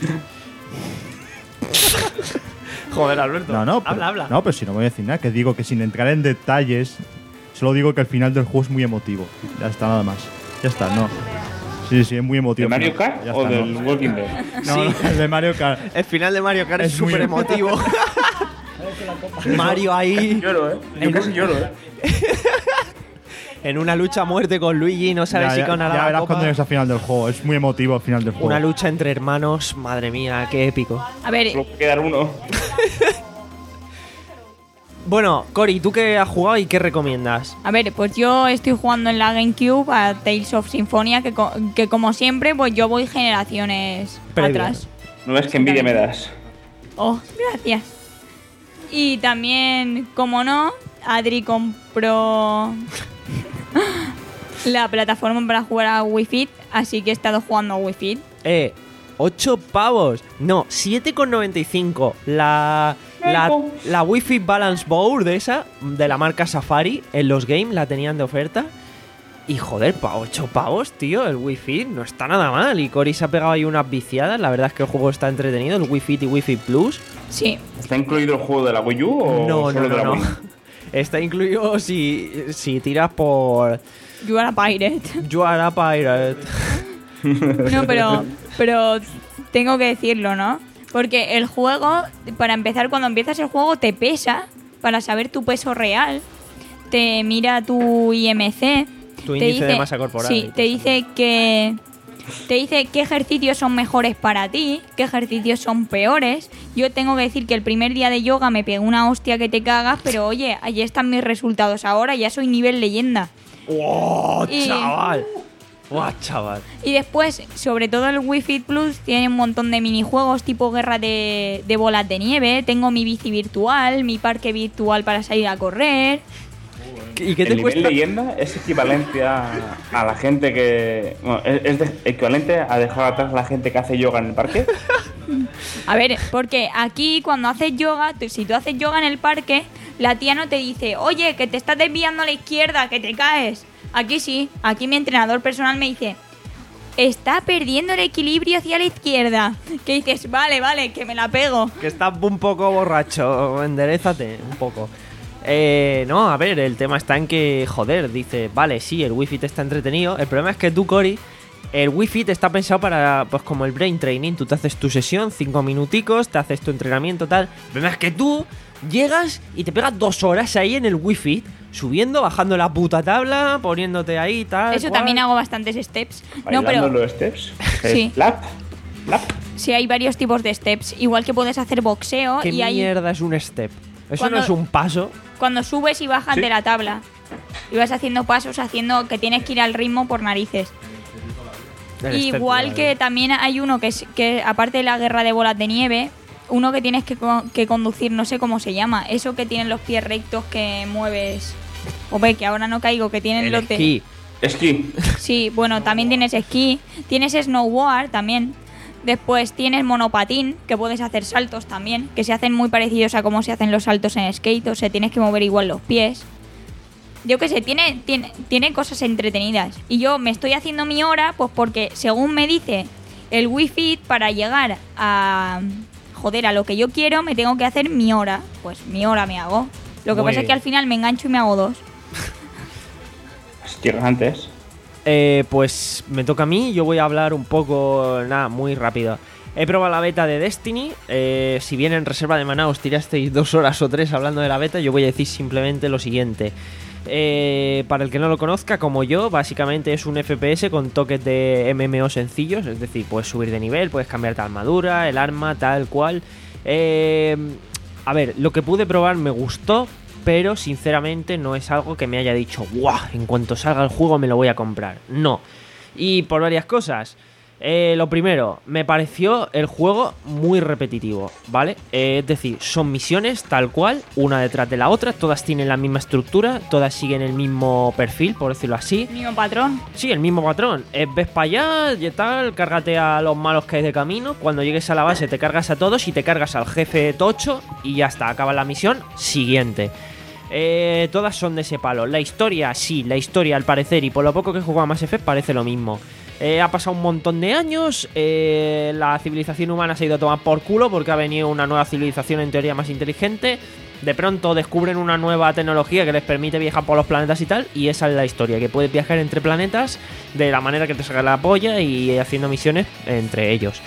Joder, Alberto. No, no, pero, habla, habla. no, pero si no voy a decir nada, que digo que sin entrar en detalles, solo digo que el final del juego es muy emotivo. Ya está, nada más. Ya está, no. Sí, sí, es muy emotivo. ¿De Mario el final. Kart Ya o está, del no. Walking Dead? No, no, el de Mario Kart. El final de Mario Kart es Es muy súper emotivo. Mario ahí Lloro, ¿eh? Yo casi lloro, ¿eh? en una lucha a muerte con Luigi, no sabes Ya, si ya, ganará ya la verás copa. cuando llegues al final del juego. Es muy emotivo al final del juego. Una lucha entre hermanos, madre mía, qué épico. A ver, Solo puede quedar uno. Bueno, Cori, ¿tú qué has jugado y qué recomiendas? a ver, pues yo estoy jugando en la GameCube a Tales of Symphonia, que, co- que como siempre, pues yo voy generaciones Previas. atrás. No ves que envidia me das. Oh, gracias. Y también, como no, Adri compró la plataforma para jugar a Wii Fit, así que he estado jugando a Wii Fit. Eh, ocho pavos. No, siete con noventa y cinco. La, la, la Wi-Fi Balance Board de esa, de la marca Safari, en los games la tenían de oferta. Y joder, pa ocho pavos, tío, el Wii Fit no está nada mal. Y Cory se ha pegado ahí unas viciadas. La verdad es que el juego está entretenido, el Wii Fit y Wii Fit Plus. Sí, ¿Está incluido el juego de la Wii U o No, no, solo de no, la no. Wii? Está incluido si, si tiras por you are a pirate. You Are a Pirate. No, pero, pero tengo que decirlo, ¿no? Porque el juego, para empezar, cuando empiezas el juego te pesa para saber tu peso real. Te mira tu I M C. Tu te índice de masa corporal y Sí, todo te dice que... Te dice qué ejercicios son mejores para ti, qué ejercicios son peores. Yo tengo que decir que el primer día de yoga me pegué una hostia que te cagas, pero oye, allí están mis resultados ahora, ya soy nivel leyenda. ¡Oh, Y- chaval! Guau, chaval. Y después, sobre todo el Wii Fit Plus, tiene un montón de minijuegos tipo guerra de, de bolas de nieve. Tengo mi bici virtual, mi parque virtual para salir a correr. ¿Y qué el te nivel cuesta? leyenda es equivalente a, a la gente que... Bueno, es, es de- equivalente a dejar atrás a la gente que hace yoga en el parque. A ver, porque aquí cuando haces yoga, tú- si tú haces yoga en el parque, la tía no te dice, oye, que te estás desviando a la izquierda, que te caes. Aquí sí, aquí mi entrenador personal me dice, está perdiendo el equilibrio hacia la izquierda. Que dices, vale, vale, que me la pego. Que estás un poco borracho, enderézate un poco. Eh, no, a ver, el tema está en que, joder, dice, vale, sí, el Wii Fit está entretenido. El problema es que tú, Cory, el Wii Fit está pensado para, pues como el brain training. Tú te haces tu sesión, cinco minuticos, te haces tu entrenamiento, tal. El problema es que tú llegas y te pegas dos horas ahí en el Wii Fit, subiendo, bajando la puta tabla, poniéndote ahí, tal. Eso cual. también hago bastantes steps. No, Bailando pero los steps. Sí. Lap, lap. sí hay varios tipos de steps. Igual que puedes hacer boxeo ¿Qué y hay mierda es un step? Eso Cuando- no es un paso. cuando subes y bajas Sí. de la tabla. Y vas haciendo pasos, haciendo que tienes que ir al ritmo por narices. El step, Igual vale. que también hay uno que es que aparte de la guerra de bolas de nieve, uno que tienes que, co- que conducir, no sé cómo se llama, eso que tienen los pies rectos que mueves. O ve que ahora no caigo, que tienen El los de- esquí. Esquí. Sí, bueno, también tienes esquí, tienes snowboard también. Después tienes monopatín, que puedes hacer saltos también, que se hacen muy parecidos a cómo se hacen los saltos en skate, o sea, tienes que mover igual los pies. Yo qué sé, tiene, tiene, tiene cosas entretenidas. Y yo me estoy haciendo mi hora, pues porque según me dice el Wii Fit, para llegar a, joder, a lo que yo quiero, me tengo que hacer mi hora. Pues mi hora me hago. Lo que Muy pasa es que bien. al final me engancho y me hago dos. Llegas antes. Eh, pues me toca a mí, yo voy a hablar un poco, nada, muy rápido. He probado la beta de Destiny, eh, si bien en reserva de maná os tirasteis dos horas o tres hablando de la beta, yo voy a decir simplemente lo siguiente. Eh, para el que no lo conozca, como yo, básicamente es un F P S con toques de M M O sencillos, es decir, puedes subir de nivel, puedes cambiarte armadura, el arma, tal cual. Eh, a ver, lo que pude probar me gustó, pero sinceramente no es algo que me haya dicho, ¡guau! En cuanto salga el juego me lo voy a comprar. No. Y por varias cosas. Eh, lo primero, me pareció el juego muy repetitivo, ¿vale? Eh, es decir, son misiones tal cual, una detrás de la otra, todas tienen la misma estructura, todas siguen el mismo perfil, por decirlo así. Mismo patrón. Sí, el mismo patrón. Eh, ves para allá y tal, cárgate a los malos que hay de camino. Cuando llegues a la base te cargas a todos y te cargas al jefe tocho y ya está, acaba la misión siguiente. Eh, todas son de ese palo. La historia, sí, la historia al parecer, y por lo poco que he jugado a Mass Effect parece lo mismo. Eh, ha pasado un montón de años, eh, la civilización humana se ha ido a tomar por culo porque ha venido una nueva civilización en teoría más inteligente. De pronto descubren una nueva tecnología que les permite viajar por los planetas y tal, y esa es la historia, que puedes viajar entre planetas de la manera que te salga la polla y haciendo misiones entre ellos.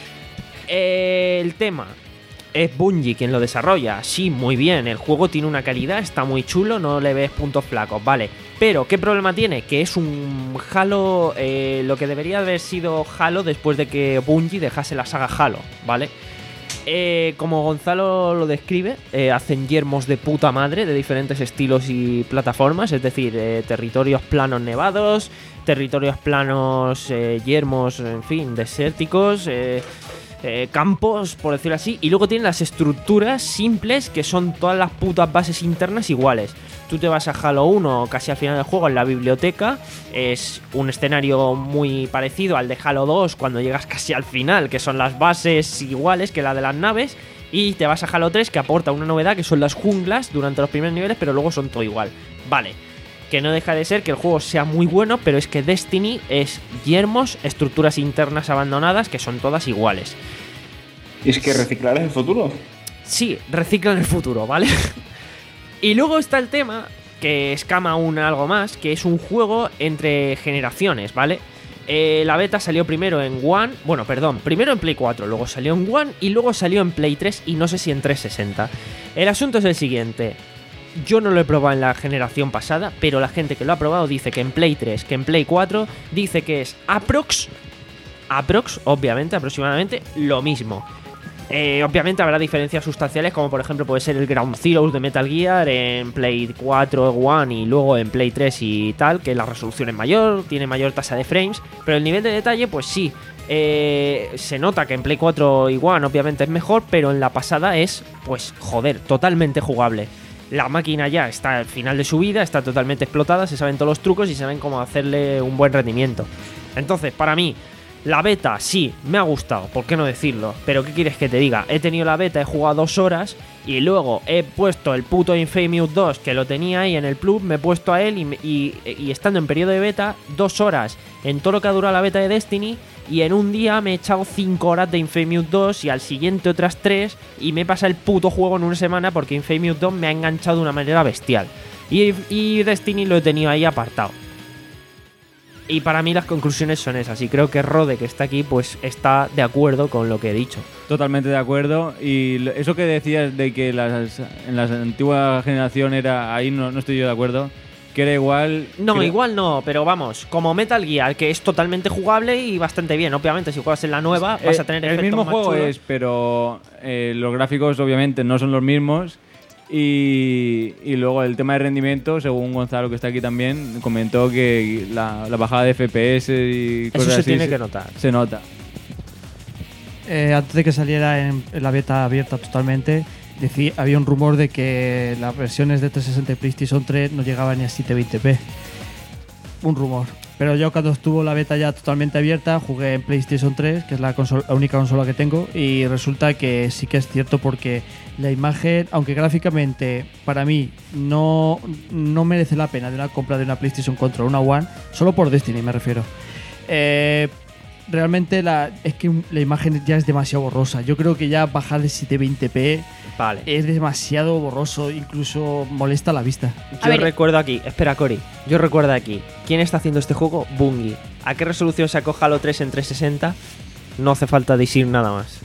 Eh, el tema es Bungie quien lo desarrolla, sí, muy bien, el juego tiene una calidad, está muy chulo, no le ves puntos flacos, vale. Pero, ¿qué problema tiene? Que es un Halo, eh, lo que debería haber sido Halo después de que Bungie dejase la saga Halo, ¿vale? Eh, como Gonzalo lo describe, eh, hacen yermos de puta madre de diferentes estilos y plataformas, es decir, eh, territorios planos nevados, territorios planos eh, yermos, en fin, desérticos, eh, eh, campos, por decirlo así, y luego tienen las estructuras simples que son todas las putas bases internas iguales. Tú te vas a Halo uno casi al final del juego en la biblioteca, es un escenario muy parecido al de Halo dos cuando llegas casi al final, que son las bases iguales que la de las naves, y te vas a Halo tres que aporta una novedad que son las junglas durante los primeros niveles, pero luego son todo igual. Vale, que no deja de ser que el juego sea muy bueno, pero es que Destiny es yermos, estructuras internas abandonadas que son todas iguales. ¿Y es que reciclar es el futuro? Sí, reciclan el futuro, ¿vale? Y luego está el tema, que escama aún algo más, que es un juego entre generaciones, ¿vale? Eh, la beta salió primero en One, bueno, perdón, primero en Play cuatro, luego salió en One y luego salió en Play tres y no sé si en trescientos sesenta. El asunto es el siguiente, yo no lo he probado en la generación pasada, pero la gente que lo ha probado dice que en Play tres, que en Play cuatro, dice que es aprox, aprox, obviamente, aproximadamente, lo mismo. Eh, obviamente habrá diferencias sustanciales, como por ejemplo puede ser el Ground Zeroes de Metal Gear en Play cuatro One y luego en Play tres y tal, que la resolución es mayor, tiene mayor tasa de frames, pero el nivel de detalle pues sí, eh, se nota que en Play cuatro y One obviamente es mejor, pero en la pasada es, pues joder, totalmente jugable. La máquina ya está al final de su vida, está totalmente explotada, se saben todos los trucos y saben cómo hacerle un buen rendimiento. Entonces, para mí, la beta sí, me ha gustado, ¿por qué no decirlo? Pero ¿qué quieres que te diga? He tenido la beta, he jugado dos horas y luego he puesto el puto Infamous dos que lo tenía ahí en el Plus, me he puesto a él y, y, y estando en periodo de beta, dos horas en todo lo que ha durado la beta de Destiny y en un día me he echado cinco horas de Infamous dos y al siguiente otras tres y me he pasado el puto juego en una semana porque Infamous dos me ha enganchado de una manera bestial. Y, y Destiny lo he tenido ahí apartado. Y para mí las conclusiones son esas. Y creo que Rode, que está aquí, pues está de acuerdo con lo que he dicho. Totalmente de acuerdo. Y lo- eso que decías de que las, en la antigua generación era... Ahí no, no estoy yo de acuerdo. Que era igual... No, creo- igual no, pero vamos, como Metal Gear, que es totalmente jugable y bastante bien. Obviamente, si juegas en la nueva, vas Eh, a tener el efectos mismo más juego chulos. es, pero eh, los gráficos obviamente no son los mismos. Y, y luego el tema de rendimiento, según Gonzalo, que está aquí también, comentó que la, la bajada de F P S y Eso cosas se así tiene que notar. Se nota. Eh, antes de que saliera en, en la beta abierta totalmente, decí- había un rumor de que las versiones de trescientos sesenta y PlayStation tres no llegaban ni a setecientos veinte p. Un rumor. Pero yo cuando estuvo la beta ya totalmente abierta, jugué en PlayStation tres, que es la, consola- la única consola que tengo, y resulta que sí que es cierto porque la imagen, aunque gráficamente para mí no, no merece la pena de una compra de una PlayStation contra una One, solo por Destiny me refiero. Eh, realmente la, es que la imagen ya es demasiado borrosa. Yo creo que ya bajar de setecientos veinte p Vale. es demasiado borroso, incluso molesta la vista. Yo recuerdo aquí, espera Cory, yo recuerdo aquí, ¿quién está haciendo este juego? Bungie. ¿A qué resolución sacó Halo tres en trescientos sesenta? No hace falta decir nada más.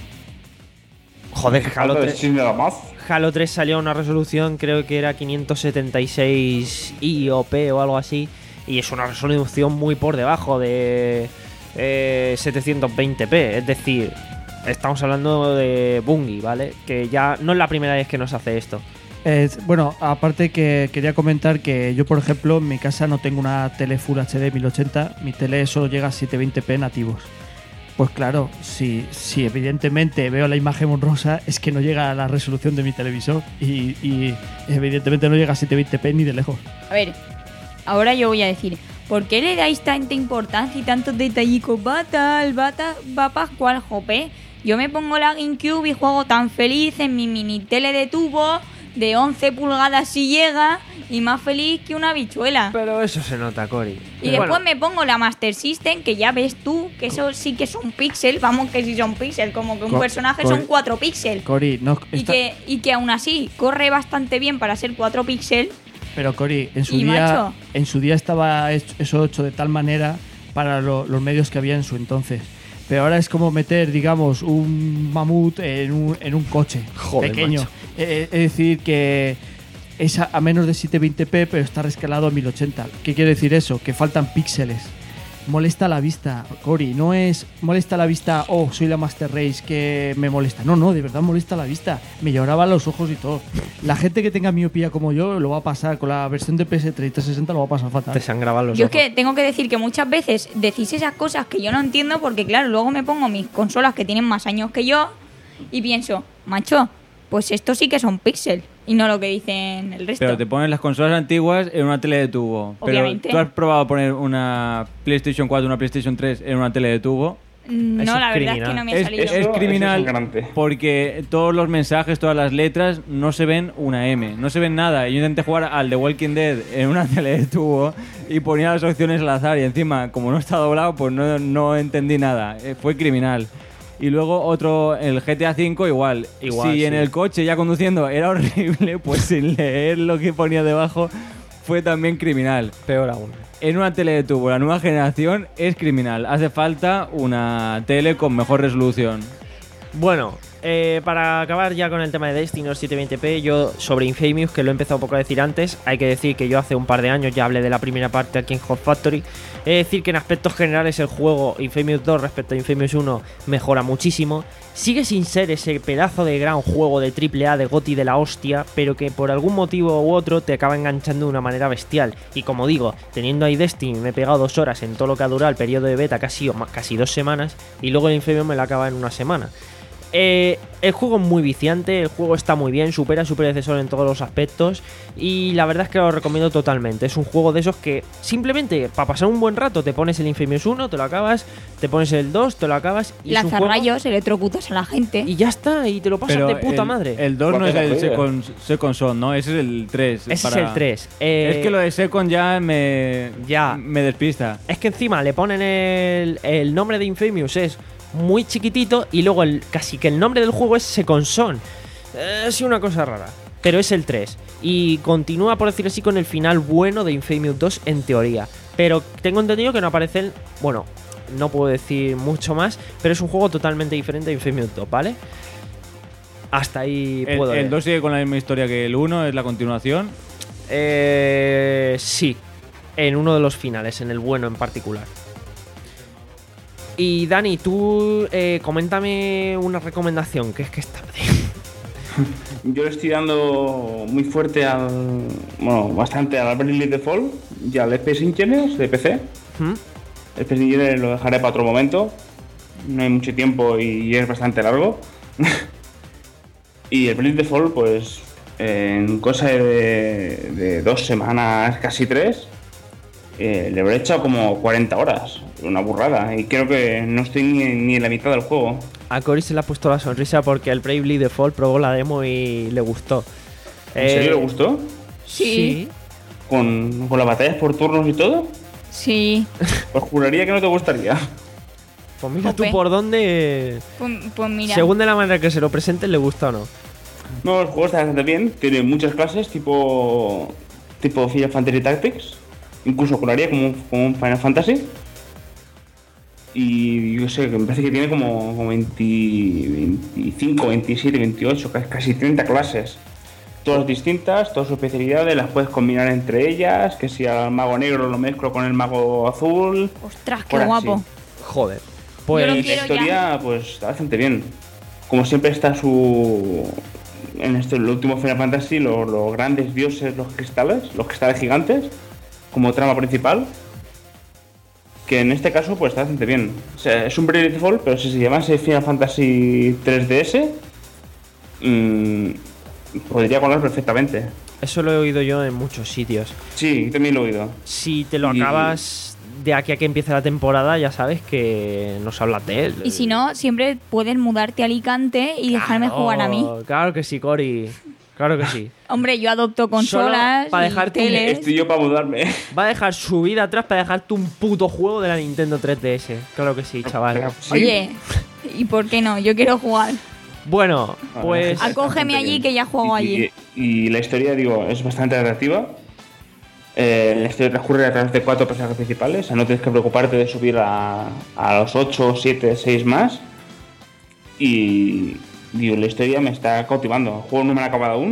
Joder, Halo Falta tres, decir nada más. Halo tres salió a una resolución, creo que era quinientos setenta y seis i o p o algo así, y es una resolución muy por debajo de eh, setecientos veinte p, es decir, estamos hablando de Bungie, ¿vale? Que ya no es la primera vez que nos hace esto. Eh, bueno, aparte que quería comentar que yo, por ejemplo, en mi casa no tengo una tele Full H D mil ochenta, mi tele solo llega a setecientos veinte p nativos. Pues claro, si, si evidentemente veo la imagen borrosa, es que no llega a la resolución de mi televisor y, y evidentemente no llega a setecientos veinte p ni de lejos. A ver, ahora yo voy a decir, ¿por qué le dais tanta importancia y tantos detallicos? Va tal, va tal, va pascual, jope. Yo me pongo la GameCube y juego tan feliz en mi mini tele de tubo de once pulgadas si llega y más feliz que una bichuela. Pero eso se nota, Cory. Y después me pongo la Master System, que ya ves tú que eso sí que son píxeles, vamos que sí son píxeles, como que un Co- personaje Cory- son cuatro píxeles. Cory, no, Y esta- que, y que aún así corre bastante bien para ser cuatro píxeles. pero Cory, en su Y, día, macho. en su día estaba hecho- eso hecho de tal manera para lo- los medios que había en su entonces. Pero ahora es como meter, digamos, un mamut en un, en un coche Joder, pequeño. macho. Eh, es decir, que es a, a menos de setecientos veinte p, pero está rescalado a mil ochenta. ¿Qué quiere decir eso? Que faltan píxeles. Molesta la vista, Cory. No es molesta la vista, oh, soy la Master Race que me molesta. No, no, de verdad molesta la vista. Me lloraba los ojos y todo. La gente que tenga miopía como yo lo va a pasar con la versión de P S tres y trescientos sesenta, lo va a pasar fatal. Te sangraban los Yo es ojos. que tengo que decir que muchas veces decís esas cosas que yo no entiendo porque, claro, luego me pongo mis consolas que tienen más años que yo y pienso, macho, pues esto sí que son píxeles y no lo que dicen el resto. Pero te pones las consolas antiguas en una tele de tubo. Obviamente. Pero ¿tú has probado poner una PlayStation cuatro, una PlayStation tres en una tele de tubo? No, Eso es la verdad es criminal. que no me ha Es, salido. es Eso- criminal eso es sangrante. porque todos los mensajes, todas las letras no se ven una M, no se ven nada. Yo intenté jugar al The Walking Dead en una tele de tubo y ponía las opciones al azar y encima, como no está doblado, pues no, no entendí nada. Eh, Fue criminal. Y luego otro, el G T A cinco igual. Igual, si sí. en el coche ya conduciendo era horrible, pues sin leer lo que ponía debajo fue también criminal. Peor aún. En una tele de tubo, la nueva generación es criminal. Hace falta una tele con mejor resolución. Bueno, eh, para acabar ya con el tema de Destiny o setecientos veinte p, yo sobre Infamous, que lo he empezado un poco a decir antes, hay que decir que yo hace un par de años ya hablé de la primera parte aquí en Hot Factory. He de decir que en aspectos generales el juego Infamous dos respecto a Infamous uno mejora muchísimo. Sigue sin ser ese pedazo de gran juego de triple A de GOTY de la hostia, pero que por algún motivo u otro te acaba enganchando de una manera bestial. Y como digo, teniendo ahí Destiny, me he pegado dos horas en todo lo que ha durado el periodo de beta, casi, casi dos semanas, y luego el Infamous me la acaba en una semana. Eh, el juego es muy viciante, el juego está muy bien, supera a su predecesor en todos los aspectos y la verdad es que lo recomiendo totalmente. Es un juego de esos que simplemente para pasar un buen rato te pones el Infamous uno, te lo acabas, te pones el dos, te lo acabas y es un juego... Lanzarrayos, electrocutas a la gente. Y ya está, y te lo pasas Pero de puta el, madre. El dos no es el Second, second Son, ¿no? Ese es el tres. Ese para... es el tres. Eh... Es que lo de Second ya me, ya me despista. Es que encima le ponen el, el nombre de Infamous, es muy chiquitito, y luego el, casi que el nombre del juego es Second Son. Eh, es una cosa rara, pero es el tres. Y continúa, por decir así, con el final bueno de Infamous dos en teoría. Pero tengo entendido que no aparecen... Bueno, no puedo decir mucho más, pero es un juego totalmente diferente de Infamous dos, ¿vale? Hasta ahí el, puedo ¿El dos sigue con la misma historia que el uno? ¿Es la continuación? Eh, sí, en uno de los finales, en el bueno en particular. Y Dani, tú eh, coméntame una recomendación, que es que es tarde. Yo le estoy dando muy fuerte al... Bueno, bastante al Bravely Default y al Space Engineers de P C. ¿Mm? El Space Engineers lo dejaré para otro momento. No hay mucho tiempo y es bastante largo. Y el Bravely Default, pues, en cosa de, de dos semanas, casi tres, eh, le habré echado como cuarenta horas. Una burrada. Y creo que no estoy ni, ni en la mitad del juego. A Cory se le ha puesto la sonrisa porque el Bravely Default probó la demo y le gustó. ¿En eh, serio le gustó? Sí. Sí. ¿Con, con las batallas por turnos y todo? Sí. Pues juraría que no te gustaría. Pues mira Jope. tú por dónde... Pues, pues mira. Según de la manera que se lo presenten, le gusta o no. No, el juego está bastante bien. Tiene muchas clases, tipo tipo Final Fantasy Tactics. Incluso juraría como, como un Final Fantasy. Y yo sé, que me parece que tiene como, como veinte, veinticinco, veintisiete, veintiocho, casi treinta clases. Todas distintas, todas sus especialidades, las puedes combinar entre ellas. Que si al mago negro lo mezclo con el mago azul. Ostras, qué por así. guapo. Joder. Pues Yo lo la quiero historia, ya. pues está bastante bien. Como siempre está su... En este, el último Final Fantasy, los, los grandes dioses, los cristales, los cristales gigantes, como trama principal. Que en este caso, pues está bastante bien. O sea, es un Bravely Default, pero si se llamase Final Fantasy tres D S, mmm, podría colar perfectamente. Eso lo he oído yo en muchos sitios. Sí, también lo he oído. Si te lo Y- acabas de aquí a que empiece la temporada, ya sabes que nos hablas de él. Y si no, siempre puedes mudarte a Alicante y dejarme Claro, jugar a mí. Claro que sí, Cory. Claro que sí. Hombre, yo adopto consolas para y dejarte un- teles. Estoy yo para mudarme. Va a dejar su vida atrás para dejarte un puto juego de la Nintendo tres D S. Claro que sí, chaval. Sí. Oye, ¿y por qué no? Yo quiero jugar. Bueno, Ah, pues... está Acógeme bastante allí bien. que ya juego Y- allí. Y, y la historia, digo, es bastante atractiva. Eh, la historia transcurre a través de cuatro personajes principales. O sea, no tienes que preocuparte de subir a, a los ocho, siete, seis más. Y digo, la historia me está cautivando. El juego no me lo ha acabado aún.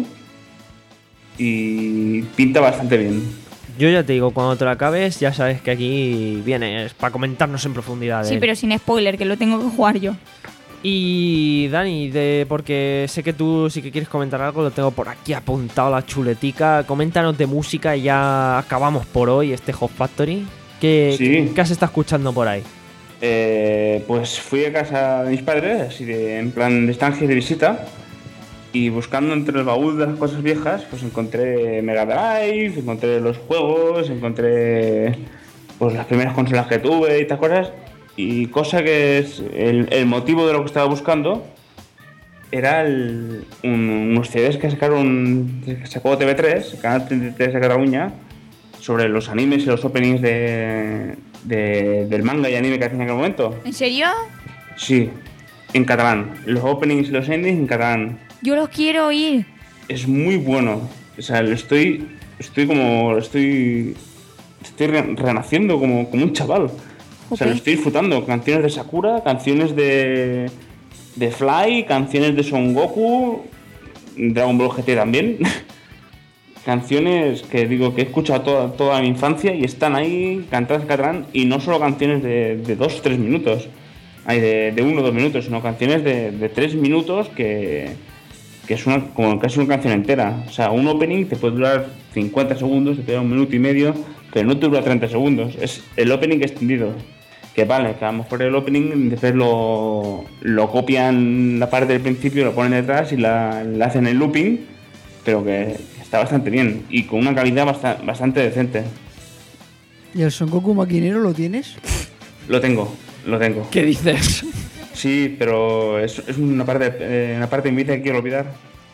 Y pinta bastante bien. Yo ya te digo, cuando te lo acabes, ya sabes que aquí vienes para comentarnos en profundidad. de Sí, él. pero sin spoiler, que lo tengo que jugar yo. Y Dani, de, porque sé que tú sí que quieres comentar algo, lo tengo por aquí apuntado la chuletica. Coméntanos de música y ya acabamos por hoy este Hot Factory. ¿Qué, Sí. ¿qué has estado escuchando por ahí? Eh, pues fui a casa de mis padres, así de, en plan de estancia y de visita. Y buscando entre el baúl de las cosas viejas, pues encontré Mega Drive, encontré los juegos, encontré pues las primeras consolas que tuve y estas cosas. Y cosa que es el, el motivo de lo que estaba buscando era el, un- unos C Ds que sacaron, que sacó T V tres, el canal treinta y tres de Cataluña, sobre los animes y los openings de, de- del manga y anime que hacían en aquel momento. ¿En serio? Sí, en catalán. Los openings y los endings en catalán. Yo los quiero oír. Es muy bueno. O sea, lo estoy. Estoy como. Estoy. Estoy re- renaciendo como, como un chaval. O sea, lo Jope. estoy disfrutando. Canciones de Sakura, canciones de. de Fly, canciones de Son Goku, Dragon Ball G T también. Canciones que digo que he escuchado toda, toda mi infancia y están ahí cantadas en catalán, y no solo canciones de, de dos o tres minutos, hay de, de uno o dos minutos, sino canciones de, de tres minutos que, que es una, como casi una canción entera. O sea, un opening te puede durar cincuenta segundos, te puede durar un minuto y medio, pero no te dura treinta segundos. Es el opening extendido. Que vale, que a lo mejor el opening después lo, lo copian la parte del principio, lo ponen detrás y la, la hacen el looping, pero que está bastante bien y con una calidad bastante, bastante decente. ¿Y el Son Goku maquinero lo tienes? Lo tengo, lo tengo. ¿Qué dices? Sí, pero es, es una parte eh, una parte de mi vida que quiero olvidar.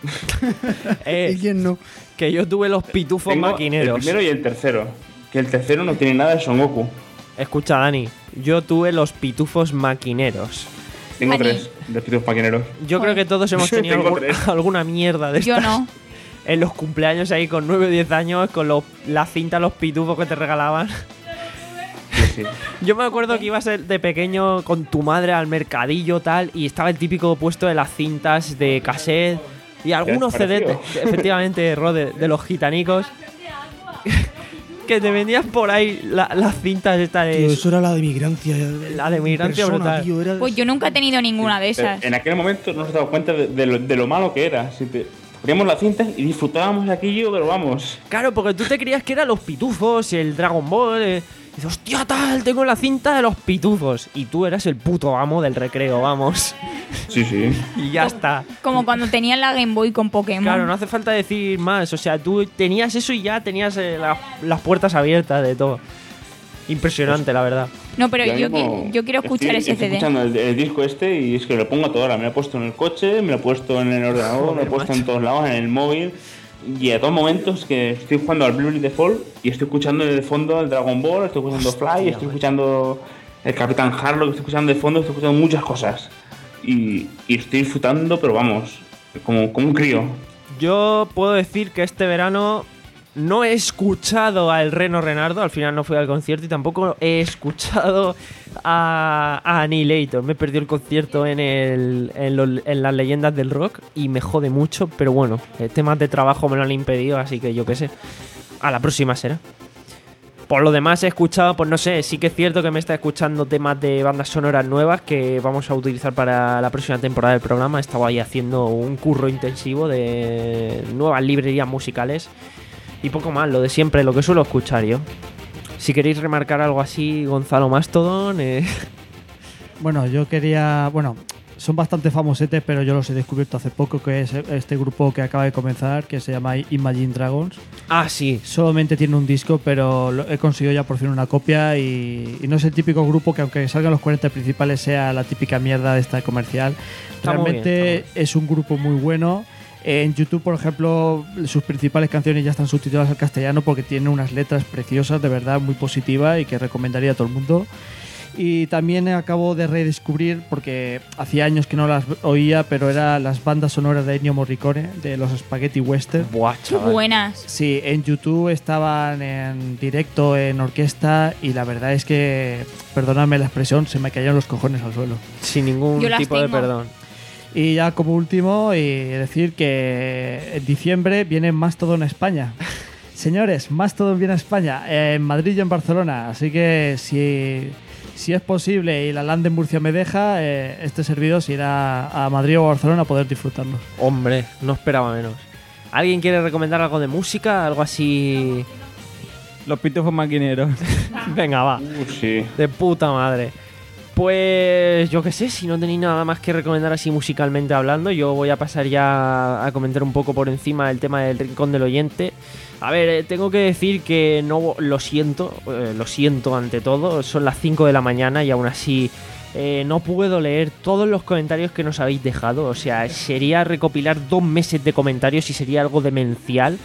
Eh, ¿Y quién no? que yo tuve los pitufos Tengo maquineros. el primero y el tercero. Que el tercero no tiene nada de Son Goku. Escucha, Dani, yo tuve los pitufos maquineros. Tengo Dani. tres de pitufos maquineros. Yo creo que todos hemos tenido Tengo algún- tres. alguna mierda de Yo estas. no. En los cumpleaños ahí con nueve o diez años, con los, la cinta, los pitufos que te regalaban. Sí, sí. Yo me acuerdo que ibas de pequeño con tu madre al mercadillo tal, y estaba el típico puesto de las cintas de cassette y algunos C Ds, parecido. de- efectivamente, Rod, de, de los gitanicos, que te vendían por ahí la- las cintas estas de... Tío, eso era la de migrancia. La de migrancia persona, brutal. tío, era- Pues yo nunca he tenido ninguna de Pero esas. en aquel momento no nos damos cuenta de, de lo, de lo malo que era. Si te, poníamos la cinta y disfrutábamos aquello, pero vamos. Claro, porque tú te creías que eran los pitufos, el Dragon Ball... eh, y dices, hostia, tal, tengo la cinta de los pitufos. Y tú eras el puto amo del recreo, vamos. Sí, sí. Y ya está. Como cuando tenían la Game Boy con Pokémon. Claro, no hace falta decir más. O sea, tú tenías eso y ya tenías eh, la- las puertas abiertas de todo. Impresionante, la verdad. No, pero Yo yo, mismo qui- yo quiero escuchar estoy, ese estoy C D. escuchando el, el disco este y es que lo pongo a toda hora. Me lo he puesto en el coche, me lo he puesto en el ordenador, me lo he puesto en todos lados, en el móvil. Y a todos momentos que estoy jugando al Bravely Default y estoy escuchando de fondo el Dragon Ball, estoy escuchando Fly, estoy escuchando el Capitán Harlock, estoy escuchando de fondo, estoy escuchando muchas cosas. Y, y estoy disfrutando, pero vamos, como, como un crío. Yo puedo decir que este verano no he escuchado a El Reno Renardo, al final no fui al concierto, y tampoco he escuchado a, a Annihilator. Me he perdido el concierto en, el, en, lo- en las leyendas del rock y me jode mucho, pero bueno, eh, temas de trabajo me lo han impedido, así que yo qué sé. A la próxima será. Por lo demás he escuchado, pues no sé, sí que es cierto que me está escuchando temas de bandas sonoras nuevas que vamos a utilizar para la próxima temporada del programa. He estado ahí haciendo un curro intensivo de nuevas librerías musicales y poco más, lo de siempre, lo que suelo escuchar yo. Si queréis remarcar algo así, Gonzalo Mastodon, eh, Bueno, yo quería. Bueno, son bastante famosetes, pero yo los he descubierto hace poco, que es este grupo que acaba de comenzar, que se llama Imagine Dragons. ah, sí, Solamente tiene un disco, pero lo- he conseguido ya por fin una copia y, y no es el típico grupo que aunque salgan los cuarenta principales sea la típica mierda de esta comercial. Está muy bien, Realmente está muy es un grupo muy bueno. En YouTube, por ejemplo, sus principales canciones ya están subtituladas al castellano porque tienen unas letras preciosas, de verdad, muy positivas y que recomendaría a todo el mundo. Y también acabo de redescubrir, porque hacía años que no las oía, pero eran las bandas sonoras de Ennio Morricone, de los Spaghetti Western. buah, Qué chaval. buenas. Sí, en YouTube estaban en directo, en orquesta, y la verdad es que, perdonadme la expresión, se me cayeron los cojones al suelo. Sin ningún Yo las tipo de tengo. perdón. Y ya como último, y decir que en diciembre viene Mastodon a España. Señores, Mastodon viene a España, en Madrid y en Barcelona, así que si, si es posible y la Land de Murcia me deja, eh, este servidor se irá a Madrid o a Barcelona a poder disfrutarlo. Hombre, no esperaba menos. ¿Alguien quiere recomendar algo de música? Algo así... Los pitufos maquineros. Venga, va. Uh, sí. De puta madre. Pues yo qué sé, si no tenéis nada más que recomendar así musicalmente hablando, yo voy a pasar ya a comentar un poco por encima el tema del Rincón del Oyente. A ver, eh, tengo que decir que no lo siento, eh, lo siento ante todo, son las cinco de la mañana y aún así eh, no puedo leer todos los comentarios que nos habéis dejado. O sea, sería recopilar dos meses de comentarios y sería algo demencial.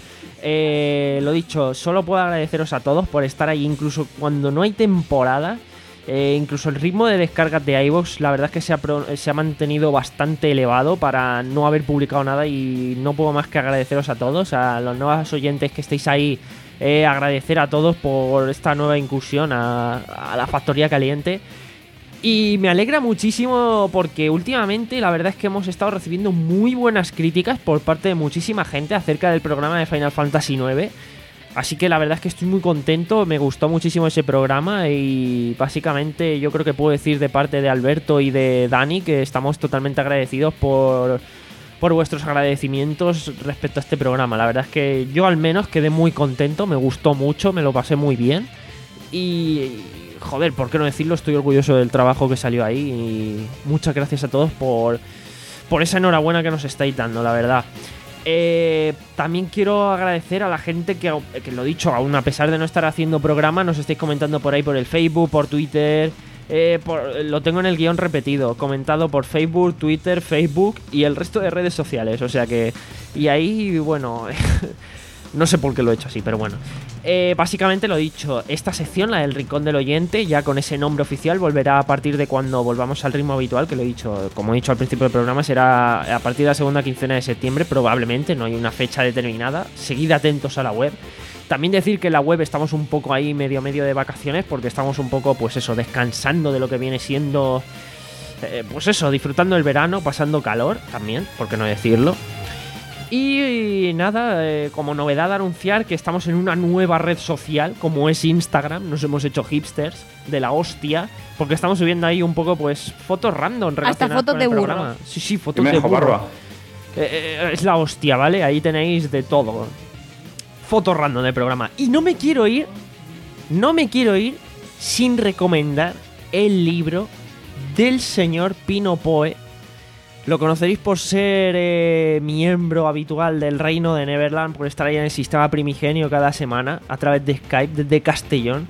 Eh, lo dicho, solo puedo agradeceros a todos por estar ahí incluso cuando no hay temporada. Eh, incluso el ritmo de descargas de iVoox, la verdad es que se ha, pro- se ha mantenido bastante elevado para no haber publicado nada y no puedo más que agradeceros a todos, a los nuevos oyentes que estáis ahí, eh, agradecer a todos por esta nueva incursión a, a la Factoría Caliente. Y me alegra muchísimo porque últimamente la verdad es que hemos estado recibiendo muy buenas críticas por parte de muchísima gente acerca del programa de Final Fantasy nueve. Así que la verdad es que estoy muy contento, me gustó muchísimo ese programa y básicamente yo creo que puedo decir de parte de Alberto y de Dani que estamos totalmente agradecidos por, por vuestros agradecimientos respecto a este programa. La verdad es que yo al menos quedé muy contento, me gustó mucho, me lo pasé muy bien y joder, ¿por qué no decirlo? Estoy orgulloso del trabajo que salió ahí y muchas gracias a todos por, por esa enhorabuena que nos estáis dando, la verdad. Eh, también quiero agradecer a la gente que, que lo dicho, aún a pesar de no estar haciendo programa, nos estáis comentando por ahí por el Facebook, por Twitter. Eh, por, lo tengo en el guión repetido, comentado por Facebook, Twitter, Facebook y el resto de redes sociales. O sea que, y ahí, bueno, no sé por qué lo he hecho así, pero bueno. Eh, básicamente lo dicho, esta sección, la del Rincón del Oyente, ya con ese nombre oficial, volverá a partir de cuando volvamos al ritmo habitual, que lo he dicho, como he dicho al principio del programa, será a partir de la segunda quincena de septiembre, probablemente, no hay una fecha determinada. Seguid atentos a la web. También decir que en la web estamos un poco ahí medio medio de vacaciones, porque estamos un poco, pues eso, descansando de lo que viene siendo, eh, pues eso, disfrutando el verano, pasando calor también, por qué no decirlo. Y nada, eh, como novedad anunciar que estamos en una nueva red social como es Instagram. Nos hemos hecho hipsters de la hostia porque estamos subiendo ahí un poco pues fotos random relacionadas fotos con de el burro. programa. Sí, sí, fotos me de dejo burro. barba. Eh, eh, es la hostia, ¿vale? Ahí tenéis de todo. Fotos random del programa. Y no me quiero ir, no me quiero ir sin recomendar el libro del señor Pino Poe. Lo conoceréis por ser eh, miembro habitual del Reino de Neverland, por estar ahí en el sistema primigenio cada semana a través de Skype desde Castellón.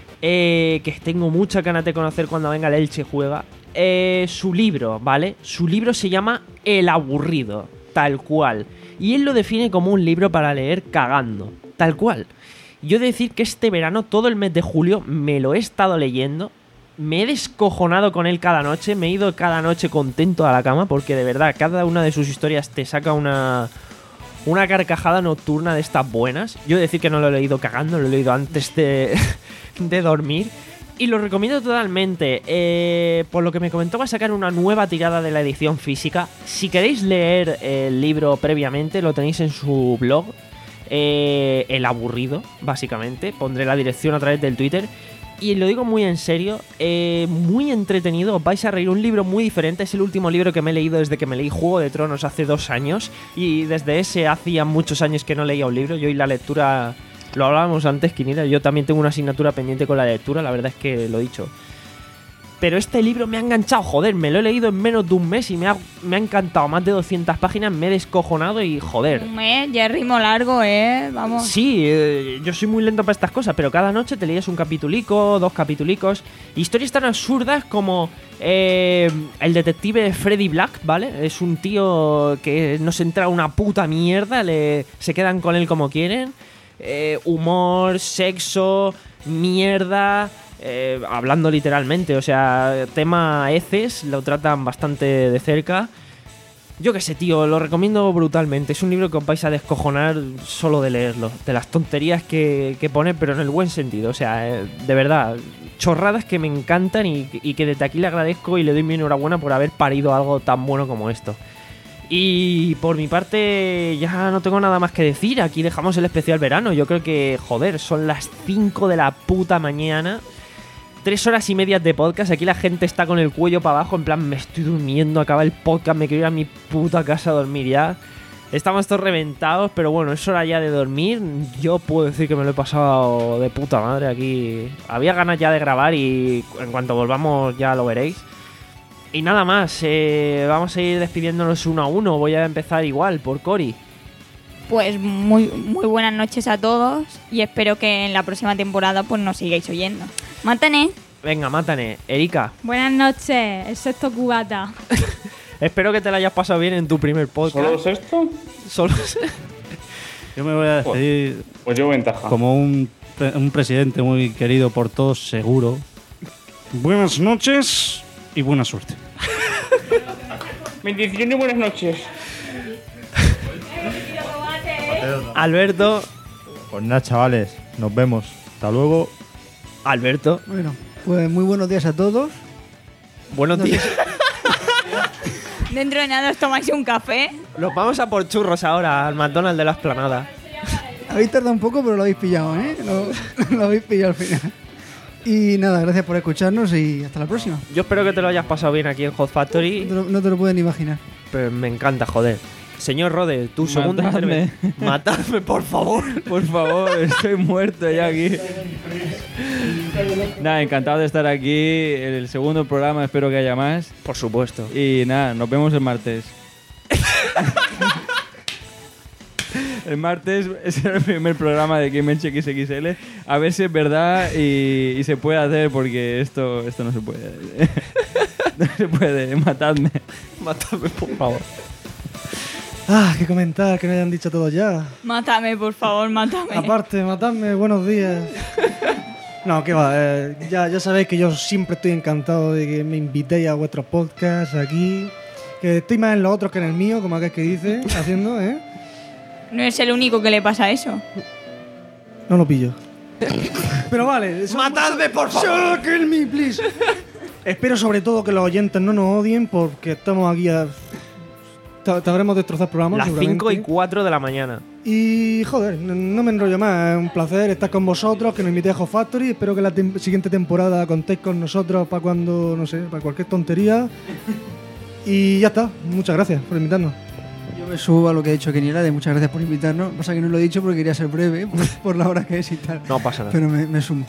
Eh, que tengo mucha ganas de conocer cuando venga el Elche Juega. Eh, su libro, ¿vale? Su libro se llama El Aburrido, tal cual. Y él lo define como un libro para leer cagando, tal cual. Yo he de decir que este verano, todo el mes de julio, me lo he estado leyendo. Me he descojonado con él cada noche, me he ido cada noche contento a la cama porque de verdad, cada una de sus historias te saca una, una carcajada nocturna de estas buenas. Yo he de decir que no lo he leído cagando, lo he leído antes de, de dormir y lo recomiendo totalmente. Eh, por lo que me comentó, va a sacar una nueva tirada de la edición física. Si queréis leer el libro previamente, lo tenéis en su blog, eh, El Aburrido, básicamente. Pondré la dirección a través del Twitter. Y lo digo muy en serio, eh, muy entretenido, os vais a reír. Un libro muy diferente, es el último libro que me he leído desde que me leí Juego de Tronos hace dos años. Y desde ese hacía muchos años que no leía un libro. Yo y la lectura, lo hablábamos antes, Quinira, yo también tengo una asignatura pendiente con la lectura, la verdad es que lo he dicho. Pero este libro me ha enganchado, joder, me lo he leído en menos de un mes y me ha, me ha encantado. Más de doscientas páginas, me he descojonado y joder. Un mes, ya es ritmo largo, ¿eh? Vamos. Sí, eh, yo soy muy lento para estas cosas, pero cada noche te leías un capitulico, dos capitulicos. Historias tan absurdas como eh, el detective Freddy Black, ¿vale? Es un tío que no se entra una puta mierda, le, se quedan con él como quieren. Eh, humor, sexo, mierda... Eh, hablando literalmente, o sea, tema heces, lo tratan bastante de cerca. Yo qué sé, tío, lo recomiendo brutalmente. Es un libro que os vais a descojonar solo de leerlo, de las tonterías que, que pone, pero en el buen sentido. O sea, eh, de verdad, chorradas que me encantan y, y que desde aquí le agradezco y le doy mi enhorabuena por haber parido algo tan bueno como esto. Y por mi parte ya no tengo nada más que decir. Aquí dejamos el especial verano. Yo creo que, joder, son las cinco de la puta mañana. Tres horas y media de podcast. Aquí la gente está con el cuello para abajo. En plan, me estoy durmiendo. Acaba el podcast. Me quiero ir a mi puta casa a dormir ya. Estamos todos reventados. Pero bueno, es hora ya de dormir. Yo puedo decir que me lo he pasado de puta madre aquí. Había ganas ya de grabar y en cuanto volvamos ya lo veréis. Y nada más. Eh, vamos a ir despidiéndonos uno a uno. Voy a empezar igual por Cori. Pues muy, muy buenas noches a todos y espero que en la próxima temporada pues nos sigáis oyendo. ¡Mátane! Venga, mátane. Erika. Buenas noches, excepto cubata. Espero que te la hayas pasado bien en tu primer podcast. ¿Solo es esto? Solo Yo me voy a despedir Pues yo ventaja. como un, pre- un presidente muy querido por todos, seguro. Buenas noches y buena suerte. Bendiciones y buenas noches. Alberto. Pues nada, chavales, nos vemos. Hasta luego. Alberto. Bueno, pues muy buenos días a todos. Buenos No días. Dentro de nada os tomáis un café. Nos vamos a por churros ahora al McDonald's de la Esplanada. Habéis tardado un poco, pero lo habéis pillado, ¿eh? Lo, lo habéis pillado al final. Y nada, gracias por escucharnos y hasta la próxima. Yo espero que te lo hayas pasado bien aquí en Hot Factory. No te lo, no te lo pueden imaginar. Pero me encanta, joder. Señor Rode, tu segunda Matadme. intervención. Matadme, por favor. Por favor, estoy muerto ya aquí. Nada, encantado de estar aquí. El segundo programa, espero que haya más. Por supuesto. Y nada, nos vemos el martes. El martes es el primer programa de Game X X L. A ver si es verdad y, y se puede hacer, porque esto, esto no se puede. No se puede, matadme. Matadme, por favor. Ah, qué comentar, que me hayan dicho todo ya. Mátame, por favor, mátame. Aparte, matadme, buenos días. No, que va, eh, ya, ya sabéis que yo siempre estoy encantado de que me invitéis a vuestros podcasts aquí. Que estoy más en los otros que en el mío, como aquel que dice, haciendo, ¿eh? No es el único que le pasa eso. No lo pillo. Pero vale. eso- ¡Matadme, por favor! Sure, kill me, please. Espero sobre todo que los oyentes no nos odien porque estamos aquí a... Te, te habremos destrozado el programa, Las seguramente. cinco y cuatro de la mañana. Y joder, no, no me enrollo más. Es un placer estar con vosotros, que nos invitéis a Hot Factory. Espero que la tem- siguiente temporada contéis con nosotros para cuando, no sé, para cualquier tontería. Y ya está. Muchas gracias por invitarnos. Yo me subo a lo que ha dicho Keniela, de muchas gracias por invitarnos. Pasa que no lo he dicho porque quería ser breve, por, por la hora que es y tal. No pasa nada. Pero me, me sumo.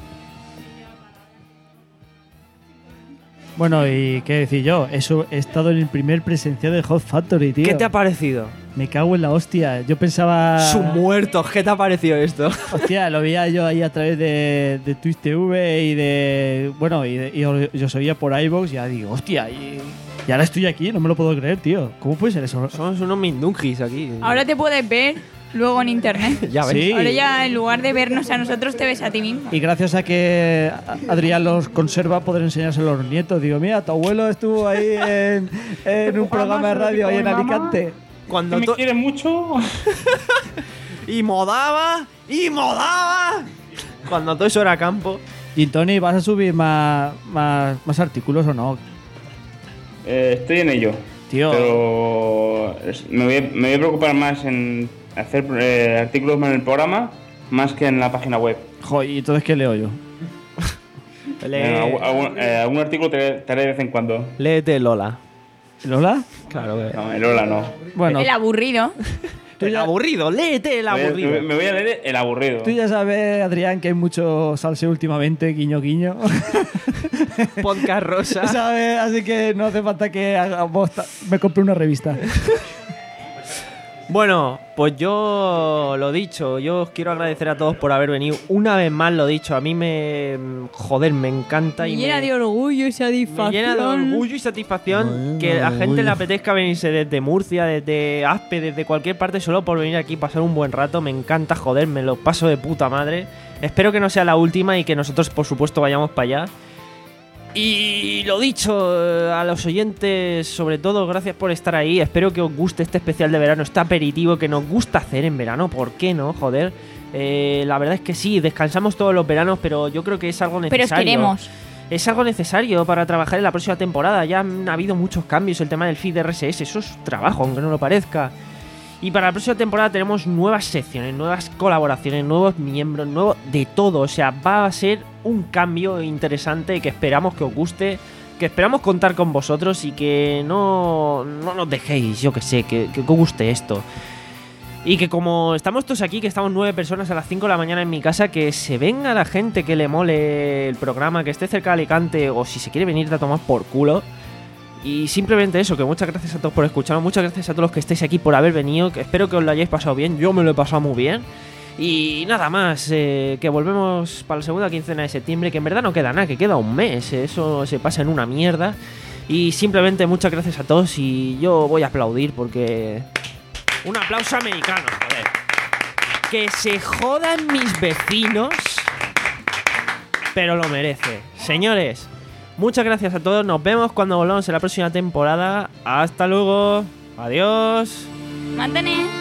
Bueno, y qué decir yo, eso he estado en el primer presencial de Hot Factory, tío. ¿Qué te ha parecido? Me cago en la hostia. Yo pensaba. Sus muertos, ¿qué te ha parecido esto? Hostia, lo veía yo ahí a través de, de Twitch T V y de. Bueno, y, de, y yo, yo os oía por iVoox y ya digo, hostia, y, y ahora estoy aquí, no me lo puedo creer, tío. ¿Cómo puede ser eso? Somos unos mindungis aquí. Ahora te puedes ver luego en internet. Ya ves. Sí. Ahora ya en lugar de vernos a nosotros te ves a ti mismo. Y gracias a que Adrián los conserva, poder enseñárselo a los nietos. Digo, mira, tu abuelo estuvo ahí en, en un programa de radio ahí en Alicante. Cuando ¿Me to- quieres mucho? y modaba, y modaba. Cuando todo eso era campo. Y Tony, ¿vas a subir más, más, más artículos o no? Eh, estoy en ello. Tío. Pero es- me voy, a, me voy a preocupar más en hacer eh, artículos más en el programa más que en la página web. Joder, ¿y entonces qué leo yo? Eh, algún, algún- eh, algún artículo te, te haré de vez en cuando. Léete Lola. ¿Lola? Claro que. No, el Lola no. Bueno, El aburrido. El aburrido, léete el Me voy a- aburrido. Me, me voy a leer el aburrido. tú ya sabes, Adrián, que hay mucho salseo últimamente, guiño, guiño. Podcast rosa. ¿Sabes? Así que no hace falta que hagamos ta- me compre una revista. Bueno, pues yo lo dicho, yo os quiero agradecer a todos por haber venido. Una vez más lo dicho, a mí me. Joder, me encanta y Me llena me, de orgullo y satisfacción. me llena de orgullo y satisfacción que a la gente le apetezca venirse desde Murcia, desde Aspe, desde cualquier parte solo por venir aquí y pasar un buen rato. Me encanta, joder, me lo paso de puta madre. Espero que no sea la última y que nosotros, por supuesto, vayamos para allá. Y lo dicho, eh, a los oyentes, sobre todo, gracias por estar ahí. Espero que os guste este especial de verano, este aperitivo que nos gusta hacer en verano. ¿Por qué no? Joder. Eh, la verdad es que sí, descansamos todos los veranos, pero yo creo que es algo Pero necesario. os queremos. Es algo necesario para trabajar en la próxima temporada. Ya han habido muchos cambios. El tema del feed de R S S, eso es trabajo, aunque no lo parezca. Y para la próxima temporada tenemos nuevas secciones, nuevas colaboraciones, nuevos miembros, nuevo de todo. O sea, va a ser un cambio interesante que esperamos que os guste, que esperamos contar con vosotros y que no, no nos dejéis, yo que sé, que, que os guste esto. Y que como estamos todos aquí, que estamos nueve personas a las cinco de la mañana en mi casa, que se venga la gente que le mole el programa, que esté cerca de Alicante o si se quiere venir a tomar por culo. Y simplemente eso, que muchas gracias a todos por escucharnos, muchas gracias a todos los que estéis aquí por haber venido, que espero que os lo hayáis pasado bien, yo me lo he pasado muy bien. Y nada más, eh, que volvemos para la segunda quincena de septiembre, que en verdad no queda nada, que queda un mes, eso se pasa en una mierda. Y simplemente muchas gracias a todos y yo voy a aplaudir porque... Un aplauso americano, joder. Que se jodan mis vecinos, pero lo merece. Señores, muchas gracias a todos. Nos vemos cuando volvamos en la próxima temporada. Hasta luego. Adiós. Mándame.